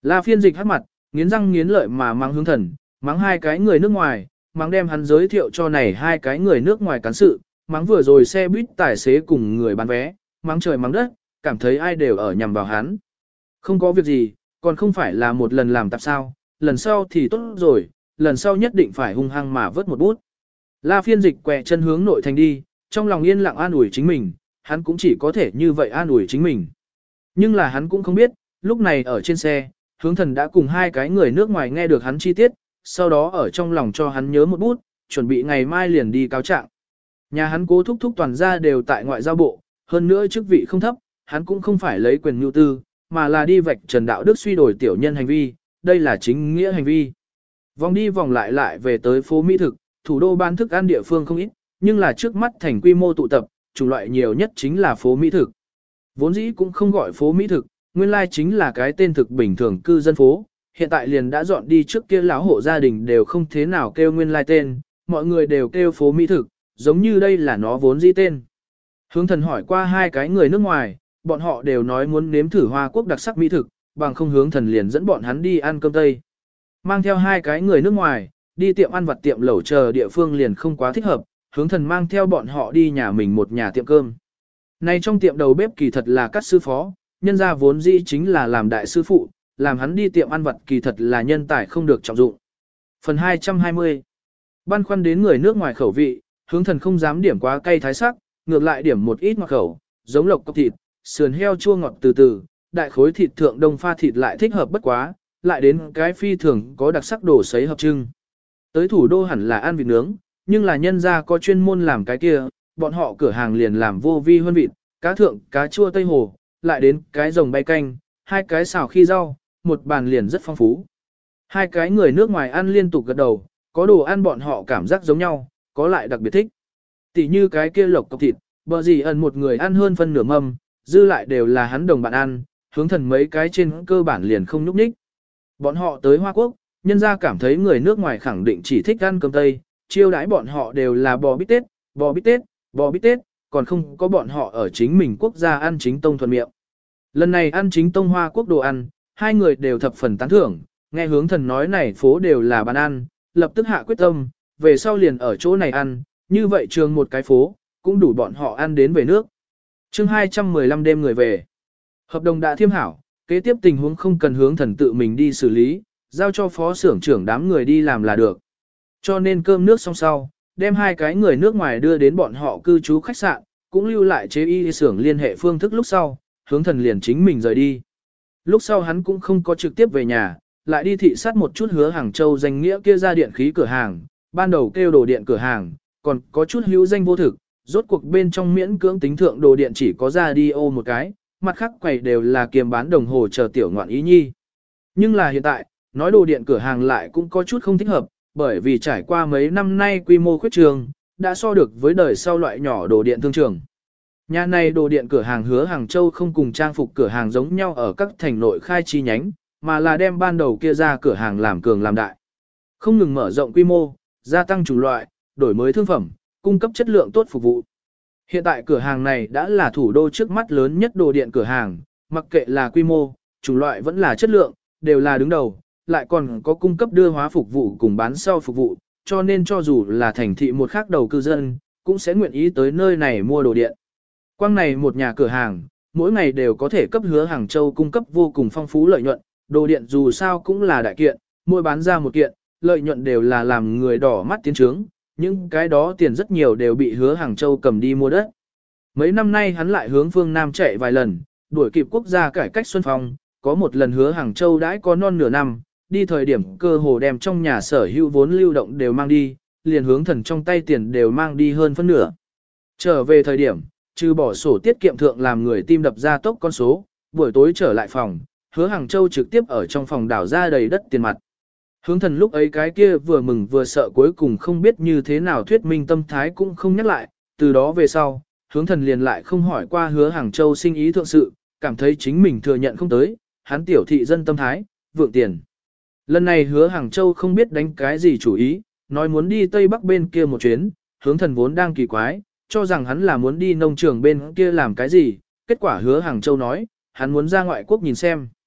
La Phiên Dịch hắc mặt, nghiến răng nghiến lợi mà mắng Hướng Thần, mắng hai cái người nước ngoài, mắng đem hắn giới thiệu cho này hai cái người nước ngoài cán sự, mắng vừa rồi xe buýt tài xế cùng người bán vé, mắng trời mắng đất, cảm thấy ai đều ở nhằm vào hắn. Không có việc gì, còn không phải là một lần làm tạp sao, lần sau thì tốt rồi, lần sau nhất định phải hung hăng mà vớt một bút. La Phiên Dịch quẹ chân hướng nội thành đi, trong lòng yên lặng an ủi chính mình, hắn cũng chỉ có thể như vậy an ủi chính mình. Nhưng là hắn cũng không biết, lúc này ở trên xe, Hướng Thần đã cùng hai cái người nước ngoài nghe được hắn chi tiết, sau đó ở trong lòng cho hắn nhớ một bút, chuẩn bị ngày mai liền đi cáo trạng. Nhà hắn Cố thúc thúc toàn gia đều tại ngoại giao bộ, hơn nữa chức vị không thấp, hắn cũng không phải lấy quyền nhu tư, mà là đi vạch trần đạo đức suy đổi tiểu nhân hành vi, đây là chính nghĩa hành vi. Vòng đi vòng lại về tới phố Mỹ thực, thủ đô bán thức ăn địa phương không ít, nhưng là trước mắt thành quy mô tụ tập, chủng loại nhiều nhất chính là phố Mỹ thực. Vốn dĩ cũng không gọi phố Mỹ thực, nguyên lai chính là cái tên thực bình thường cư dân phố, hiện tại liền đã dọn đi trước kia lão hộ gia đình đều không thế nào kêu nguyên lai tên, mọi người đều kêu phố Mỹ thực, giống như đây là nó vốn dĩ tên. Hướng Thần hỏi qua hai cái người nước ngoài, bọn họ đều nói muốn nếm thử Hoa Quốc đặc sắc mỹ thực, bằng không Hướng Thần liền dẫn bọn hắn đi ăn cơm Tây. Mang theo hai cái người nước ngoài, đi tiệm ăn vặt tiệm lẩu chờ địa phương liền không quá thích hợp, Hướng Thần mang theo bọn họ đi nhà mình một nhà tiệm cơm. Này trong tiệm đầu bếp kỳ thật là các sư phó, nhân ra vốn dĩ chính là làm đại sư phụ, làm hắn đi tiệm ăn vặt kỳ thật là nhân tài không được trọng dụng. Phần 220 Băn khoăn đến người nước ngoài khẩu vị, Hướng Thần không dám điểm quá cay thái sắc, ngược lại điểm một ít ngọt khẩu, giống lộc cốc thịt, sườn heo chua ngọt từ từ, đại khối thịt thượng đông pha thịt lại thích hợp bất quá, lại đến cái phi thường có đặc sắc đồ sấy hợp trưng. Tới thủ đô hẳn là ăn vịt nướng, nhưng là nhân ra có chuyên môn làm cái kia, bọn họ cửa hàng liền làm vô vi hơn vịt, cá thượng, cá chua Tây Hồ, lại đến cái rồng bay canh, hai cái xào khi rau, một bàn liền rất phong phú. Hai cái người nước ngoài ăn liên tục gật đầu, có đồ ăn bọn họ cảm giác giống nhau, có lại đặc biệt thích. Tỷ như cái kia lộc cọc thịt, bờ gì ẩn một người ăn hơn phân nửa mâm, dư lại đều là hắn đồng bạn ăn, Hướng Thần mấy cái trên cơ bản liền không nhúc nhích. Bọn họ tới Hoa Quốc, nhân ra cảm thấy người nước ngoài khẳng định chỉ thích ăn cơm Tây, chiêu đãi bọn họ đều là bò bít tết, bò bít tết, bò bít tết, còn không có bọn họ ở chính mình quốc gia ăn chính tông thuần miệng. Lần này ăn chính tông Hoa Quốc đồ ăn, hai người đều thập phần tán thưởng, nghe Hướng Thần nói này phố đều là bán ăn, lập tức hạ quyết tâm, về sau liền ở chỗ này ăn, như vậy trường một cái phố, cũng đủ bọn họ ăn đến về nước. chương 215 đêm người về. Hợp đồng đã thiêm hảo, kế tiếp tình huống không cần Hướng Thần tự mình đi xử lý, giao cho phó xưởng trưởng đám người đi làm là được. Cho nên cơm nước xong sau, đem hai cái người nước ngoài đưa đến bọn họ cư trú khách sạn, cũng lưu lại chế y xưởng liên hệ phương thức lúc sau, Hướng Thần liền chính mình rời đi. Lúc sau hắn cũng không có trực tiếp về nhà, lại đi thị sát một chút Hứa Hàng Châu danh nghĩa kia ra điện khí cửa hàng, ban đầu kêu đồ điện cửa hàng, còn có chút hữu danh vô thực, rốt cuộc bên trong miễn cưỡng tính thượng đồ điện chỉ có radio một cái, mặt khác quầy đều là kiềm bán đồng hồ chờ tiểu ngoạn ý nhi. Nhưng là hiện tại, nói đồ điện cửa hàng lại cũng có chút không thích hợp, bởi vì trải qua mấy năm nay quy mô khuyết trường, đã so được với đời sau loại nhỏ đồ điện thương trường. Nhà này đồ điện cửa hàng Hứa Hàng Châu không cùng trang phục cửa hàng giống nhau ở các thành nội khai chi nhánh, mà là đem ban đầu kia ra cửa hàng làm cường làm đại. Không ngừng mở rộng quy mô, gia tăng chủng loại, đổi mới thương phẩm, cung cấp chất lượng tốt phục vụ. Hiện tại cửa hàng này đã là thủ đô trước mắt lớn nhất đồ điện cửa hàng, mặc kệ là quy mô, chủng loại vẫn là chất lượng, đều là đứng đầu, lại còn có cung cấp đưa hóa phục vụ cùng bán sau phục vụ, cho nên cho dù là thành thị một khác đầu cư dân, cũng sẽ nguyện ý tới nơi này mua đồ điện. Quang này một nhà cửa hàng, mỗi ngày đều có thể cấp Hứa Hàng Châu cung cấp vô cùng phong phú lợi nhuận, đồ điện dù sao cũng là đại kiện, mỗi bán ra một kiện, lợi nhuận đều là làm người đỏ mắt tiến trướng, nhưng cái đó tiền rất nhiều đều bị Hứa Hàng Châu cầm đi mua đất. Mấy năm nay hắn lại hướng phương Nam chạy vài lần, đuổi kịp quốc gia cải cách xuân phong, có một lần Hứa Hàng Châu đãi có non nửa năm, đi thời điểm cơ hồ đem trong nhà sở hữu vốn lưu động đều mang đi, liền Hướng Thần trong tay tiền đều mang đi hơn phân nửa. Trở về thời điểm, trừ bỏ sổ tiết kiệm thượng làm người tim đập ra tốc con số, buổi tối trở lại phòng, Hứa Hàng Châu trực tiếp ở trong phòng đảo ra đầy đất tiền mặt. Hướng Thần lúc ấy cái kia vừa mừng vừa sợ cuối cùng không biết như thế nào thuyết minh tâm thái cũng không nhắc lại, từ đó về sau, Hướng Thần liền lại không hỏi qua Hứa Hàng Châu sinh ý thượng sự, cảm thấy chính mình thừa nhận không tới, hắn tiểu thị dân tâm thái, vượng tiền. Lần này Hứa Hàng Châu không biết đánh cái gì chủ ý, nói muốn đi Tây Bắc bên kia một chuyến, Hướng Thần vốn đang kỳ quái, cho rằng hắn là muốn đi nông trường bên kia làm cái gì, kết quả Hứa Hàng Châu nói, hắn muốn ra ngoại quốc nhìn xem.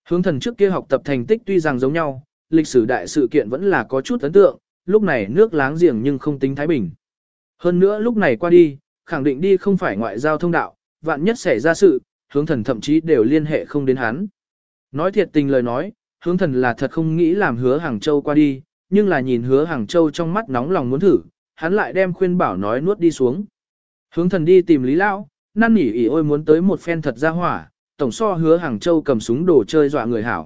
Hướng thần trước kia học tập thành tích tuy rằng giống nhau, lịch sử đại sự kiện vẫn là có chút ấn tượng, lúc này nước láng giềng nhưng không tính thái bình. Hơn nữa lúc này qua đi, khẳng định đi không phải ngoại giao thông đạo, vạn nhất xảy ra sự, hướng thần thậm chí đều liên hệ không đến hắn. Nói thiệt tình lời nói, hướng thần là thật không nghĩ làm hứa Hàng Châu qua đi, nhưng là nhìn hứa Hàng Châu trong mắt nóng lòng muốn thử, hắn lại đem khuyên bảo nói nuốt đi xuống. Hướng thần đi tìm Lý Lão, năn nỉ ỉ ôi muốn tới một phen thật ra hỏa, tổng so hứa Hàng Châu cầm súng đồ chơi dọa người hảo.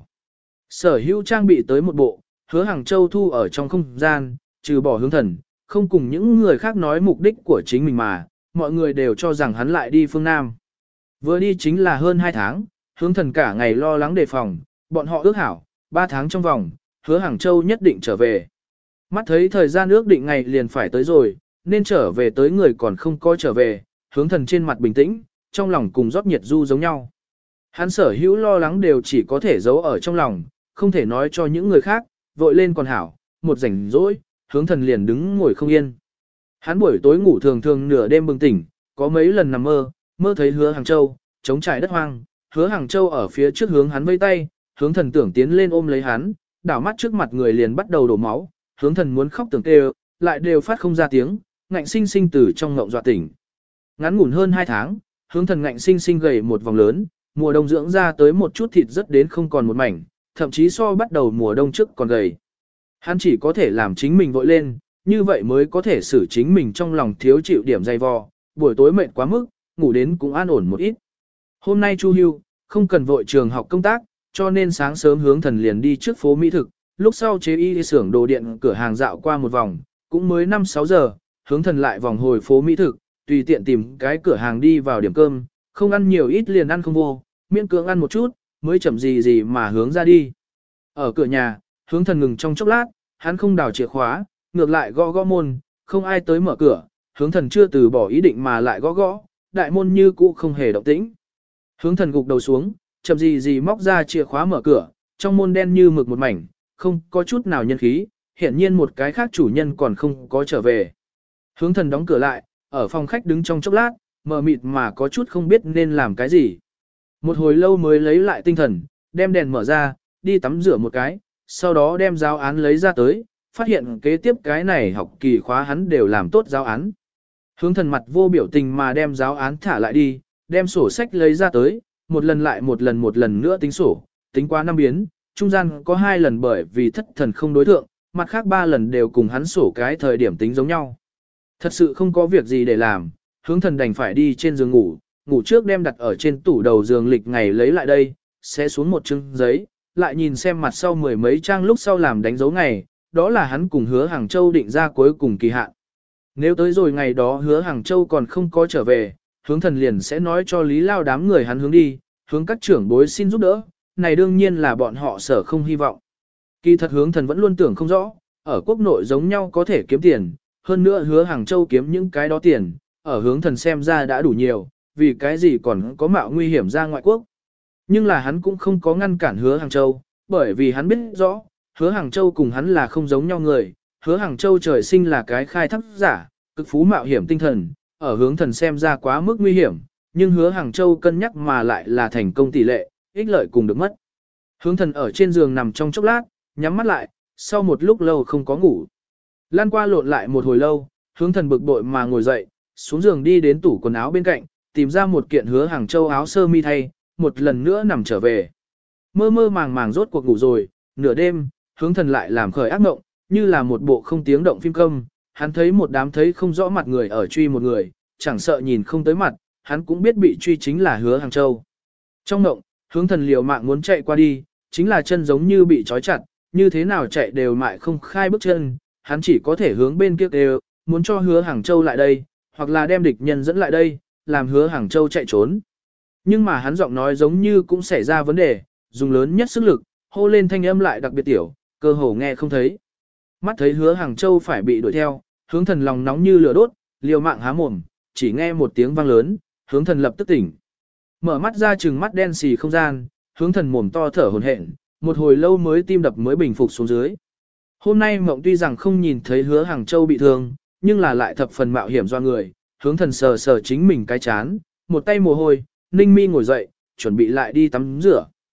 Sở hữu trang bị tới một bộ, hứa Hàng Châu thu ở trong không gian, trừ bỏ hướng thần, không cùng những người khác nói mục đích của chính mình mà, mọi người đều cho rằng hắn lại đi phương Nam. Vừa đi chính là hơn 2 tháng, hướng thần cả ngày lo lắng đề phòng, bọn họ ước hảo, 3 tháng trong vòng, hứa Hàng Châu nhất định trở về. Mắt thấy thời gian ước định ngày liền phải tới rồi, nên trở về tới người còn không có trở về, hướng thần trên mặt bình tĩnh, trong lòng cùng rót nhiệt du giống nhau. Hắn sở hữu lo lắng đều chỉ có thể giấu ở trong lòng, không thể nói cho những người khác, vội lên còn hảo, một rảnh rỗi, hướng thần liền đứng ngồi không yên. Hắn buổi tối ngủ thường thường nửa đêm bừng tỉnh, có mấy lần nằm mơ, mơ thấy hứa Hàng Châu, chống trải đất hoang, hứa Hàng Châu ở phía trước hướng hắn vây tay, hướng thần tưởng tiến lên ôm lấy hắn, đảo mắt trước mặt người liền bắt đầu đổ máu, hướng thần muốn khóc tưởng kêu, lại đều phát không ra tiếng, ngạnh sinh sinh từ trong ngộng dọa tỉnh. Ngắn ngủn hơn 2 tháng, hướng thần ngạnh sinh sinh gầy một vòng lớn, mùa đông dưỡng ra tới một chút thịt rất đến không còn một mảnh, thậm chí so bắt đầu mùa đông trước còn gầy. Hắn chỉ có thể làm chính mình vội lên, như vậy mới có thể xử chính mình trong lòng thiếu chịu điểm dày vò, buổi tối mệt quá mức, ngủ đến cũng an ổn một ít. Hôm nay Chu Hưu, không cần vội trường học công tác, cho nên sáng sớm hướng thần liền đi trước phố Mỹ thực, lúc sau chế y xưởng đồ điện cửa hàng dạo qua một vòng, cũng mới 5-6 giờ, hướng thần lại vòng hồi phố Mỹ thực, tùy tiện tìm cái cửa hàng đi vào điểm cơm, không ăn nhiều ít liền ăn không vô, miễn cưỡng ăn một chút, mới chậm gì gì mà hướng ra đi. Ở cửa nhà, hướng thần ngừng trong chốc lát, hắn không đào chìa khóa, ngược lại gõ gõ môn, không ai tới mở cửa, hướng thần chưa từ bỏ ý định mà lại gõ gõ, đại môn như cũ không hề động tĩnh. Hướng thần gục đầu xuống, chậm gì gì móc ra chìa khóa mở cửa, trong môn đen như mực một mảnh, không có chút nào nhân khí, hiển nhiên một cái khác chủ nhân còn không có trở về. Hướng thần đóng cửa lại, ở phòng khách đứng trong chốc lát, mờ mịt mà có chút không biết nên làm cái gì. Một hồi lâu mới lấy lại tinh thần, đem đèn mở ra, đi tắm rửa một cái, sau đó đem giáo án lấy ra tới, phát hiện kế tiếp cái này học kỳ khóa hắn đều làm tốt giáo án. Hướng thần mặt vô biểu tình mà đem giáo án thả lại đi, đem sổ sách lấy ra tới, một lần lại một lần nữa tính sổ, tính qua 5 biến, trung gian có 2 lần bởi vì thất thần không đối thượng, mặt khác 3 lần đều cùng hắn sổ cái thời điểm tính giống nhau. Thật sự không có việc gì để làm, hướng thần đành phải đi trên giường ngủ, ngủ trước đem đặt ở trên tủ đầu giường lịch ngày lấy lại đây, sẽ xuống một chừng giấy, lại nhìn xem mặt sau mười mấy trang lúc sau làm đánh dấu ngày, đó là hắn cùng hứa Hàng Châu định ra cuối cùng kỳ hạn. Nếu tới rồi ngày đó hứa Hàng Châu còn không có trở về, hướng thần liền sẽ nói cho Lý Lao đám người hắn hướng đi, hướng các trưởng bối xin giúp đỡ, này đương nhiên là bọn họ sở không hy vọng. Kỳ thật hướng thần vẫn luôn tưởng không rõ, ở quốc nội giống nhau có thể kiếm tiền, hơn nữa hứa Hàng Châu kiếm những cái đó tiền, ở hướng thần xem ra đã đủ nhiều, vì cái gì còn có mạo nguy hiểm ra ngoại quốc. Nhưng là hắn cũng không có ngăn cản hứa Hàng Châu, bởi vì hắn biết rõ, hứa Hàng Châu cùng hắn là không giống nhau người, hứa Hàng Châu trời sinh là cái khai thác giả, cực phú mạo hiểm tinh thần, ở hướng thần xem ra quá mức nguy hiểm, nhưng hứa Hàng Châu cân nhắc mà lại là thành công tỷ lệ, ích lợi cùng được mất. Hướng thần ở trên giường nằm trong chốc lát, nhắm mắt lại, sau một lúc lâu không có ngủ. Lan qua lộn lại một hồi lâu, hướng thần bực bội mà ngồi dậy, xuống giường đi đến tủ quần áo bên cạnh, tìm ra một kiện hứa Hàng Châu áo sơ mi thay, một lần nữa nằm trở về. Mơ mơ màng màng rốt cuộc ngủ rồi, nửa đêm, hướng thần lại làm khởi ác mộng, như là một bộ không tiếng động phim công, hắn thấy một đám thấy không rõ mặt người ở truy một người, chẳng sợ nhìn không tới mặt, hắn cũng biết bị truy chính là hứa Hàng Châu. Trong mộng, hướng thần liều mạng muốn chạy qua đi, chính là chân giống như bị trói chặt, như thế nào chạy đều mại không khai bước chân, hắn chỉ có thể hướng bên kia đều, muốn cho hứa Hàng Châu lại đây, hoặc là đem địch nhân dẫn lại đây, làm hứa Hàng Châu chạy trốn. Nhưng mà hắn giọng nói giống như cũng xảy ra vấn đề, dùng lớn nhất sức lực, hô lên thanh âm lại đặc biệt tiểu, cơ hồ nghe không thấy. Mắt thấy hứa Hàng Châu phải bị đuổi theo, hướng thần lòng nóng như lửa đốt, liều mạng há mồm, chỉ nghe một tiếng vang lớn, hướng thần lập tức tỉnh. Mở mắt ra trừng mắt đen xì không gian, hướng thần mồm to thở hổn hển, một hồi lâu mới tim đập mới bình phục xuống dưới. Hôm nay mộng tuy rằng không nhìn thấy hứa Hàng Châu bị thương, nhưng là lại thập phần mạo hiểm do người, hướng thần sờ sờ chính mình cái chán, một tay mồ hôi, ninh mi ngồi dậy, chuẩn bị lại đi tắm rửa.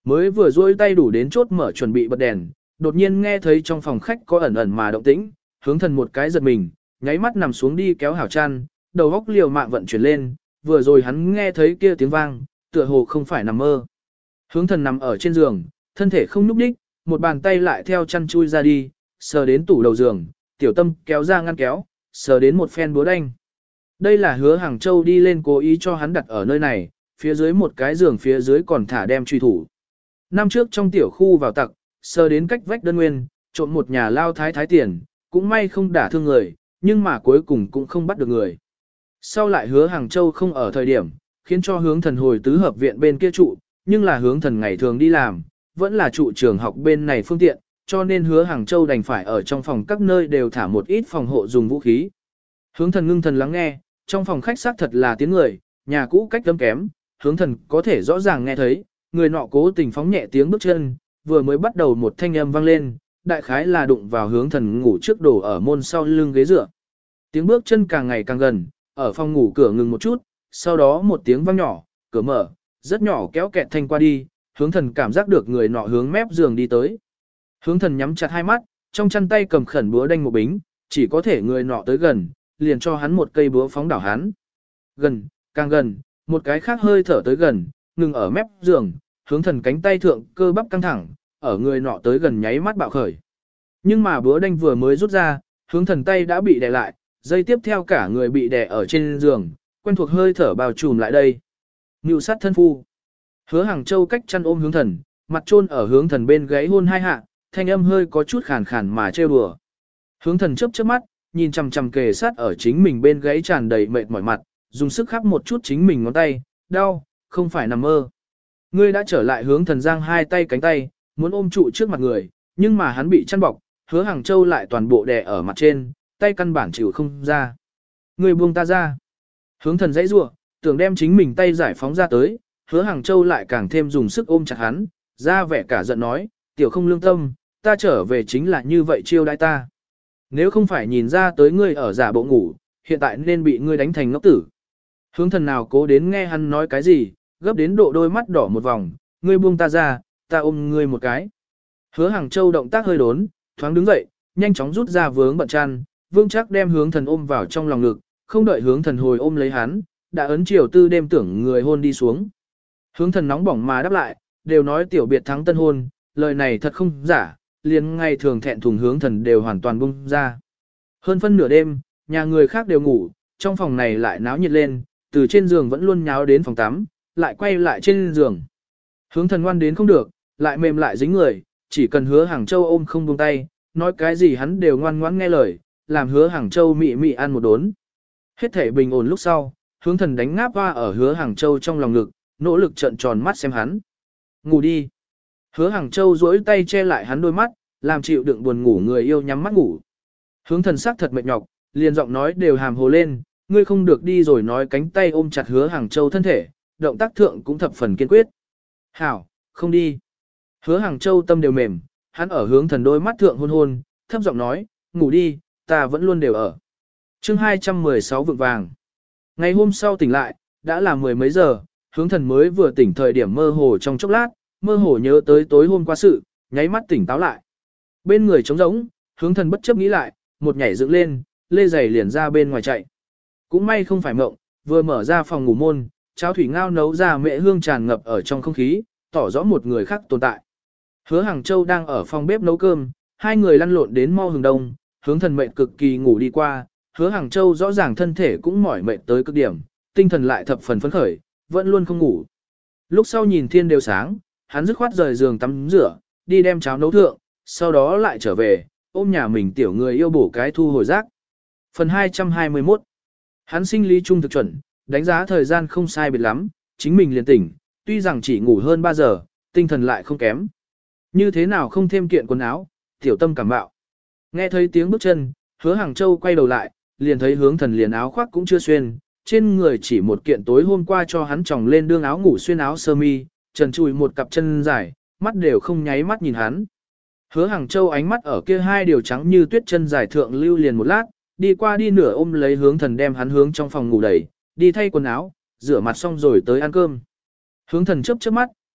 Mới vừa duỗi tay đủ đến chốt mở chuẩn bị bật đèn, đột nhiên nghe thấy trong phòng khách có ẩn ẩn mà động tĩnh, hướng thần một cái giật mình, nháy mắt nằm xuống đi kéo hảo chăn, đầu óc liều mạng vận chuyển lên, vừa rồi hắn nghe thấy kia tiếng vang, tựa hồ không phải nằm mơ. Hướng thần nằm ở trên giường, thân thể không nhúc nhích, một bàn tay lại theo chăn chui ra đi, sờ đến tủ đầu giường, tiểu tâm kéo ra ngăn kéo, sờ đến một phen búa đanh. Đây là Hứa Hàng Châu đi lên cố ý cho hắn đặt ở nơi này, phía dưới một cái giường phía dưới còn thả đem truy thủ. Năm trước trong tiểu khu vào tặc, sờ đến cách vách đơn nguyên, trộm một nhà lao thái tiền, cũng may không đả thương người, nhưng mà cuối cùng cũng không bắt được người. Sau lại Hứa Hàng Châu không ở thời điểm, khiến cho Hướng Thần hồi tứ hợp viện bên kia trụ, nhưng là Hướng Thần ngày thường đi làm, vẫn là trụ trường học bên này phương tiện, cho nên Hứa Hàng Châu đành phải ở trong phòng các nơi đều thả một ít phòng hộ dùng vũ khí. Hướng Thần ngưng thần lắng nghe, trong phòng khách xác thật là tiếng người, nhà cũ cách âm kém, Hướng Thần có thể rõ ràng nghe thấy, người nọ cố tình phóng nhẹ tiếng bước chân, vừa mới bắt đầu một thanh âm vang lên, đại khái là đụng vào Hướng Thần ngủ trước đổ ở môn sau lưng ghế dựa. Tiếng bước chân càng ngày càng gần, ở phòng ngủ cửa ngừng một chút, sau đó một tiếng vang nhỏ, cửa mở, rất nhỏ kéo kẹt thanh qua đi, Hướng Thần cảm giác được người nọ hướng mép giường đi tới. Hướng Thần nhắm chặt hai mắt, trong chân tay cầm khẩn búa đanh một bính, chỉ có thể người nọ tới gần, liền cho hắn một cây búa phóng đảo hắn. Gần, càng gần, một cái khác hơi thở tới gần, ngừng ở mép giường, Hướng Thần cánh tay thượng cơ bắp căng thẳng, ở người nọ tới gần nháy mắt bạo khởi. Nhưng mà búa đanh vừa mới rút ra, Hướng Thần tay đã bị đè lại, dây tiếp theo cả người bị đè ở trên giường, quen thuộc hơi thở bao trùm lại đây. Ngưu sát thân phu. Hứa Hàng Châu cách chăn ôm Hướng Thần, mặt chôn ở Hướng Thần bên gáy hôn hai hạ, thanh âm hơi có chút khàn khàn mà trêu đùa. Hướng Thần chớp chớp mắt, nhìn chằm chằm kề sát ở chính mình bên gáy tràn đầy mệt mỏi mặt, dùng sức khắp một chút chính mình ngón tay, đau, không phải nằm mơ. Ngươi đã trở lại. Hướng Thần giang hai tay cánh tay, muốn ôm trụ trước mặt người, nhưng mà hắn bị chăn bọc, Hứa Hàng Châu lại toàn bộ đè ở mặt trên, tay căn bản chịu không ra. Ngươi buông ta ra. Hướng Thần dãy rủa, tưởng đem chính mình tay giải phóng ra tới, Hứa Hàng Châu lại càng thêm dùng sức ôm chặt hắn, ra vẻ cả giận nói, tiểu không lương tâm, ta trở về chính là như vậy chiêu đãi ta. Nếu không phải nhìn ra tới ngươi ở giả bộ ngủ, hiện tại nên bị ngươi đánh thành ngốc tử. Hướng Thần nào cố đến nghe hắn nói cái gì, gấp đến độ đôi mắt đỏ một vòng, ngươi buông ta ra, ta ôm ngươi một cái. Hứa Hàng Châu động tác hơi đốn, thoáng đứng dậy, nhanh chóng rút ra vướng bận chăn, vương chắc đem Hướng Thần ôm vào trong lòng ngực, không đợi Hướng Thần hồi ôm lấy hắn, đã ấn chiều tư đêm tưởng người hôn đi xuống. Hướng Thần nóng bỏng mà đáp lại, đều nói tiểu biệt thắng tân hôn, lời này thật không giả, liền ngày thường thẹn thùng Hướng Thần đều hoàn toàn bung ra. Hơn phân nửa đêm, nhà người khác đều ngủ, trong phòng này lại náo nhiệt lên, từ trên giường vẫn luôn nháo đến phòng tắm, lại quay lại trên giường. Hướng Thần ngoan đến không được, lại mềm lại dính người, chỉ cần Hứa Hàng Châu ôm không buông tay, nói cái gì hắn đều ngoan ngoãn nghe lời, làm Hứa Hàng Châu mị mị ăn một đốn. Hết thể bình ổn lúc sau, Hướng Thần đánh ngáp hoa ở Hứa Hàng Châu trong lòng ngực, nỗ lực trợn tròn mắt xem hắn. Ngủ đi. Hứa Hàng Châu duỗi tay che lại hắn đôi mắt, làm chịu đựng buồn ngủ người yêu nhắm mắt ngủ. Hướng Thần sắc thật mệt nhọc, liền giọng nói đều hàm hồ lên, ngươi không được đi rồi, nói cánh tay ôm chặt Hứa Hàng Châu thân thể, động tác thượng cũng thập phần kiên quyết. Hảo, không đi. Hứa Hàng Châu tâm đều mềm, hắn ở Hướng Thần đôi mắt thượng hôn hôn, thấp giọng nói, ngủ đi, ta vẫn luôn đều ở. Chương 216 vượng vàng. Ngày hôm sau tỉnh lại, đã là mười mấy giờ, Hướng Thần mới vừa tỉnh thời điểm mơ hồ trong chốc lát, mơ hồ nhớ tới tối hôm qua sự, nháy mắt tỉnh táo lại. Bên người trống rỗng, Hướng Thần bất chấp nghĩ lại, một nhảy dựng lên, lê giày liền ra bên ngoài chạy. Cũng may không phải mộng, vừa mở ra phòng ngủ môn, cháo thủy ngao nấu ra mẹ hương tràn ngập ở trong không khí, tỏ rõ một người khác tồn tại. Hứa Hàng Châu đang ở phòng bếp nấu cơm, hai người lăn lộn đến mau hừng đông, Hướng Thần mệt cực kỳ ngủ đi qua, Hứa Hàng Châu rõ ràng thân thể cũng mỏi mệt tới cực điểm, tinh thần lại thập phần phấn khởi, vẫn luôn không ngủ. Lúc sau nhìn thiên đều sáng, hắn dứt khoát rời giường tắm rửa, đi đem cháo nấu thượng, sau đó lại trở về, ôm nhà mình tiểu người yêu bổ cái thu hồi rác. Phần 221. Hắn sinh lý trung thực chuẩn, đánh giá thời gian không sai biệt lắm, chính mình liền tỉnh, tuy rằng chỉ ngủ hơn 3 giờ, tinh thần lại không kém. Như thế nào không thêm kiện quần áo, tiểu tâm cảm bạo. Nghe thấy tiếng bước chân, Hứa Hàng Châu quay đầu lại, liền thấy Hướng Thần liền áo khoác cũng chưa xuyên, trên người chỉ một kiện tối hôm qua cho hắn tròng lên đương áo ngủ xuyên áo sơ mi, trần trùi một cặp chân dài, mắt đều không nháy mắt nhìn hắn. Hứa Hàng Châu ánh mắt ở kia hai điều trắng như tuyết chân dài thượng lưu liền một lát, đi qua đi nửa ôm lấy Hướng Thần đem hắn hướng trong phòng ngủ đẩy, đi thay quần áo, rửa mặt xong rồi tới ăn cơm. Hướng Thần chớp chớp mắt,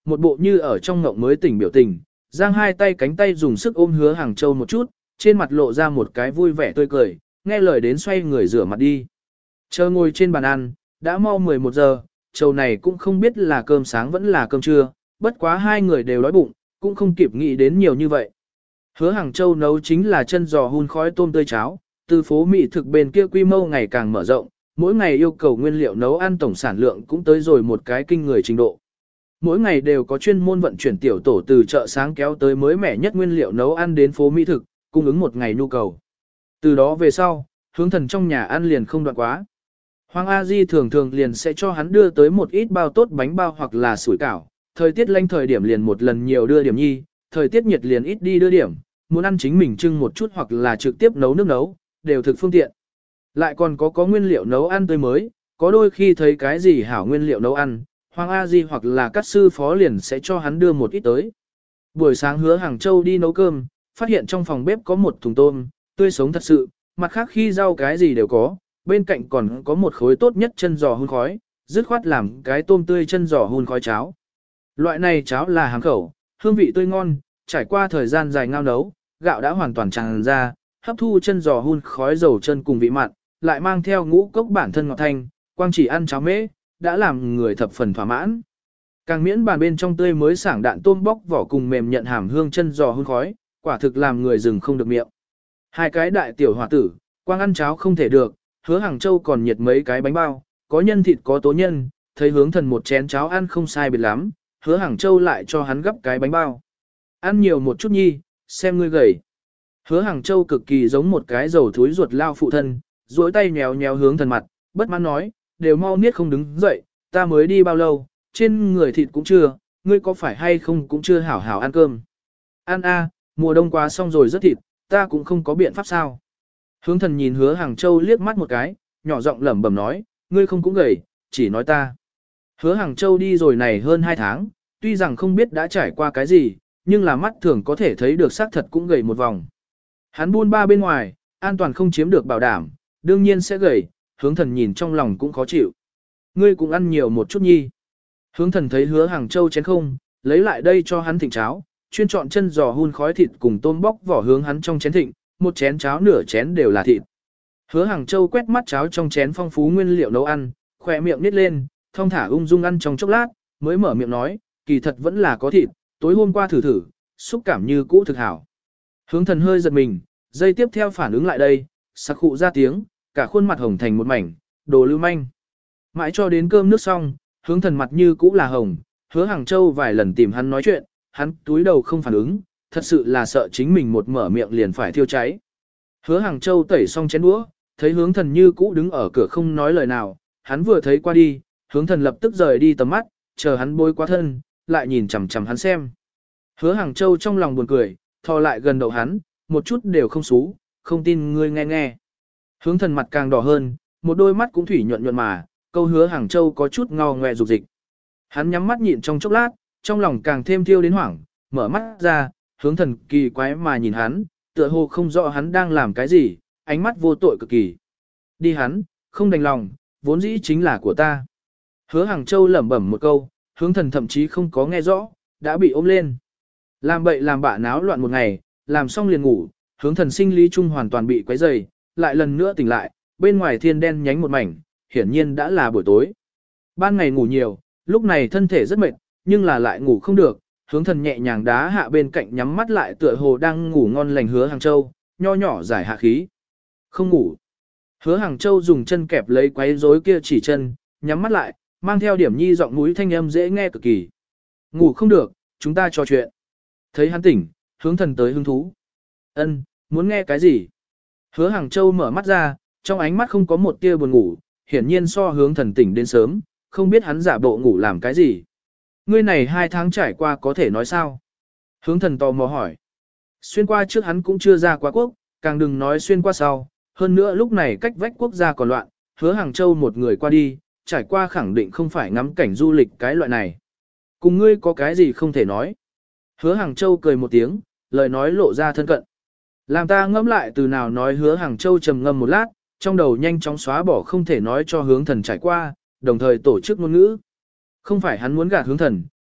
một bộ như ở trong ngộng mới tỉnh biểu tình, giang hai tay cánh tay dùng sức ôm Hứa Hàng Châu một chút, trên mặt lộ ra một cái vui vẻ tươi cười, nghe lời đến xoay người rửa mặt đi. Chờ ngồi trên bàn ăn, đã mau 11 giờ, Châu này cũng không biết là cơm sáng vẫn là cơm trưa, bất quá hai người đều đói bụng, cũng không kịp nghĩ đến nhiều như vậy. Hứa Hàng Châu nấu chính là chân giò hun khói tôm tươi cháo, từ phố mỹ thực bên kia quy mô ngày càng mở rộng, mỗi ngày yêu cầu nguyên liệu nấu ăn tổng sản lượng cũng tới rồi một cái kinh người trình độ. Mỗi ngày đều có chuyên môn vận chuyển tiểu tổ từ chợ sáng kéo tới mới mẻ nhất nguyên liệu nấu ăn đến phố mỹ thực, cung ứng một ngày nhu cầu. Từ đó về sau, Hướng Thần trong nhà ăn liền không đoạn quá. Hoàng A Di thường thường liền sẽ cho hắn đưa tới một ít bao tốt bánh bao hoặc là sủi cảo, thời tiết lạnh thời điểm liền một lần nhiều đưa điểm nhi, thời tiết nhiệt liền ít đi đưa điểm, muốn ăn chính mình trưng một chút hoặc là trực tiếp nấu nước nấu, đều thực phương tiện. Lại còn có nguyên liệu nấu ăn tươi mới, có đôi khi thấy cái gì hảo nguyên liệu nấu ăn, Hoàng A Di hoặc là các sư phó liền sẽ cho hắn đưa một ít tới. Buổi sáng Hứa Hàng Châu đi nấu cơm, phát hiện trong phòng bếp có một thùng tôm, tươi sống thật sự, mặt khác khi rau cái gì đều có, bên cạnh còn có một khối tốt nhất chân giò hun khói, dứt khoát làm cái tôm tươi chân giò hun khói cháo. Loại này cháo là hàng khẩu, hương vị tươi ngon, trải qua thời gian dài ngao nấu, gạo đã hoàn toàn tràn ra, hấp thu chân giò hun khói dầu chân cùng vị mặn, lại mang theo ngũ cốc bản thân ngọt thanh, quang chỉ ăn cháo mễ, đã làm người thập phần thỏa mãn. Càng miễn bàn bên trong tươi mới sảng đạn tôm bóc vỏ cùng mềm nhận hàm hương chân giò hun khói, quả thực làm người dừng không được miệng. Hai cái đại tiểu hòa tử, quang ăn cháo không thể được, Hứa Hàng Châu còn nhiệt mấy cái bánh bao, có nhân thịt có tố nhân, thấy Hướng Thần một chén cháo ăn không sai biệt lắm, Hứa Hàng Châu lại cho hắn gấp cái bánh bao. Ăn nhiều một chút nhi, xem ngươi gầy. Hứa Hàng Châu cực kỳ giống một cái dầu thúi ruột lao phụ thân, duỗi tay nhéo nhéo Hướng Thần mặt, bất mãn nói, đều mau niết không đứng dậy, ta mới đi bao lâu, trên người thịt cũng chưa, ngươi có phải hay không cũng chưa hảo hảo ăn cơm. Ăn a, mùa đông quá xong rồi rất thịt, ta cũng không có biện pháp sao. Hướng Thần nhìn Hứa Hàng Châu liếc mắt một cái, nhỏ giọng lẩm bẩm nói, ngươi không cũng gầy, chỉ nói ta. Hứa Hàng Châu đi rồi này hơn 2 tháng, tuy rằng không biết đã trải qua cái gì, nhưng là mắt thường có thể thấy được xác thật cũng gầy một vòng. Hắn buôn ba bên ngoài, an toàn không chiếm được bảo đảm, đương nhiên sẽ gầy, Hướng Thần nhìn trong lòng cũng khó chịu. Ngươi cũng ăn nhiều một chút nhi. Hướng Thần thấy Hứa Hàng Châu chén không, lấy lại đây cho hắn thịnh cháo, chuyên chọn chân giò hun khói thịt cùng tôm bóc vỏ hướng hắn trong chén thịnh, một chén cháo nửa chén đều là thịt. Hứa Hàng Châu quét mắt cháo trong chén phong phú nguyên liệu nấu ăn, khỏe miệng nít lên, thong thả ung dung ăn trong chốc lát, mới mở miệng nói, kỳ thật vẫn là có thịt, tối hôm qua thử thử, xúc cảm như cũ thực hảo. Hướng Thần hơi giật mình, giây tiếp theo phản ứng lại đây, sặc khụ ra tiếng, cả khuôn mặt hồng thành một mảnh, đồ lưu manh. Mãi cho đến cơm nước xong, Hướng Thần mặt như cũ là hồng, Hứa Hàng Châu vài lần tìm hắn nói chuyện, hắn túi đầu không phản ứng, thật sự là sợ chính mình một mở miệng liền phải thiêu cháy. Hứa Hàng Châu tẩy xong chén đũa, thấy Hướng Thần như cũ đứng ở cửa không nói lời nào, hắn vừa thấy qua đi, Hướng Thần lập tức rời đi tầm mắt, chờ hắn bôi qua thân, lại nhìn chằm chằm hắn xem. Hứa Hàng Châu trong lòng buồn cười, thò lại gần đầu hắn, một chút đều không xú, không tin ngươi nghe nghe. Hướng Thần mặt càng đỏ hơn, một đôi mắt cũng thủy nhuận nhuận mà, câu Hứa Hàng Châu có chút ngao ngoe dục dịch. Hắn nhắm mắt nhịn trong chốc lát, trong lòng càng thêm thiêu đến hoảng, mở mắt ra, Hướng Thần kỳ quái mà nhìn hắn, tựa hồ không rõ hắn đang làm cái gì, ánh mắt vô tội cực kỳ. Đi hắn, không đành lòng, vốn dĩ chính là của ta. Hứa Hàng Châu lẩm bẩm một câu, Hướng Thần thậm chí không có nghe rõ, đã bị ôm lên. Làm bậy làm bạ náo loạn một ngày, làm xong liền ngủ, Hướng Thần sinh lý chung hoàn toàn bị quấy rầy, lại lần nữa tỉnh lại, bên ngoài thiên đen nhánh một mảnh, hiển nhiên đã là buổi tối. Ban ngày ngủ nhiều, lúc này thân thể rất mệt, nhưng là lại ngủ không được, Hướng Thần nhẹ nhàng đá hạ bên cạnh nhắm mắt lại tựa hồ đang ngủ ngon lành Hứa Hàng Châu, nho nhỏ giải hạ khí. Không ngủ. Hứa Hàng Châu dùng chân kẹp lấy quấy rối kia chỉ chân, nhắm mắt lại, mang theo điểm nhi giọng mũi thanh âm dễ nghe cực kỳ. Ngủ không được, chúng ta trò chuyện. Thấy hắn tỉnh, Hướng Thần tới hứng thú. Ân, muốn nghe cái gì? Hứa Hàng Châu mở mắt ra, trong ánh mắt không có một tia buồn ngủ, hiển nhiên so Hướng Thần tỉnh đến sớm, không biết hắn giả bộ ngủ làm cái gì. Ngươi này 2 tháng trải qua có thể nói sao? Hướng Thần tò mò hỏi. Xuyên qua trước hắn cũng chưa ra quá quốc, càng đừng nói xuyên qua sau, hơn nữa lúc này cách vách quốc gia còn loạn, Hứa Hàng Châu một người qua đi, trải qua khẳng định không phải ngắm cảnh du lịch cái loại này. Cùng ngươi có cái gì không thể nói? Hứa Hàng Châu cười một tiếng, lời nói lộ ra thân cận. Làm ta ngẫm lại từ nào nói. Hứa Hàng Châu trầm ngâm một lát, trong đầu nhanh chóng xóa bỏ không thể nói cho Hướng Thần trải qua, đồng thời tổ chức ngôn ngữ. Không phải hắn muốn gạt Hướng Thần,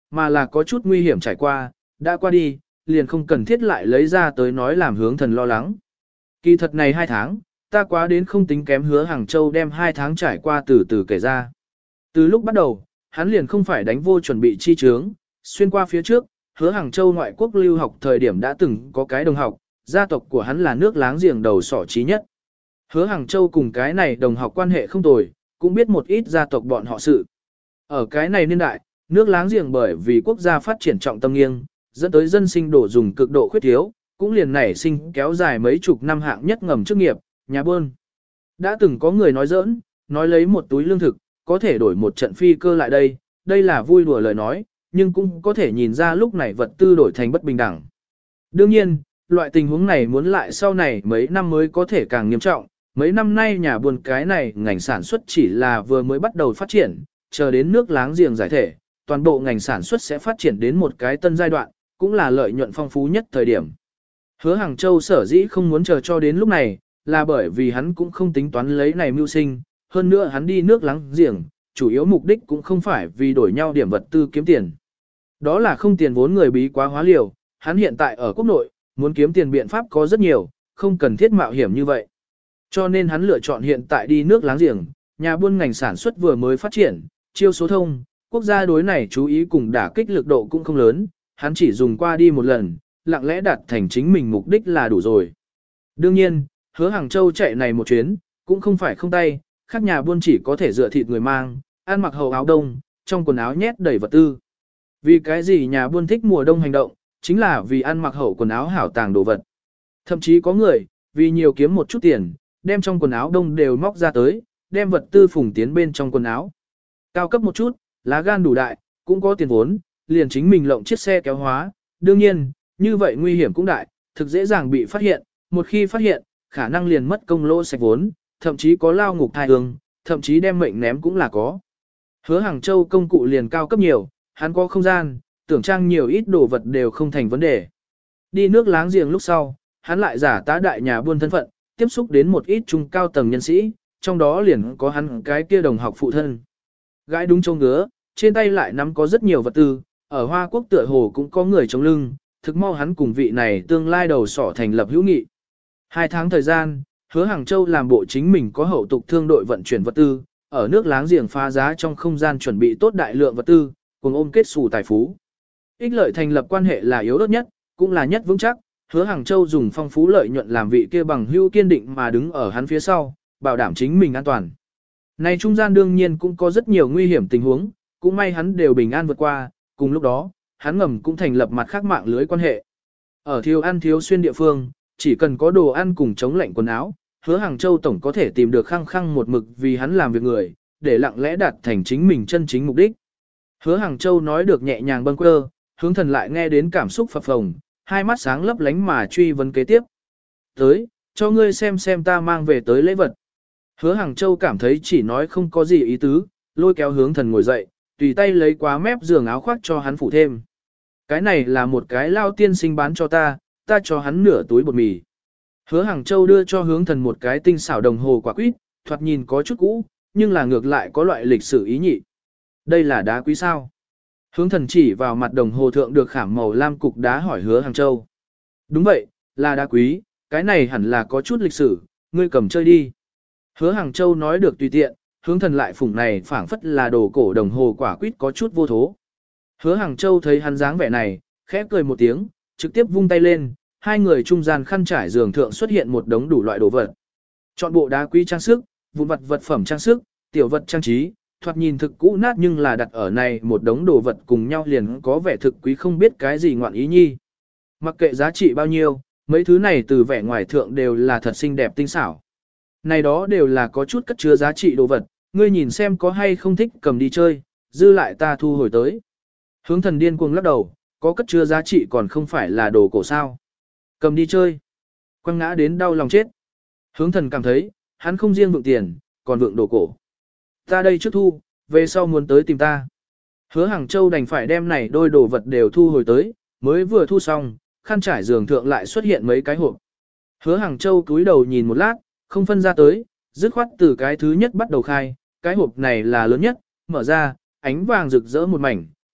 mà là có chút nguy hiểm trải qua, đã qua đi, liền không cần thiết lại lấy ra tới nói làm hướng thần lo lắng. Kỳ thật này 2 tháng, ta quá đến không tính kém Hứa Hàng Châu đem 2 tháng trải qua từ từ kể ra. Từ lúc bắt đầu, hắn liền không phải đánh vô chuẩn bị chi chướng, xuyên qua phía trước, Hứa Hàng Châu ngoại quốc lưu học thời điểm đã từng có cái đồng học, gia tộc của hắn là nước láng giềng đầu sỏ trí nhất. Hứa Hàng Châu cùng cái này đồng học quan hệ không tồi, cũng biết một ít gia tộc bọn họ sự. Ở cái này niên đại, nước láng giềng bởi vì quốc gia phát triển trọng tâm nghiêng, dẫn tới dân sinh đổ dùng cực độ khuyết thiếu, cũng liền nảy sinh kéo dài mấy chục năm hạng nhất ngầm chức nghiệp, nhà buôn. Đã từng có người nói giỡn, nói lấy một túi lương thực, có thể đổi một trận phi cơ lại đây, đây là vui đùa lời nói, nhưng cũng có thể nhìn ra lúc này vật tư đổi thành bất bình đẳng. Đương nhiên, loại tình huống này muốn lại sau này mấy năm mới có thể càng nghiêm trọng, mấy năm nay nhà buôn cái này ngành sản xuất chỉ là vừa mới bắt đầu phát triển, chờ đến nước láng giềng giải thể, toàn bộ ngành sản xuất sẽ phát triển đến một cái tân giai đoạn, cũng là lợi nhuận phong phú nhất thời điểm. Hứa Hàng Châu sở dĩ không muốn chờ cho đến lúc này, là bởi vì hắn cũng không tính toán lấy này mưu sinh, hơn nữa hắn đi nước láng giềng, chủ yếu mục đích cũng không phải vì đổi nhau điểm vật tư kiếm tiền. Đó là không tiền vốn người bí quá hóa liều, hắn hiện tại ở quốc nội, muốn kiếm tiền biện pháp có rất nhiều, không cần thiết mạo hiểm như vậy. Cho nên hắn lựa chọn hiện tại đi nước láng giềng, nhà buôn ngành sản xuất vừa mới phát triển, chiêu số thông, quốc gia đối này chú ý cùng đả kích lực độ cũng không lớn, hắn chỉ dùng qua đi một lần, lặng lẽ đạt thành chính mình mục đích là đủ rồi. Đương nhiên, Hứa Hàng Châu chạy này một chuyến, cũng không phải không tay, khác nhà buôn chỉ có thể dựa thịt người mang, ăn mặc hầu áo đông, trong quần áo nhét đầy vật tư. Vì cái gì nhà buôn thích mùa đông hành động, chính là vì ăn mặc hậu quần áo hảo tàng đồ vật. Thậm chí có người, vì nhiều kiếm một chút tiền, đem trong quần áo đông đều móc ra tới, đem vật tư phùng tiến bên trong quần áo. Cao cấp một chút, lá gan đủ đại, cũng có tiền vốn, liền chính mình lộng chiếc xe kéo hóa. Đương nhiên, như vậy nguy hiểm cũng đại, thực dễ dàng bị phát hiện, một khi phát hiện, khả năng liền mất công lỗ sạch vốn, thậm chí có lao ngục thai hương, thậm chí đem mệnh ném cũng là có. Hứa Hàng Châu công cụ liền cao cấp nhiều, hắn có không gian, tưởng trang nhiều ít đồ vật đều không thành vấn đề. Đi nước láng giềng lúc sau, hắn lại giả tá đại nhà buôn thân phận, tiếp xúc đến một ít trung cao tầng nhân sĩ, trong đó liền có hắn cái kia đồng học phụ thân. Gái đúng trông ngứa, trên tay lại nắm có rất nhiều vật tư, ở Hoa Quốc tựa hồ cũng có người chống lưng, thực mau hắn cùng vị này tương lai đầu sỏ thành lập hữu nghị. 2 tháng thời gian, Hứa Hàng Châu làm bộ chính mình có hậu tục thương đội vận chuyển vật tư, ở nước láng giềng phá giá trong không gian chuẩn bị tốt đại lượng vật tư, cùng ôm kết xù tài phú. Ích lợi thành lập quan hệ là yếu ớt nhất, cũng là nhất vững chắc, Hứa Hàng Châu dùng phong phú lợi nhuận làm vị kia bằng hữu kiên định mà đứng ở hắn phía sau, bảo đảm chính mình an toàn. Này trung gian đương nhiên cũng có rất nhiều nguy hiểm tình huống, cũng may hắn đều bình an vượt qua, cùng lúc đó, hắn ngầm cũng thành lập mặt khác mạng lưới quan hệ. Ở thiếu ăn thiếu xuyên địa phương, chỉ cần có đồ ăn cùng chống lạnh quần áo, Hứa Hàng Châu tổng có thể tìm được khăng khăng một mực vì hắn làm việc người, để lặng lẽ đạt thành chính mình chân chính mục đích. Hứa Hàng Châu nói được nhẹ nhàng bâng quơ, hướng thần lại nghe đến cảm xúc phập phồng, hai mắt sáng lấp lánh mà truy vấn kế tiếp. Tới, cho ngươi xem ta mang về tới lễ vật. Hứa Hàng Châu cảm thấy chỉ nói không có gì ý tứ, lôi kéo hướng thần ngồi dậy, tùy tay lấy quá mép giường áo khoác cho hắn phủ thêm. Cái này là một cái lao tiên sinh bán cho ta cho hắn nửa túi bột mì. Hứa Hàng Châu đưa cho hướng thần một cái tinh xảo đồng hồ quả quýt, thoạt nhìn có chút cũ, nhưng là ngược lại có loại lịch sử ý nhị. Đây là đá quý sao? Hướng thần chỉ vào mặt đồng hồ thượng được khảm màu lam cục đá hỏi Hứa Hàng Châu. Đúng vậy, là đá quý, cái này hẳn là có chút lịch sử, ngươi cầm chơi đi. Hứa Hàng Châu nói được tùy tiện, hướng thần lại phủng này phảng phất là đồ cổ đồng hồ quả quýt có chút vô thố. Hứa Hàng Châu thấy hắn dáng vẻ này, khẽ cười một tiếng, trực tiếp vung tay lên, hai người trung gian khăn trải giường thượng xuất hiện một đống đủ loại đồ vật. Chọn bộ đá quý trang sức, vụn vặt vật phẩm trang sức, tiểu vật trang trí, thoạt nhìn thực cũ nát nhưng là đặt ở này một đống đồ vật cùng nhau liền có vẻ thực quý không biết cái gì ngoạn ý nhi. Mặc kệ giá trị bao nhiêu, mấy thứ này từ vẻ ngoài thượng đều là thật xinh đẹp tinh xảo. Này đó đều là có chút cất chứa giá trị đồ vật, ngươi nhìn xem có hay không thích cầm đi chơi, dư lại ta thu hồi tới. Hướng thần điên cuồng lắc đầu, có cất chứa giá trị còn không phải là đồ cổ sao. Cầm đi chơi. Quăng ngã đến đau lòng chết. Hướng thần cảm thấy, hắn không riêng vượng tiền, còn vượng đồ cổ. Ta đây trước thu, về sau muốn tới tìm ta. Hứa Hàng Châu đành phải đem này đôi đồ vật đều thu hồi tới, mới vừa thu xong, khăn trải giường thượng lại xuất hiện mấy cái hộp. Hứa Hàng Châu cúi đầu nhìn một lát, không phân ra tới, dứt khoát từ cái thứ nhất bắt đầu khai, cái hộp này là lớn nhất, mở ra, ánh vàng rực rỡ một mảnh,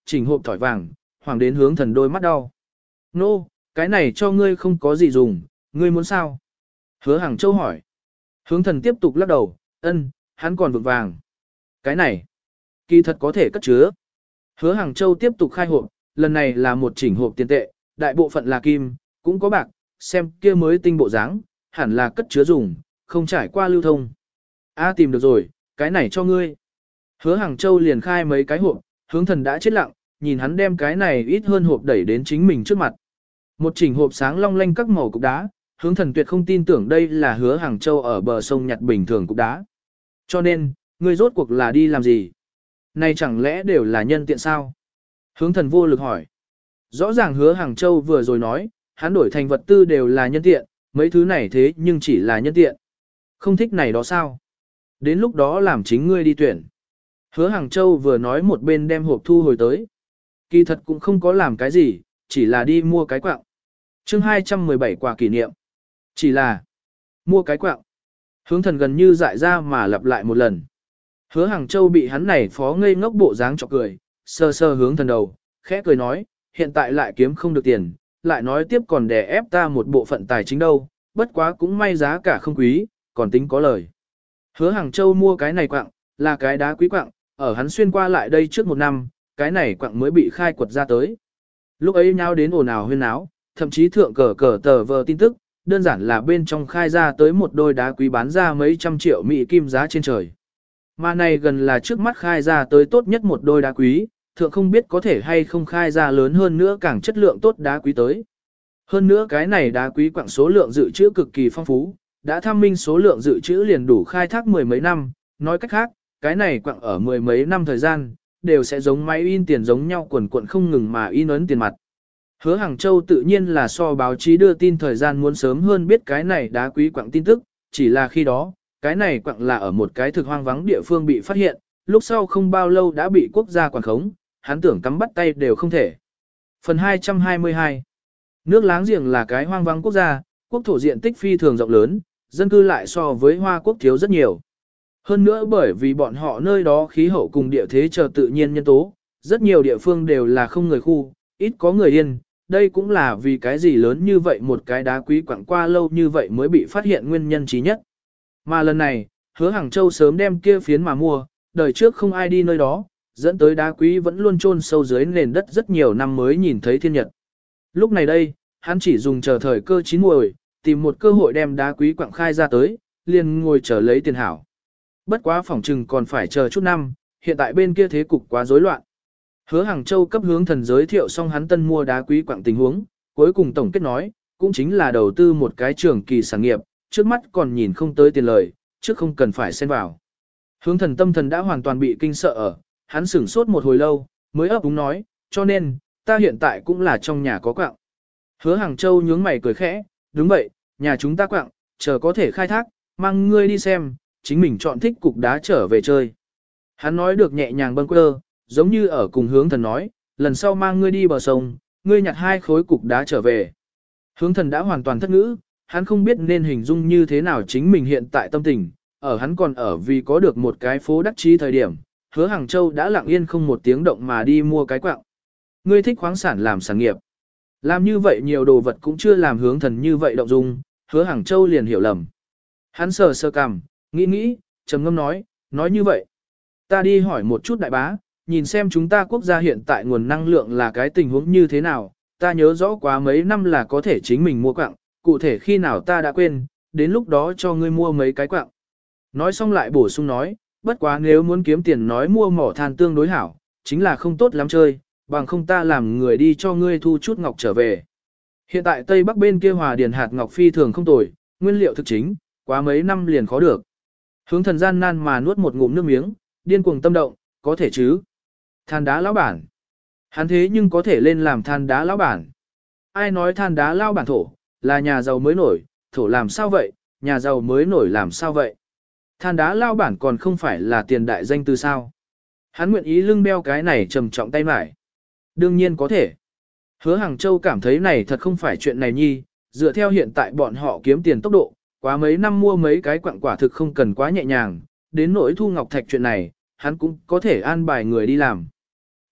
chỉnh hộp thỏi vàng, hoàng đến hướng thần đôi mắt đau. Nô, cái này cho ngươi không có gì dùng, ngươi muốn sao? Hứa Hàng Châu hỏi. Hướng thần tiếp tục lắc đầu, hắn còn vượng vàng. Cái này, kỳ thật có thể cất chứa. Hứa Hàng Châu tiếp tục khai hộp, lần này là một chỉnh hộp tiền tệ, đại bộ phận là kim, cũng có bạc, xem kia mới tinh bộ dáng, hẳn là cất chứa dùng, không trải qua lưu thông. Tìm được rồi, cái này cho ngươi. Hứa Hàng Châu liền khai mấy cái hộp, hướng thần đã chết lặng, nhìn hắn đem cái này ít hơn hộp đẩy đến chính mình trước mặt. Một chỉnh hộp sáng long lanh các màu cục đá, hướng thần tuyệt không tin tưởng đây là Hứa Hàng Châu ở bờ sông nhặt bình thường cục đá. Cho nên, ngươi rốt cuộc là đi làm gì? Này chẳng lẽ đều là nhân tiện sao? Hướng thần vô lực hỏi. Rõ ràng Hứa Hàng Châu vừa rồi nói, hắn đổi thành vật tư đều là nhân tiện, mấy thứ này thế nhưng chỉ là nhân tiện. Không thích này đó sao? Đến lúc đó làm chính ngươi đi tuyển. Hứa Hàng Châu vừa nói một bên đem hộp thu hồi tới. Kỳ thật cũng không có làm cái gì, chỉ là đi mua cái quạng. chương 217 quà kỷ niệm. Chỉ là mua cái quạng. Hướng thần gần như dại ra mà lặp lại một lần. Hứa Hàng Châu bị hắn này phó ngây ngốc bộ dáng chọc cười, sơ sơ hướng thần đầu, khẽ cười nói, hiện tại lại kiếm không được tiền, lại nói tiếp còn đè ép ta một bộ phận tài chính đâu, bất quá cũng may giá cả không quý, còn tính có lời. Hứa Hàng Châu mua cái này quạng, là cái đá quý quạng, ở hắn xuyên qua lại đây trước một năm, cái này quạng mới bị khai quật ra tới. Lúc ấy nhau đến ồn ào huyên náo, thậm chí thượng cờ tờ vờ tin tức, đơn giản là bên trong khai ra tới một đôi đá quý bán ra mấy trăm triệu Mỹ kim giá trên trời. Mà này gần là trước mắt khai ra tới tốt nhất một đôi đá quý, thượng không biết có thể hay không khai ra lớn hơn nữa càng chất lượng tốt đá quý tới. Hơn nữa cái này đá quý quặng số lượng dự trữ cực kỳ phong phú, đã tham minh số lượng dự trữ liền đủ khai thác mười mấy năm, nói cách khác, cái này quặng ở mười mấy năm thời gian, đều sẽ giống máy in tiền giống nhau quần quận không ngừng mà in ấn tiền mặt. Hứa Hàng Châu tự nhiên là so báo chí đưa tin thời gian muốn sớm hơn biết cái này đá quý quặng tin tức, chỉ là khi đó, cái này quặng là ở một cái thực hoang vắng địa phương bị phát hiện, lúc sau không bao lâu đã bị quốc gia quản khống, hắn tưởng cắm bắt tay đều không thể. Phần 222. Nước láng giềng là cái hoang vắng quốc gia, quốc thổ diện tích phi thường rộng lớn, dân cư lại so với Hoa Quốc thiếu rất nhiều. Hơn nữa bởi vì bọn họ nơi đó khí hậu cùng địa thế chờ tự nhiên nhân tố, rất nhiều địa phương đều là không người khu, ít có người yên. Đây cũng là vì cái gì lớn như vậy một cái đá quý quặng qua lâu như vậy mới bị phát hiện nguyên nhân trí nhất. Mà lần này, Hứa Hàng Châu sớm đem kia phiến mà mua, đời trước không ai đi nơi đó, dẫn tới đá quý vẫn luôn chôn sâu dưới nền đất rất nhiều năm mới nhìn thấy thiên nhật. Lúc này đây, hắn chỉ dùng chờ thời cơ chín muồi, tìm một cơ hội đem đá quý quặng khai ra tới, liền ngồi chờ lấy tiền hảo. Bất quá phỏng chừng còn phải chờ chút năm, hiện tại bên kia thế cục quá rối loạn. Hứa Hàng Châu cấp hướng thần giới thiệu xong hắn tân mua đá quý quặng tình huống, cuối cùng tổng kết nói, cũng chính là đầu tư một cái trường kỳ sản nghiệp, trước mắt còn nhìn không tới tiền lời, trước không cần phải xen vào. Hướng thần tâm thần đã hoàn toàn bị kinh sợ ở, hắn sửng sốt một hồi lâu, mới ấp úng nói, cho nên, ta hiện tại cũng là trong nhà có quặng. Hứa Hàng Châu nhướng mày cười khẽ, đúng vậy, nhà chúng ta quặng, chờ có thể khai thác, mang ngươi đi xem, chính mình chọn thích cục đá trở về chơi. Hắn nói được nhẹ nhàng bâng quơ, giống như ở cùng hướng thần nói, lần sau mang ngươi đi bờ sông, ngươi nhặt 2 khối cục đá trở về. Hướng thần đã hoàn toàn thất ngữ, hắn không biết nên hình dung như thế nào chính mình hiện tại tâm tình, ở hắn còn ở vì có được một cái phố đắc chí thời điểm, Hứa Hàng Châu đã lặng yên không một tiếng động mà đi mua cái quạng. Ngươi thích khoáng sản làm sản nghiệp. Làm như vậy nhiều đồ vật cũng chưa làm hướng thần như vậy động dung, Hứa Hàng Châu liền hiểu lầm. Hắn sờ sờ cằm, nghĩ, trầm ngâm nói như vậy. Ta đi hỏi một chút đại bá, nhìn xem chúng ta quốc gia hiện tại nguồn năng lượng là cái tình huống như thế nào, ta nhớ rõ quá mấy năm là có thể chính mình mua quặng, cụ thể khi nào ta đã quên, đến lúc đó cho ngươi mua mấy cái quặng. Nói xong lại bổ sung nói, bất quá nếu muốn kiếm tiền nói mua mỏ than tương đối hảo, chính là không tốt lắm chơi, bằng không ta làm người đi cho ngươi thu chút ngọc trở về. Hiện tại Tây Bắc bên kia hòa điền hạt ngọc phi thường không tồi, nguyên liệu thực chính, quá mấy năm liền khó được. Hướng thần gian nan mà nuốt một ngụm nước miếng, điên cuồng tâm động, có thể chứ. Than đá lão bản. Hắn thế nhưng có thể lên làm than đá lão bản. Ai nói than đá lão bản thổ, là nhà giàu mới nổi, thổ làm sao vậy, nhà giàu mới nổi làm sao vậy. Than đá lão bản còn không phải là tiền đại danh từ sao. Hắn nguyện ý lưng đeo cái này trầm trọng tay mải. Đương nhiên có thể. Hứa Hàng Châu cảm thấy này thật không phải chuyện này nhi, dựa theo hiện tại bọn họ kiếm tiền tốc độ, quá mấy năm mua mấy cái quặng quả thực không cần quá nhẹ nhàng, đến nỗi thu ngọc thạch chuyện này, hắn cũng có thể an bài người đi làm.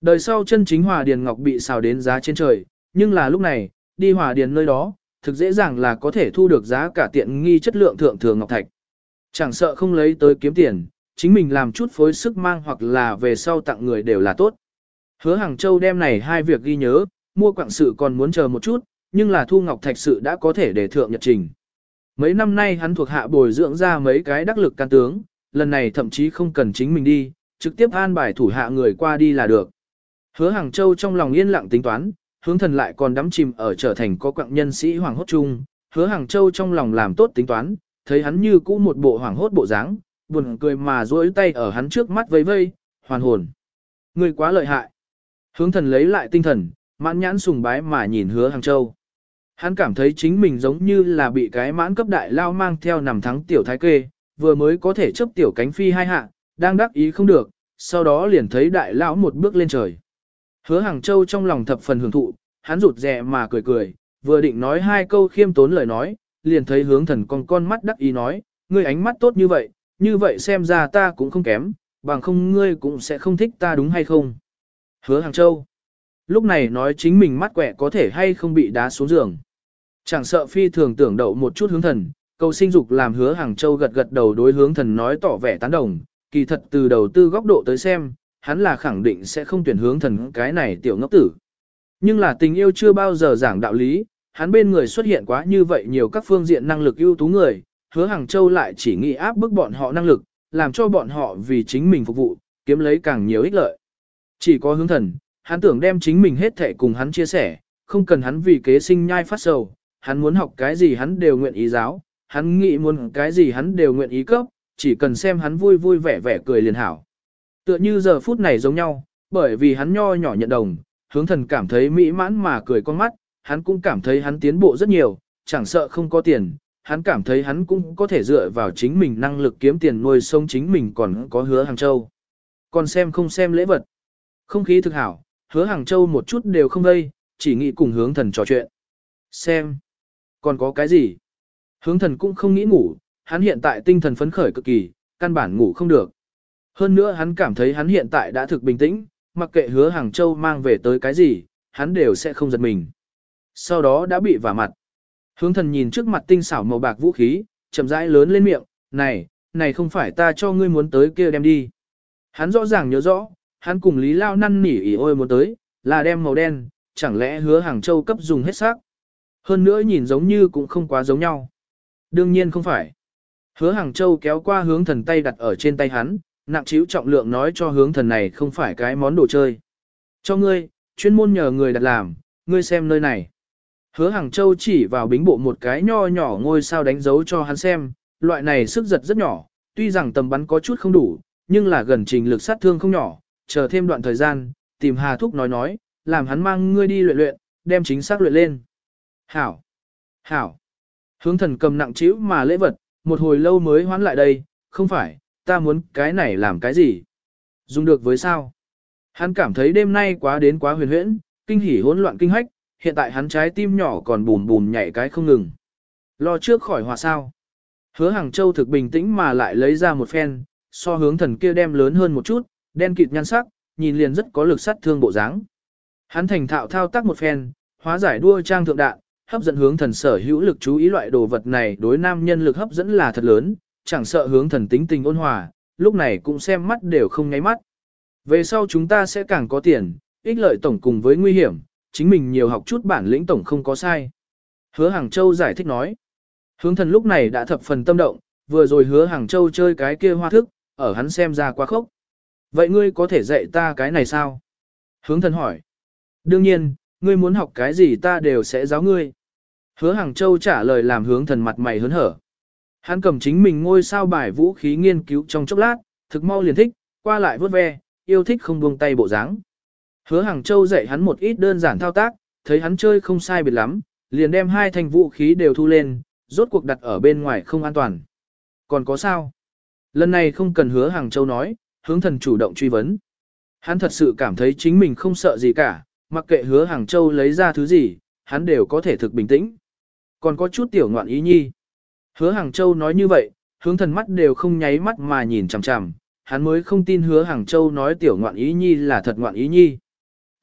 Đời sau chân chính Hòa Điền Ngọc bị xào đến giá trên trời, nhưng là lúc này, đi Hòa Điền nơi đó, thực dễ dàng là có thể thu được giá cả tiện nghi chất lượng thượng thừa ngọc thạch. Chẳng sợ không lấy tới kiếm tiền, chính mình làm chút phối sức mang hoặc là về sau tặng người đều là tốt. Hứa Hàng Châu đem này hai việc ghi nhớ, mua quặng sự còn muốn chờ một chút, nhưng là thu ngọc thạch sự đã có thể để thượng nhật trình. Mấy năm nay hắn thuộc hạ bồi dưỡng ra mấy cái đắc lực can tướng, lần này thậm chí không cần chính mình đi, trực tiếp an bài thủ hạ người qua đi là được. Hứa Hàng Châu trong lòng yên lặng tính toán, hướng thần lại còn đắm chìm ở trở thành có quặng nhân sĩ hoàng hốt chung. Hứa Hàng Châu trong lòng làm tốt tính toán, thấy hắn như cũ một bộ hoàng hốt bộ dáng, buồn cười mà duỗi tay ở hắn trước mắt vây vây, hoàn hồn. Người quá lợi hại. Hướng thần lấy lại tinh thần, mãn nhãn sùng bái mà nhìn Hứa Hàng Châu. Hắn cảm thấy chính mình giống như là bị cái mãn cấp đại lao mang theo nằm thắng tiểu thái kê, vừa mới có thể chấp tiểu cánh phi hai hạ, đang đắc ý không được, sau đó liền thấy đại lão một bước lên trời. Hứa Hàng Châu trong lòng thập phần hưởng thụ, hắn rụt rè mà cười cười, vừa định nói hai câu khiêm tốn lời nói, liền thấy hướng thần con mắt đắc ý nói, ngươi ánh mắt tốt như vậy xem ra ta cũng không kém, bằng không ngươi cũng sẽ không thích ta đúng hay không. Hứa Hàng Châu lúc này nói chính mình mắt quẹ có thể hay không bị đá xuống giường. Chẳng sợ phi thường tưởng đậu một chút hướng thần, cầu sinh dục làm Hứa Hàng Châu gật gật đầu đối hướng thần nói tỏ vẻ tán đồng, kỳ thật từ đầu tư góc độ tới xem, hắn là khẳng định sẽ không tuyển hướng thần cái này tiểu ngốc tử. Nhưng là tình yêu chưa bao giờ giảng đạo lý, hắn bên người xuất hiện quá như vậy nhiều các phương diện năng lực ưu tú người, Hứa Hàng Châu lại chỉ nghĩ áp bức bọn họ năng lực, làm cho bọn họ vì chính mình phục vụ, kiếm lấy càng nhiều ích lợi. Chỉ có hướng thần, hắn tưởng đem chính mình hết thể cùng hắn chia sẻ, không cần hắn vì kế sinh nhai phát sầu, hắn muốn học cái gì hắn đều nguyện ý giáo, hắn nghĩ muốn cái gì hắn đều nguyện ý cấp, chỉ cần xem hắn vui vui vẻ vẻ cười liền hảo. Tựa như giờ phút này giống nhau, bởi vì hắn nho nhỏ nhận đồng, hướng thần cảm thấy mỹ mãn mà cười con mắt, hắn cũng cảm thấy hắn tiến bộ rất nhiều, chẳng sợ không có tiền, hắn cảm thấy hắn cũng có thể dựa vào chính mình năng lực kiếm tiền nuôi sống chính mình còn có Hứa Hàng Châu. Còn xem không xem lễ vật. Không khí thực hảo, Hứa Hàng Châu một chút đều không đây, chỉ nghĩ cùng hướng thần trò chuyện. Xem. Còn có cái gì? Hướng thần cũng không nghĩ ngủ, hắn hiện tại tinh thần phấn khởi cực kỳ, căn bản ngủ không được. Hơn nữa hắn cảm thấy hắn hiện tại đã thực bình tĩnh, mặc kệ Hứa Hàng Châu mang về tới cái gì, hắn đều sẽ không giật mình. Sau đó đã bị vả mặt. Hướng thần nhìn trước mặt tinh xảo màu bạc vũ khí, chậm rãi lớn lên miệng, này không phải ta cho ngươi muốn tới kia đem đi. Hắn rõ ràng nhớ rõ, hắn cùng Lý Lao năn nỉ ỉ ôi muốn tới, là đem màu đen, chẳng lẽ Hứa Hàng Châu cấp dùng hết xác. Hơn nữa nhìn giống như cũng không quá giống nhau. Đương nhiên không phải. Hứa Hàng Châu kéo qua hướng thần tay đặt ở trên tay hắn, nặng trĩu trọng lượng nói cho hướng thần này không phải cái món đồ chơi. Cho ngươi, chuyên môn nhờ người đặt làm, ngươi xem nơi này. Hứa Hàng Châu chỉ vào bính bộ một cái nho nhỏ ngôi sao đánh dấu cho hắn xem, loại này sức giật rất nhỏ, tuy rằng tầm bắn có chút không đủ, nhưng là gần trình lực sát thương không nhỏ, chờ thêm đoạn thời gian, tìm Hà Thúc nói, làm hắn mang ngươi đi luyện, đem chính xác luyện lên. Hảo! Hảo! Hướng thần cầm nặng trĩu mà lễ vật, một hồi lâu mới hoán lại đây, không phải, ta muốn cái này làm cái gì? Dùng được với sao? Hắn cảm thấy đêm nay quá đến quá huyền huyễn, kinh hỉ hỗn loạn kinh hách, hiện tại hắn trái tim nhỏ còn bùm bùm nhảy cái không ngừng. Lo trước khỏi hòa sao? Hứa Hàng Châu thực bình tĩnh mà lại lấy ra một phen, so hướng thần kia đem lớn hơn một chút, đen kịt nhan sắc, nhìn liền rất có lực sát thương bộ dáng. Hắn thành thạo thao tác một phen, hóa giải đua trang thượng đạn, hấp dẫn hướng thần sở hữu lực chú ý loại đồ vật này đối nam nhân lực hấp dẫn là thật lớn, chẳng sợ hướng thần tính tình ôn hòa, lúc này cũng xem mắt đều không nháy mắt. Về sau chúng ta sẽ càng có tiền, ích lợi tổng cùng với nguy hiểm, chính mình nhiều học chút bản lĩnh tổng không có sai. Hứa Hàng Châu giải thích nói. Hướng thần lúc này đã thập phần tâm động, vừa rồi Hứa Hàng Châu chơi cái kia hoa thức, ở hắn xem ra quá khốc. Vậy ngươi có thể dạy ta cái này sao? Hướng thần hỏi. Đương nhiên, ngươi muốn học cái gì ta đều sẽ giáo ngươi. Hứa Hàng Châu trả lời làm hướng thần mặt mày hớn hở. Hắn cầm chính mình ngôi sao bài vũ khí nghiên cứu trong chốc lát, thực mau liền thích, qua lại vớt ve, yêu thích không buông tay bộ dáng. Hứa Hàng Châu dạy hắn một ít đơn giản thao tác, thấy hắn chơi không sai biệt lắm, liền đem hai thanh vũ khí đều thu lên, rốt cuộc đặt ở bên ngoài không an toàn. Còn có sao? Lần này không cần Hứa Hàng Châu nói, hướng thần chủ động truy vấn. Hắn thật sự cảm thấy chính mình không sợ gì cả, mặc kệ Hứa Hàng Châu lấy ra thứ gì, hắn đều có thể thực bình tĩnh. Còn có chút tiểu ngoạn ý nhi. Hứa Hàng Châu nói như vậy, hướng thần mắt đều không nháy mắt mà nhìn chằm chằm, hắn mới không tin Hứa Hàng Châu nói tiểu ngoạn ý nhi là thật ngoạn ý nhi.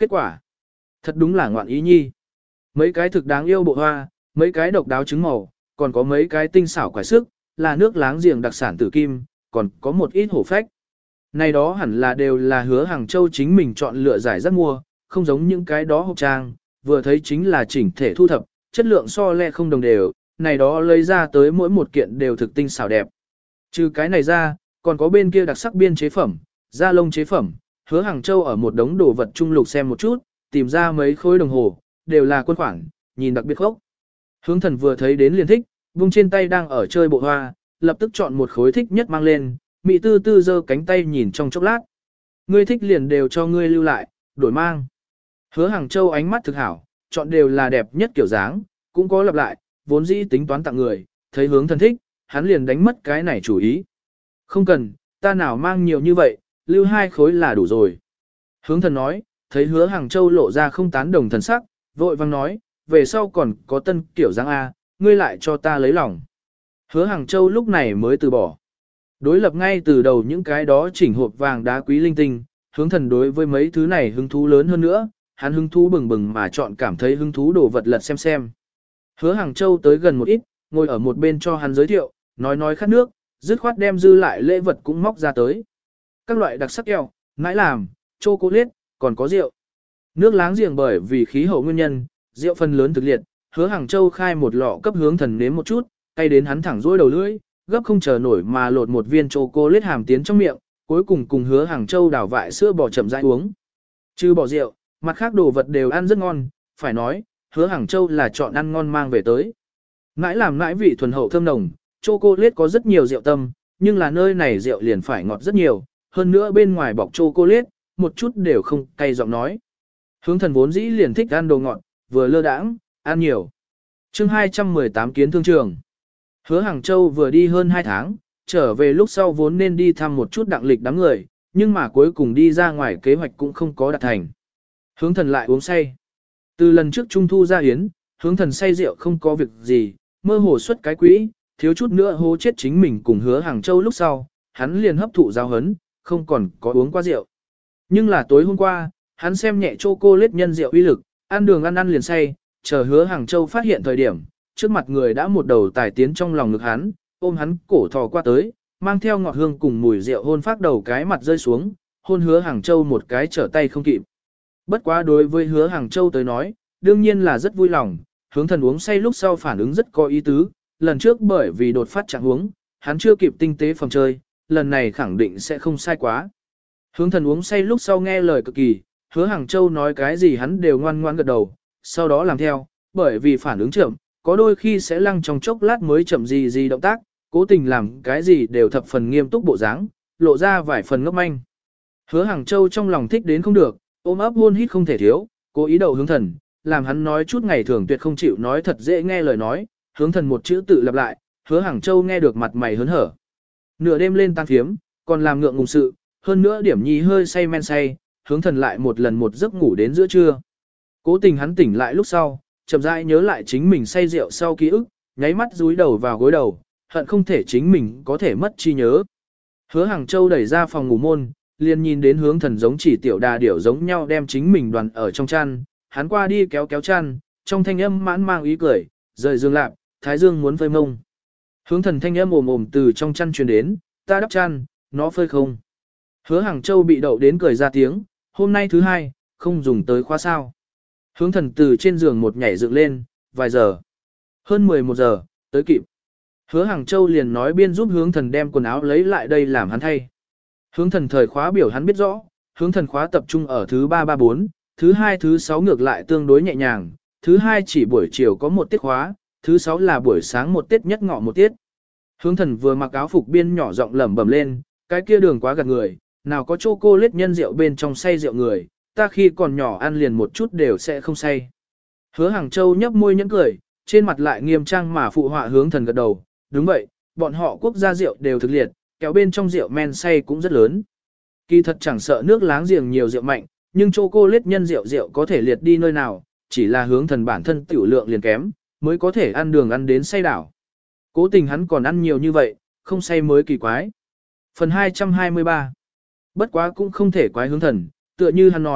Kết quả, thật đúng là ngoạn ý nhi. Mấy cái thực đáng yêu bộ hoa, mấy cái độc đáo trứng màu, còn có mấy cái tinh xảo quả sức, là nước láng giềng đặc sản tử kim, còn có một ít hổ phách. Này đó hẳn là đều là Hứa Hàng Châu chính mình chọn lựa giải rất mua, không giống những cái đó hộp trang, vừa thấy chính là chỉnh thể thu thập, chất lượng so le không đồng đều, này đó lấy ra tới mỗi một kiện đều thực tinh xảo đẹp. Trừ cái này ra, còn có bên kia đặc sắc biên chế phẩm, da lông chế phẩm, Hứa Hàng Châu ở một đống đồ vật trung lục xem một chút, tìm ra mấy khối đồng hồ, đều là quân khoản, nhìn đặc biệt khốc. Hướng Thần vừa thấy đến liền thích, vung trên tay đang ở chơi bộ hoa, lập tức chọn một khối thích nhất mang lên, Mị tư tư giơ cánh tay nhìn trong chốc lát. Ngươi thích liền đều cho ngươi lưu lại, đổi mang. Hứa Hàng Châu ánh mắt thực hảo, chọn đều là đẹp nhất kiểu dáng, cũng có lặp lại, vốn dĩ tính toán tặng người, thấy Hướng Thần thích, hắn liền đánh mất cái này chủ ý. Không cần, ta nào mang nhiều như vậy, lưu 2 khối là đủ rồi. Hướng Thần nói, thấy Hứa Hàng Châu lộ ra không tán đồng thần sắc, vội vang nói, về sau còn có tân kiểu dáng A, ngươi lại cho ta lấy lòng. Hứa Hàng Châu lúc này mới từ bỏ. Đối lập ngay từ đầu những cái đó chỉnh hộp vàng đá quý linh tinh, Hướng Thần đối với mấy thứ này hứng thú lớn hơn nữa, hắn hứng thú bừng bừng mà chọn cảm thấy hứng thú đồ vật lật xem. Hứa Hàng Châu tới gần một ít, ngồi ở một bên cho hắn giới thiệu, nói khát nước, dứt khoát đem dư lại lễ vật cũng móc ra tới. Các loại đặc sắc kẹo, nãi làm, chocolate, còn có rượu. Nước láng giềng bởi vì khí hậu nguyên nhân, rượu phần lớn thực liệt, Hứa Hàng Châu khai một lọ cấp Hướng Thần nếm một chút, cay đến hắn thẳng rỗi đầu lưỡi, gấp không chờ nổi mà lột một viên chocolate hàm tiến trong miệng, cuối cùng Hứa Hàng Châu đảo vại sữa bò chậm rãi uống. Trừ bỏ rượu, mặt khác đồ vật đều ăn rất ngon, phải nói, Hứa Hàng Châu là chọn ăn ngon mang về tới. Nãi làm nãi vị thuần hậu thơm nồng, chocolate có rất nhiều rượu tâm, nhưng là nơi này rượu liền phải ngọt rất nhiều, hơn nữa bên ngoài bọc chocolate, một chút đều không cay giọng nói. Hướng Thần vốn dĩ liền thích ăn đồ ngọt, vừa lơ đãng, ăn nhiều. Chương 218 kiến thương trường. Hứa Hàng Châu vừa đi hơn 2 tháng, trở về lúc sau vốn nên đi thăm một chút đặng lịch đám người, nhưng mà cuối cùng đi ra ngoài kế hoạch cũng không có đạt thành. Hướng Thần lại uống say. Từ lần trước Trung Thu ra hiến, Hướng Thần say rượu không có việc gì, mơ hồ xuất cái quỹ, thiếu chút nữa hố chết chính mình cùng Hứa Hàng Châu lúc sau, hắn liền hấp thụ giáo hấn, không còn có uống qua rượu. Nhưng là tối hôm qua, hắn xem nhẹ chocolate nhân rượu uy lực, ăn đường ăn liền say, chờ Hứa Hàng Châu phát hiện thời điểm, trước mặt người đã một đầu tài tiến trong lòng ngực hắn, ôm hắn cổ thò qua tới, mang theo ngọt hương cùng mùi rượu hôn phát đầu cái mặt rơi xuống, hôn Hứa Hàng Châu một cái trở tay không kịp. Bất quá đối với Hứa Hàng Châu tới nói, đương nhiên là rất vui lòng, Hướng Thần uống say lúc sau phản ứng rất có ý tứ, lần trước bởi vì đột phát trạng huống, hắn chưa kịp tinh tế phòng chơi, lần này khẳng định sẽ không sai quá. Hướng Thần uống say lúc sau nghe lời cực kỳ, Hứa Hàng Châu nói cái gì hắn đều ngoan ngoãn gật đầu, sau đó làm theo, bởi vì phản ứng chậm, có đôi khi sẽ lăng trong chốc lát mới chậm gì động tác, cố tình làm cái gì đều thập phần nghiêm túc bộ dáng, lộ ra vài phần ngốc manh. Hứa Hàng Châu trong lòng thích đến không được, ôm ấp hôn hít không thể thiếu, cố ý đầu Hướng Thần, làm hắn nói chút ngày thường tuyệt không chịu nói thật dễ nghe lời nói, Hướng Thần một chữ tự lặp lại, Hứa Hàng Châu nghe được mặt mày hớn hở. Nửa đêm lên tan phiếm, còn làm ngượng ngùng sự, hơn nữa điểm nhi hơi say men say, Hướng Thần lại một lần một giấc ngủ đến giữa trưa. Cố tình hắn tỉnh lại lúc sau, chậm rãi nhớ lại chính mình say rượu sau ký ức, nháy mắt dúi đầu vào gối đầu, hận không thể chính mình có thể mất trí nhớ. Hứa Hàng Châu đẩy ra phòng ngủ môn, liền nhìn đến Hướng Thần giống chỉ tiểu đà điểu giống nhau đem chính mình đoàn ở trong chăn, hắn qua đi kéo chăn, trong thanh âm mãn mang ý cười, rời giường lạp, thái dương muốn phơi mông. Hướng Thần thanh âm ồm từ trong chăn truyền đến, ta đắp chăn, nó phơi không. Hứa Hàng Châu bị đậu đến cười ra tiếng, hôm nay thứ 2, không dùng tới khóa sao. Hướng Thần từ trên giường một nhảy dựng lên, vài giờ. Hơn 11 giờ, tới kịp. Hứa Hàng Châu liền nói biên giúp Hướng Thần đem quần áo lấy lại đây làm hắn thay. Hướng Thần thời khóa biểu hắn biết rõ, Hướng Thần khóa tập trung ở thứ 334, thứ 2 thứ 6 ngược lại tương đối nhẹ nhàng, thứ 2 chỉ buổi chiều có một tiết khóa, thứ 6 là buổi sáng một tiết nhất ngọ một tiết. Hướng Thần vừa mặc áo phục biên nhỏ giọng lẩm bẩm lên, cái kia đường quá gạt người, nào có chocolate nhân rượu bên trong say rượu người, ta khi còn nhỏ ăn liền một chút đều sẽ không say. Hứa Hàng Châu nhấp môi nhẫn cười, trên mặt lại nghiêm trang mà phụ họa Hướng Thần gật đầu, đúng vậy, bọn họ quốc gia rượu đều thực liệt, kéo bên trong rượu men say cũng rất lớn. Kỳ thật chẳng sợ nước láng giềng nhiều rượu mạnh, nhưng chocolate nhân rượu có thể liệt đi nơi nào, chỉ là Hướng Thần bản thân tiểu lượng liền kém, mới có thể ăn đường ăn đến say đảo. Cố tình hắn còn ăn nhiều như vậy, không say mới kỳ quái. Phần 223. Bất quá cũng không thể quái Hướng Thần, tựa như hắn nói,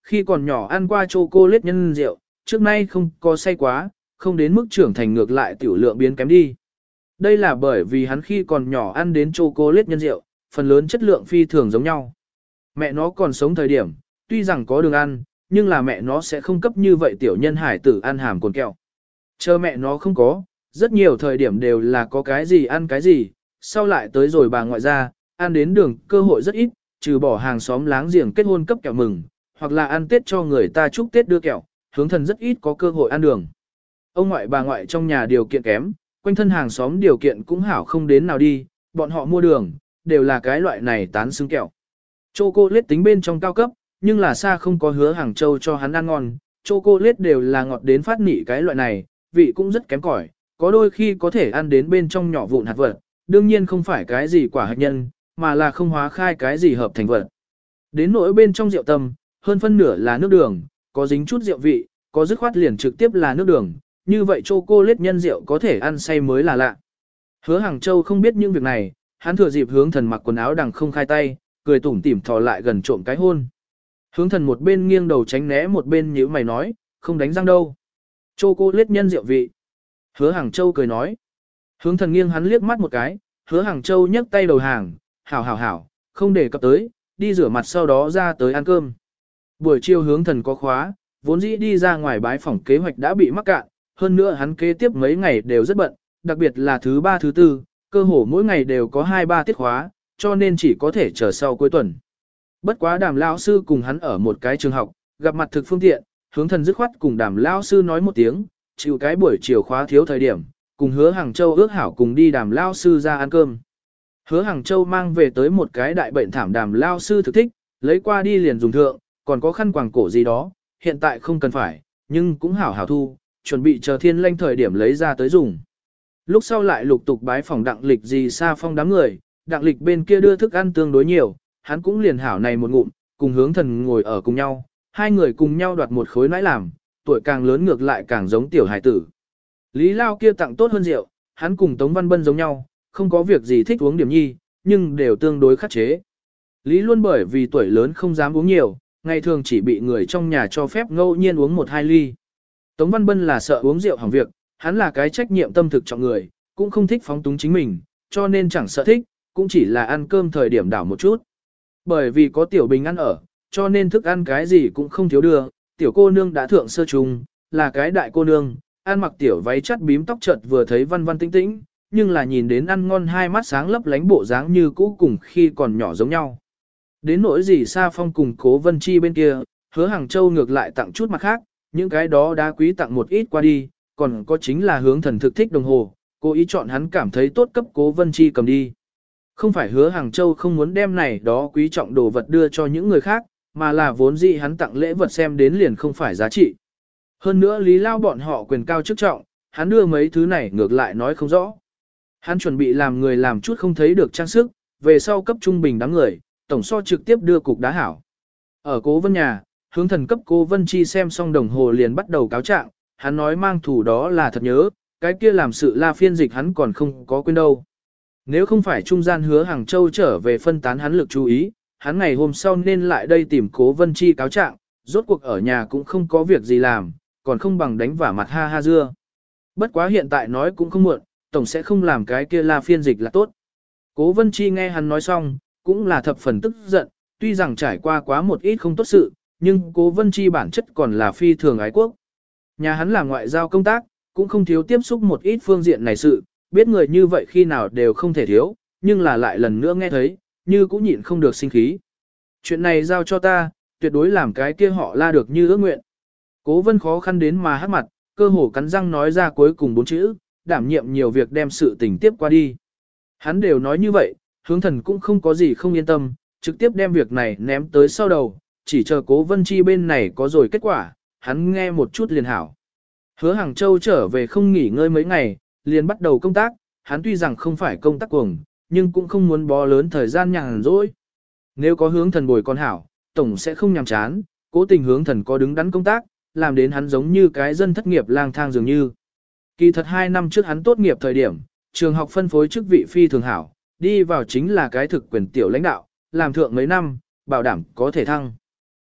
khi còn nhỏ ăn qua chocolate nhân rượu, trước nay không có say quá, không đến mức trưởng thành ngược lại tiểu lượng biến kém đi. Đây là bởi vì hắn khi còn nhỏ ăn đến chocolate nhân rượu, phần lớn chất lượng phi thường giống nhau. Mẹ nó còn sống thời điểm, tuy rằng có đường ăn, nhưng là mẹ nó sẽ không cấp như vậy tiểu nhân hải tử ăn hàm cồn kẹo. Chờ mẹ nó không có, rất nhiều thời điểm đều là có cái gì ăn cái gì, sau lại tới rồi bà ngoại ra, ăn đến đường cơ hội rất ít, trừ bỏ hàng xóm láng giềng kết hôn cấp kẹo mừng, hoặc là ăn Tết cho người ta chúc Tết đưa kẹo, hướng thần rất ít có cơ hội ăn đường. Ông ngoại bà ngoại trong nhà điều kiện kém, quanh thân hàng xóm điều kiện cũng hảo không đến nào đi, bọn họ mua đường, đều là cái loại này tán xứng kẹo. Chocolate tính bên trong cao cấp, nhưng là xa không có hứa Hàng Châu cho hắn ăn ngon, chocolate đều là ngọt đến phát nị cái loại này, vị cũng rất kém cỏi, có đôi khi có thể ăn đến bên trong nhỏ vụn hạt vật, đương nhiên không phải cái gì quả hạt nhân, mà là không hóa khai cái gì hợp thành vật. Đến nỗi bên trong rượu tâm, hơn phân nửa là nước đường, có dính chút rượu vị, có dứt khoát liền trực tiếp là nước đường, như vậy chocolate nhân rượu có thể ăn say mới là lạ. Hứa Hàng Châu không biết những việc này, hắn thừa dịp hướng thần mặc quần áo đằng không khai tay, cười tủm tỉm thò lại gần trộm cái hôn. Hướng thần một bên nghiêng đầu tránh né một bên nhíu mày nói, không đánh răng đâu. Chocolate nhân rượu vị. Hứa Hàng Châu cười nói. Hướng thần nghiêng hắn liếc mắt một cái, Hứa Hàng Châu nhấc tay đầu hàng, hảo hảo hảo, không để cập tới, đi rửa mặt sau đó ra tới ăn cơm. Buổi chiều hướng thần có khóa, vốn dĩ đi ra ngoài bái phỏng kế hoạch đã bị mắc cạn, hơn nữa hắn kế tiếp mấy ngày đều rất bận, đặc biệt là thứ ba thứ tư, cơ hồ mỗi ngày đều có 2-3 tiết khóa, cho nên chỉ có thể chờ sau cuối tuần. Bất quá Đàm lão sư cùng hắn ở một cái trường học, gặp mặt thực phương tiện, hướng thần dứt khoát cùng Đàm lão sư nói một tiếng, chịu cái buổi chiều khóa thiếu thời điểm, cùng Hứa Hàng Châu ước hảo cùng đi Đàm lão sư ra ăn cơm. Hứa Hàng Châu mang về tới một cái đại bệnh thảm Đàm lão sư thực thích, lấy qua đi liền dùng thượng, còn có khăn quàng cổ gì đó, hiện tại không cần phải, nhưng cũng hảo hảo thu, chuẩn bị chờ thiên lanh thời điểm lấy ra tới dùng. Lúc sau lại lục tục bái phòng Đặng Lịch gì xa phong đám người, Đặng Lịch bên kia đưa thức ăn tương đối nhiều, hắn cũng liền hảo này một ngụm, cùng hướng thần ngồi ở cùng nhau, hai người cùng nhau đoạt một khối nãi làm, tuổi càng lớn ngược lại càng giống tiểu hải tử. Lý Lao kia tặng tốt hơn rượu, hắn cùng Tống Văn Bân giống nhau, không có việc gì thích uống điểm nhi, nhưng đều tương đối khắc chế. Lý luôn bởi vì tuổi lớn không dám uống nhiều, ngày thường chỉ bị người trong nhà cho phép ngẫu nhiên uống 1-2 ly. Tống Văn Bân là sợ uống rượu hỏng việc, hắn là cái trách nhiệm tâm thực trọng người, cũng không thích phóng túng chính mình, cho nên chẳng sợ thích, cũng chỉ là ăn cơm thời điểm đảo một chút. Bởi vì có tiểu bình ăn ở, cho nên thức ăn cái gì cũng không thiếu đưa, tiểu cô nương đã thượng sơ trung, là cái đại cô nương, ăn mặc tiểu váy chắt bím tóc chợt vừa thấy văn văn tĩnh tĩnh, nhưng là nhìn đến ăn ngon hai mắt sáng lấp lánh bộ dáng như cũ cùng khi còn nhỏ giống nhau. Đến nỗi gì Sa Phong cùng Cố Vân Chi bên kia, Hứa Hàng Châu ngược lại tặng chút mặt khác, những cái đó đá quý tặng một ít qua đi, còn có chính là hướng thần thực thích đồng hồ, cố ý chọn hắn cảm thấy tốt cấp Cố Vân Chi cầm đi. Không phải Hứa Hàng Châu không muốn đem này đó quý trọng đồ vật đưa cho những người khác, mà là vốn dĩ hắn tặng lễ vật xem đến liền không phải giá trị. Hơn nữa Lý Lao bọn họ quyền cao chức trọng, hắn đưa mấy thứ này ngược lại nói không rõ. Hắn chuẩn bị làm người làm chút không thấy được trang sức, về sau cấp trung bình đám người, tổng so trực tiếp đưa cục đá hảo. Ở Cố Vân nhà, hướng thần cấp Cố Vân Chi xem xong đồng hồ liền bắt đầu cáo trạng, hắn nói mang thủ đó là thật nhớ, cái kia làm sự la phiên dịch hắn còn không có quên đâu. Nếu không phải trung gian Hứa Hàng Châu trở về phân tán hắn lực chú ý, hắn ngày hôm sau nên lại đây tìm Cố Vân Chi cáo trạng, rốt cuộc ở nhà cũng không có việc gì làm, còn không bằng đánh vả mặt ha ha dưa. Bất quá hiện tại nói cũng không muộn, tổng sẽ không làm cái kia la phiên dịch là tốt. Cố Vân Chi nghe hắn nói xong, cũng là thập phần tức giận, tuy rằng trải qua quá một ít không tốt sự, nhưng Cố Vân Chi bản chất còn là phi thường ái quốc. Nhà hắn làm ngoại giao công tác, cũng không thiếu tiếp xúc một ít phương diện này sự, biết người như vậy khi nào đều không thể thiếu, nhưng là lại lần nữa nghe thấy, như cũng nhịn không được sinh khí. Chuyện này giao cho ta, tuyệt đối làm cái kia họ la được như ước nguyện. Cố Vân khó khăn đến mà hát mặt, cơ hồ cắn răng nói ra cuối cùng 4 chữ, đảm nhiệm nhiều việc đem sự tình tiếp qua đi. Hắn đều nói như vậy, hướng thần cũng không có gì không yên tâm, trực tiếp đem việc này ném tới sau đầu, chỉ chờ Cố Vân Chi bên này có rồi kết quả, hắn nghe một chút liền hảo. Hứa Hàng Châu trở về không nghỉ ngơi mấy ngày, liền bắt đầu công tác, hắn tuy rằng không phải công tác cuồng, nhưng cũng không muốn bó lớn thời gian nhàn rỗi. Nếu có hướng thần bồi con hảo, tổng sẽ không nhàm chán, cố tình hướng thần có đứng đắn công tác, làm đến hắn giống như cái dân thất nghiệp lang thang dường như. Kỳ thật 2 năm trước hắn tốt nghiệp thời điểm, trường học phân phối chức vị phi thường hảo, đi vào chính là cái thực quyền tiểu lãnh đạo, làm thượng mấy năm, bảo đảm có thể thăng.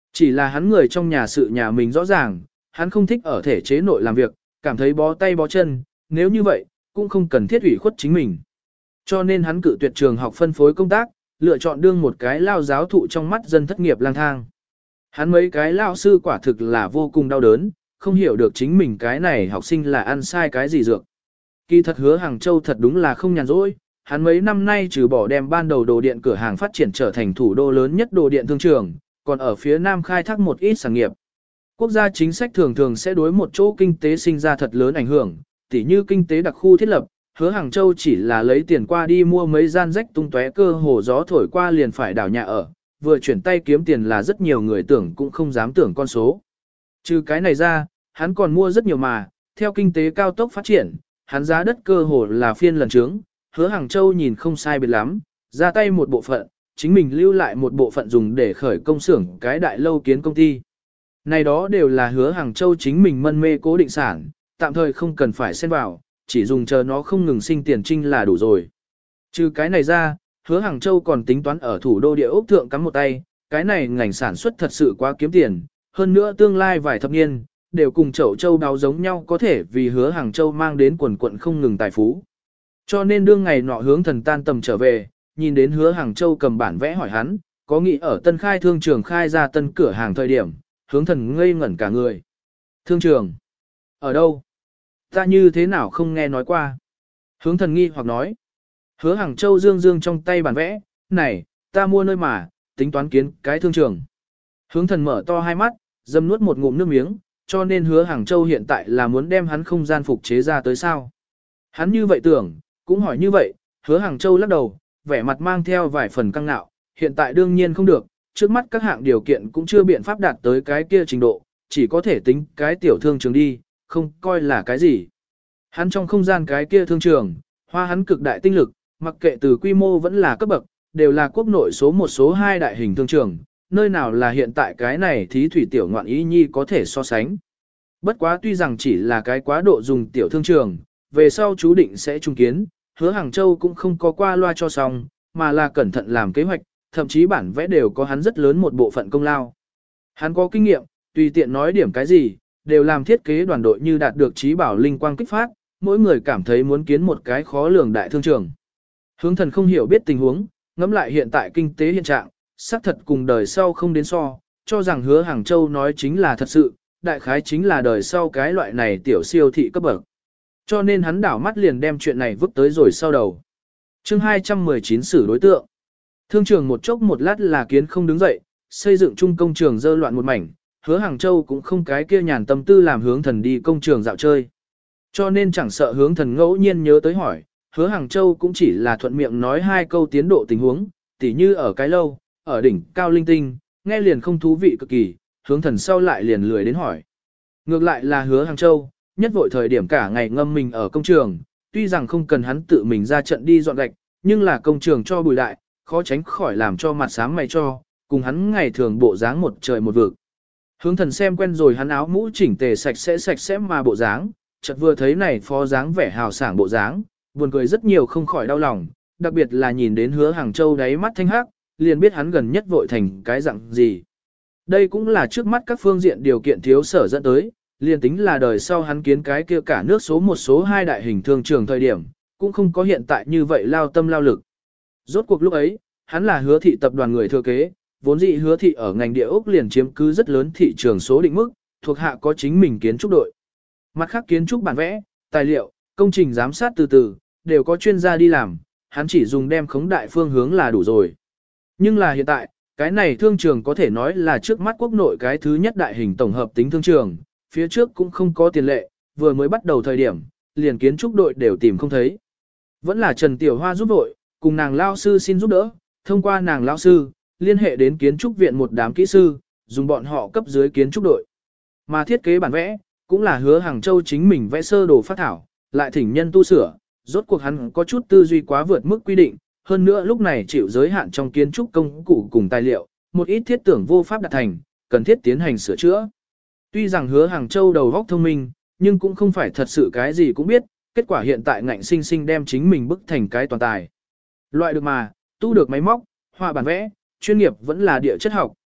Chỉ là hắn người trong nhà sự nhà mình rõ ràng, hắn không thích ở thể chế nội làm việc, cảm thấy bó tay bó chân, nếu như vậy, cũng không cần thiết ủy khuất chính mình. Cho nên hắn cự tuyệt trường học phân phối công tác, lựa chọn đương một cái lao giáo thụ trong mắt dân thất nghiệp lang thang. Hắn mấy cái lao sư quả thực là vô cùng đau đớn, không hiểu được chính mình cái này học sinh là ăn sai cái gì dược. Kỳ thật Hứa Hàng Châu thật đúng là không nhàn rỗi, hắn mấy năm nay trừ bỏ đem ban đầu đồ điện cửa hàng phát triển trở thành thủ đô lớn nhất đồ điện thương trường, còn ở phía Nam khai thác một ít sản nghiệp. Quốc gia chính sách thường thường sẽ đối một chỗ kinh tế sinh ra thật lớn ảnh hưởng, tỉ như kinh tế đặc khu thiết lập, Hứa Hàng Châu chỉ là lấy tiền qua đi mua mấy gian rách tung tóe cơ hồ gió thổi qua liền phải đảo nhà ở, vừa chuyển tay kiếm tiền là rất nhiều người tưởng cũng không dám tưởng con số. Trừ cái này ra, hắn còn mua rất nhiều mà, theo kinh tế cao tốc phát triển, hắn giá đất cơ hồ là phiên lần trướng, Hứa Hàng Châu nhìn không sai biệt lắm, ra tay một bộ phận, chính mình lưu lại một bộ phận dùng để khởi công xưởng cái đại lâu kiến công ty. Này đó đều là Hứa Hàng Châu chính mình mân mê cố định sản, tạm thời không cần phải xen vào, chỉ dùng chờ nó không ngừng sinh tiền trinh là đủ rồi. Trừ cái này ra, Hứa Hàng Châu còn tính toán ở thủ đô địa ốc thượng cắm một tay, cái này ngành sản xuất thật sự quá kiếm tiền, hơn nữa tương lai vài thập niên, đều cùng chậu châu đáo giống nhau có thể vì Hứa Hàng Châu mang đến quần quận không ngừng tài phú. Cho nên đương ngày nọ Hướng Thần tan tầm trở về, nhìn đến Hứa Hàng Châu cầm bản vẽ hỏi hắn, có nghĩ ở tân khai thương trường khai ra tân cửa hàng thời điểm, Hướng Thần ngây ngẩn cả người. Thương trường? Ở đâu? Ta như thế nào không nghe nói qua? Hướng Thần nghi hoặc nói. Hứa Hàng Châu dương dương trong tay bản vẽ, này, ta mua nơi mà, tính toán kiến cái thương trường. Hướng Thần mở to hai mắt, dâm nuốt một ngụm nước miếng, cho nên Hứa Hàng Châu hiện tại là muốn đem hắn không gian phục chế ra tới sao. Hắn như vậy tưởng, cũng hỏi như vậy, Hứa Hàng Châu lắc đầu, vẻ mặt mang theo vài phần căng nạo, hiện tại đương nhiên không được, trước mắt các hạng điều kiện cũng chưa biện pháp đạt tới cái kia trình độ, chỉ có thể tính cái tiểu thương trường đi, không coi là cái gì. Hắn trong không gian cái kia thương trường, hoa hắn cực đại tinh lực, mặc kệ từ quy mô vẫn là cấp bậc, đều là quốc nội số 1 số 2 đại hình thương trường, nơi nào là hiện tại cái này thí thủy tiểu ngoạn ý nhi có thể so sánh. Bất quá tuy rằng chỉ là cái quá độ dùng tiểu thương trường, về sau chú định sẽ trung kiến, Hứa Hàng Châu cũng không có qua loa cho xong, mà là cẩn thận làm kế hoạch, thậm chí bản vẽ đều có hắn rất lớn một bộ phận công lao. Hắn có kinh nghiệm, tùy tiện nói điểm cái gì, đều làm thiết kế đoàn đội như đạt được trí bảo linh quang kích phát, mỗi người cảm thấy muốn kiến một cái khó lường đại thương trường. Hướng Thần không hiểu biết tình huống, ngẫm lại hiện tại kinh tế hiện trạng, xác thật cùng đời sau không đến so, cho rằng Hứa Hàng Châu nói chính là thật sự, đại khái chính là đời sau cái loại này tiểu siêu thị cấp bậc. Cho nên hắn đảo mắt liền đem chuyện này vứt tới rồi sau đầu. Chương 219 xử đối tượng. Thương trường một chốc một lát là kiến không đứng dậy, xây dựng chung công trường dơ loạn một mảnh, Hứa Hàng Châu cũng không cái kia nhàn tâm tư làm Hướng Thần đi công trường dạo chơi. Cho nên chẳng sợ Hướng Thần ngẫu nhiên nhớ tới hỏi, Hứa Hàng Châu cũng chỉ là thuận miệng nói hai câu tiến độ tình huống, tỉ như ở cái lâu, ở đỉnh cao linh tinh, nghe liền không thú vị cực kỳ, Hướng Thần sau lại liền lười đến hỏi. Ngược lại là Hứa Hàng Châu, nhất vội thời điểm cả ngày ngâm mình ở công trường, tuy rằng không cần hắn tự mình ra trận đi dọn gạch, nhưng là công trường cho bùi đại, khó tránh khỏi làm cho mặt sáng mày cho, cùng hắn ngày thường bộ dáng một trời một vực. Hướng Thần xem quen rồi hắn áo mũ chỉnh tề sạch sẽ mà bộ dáng, chợt vừa thấy này phó dáng vẻ hào sảng bộ dáng, buồn cười rất nhiều không khỏi đau lòng, đặc biệt là nhìn đến Hứa Hàng Châu đáy mắt thanh hắc, liền biết hắn gần nhất vội thành cái dạng gì. Đây cũng là trước mắt các phương diện điều kiện thiếu sở dẫn tới, liền tính là đời sau hắn kiến cái kia cả nước số 1 số 2 đại hình thương trường thời điểm, cũng không có hiện tại như vậy lao tâm lao lực. Rốt cuộc lúc ấy, hắn là Hứa thị tập đoàn người thừa kế, vốn dĩ Hứa thị ở ngành địa ốc liền chiếm cứ rất lớn thị trường số định mức, thuộc hạ có chính mình kiến trúc đội. Mặt khác kiến trúc bản vẽ, tài liệu, công trình giám sát từ từ, đều có chuyên gia đi làm, hắn chỉ dùng đem khống đại phương hướng là đủ rồi. Nhưng là hiện tại, cái này thương trường có thể nói là trước mắt quốc nội cái thứ nhất đại hình tổng hợp tính thương trường, phía trước cũng không có tiền lệ, vừa mới bắt đầu thời điểm, liền kiến trúc đội đều tìm không thấy. Vẫn là Trần Tiểu Hoa giúp đội, cùng nàng lao sư xin giúp đỡ, thông qua nàng lao sư, liên hệ đến kiến trúc viện một đám kỹ sư, dùng bọn họ cấp dưới kiến trúc đội. Mà thiết kế bản vẽ, cũng là Hứa Hàng Châu chính mình vẽ sơ đồ phát thảo, lại thỉnh nhân tu sửa, rốt cuộc hắn có chút tư duy quá vượt mức quy định, hơn nữa lúc này chịu giới hạn trong kiến trúc công cụ cùng tài liệu, một ít thiết tưởng vô pháp đạt thành, cần thiết tiến hành sửa chữa. Tuy rằng Hứa Hàng Châu đầu óc thông minh, nhưng cũng không phải thật sự cái gì cũng biết, kết quả hiện tại ngạnh sinh sinh đem chính mình bức thành cái toàn tài. Loại được mà, tu được máy móc, họa bản vẽ, chuyên nghiệp vẫn là địa chất học,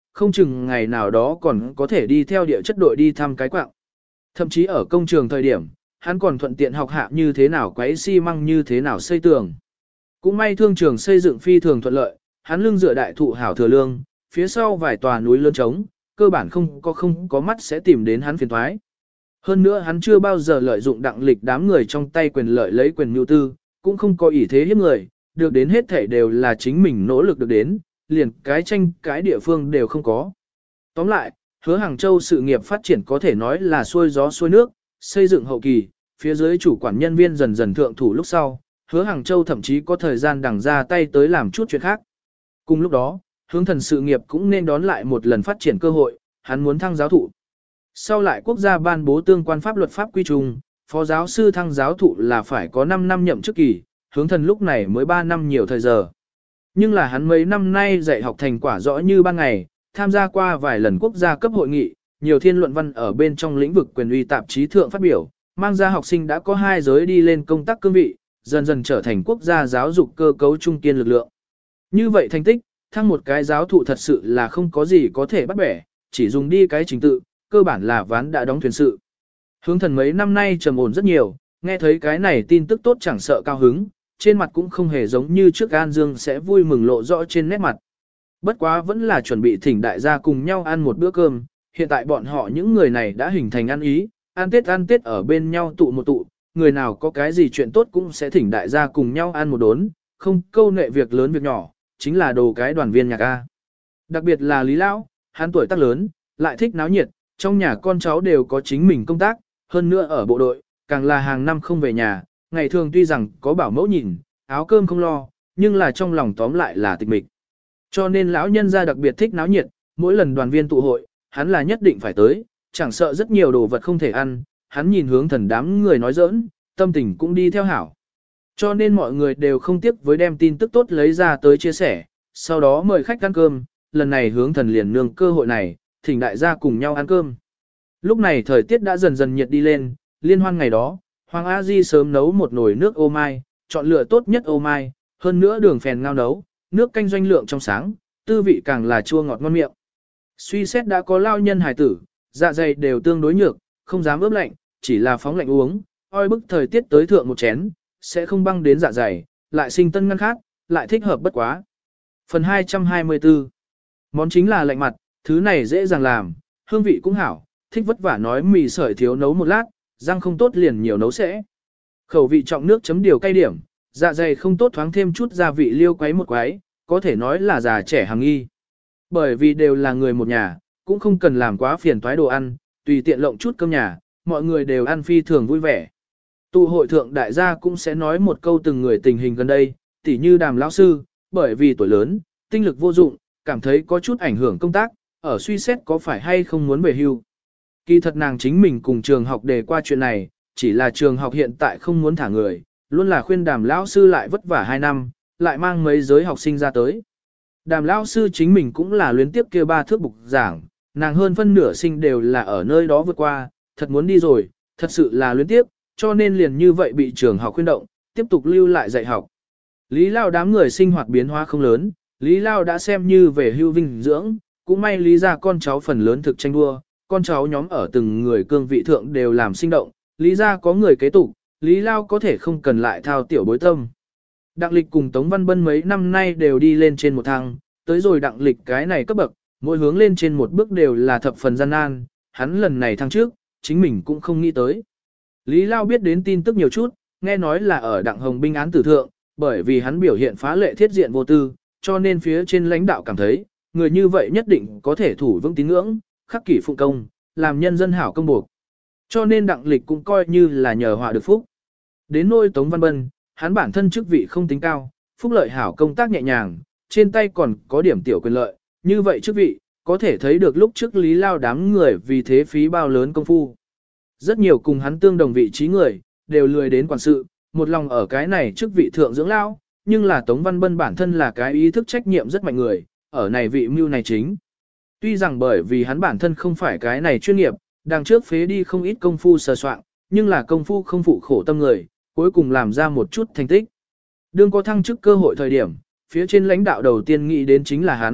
không chừng ngày nào đó còn có thể đi theo địa chất đội đi thăm cái quạng. Thậm chí ở công trường thời điểm, hắn còn thuận tiện học hạ như thế nào quấy xi măng như thế nào xây tường. Cũng may thương trường xây dựng phi thường thuận lợi, hắn lưng dựa đại thụ hảo thừa lương, phía sau vài tòa núi lớn trống, cơ bản không có mắt sẽ tìm đến hắn phiền thoái. Hơn nữa hắn chưa bao giờ lợi dụng đặng lịch đám người trong tay quyền lợi lấy quyền nhu tư, cũng không có ý thế hiếp người, được đến hết thể đều là chính mình nỗ lực được đến, liền cái tranh cái địa phương đều không có. Tóm lại, Hứa Hàng Châu sự nghiệp phát triển có thể nói là xuôi gió xuôi nước, xây dựng hậu kỳ, phía dưới chủ quản nhân viên dần dần thượng thủ lúc sau, Hứa Hàng Châu thậm chí có thời gian đằng ra tay tới làm chút chuyện khác. Cùng lúc đó, Hướng Thần sự nghiệp cũng nên đón lại một lần phát triển cơ hội, hắn muốn thăng giáo thụ. Sau lại quốc gia ban bố tương quan pháp luật pháp quy chung, phó giáo sư thăng giáo thụ là phải có 5 năm nhậm chức kỳ, Hướng Thần lúc này mới 3 năm nhiều thời giờ. Nhưng là hắn mấy năm nay dạy học thành quả rõ như ban ngày, tham gia qua vài lần quốc gia cấp hội nghị, nhiều thiên luận văn ở bên trong lĩnh vực quyền uy tạp chí thượng phát biểu, mang ra học sinh đã có 2 giới đi lên công tác cương vị, dần dần trở thành quốc gia giáo dục cơ cấu trung kiên lực lượng. Như vậy thành tích, thăng một cái giáo thụ thật sự là không có gì có thể bắt bẻ, chỉ dùng đi cái trình tự, cơ bản là ván đã đóng thuyền sự. Hướng Thần mấy năm nay trầm ổn rất nhiều, nghe thấy cái này tin tức tốt chẳng sợ cao hứng, trên mặt cũng không hề giống như trước An Dương sẽ vui mừng lộ rõ trên nét mặt. Bất quá vẫn là chuẩn bị thỉnh đại gia cùng nhau ăn một bữa cơm, hiện tại bọn họ những người này đã hình thành ăn ý, ăn Tết ở bên nhau tụ một tụ, người nào có cái gì chuyện tốt cũng sẽ thỉnh đại gia cùng nhau ăn một đốn, không câu nệ việc lớn việc nhỏ, chính là đồ cái đoàn viên nhạc A. Đặc biệt là Lý Lão, hắn tuổi tác lớn, lại thích náo nhiệt, trong nhà con cháu đều có chính mình công tác, hơn nữa ở bộ đội, càng là hàng năm không về nhà, ngày thường tuy rằng có bảo mẫu nhìn, áo cơm không lo, nhưng là trong lòng tóm lại là tịch mịch. Cho nên lão nhân gia đặc biệt thích náo nhiệt, mỗi lần đoàn viên tụ hội, hắn là nhất định phải tới, chẳng sợ rất nhiều đồ vật không thể ăn, hắn nhìn Hướng Thần đám người nói giỡn, tâm tình cũng đi theo hảo. Cho nên mọi người đều không tiếc với đem tin tức tốt lấy ra tới chia sẻ, sau đó mời khách ăn cơm, lần này Hướng Thần liền nương cơ hội này, thỉnh đại gia cùng nhau ăn cơm. Lúc này thời tiết đã dần dần nhiệt đi lên, liên hoan ngày đó, Hoàng A Di sớm nấu một nồi nước ô mai, chọn lựa tốt nhất ô mai, hơn nữa đường phèn ngao nấu, nước canh doanh lượng trong sáng, tư vị càng là chua ngọt ngon miệng. Suy xét đã có lao nhân hài tử, dạ dày đều tương đối nhược, không dám ướp lạnh, chỉ là phóng lạnh uống, oi bức thời tiết tới thượng một chén, sẽ không băng đến dạ dày, lại sinh tân ngăn khác, lại thích hợp bất quá. Phần 224 món chính là lạnh mặt, thứ này dễ dàng làm, hương vị cũng hảo, thích vất vả nói mì sợi thiếu nấu một lát, răng không tốt liền nhiều nấu sẽ. Khẩu vị trọng nước chấm điều cay điểm, dạ dày không tốt thoáng thêm chút gia vị liêu quấy một quấy, có thể nói là già trẻ hàng nghi. Bởi vì đều là người một nhà, cũng không cần làm quá phiền toái đồ ăn, tùy tiện lộng chút cơm nhà, mọi người đều ăn phi thường vui vẻ. Tụ hội thượng đại gia cũng sẽ nói một câu từng người tình hình gần đây, tỉ như Đàm lão sư, bởi vì tuổi lớn, tinh lực vô dụng, cảm thấy có chút ảnh hưởng công tác, ở suy xét có phải hay không muốn về hưu. Kỳ thật nàng chính mình cùng trường học đề qua chuyện này, chỉ là trường học hiện tại không muốn thả người, luôn là khuyên Đàm lão sư lại vất vả 2 năm, lại mang mấy giới học sinh ra tới. Đàm lão sư chính mình cũng là luyến tiếp kia 3 thước bục giảng, nàng hơn phân nửa sinh đều là ở nơi đó vượt qua, thật muốn đi rồi, thật sự là luyến tiếp, cho nên liền như vậy bị trường học khuyên động, tiếp tục lưu lại dạy học. Lý Lao đám người sinh hoạt biến hóa không lớn, Lý Lao đã xem như về hưu vinh dưỡng, cũng may Lý ra con cháu phần lớn thực tranh đua, con cháu nhóm ở từng người cương vị thượng đều làm sinh động, Lý ra có người kế tục, Lý Lao có thể không cần lại thao tiểu bối tâm. Đặng Lịch cùng Tống Văn Bân mấy năm nay đều đi lên trên một thang, tới rồi Đặng Lịch cái này cấp bậc, mỗi hướng lên trên một bước đều là thập phần gian nan, hắn lần này thăng trước, chính mình cũng không nghĩ tới. Lý Lao biết đến tin tức nhiều chút, nghe nói là ở Đặng Hồng binh án tử thượng, bởi vì hắn biểu hiện phá lệ thiết diện vô tư, cho nên phía trên lãnh đạo cảm thấy, người như vậy nhất định có thể thủ vững tín ngưỡng, khắc kỷ phụng công, làm nhân dân hảo công buộc. Cho nên Đặng Lịch cũng coi như là nhờ họa được phúc. Đến nôi Tống Văn Bân, hắn bản thân chức vị không tính cao, phúc lợi hảo công tác nhẹ nhàng, trên tay còn có điểm tiểu quyền lợi, như vậy chức vị, có thể thấy được lúc trước Lý Lao đám người vì thế phí bao lớn công phu. Rất nhiều cùng hắn tương đồng vị trí người, đều lười đến quản sự, một lòng ở cái này chức vị thượng dưỡng lao, nhưng là Tống Văn Bân bản thân là cái ý thức trách nhiệm rất mạnh người, ở này vị mưu này chính. Tuy rằng bởi vì hắn bản thân không phải cái này chuyên nghiệp, đằng trước phế đi không ít công phu sờ soạn, nhưng là công phu không phụ khổ tâm người, cuối cùng làm ra một chút thành tích. Đương có thăng chức cơ hội thời điểm, phía trên lãnh đạo đầu tiên nghĩ đến chính là hắn,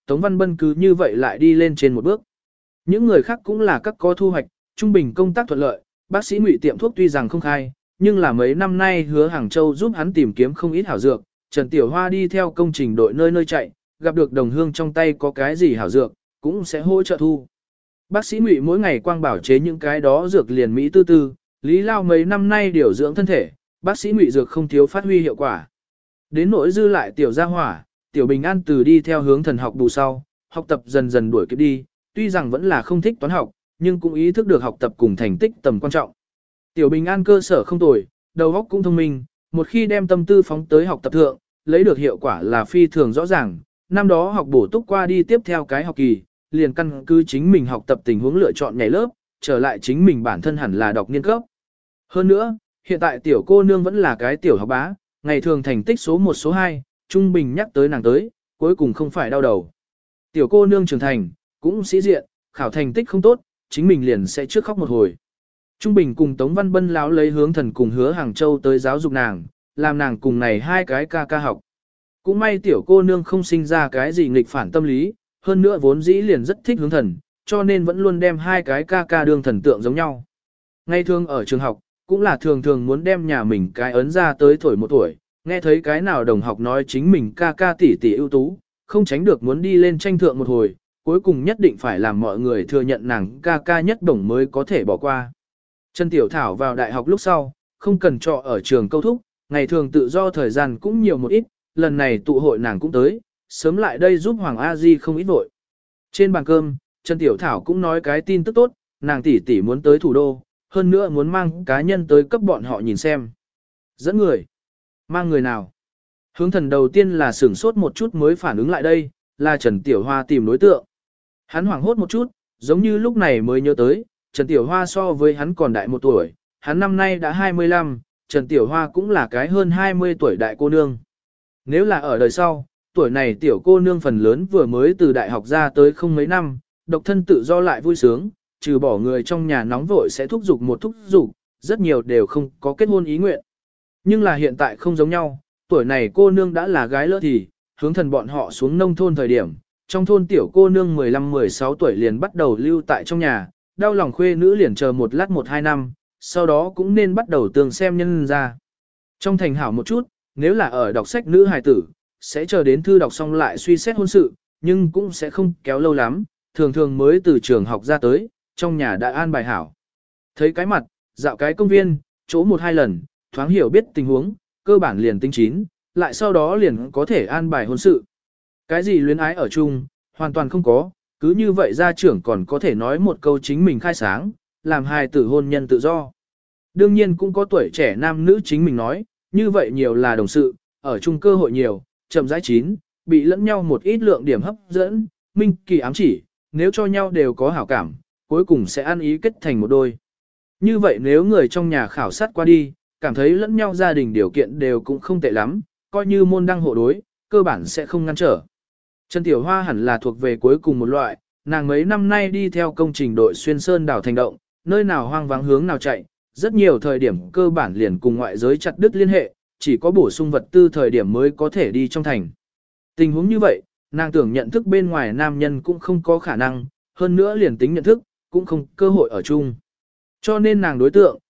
Tống Văn Bân cứ như vậy lại đi lên trên một bước. Những người khác cũng là các có thu hoạch, trung bình công tác thuận lợi, bác sĩ Ngụy tiệm thuốc tuy rằng không khai, nhưng là mấy năm nay Hứa Hàng Châu giúp hắn tìm kiếm không ít hảo dược, Trần Tiểu Hoa đi theo công trình đội nơi nơi chạy, gặp được đồng hương trong tay có cái gì hảo dược, cũng sẽ hỗ trợ thu. Bác sĩ Ngụy mỗi ngày quang bảo chế những cái đó dược liền Mỹ tư tư, Lý Lao mấy năm nay điều dưỡng thân thể, bác sĩ Ngụy dược không thiếu phát huy hiệu quả. Đến nỗi dư lại Tiểu Gia Hỏa, Tiểu Bình An từ đi theo hướng thần học bù sau, học tập dần dần đuổi kịp đi, tuy rằng vẫn là không thích toán học, nhưng cũng ý thức được học tập cùng thành tích tầm quan trọng. Tiểu Bình An cơ sở không tồi, đầu óc cũng thông minh, một khi đem tâm tư phóng tới học tập thượng, lấy được hiệu quả là phi thường rõ ràng. Năm đó học bổ túc qua đi tiếp theo cái học kỳ, liền căn cứ chính mình học tập tình huống lựa chọn nhảy lớp, trở lại chính mình bản thân hẳn là đọc niên cấp. Hơn nữa, hiện tại tiểu cô nương vẫn là cái tiểu học bá, ngày thường thành tích số 1 số 2, trung bình nhắc tới nàng tới, cuối cùng không phải đau đầu. Tiểu cô nương trưởng thành, cũng sĩ diện, khảo thành tích không tốt, chính mình liền sẽ trước khóc một hồi. Trung Bình cùng Tống Văn Bân lão lấy hướng thần cùng Hứa Hàng Châu tới giáo dục nàng, làm nàng cùng này hai cái ca ca học. Cũng may tiểu cô nương không sinh ra cái gì nghịch phản tâm lý, hơn nữa vốn dĩ liền rất thích hướng thần, cho nên vẫn luôn đem hai cái ca ca đương thần tượng giống nhau. Ngay thường ở trường học, cũng là thường thường muốn đem nhà mình cái ấn ra tới thổi một tuổi, nghe thấy cái nào đồng học nói chính mình ca ca tỷ tỷ ưu tú, không tránh được muốn đi lên tranh thượng một hồi, cuối cùng nhất định phải làm mọi người thừa nhận nàng ca ca nhất đồng mới có thể bỏ qua. Trần Tiểu Thảo vào đại học lúc sau, không cần trọ ở trường câu thúc, ngày thường tự do thời gian cũng nhiều một ít, lần này tụ hội nàng cũng tới, sớm lại đây giúp Hoàng A Di không ít vội. Trên bàn cơm, Trần Tiểu Thảo cũng nói cái tin tức tốt, nàng tỷ tỷ muốn tới thủ đô, hơn nữa muốn mang cá nhân tới cấp bọn họ nhìn xem. Dẫn người. Mang người nào? Hướng thần đầu tiên là sửng sốt một chút mới phản ứng lại đây, là Trần Tiểu Hoa tìm đối tượng. Hắn hoảng hốt một chút, giống như lúc này mới nhớ tới, Trần Tiểu Hoa so với hắn còn đại một tuổi, hắn năm nay đã 25, Trần Tiểu Hoa cũng là cái hơn 20 tuổi đại cô nương. Nếu là ở đời sau, tuổi này tiểu cô nương phần lớn vừa mới từ đại học ra tới không mấy năm, độc thân tự do lại vui sướng, trừ bỏ người trong nhà nóng vội sẽ thúc giục một thúc giục, rất nhiều đều không có kết hôn ý nguyện. Nhưng là hiện tại không giống nhau, tuổi này cô nương đã là gái lỡ thì, hướng thần bọn họ xuống nông thôn thời điểm, trong thôn tiểu cô nương 15-16 tuổi liền bắt đầu lưu tại trong nhà, đau lòng khuê nữ liền chờ một lát 1-2 năm, sau đó cũng nên bắt đầu tường xem nhân ra. Trong thành hảo một chút, nếu là ở đọc sách nữ hài tử, sẽ chờ đến thư đọc xong lại suy xét hôn sự, nhưng cũng sẽ không kéo lâu lắm, thường thường mới từ trường học ra tới, trong nhà đã an bài hảo. Thấy cái mặt, dạo cái công viên, chỗ 1-2 lần, thoáng hiểu biết tình huống, cơ bản liền tinh chín, lại sau đó liền có thể an bài hôn sự. Cái gì luyến ái ở chung, hoàn toàn không có, cứ như vậy gia trưởng còn có thể nói một câu chính mình khai sáng, làm hài tử hôn nhân tự do. Đương nhiên cũng có tuổi trẻ nam nữ chính mình nói, như vậy nhiều là đồng sự, ở chung cơ hội nhiều, chậm rãi chín, bị lẫn nhau một ít lượng điểm hấp dẫn, minh kỳ ám chỉ, nếu cho nhau đều có hảo cảm, cuối cùng sẽ ăn ý kết thành một đôi. Như vậy nếu người trong nhà khảo sát qua đi, cảm thấy lẫn nhau gia đình điều kiện đều cũng không tệ lắm, coi như môn đăng hộ đối, cơ bản sẽ không ngăn trở. Trần Tiểu Hoa hẳn là thuộc về cuối cùng một loại, nàng mấy năm nay đi theo công trình đội xuyên sơn đảo thành động, nơi nào hoang vắng hướng nào chạy, rất nhiều thời điểm cơ bản liền cùng ngoại giới chặt đứt liên hệ, chỉ có bổ sung vật tư thời điểm mới có thể đi trong thành. Tình huống như vậy, nàng tưởng nhận thức bên ngoài nam nhân cũng không có khả năng, hơn nữa liền tính nhận thức, cũng không cơ hội ở chung. Cho nên nàng đối tượng,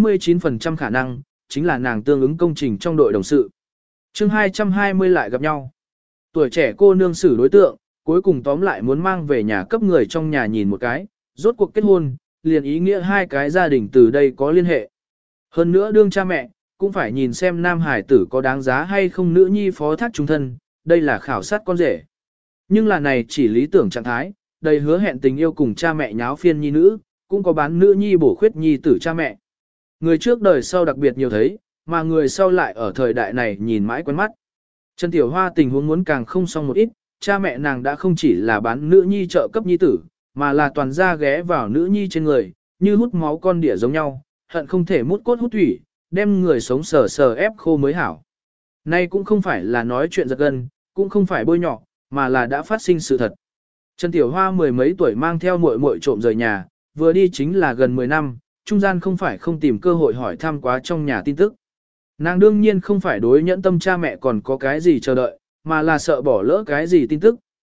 99% khả năng, chính là nàng tương ứng công trình trong đội đồng sự. chương 220 lại gặp nhau. Tuổi trẻ cô nương xử đối tượng, cuối cùng tóm lại muốn mang về nhà cấp người trong nhà nhìn một cái, rốt cuộc kết hôn, liền ý nghĩa hai cái gia đình từ đây có liên hệ. Hơn nữa đương cha mẹ, cũng phải nhìn xem nam hải tử có đáng giá hay không nữ nhi phó thác trung thân, đây là khảo sát con rể. Nhưng là này chỉ lý tưởng trạng thái, đầy hứa hẹn tình yêu cùng cha mẹ nháo phiên nhi nữ, cũng có bán nữ nhi bổ khuyết nhi tử cha mẹ. Người trước đời sau đặc biệt nhiều thấy, mà người sau lại ở thời đại này nhìn mãi quen mắt. Trần Tiểu Hoa tình huống muốn càng không xong một ít, cha mẹ nàng đã không chỉ là bán nữ nhi trợ cấp nhi tử, mà là toàn ra ghé vào nữ nhi trên người, như hút máu con đỉa giống nhau, hận không thể mút cốt hút thủy, đem người sống sờ sờ ép khô mới hảo. Nay cũng không phải là nói chuyện giật gân, cũng không phải bôi nhọ, mà là đã phát sinh sự thật. Trần Tiểu Hoa mười mấy tuổi mang theo muội muội trộm rời nhà, vừa đi chính là gần 10 năm, trung gian không phải không tìm cơ hội hỏi thăm quá trong nhà tin tức. Nàng đương nhiên không phải đối nhẫn tâm cha mẹ còn có cái gì chờ đợi, mà là sợ bỏ lỡ cái gì tin tức,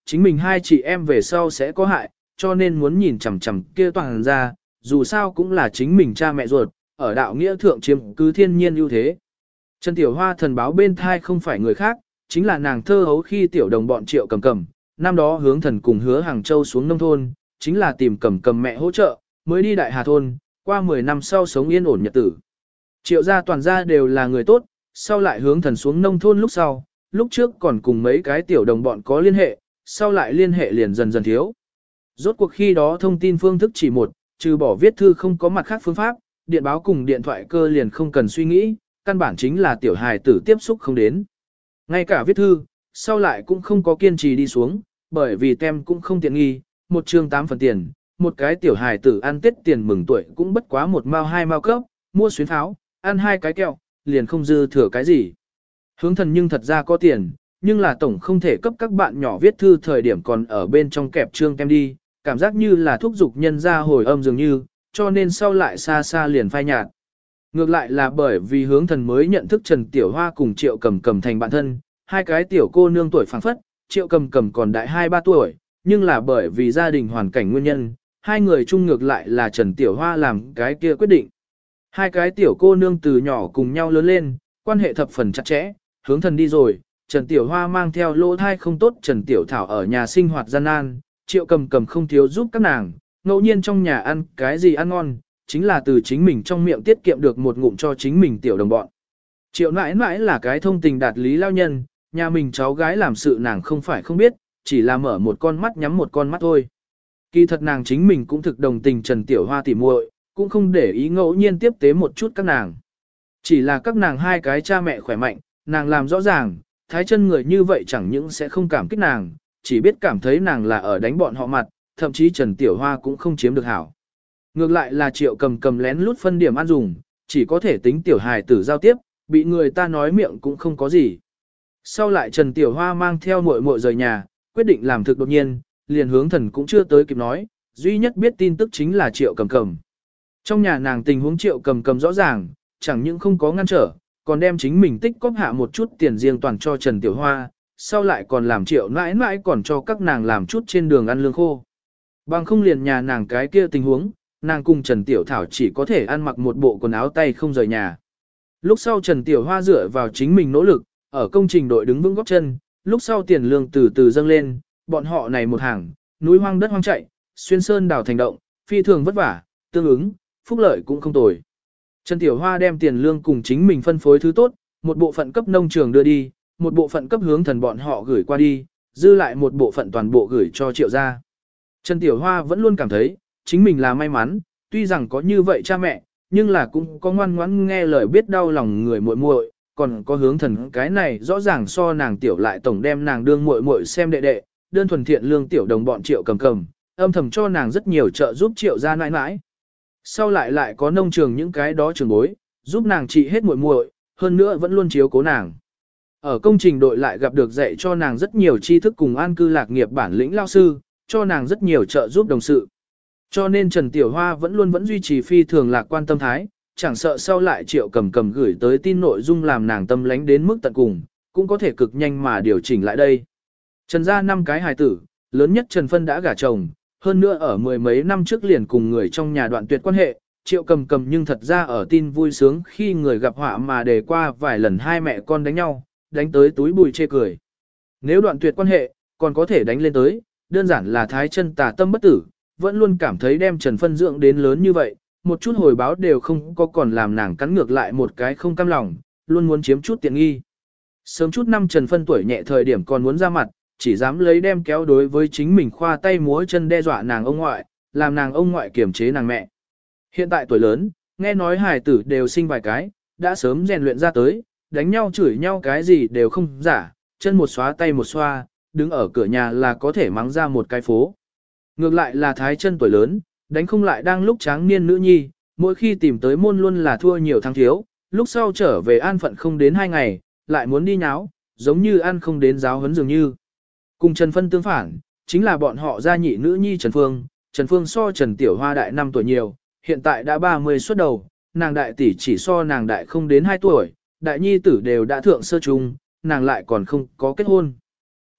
chính mình hai chị em về sau sẽ có hại, cho nên muốn nhìn chằm chằm kia toàn ra, dù sao cũng là chính mình cha mẹ ruột, ở đạo nghĩa thượng chiếm cứ thiên nhiên ưu thế. Trần Tiểu Hoa thần báo bên thai không phải người khác, chính là nàng thơ hấu khi tiểu đồng bọn Triệu Cầm Cầm, năm đó hướng thần cùng hứa Hàng Châu xuống nông thôn, chính là tìm Cầm Cầm mẹ hỗ trợ, mới đi Đại Hà thôn, qua 10 năm sau sống yên ổn nhật tử. Triệu gia toàn gia đều là người tốt, sau lại hướng thần xuống nông thôn lúc sau, lúc trước còn cùng mấy cái tiểu đồng bọn có liên hệ, sau lại liên hệ liền dần dần thiếu. Rốt cuộc khi đó thông tin phương thức chỉ một, trừ bỏ viết thư không có mặt khác phương pháp, điện báo cùng điện thoại cơ liền không cần suy nghĩ, căn bản chính là tiểu hài tử tiếp xúc không đến. Ngay cả viết thư, sau lại cũng không có kiên trì đi xuống, bởi vì tem cũng không tiện nghi, một chương 8 phần tiền, một cái tiểu hài tử ăn tết tiền mừng tuổi cũng bất quá một mao hai mao cấp, mua xuyến pháo, ăn hai cái kẹo, liền không dư thừa cái gì. Hướng thần nhưng thật ra có tiền, nhưng là tổng không thể cấp các bạn nhỏ viết thư thời điểm còn ở bên trong kẹp trương tem đi, cảm giác như là thúc giục nhân ra hồi âm dường như, cho nên sau lại xa xa liền phai nhạt. Ngược lại là bởi vì hướng thần mới nhận thức Trần Tiểu Hoa cùng Triệu Cầm Cầm thành bạn thân, hai cái tiểu cô nương tuổi phảng phất, Triệu Cầm Cầm còn đại 2-3 tuổi, nhưng là bởi vì gia đình hoàn cảnh nguyên nhân, hai người chung ngược lại là Trần Tiểu Hoa làm cái kia quyết định. Hai cái tiểu cô nương từ nhỏ cùng nhau lớn lên, quan hệ thập phần chặt chẽ, hướng thần đi rồi, Trần Tiểu Hoa mang theo lỗ thai không tốt Trần Tiểu Thảo ở nhà sinh hoạt gian nan, Triệu Cầm Cầm không thiếu giúp các nàng, ngẫu nhiên trong nhà ăn cái gì ăn ngon, chính là từ chính mình trong miệng tiết kiệm được một ngụm cho chính mình tiểu đồng bọn. Triệu nãi nãi là cái thông tình đạt lý lao nhân, nhà mình cháu gái làm sự nàng không phải không biết, chỉ là mở một con mắt nhắm một con mắt thôi. Kỳ thật nàng chính mình cũng thực đồng tình Trần Tiểu Hoa tỉ muội, cũng không để ý ngẫu nhiên tiếp tế một chút các nàng. Chỉ là các nàng hai cái cha mẹ khỏe mạnh, nàng làm rõ ràng, thái chân người như vậy chẳng những sẽ không cảm kích nàng, chỉ biết cảm thấy nàng là ở đánh bọn họ mặt, thậm chí Trần Tiểu Hoa cũng không chiếm được hảo. Ngược lại là Triệu Cầm Cầm lén lút phân điểm ăn dùng, chỉ có thể tính tiểu hài tử giao tiếp, bị người ta nói miệng cũng không có gì. Sau lại Trần Tiểu Hoa mang theo muội muội rời nhà, quyết định làm thực đột nhiên, liền hướng thần cũng chưa tới kịp nói, duy nhất biết tin tức chính là Triệu Cầm Cầm. Trong nhà nàng tình huống Triệu Cầm Cầm rõ ràng, chẳng những không có ngăn trở, còn đem chính mình tích cóp hạ một chút tiền riêng toàn cho Trần Tiểu Hoa, sau lại còn làm Triệu mãi mãi còn cho các nàng làm chút trên đường ăn lương khô. Bằng không liền nhà nàng cái kia tình huống, nàng cùng Trần Tiểu Thảo chỉ có thể ăn mặc một bộ quần áo tay không rời nhà. Lúc sau Trần Tiểu Hoa dựa vào chính mình nỗ lực, ở công trình đội đứng vững góp chân, lúc sau tiền lương từ từ dâng lên, bọn họ này một hàng, núi hoang đất hoang chạy, xuyên sơn đào thành động, phi thường vất vả, tương ứng, phúc lợi cũng không tồi. Trần Tiểu Hoa đem tiền lương cùng chính mình phân phối thứ tốt, một bộ phận cấp nông trường đưa đi, một bộ phận cấp hướng thần bọn họ gửi qua đi, dư lại một bộ phận toàn bộ gửi cho Triệu gia. Trần Tiểu Hoa vẫn luôn cảm thấy, chính mình là may mắn, tuy rằng có như vậy cha mẹ, nhưng là cũng có ngoan ngoãn nghe lời biết đau lòng người muội muội, còn có hướng thần cái này rõ ràng so nàng tiểu lại tổng đem nàng đương muội muội xem đệ đệ, đơn thuần thiện lương tiểu đồng bọn Triệu Cầm Cầm, âm thầm cho nàng rất nhiều trợ giúp Triệu gia nãi nãi. Sau lại có nông trường những cái đó trường bối, giúp nàng trị hết muội muội, hơn nữa vẫn luôn chiếu cố nàng. Ở công trình đội lại gặp được dạy cho nàng rất nhiều tri thức cùng an cư lạc nghiệp bản lĩnh lao sư, cho nàng rất nhiều trợ giúp đồng sự. Cho nên Trần Tiểu Hoa vẫn duy trì phi thường lạc quan tâm thái, chẳng sợ sau lại Triệu Cầm Cầm gửi tới tin nội dung làm nàng tâm lánh đến mức tận cùng, cũng có thể cực nhanh mà điều chỉnh lại đây. Trần gia 5 cái hài tử, lớn nhất Trần Phân đã gả chồng, hơn nữa ở mười mấy năm trước liền cùng người trong nhà đoạn tuyệt quan hệ, Triệu Cầm Cầm nhưng thật ra ở tin vui sướng khi người gặp họa mà đề qua vài lần hai mẹ con đánh nhau, đánh tới túi bùi chê cười. Nếu đoạn tuyệt quan hệ, còn có thể đánh lên tới, đơn giản là thái chân tà tâm bất tử, vẫn luôn cảm thấy đem Trần Phân dưỡng đến lớn như vậy, một chút hồi báo đều không có, còn làm nàng cắn ngược lại một cái không cam lòng, luôn muốn chiếm chút tiện nghi. Sớm chút năm Trần Phân tuổi nhẹ thời điểm còn muốn ra mặt, chỉ dám lấy đem kéo đối với chính mình khoa tay múa chân đe dọa nàng ông ngoại, làm nàng ông ngoại kiềm chế nàng mẹ. Hiện tại tuổi lớn, nghe nói hài tử đều sinh vài cái, đã sớm rèn luyện ra tới, đánh nhau chửi nhau cái gì đều không giả, chân một xóa tay một xoa, đứng ở cửa nhà là có thể mắng ra một cái phố. Ngược lại là thái chân tuổi lớn, đánh không lại đang lúc tráng niên nữ nhi, mỗi khi tìm tới môn luôn là thua nhiều thắng thiếu, lúc sau trở về an phận không đến 2 ngày, lại muốn đi nháo, giống như ăn không đến giáo huấn dường như. Cùng Trần Phân tương phản, chính là bọn họ gia nhị nữ nhi Trần Phương so Trần Tiểu Hoa đại 5 tuổi nhiều, hiện tại đã 30 xuất đầu, nàng đại tỷ chỉ so nàng đại không đến 2 tuổi, đại nhi tử đều đã thượng sơ trung, nàng lại còn không có kết hôn.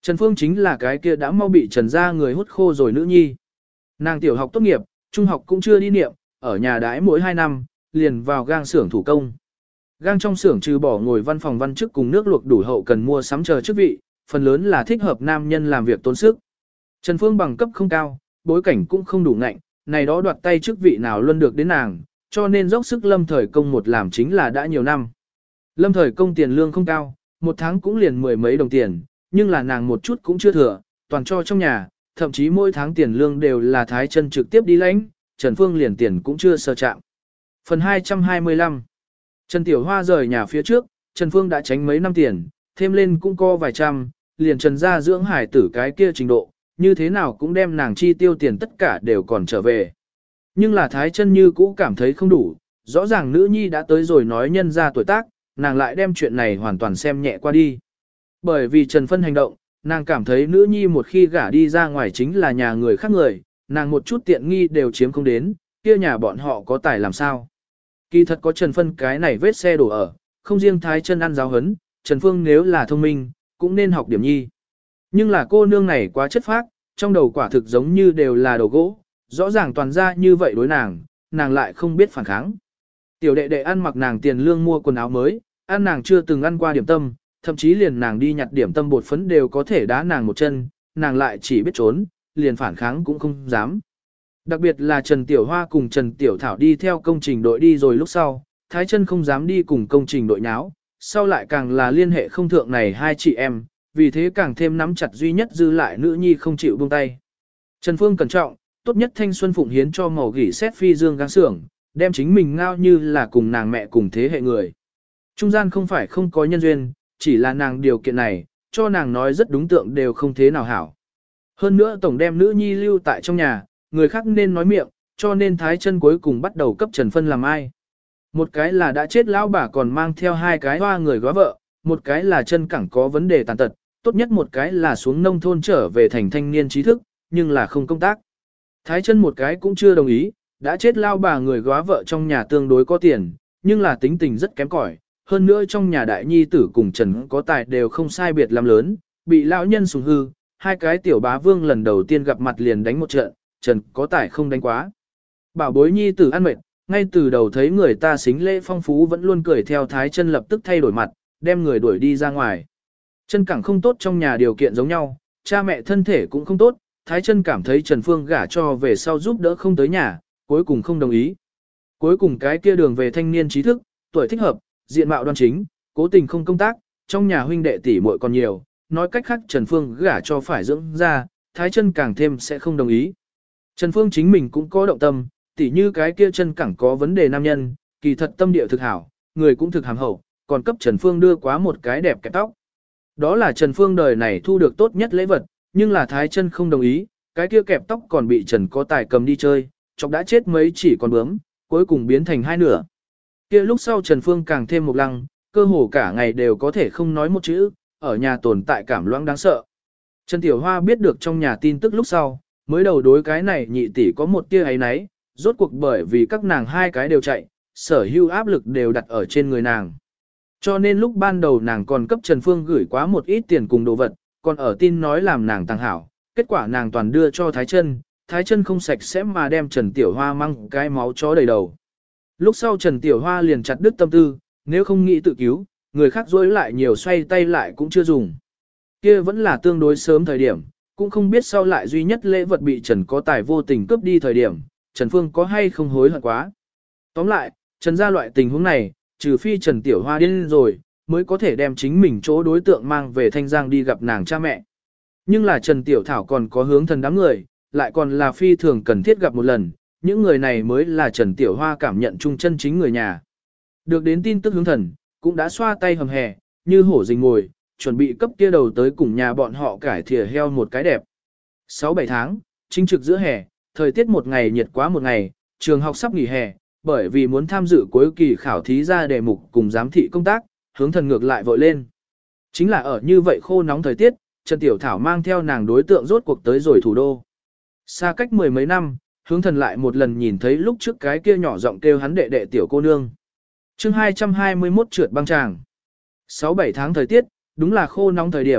Trần Phương chính là cái kia đã mau bị Trần gia người hút khô rồi nữ nhi. Nàng tiểu học tốt nghiệp, trung học cũng chưa đi niệm, ở nhà đãi mỗi 2 năm, liền vào gang xưởng thủ công. Gang trong xưởng trừ bỏ ngồi văn phòng văn chức cùng nước luộc đủ hậu cần mua sắm chờ chức vị, phần lớn là thích hợp nam nhân làm việc tốn sức. Trần Phương bằng cấp không cao, bối cảnh cũng không đủ ngạnh, này đó đoạt tay chức vị nào luôn được đến nàng, cho nên dốc sức lâm thời công một làm chính là đã nhiều năm. Lâm thời công tiền lương không cao, một tháng cũng liền 10 mấy đồng tiền, nhưng là nàng một chút cũng chưa thừa, toàn cho trong nhà, thậm chí mỗi tháng tiền lương đều là Thái Chân trực tiếp đi lãnh, Trần Phương liền tiền cũng chưa sơ chạm. Phần 225 Trần Tiểu Hoa rời nhà phía trước, Trần Phương đã tránh mấy năm tiền, thêm lên cũng có vài trăm, liền Trần gia dưỡng hải tử cái kia trình độ, như thế nào cũng đem nàng chi tiêu tiền tất cả đều còn trở về. Nhưng là Thái Chân như cũ cảm thấy không đủ, rõ ràng nữ nhi đã tới rồi nói nhân ra tuổi tác, nàng lại đem chuyện này hoàn toàn xem nhẹ qua đi. Bởi vì Trần Phân hành động, nàng cảm thấy nữ nhi một khi gả đi ra ngoài chính là nhà người khác người, nàng một chút tiện nghi đều chiếm không đến, kia nhà bọn họ có tài làm sao. Kỳ thật có Trần Phân cái này vết xe đổ ở, không riêng Thái Chân ăn giáo hấn, Trần Phương nếu là thông minh, cũng nên học điểm nhi. Nhưng là cô nương này quá chất phác, trong đầu quả thực giống như đều là đầu gỗ, rõ ràng toàn ra như vậy đối nàng lại không biết phản kháng. Tiểu đệ đệ ăn mặc nàng tiền lương mua quần áo mới, ăn nàng chưa từng ăn qua điểm tâm, thậm chí liền nàng đi nhặt điểm tâm bột phấn đều có thể đá nàng một chân, nàng lại chỉ biết trốn, liền phản kháng cũng không dám. Đặc biệt là Trần Tiểu Hoa cùng Trần Tiểu Thảo đi theo công trình đội đi rồi lúc sau, Thái Chân không dám đi cùng công trình đội nháo, sau lại càng là liên hệ không thượng này hai chị em, vì thế càng thêm nắm chặt duy nhất dư lại nữ nhi không chịu buông tay. Trần Phương cẩn trọng, tốt nhất thanh xuân phụng hiến cho màu gỉ xét phi dương gang xưởng, đem chính mình ngao như là cùng nàng mẹ cùng thế hệ người. Trung gian không phải không có nhân duyên, chỉ là nàng điều kiện này, cho nàng nói rất đúng tượng đều không thế nào hảo. Hơn nữa tổng đem nữ nhi lưu tại trong nhà, người khác nên nói miệng, cho nên Thái Chân cuối cùng bắt đầu cấp Trần Phân làm ai. Một cái là đã chết lão bà còn mang theo hai cái hoa người góa vợ, một cái là chân cẳng có vấn đề tàn tật, tốt nhất một cái là xuống nông thôn trở về thành thanh niên trí thức, nhưng là không công tác. Thái Chân một cái cũng chưa đồng ý, đã chết lao bà người góa vợ trong nhà tương đối có tiền, nhưng là tính tình rất kém cỏi. Hơn nữa trong nhà đại nhi tử cùng Trần có tài đều không sai biệt lắm lớn, bị lão nhân sủng hư, hai cái tiểu bá vương lần đầu tiên gặp mặt liền đánh một trận, Trần có tài không đánh quá. Bảo bối nhi tử ăn mệt, ngay từ đầu thấy người ta xính lễ phong phú vẫn luôn cười theo Thái Chân lập tức thay đổi mặt, đem người đuổi đi ra ngoài. Chân cẳng không tốt trong nhà điều kiện giống nhau, cha mẹ thân thể cũng không tốt, Thái Chân cảm thấy Trần Phương gả cho về sau giúp đỡ không tới nhà, cuối cùng không đồng ý. Cuối cùng cái kia đường về thanh niên trí thức, tuổi thích hợp, diện mạo đoan chính, cố tình không công tác, trong nhà huynh đệ tỷ muội còn nhiều, nói cách khác Trần Phương gả cho phải dưỡng ra, Thái Chân càng thêm sẽ không đồng ý. Trần Phương chính mình cũng có động tâm, tỷ như cái kia chân cẳng có vấn đề nam nhân, kỳ thật tâm địa thực hảo, người cũng thực hàm hậu, còn cấp Trần Phương đưa quá một cái đẹp kẹp tóc. Đó là Trần Phương đời này thu được tốt nhất lễ vật, nhưng là Thái Chân không đồng ý, cái kia kẹp tóc còn bị Trần có tài cầm đi chơi, chọc đã chết mấy chỉ còn bướm, cuối cùng biến thành hai nửa. Kia lúc sau Trần Phương càng thêm một lăng, cơ hồ cả ngày đều có thể không nói một chữ, ở nhà tồn tại cảm loãng đáng sợ. Trần Tiểu Hoa biết được trong nhà tin tức lúc sau, mới đầu đối cái này nhị tỷ có một tia ấy nấy, rốt cuộc bởi vì các nàng hai cái đều chạy, sở hữu áp lực đều đặt ở trên người nàng. Cho nên lúc ban đầu nàng còn cấp Trần Phương gửi quá một ít tiền cùng đồ vật, còn ở tin nói làm nàng tăng hảo, kết quả nàng toàn đưa cho Thái Chân, Thái Chân không sạch sẽ mà đem Trần Tiểu Hoa mang cái máu chó đầy đầu. Lúc sau Trần Tiểu Hoa liền chặt đứt tâm tư, nếu không nghĩ tự cứu, người khác dối lại nhiều xoay tay lại cũng chưa dùng. Kia vẫn là tương đối sớm thời điểm, cũng không biết sau lại duy nhất lễ vật bị Trần có tài vô tình cướp đi thời điểm, Trần Phương có hay không hối hận quá. Tóm lại, Trần gia loại tình huống này, trừ phi Trần Tiểu Hoa điên rồi, mới có thể đem chính mình chỗ đối tượng mang về Thanh Giang đi gặp nàng cha mẹ. Nhưng là Trần Tiểu Thảo còn có hướng thần đám người, lại còn là phi thường cần thiết gặp một lần, những người này mới là Trần Tiểu Hoa cảm nhận chung chân chính người nhà. Được đến tin tức hướng thần, cũng đã xoa tay hầm hè, như hổ rình ngồi, chuẩn bị cấp kia đầu tới cùng nhà bọn họ cải thìa heo một cái đẹp. 6-7 tháng, chính trực giữa hè, thời tiết một ngày nhiệt quá một ngày, trường học sắp nghỉ hè, bởi vì muốn tham dự cuối kỳ khảo thí ra đề mục cùng giám thị công tác, hướng thần ngược lại vội lên. Chính là ở như vậy khô nóng thời tiết, Trần Tiểu Thảo mang theo nàng đối tượng rốt cuộc tới rồi thủ đô. Xa cách mười mấy năm, hướng thần lại một lần nhìn thấy lúc trước cái kia nhỏ giọng kêu hắn đệ đệ tiểu cô nương. Chương 221 trượt băng tràng. 6-7 tháng thời tiết, đúng là khô nóng thời điểm,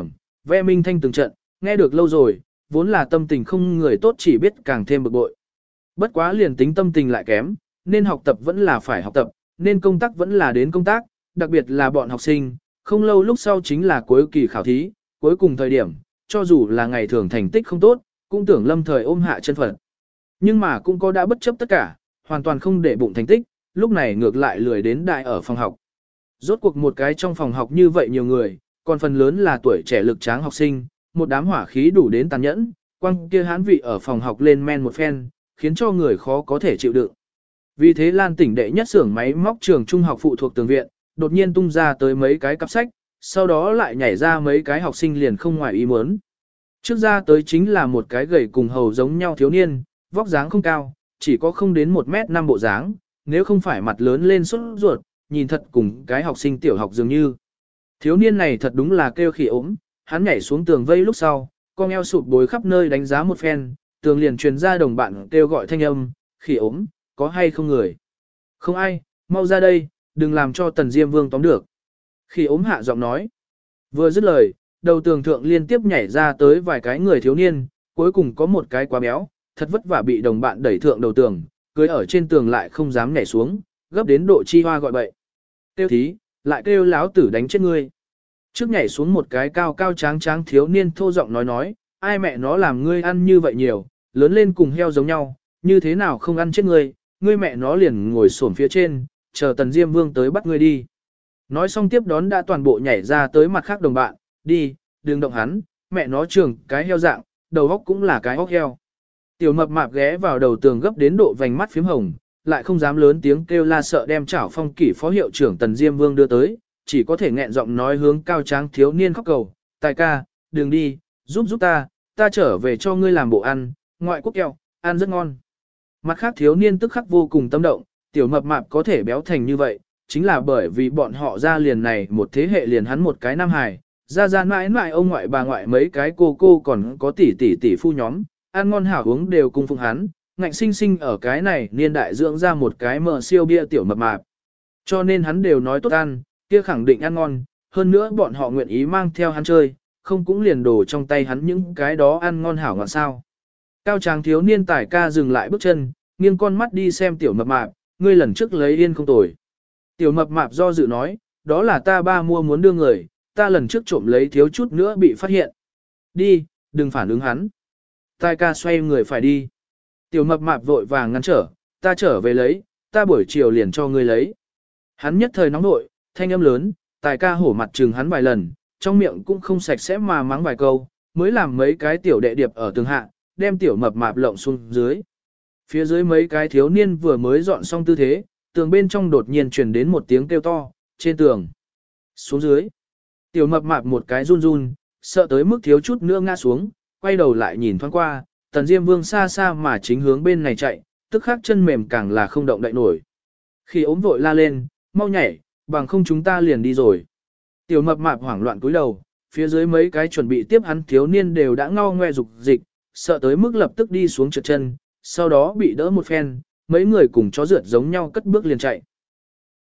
ve minh thanh từng trận, nghe được lâu rồi, vốn là tâm tình không người tốt chỉ biết càng thêm bực bội. Bất quá liền tính tâm tình lại kém, nên học tập vẫn là phải học tập, nên công tác vẫn là đến công tác, đặc biệt là bọn học sinh, không lâu lúc sau chính là cuối kỳ khảo thí, cuối cùng thời điểm, cho dù là ngày thường thành tích không tốt, cũng tưởng lâm thời ôm hạ chân phận. Nhưng mà cũng có đã bất chấp tất cả, hoàn toàn không để bụng thành tích, lúc này ngược lại lười đến đại ở phòng học. Rốt cuộc một cái trong phòng học như vậy nhiều người, còn phần lớn là tuổi trẻ lực tráng học sinh, một đám hỏa khí đủ đến tàn nhẫn, quăng kia hán vị ở phòng học lên men một phen, khiến cho người khó có thể chịu đựng. Vì thế Lan tỉnh đệ nhất xưởng máy móc trường trung học phụ thuộc tường viện, đột nhiên tung ra tới mấy cái cặp sách, sau đó lại nhảy ra mấy cái học sinh liền không ngoài ý muốn. Trước ra tới chính là một cái gầy cùng hầu giống nhau thiếu niên, vóc dáng không cao, chỉ có không đến 1m5 bộ dáng, nếu không phải mặt lớn lên sốt ruột, nhìn thật cùng cái học sinh tiểu học dường như. Thiếu niên này thật đúng là kêu khỉ ốm, hắn nhảy xuống tường vây lúc sau, con eo sụp bối khắp nơi đánh giá một phen, tường liền truyền ra đồng bạn kêu gọi thanh âm, khỉ ốm, có hay không người? Không ai, mau ra đây, đừng làm cho Tần Diêm Vương tóm được. Khỉ ốm hạ giọng nói. Vừa dứt lời, đầu tường thượng liên tiếp nhảy ra tới vài cái người thiếu niên, cuối cùng có một cái quá béo, thật vất vả bị đồng bạn đẩy thượng đầu tường, cưới ở trên tường lại không dám nhảy xuống, gấp đến độ chi hoa gọi bậy. Kêu thí, lại kêu láo tử đánh chết ngươi. Trước nhảy xuống một cái cao cao tráng tráng thiếu niên thô giọng nói, ai mẹ nó làm ngươi ăn như vậy nhiều, lớn lên cùng heo giống nhau, như thế nào không ăn chết ngươi, ngươi mẹ nó liền ngồi xổm phía trên, chờ Tần Diêm Vương tới bắt ngươi đi. Nói xong tiếp đón đã toàn bộ nhảy ra tới mặt khác đồng bạn, đi, đừng động hắn, mẹ nó trường cái heo dạng, đầu óc cũng là cái óc heo. Tiểu mập mạp ghé vào đầu tường gấp đến độ vành mắt phím hồng, lại không dám lớn tiếng kêu la sợ đem chảo phong kỷ phó hiệu trưởng Tần Diêm Vương đưa tới, chỉ có thể nghẹn giọng nói hướng cao tráng thiếu niên khóc cầu, tài ca, đừng đi, giúp ta trở về cho ngươi làm bộ ăn, ngoại quốc kẹo, ăn rất ngon. Mặt khác thiếu niên tức khắc vô cùng tâm động, tiểu mập mạp có thể béo thành như vậy, chính là bởi vì bọn họ ra liền này một thế hệ liền hắn một cái nam hài, ra mãi mãi ông ngoại bà ngoại mấy cái cô còn có tỷ phu nhóm, ăn ngon hảo uống đều cung phụng hắn, ngạnh sinh sinh ở cái này niên đại dưỡng ra một cái mờ siêu bia tiểu mập mạp. Cho nên hắn đều nói tốt ăn, kia khẳng định ăn ngon, hơn nữa bọn họ nguyện ý mang theo hắn chơi, không cũng liền đổ trong tay hắn những cái đó ăn ngon hảo ngon sao. Cao tráng thiếu niên tài ca dừng lại bước chân, nghiêng con mắt đi xem tiểu mập mạp, ngươi lần trước lấy yên không tồi. Tiểu mập mạp do dự nói, đó là ta ba mua muốn đưa người, ta lần trước trộm lấy thiếu chút nữa bị phát hiện. Đi, đừng phản ứng hắn. Tài ca xoay người phải đi. Tiểu mập mạp vội vàng ngăn trở, ta trở về lấy, ta buổi chiều liền cho ngươi lấy. Hắn nhất thời nóng nội, thanh âm lớn, tài ca hổ mặt trừng hắn vài lần, trong miệng cũng không sạch sẽ mà mắng vài câu, mới làm mấy cái tiểu đệ điệp ở tường hạ, đem tiểu mập mạp lộng xuống dưới. Phía dưới mấy cái thiếu niên vừa mới dọn xong tư thế, tường bên trong đột nhiên truyền đến một tiếng kêu to, trên tường. Xuống dưới. Tiểu mập mạp một cái run run, sợ tới mức thiếu chút nữa ngã xuống, quay đầu lại nhìn thoáng qua, Tần Diêm Vương xa xa mà chính hướng bên này chạy, tức khắc chân mềm càng là không động đậy nổi. Khi ốm vội la lên, mau nhảy, bằng không chúng ta liền đi rồi. Tiểu mập mạp hoảng loạn cúi đầu, phía dưới mấy cái chuẩn bị tiếp hắn thiếu niên đều đã ngao ngoe dục dịch, sợ tới mức lập tức đi xuống trượt chân, sau đó bị đỡ một phen, mấy người cùng chó rượt giống nhau cất bước liền chạy.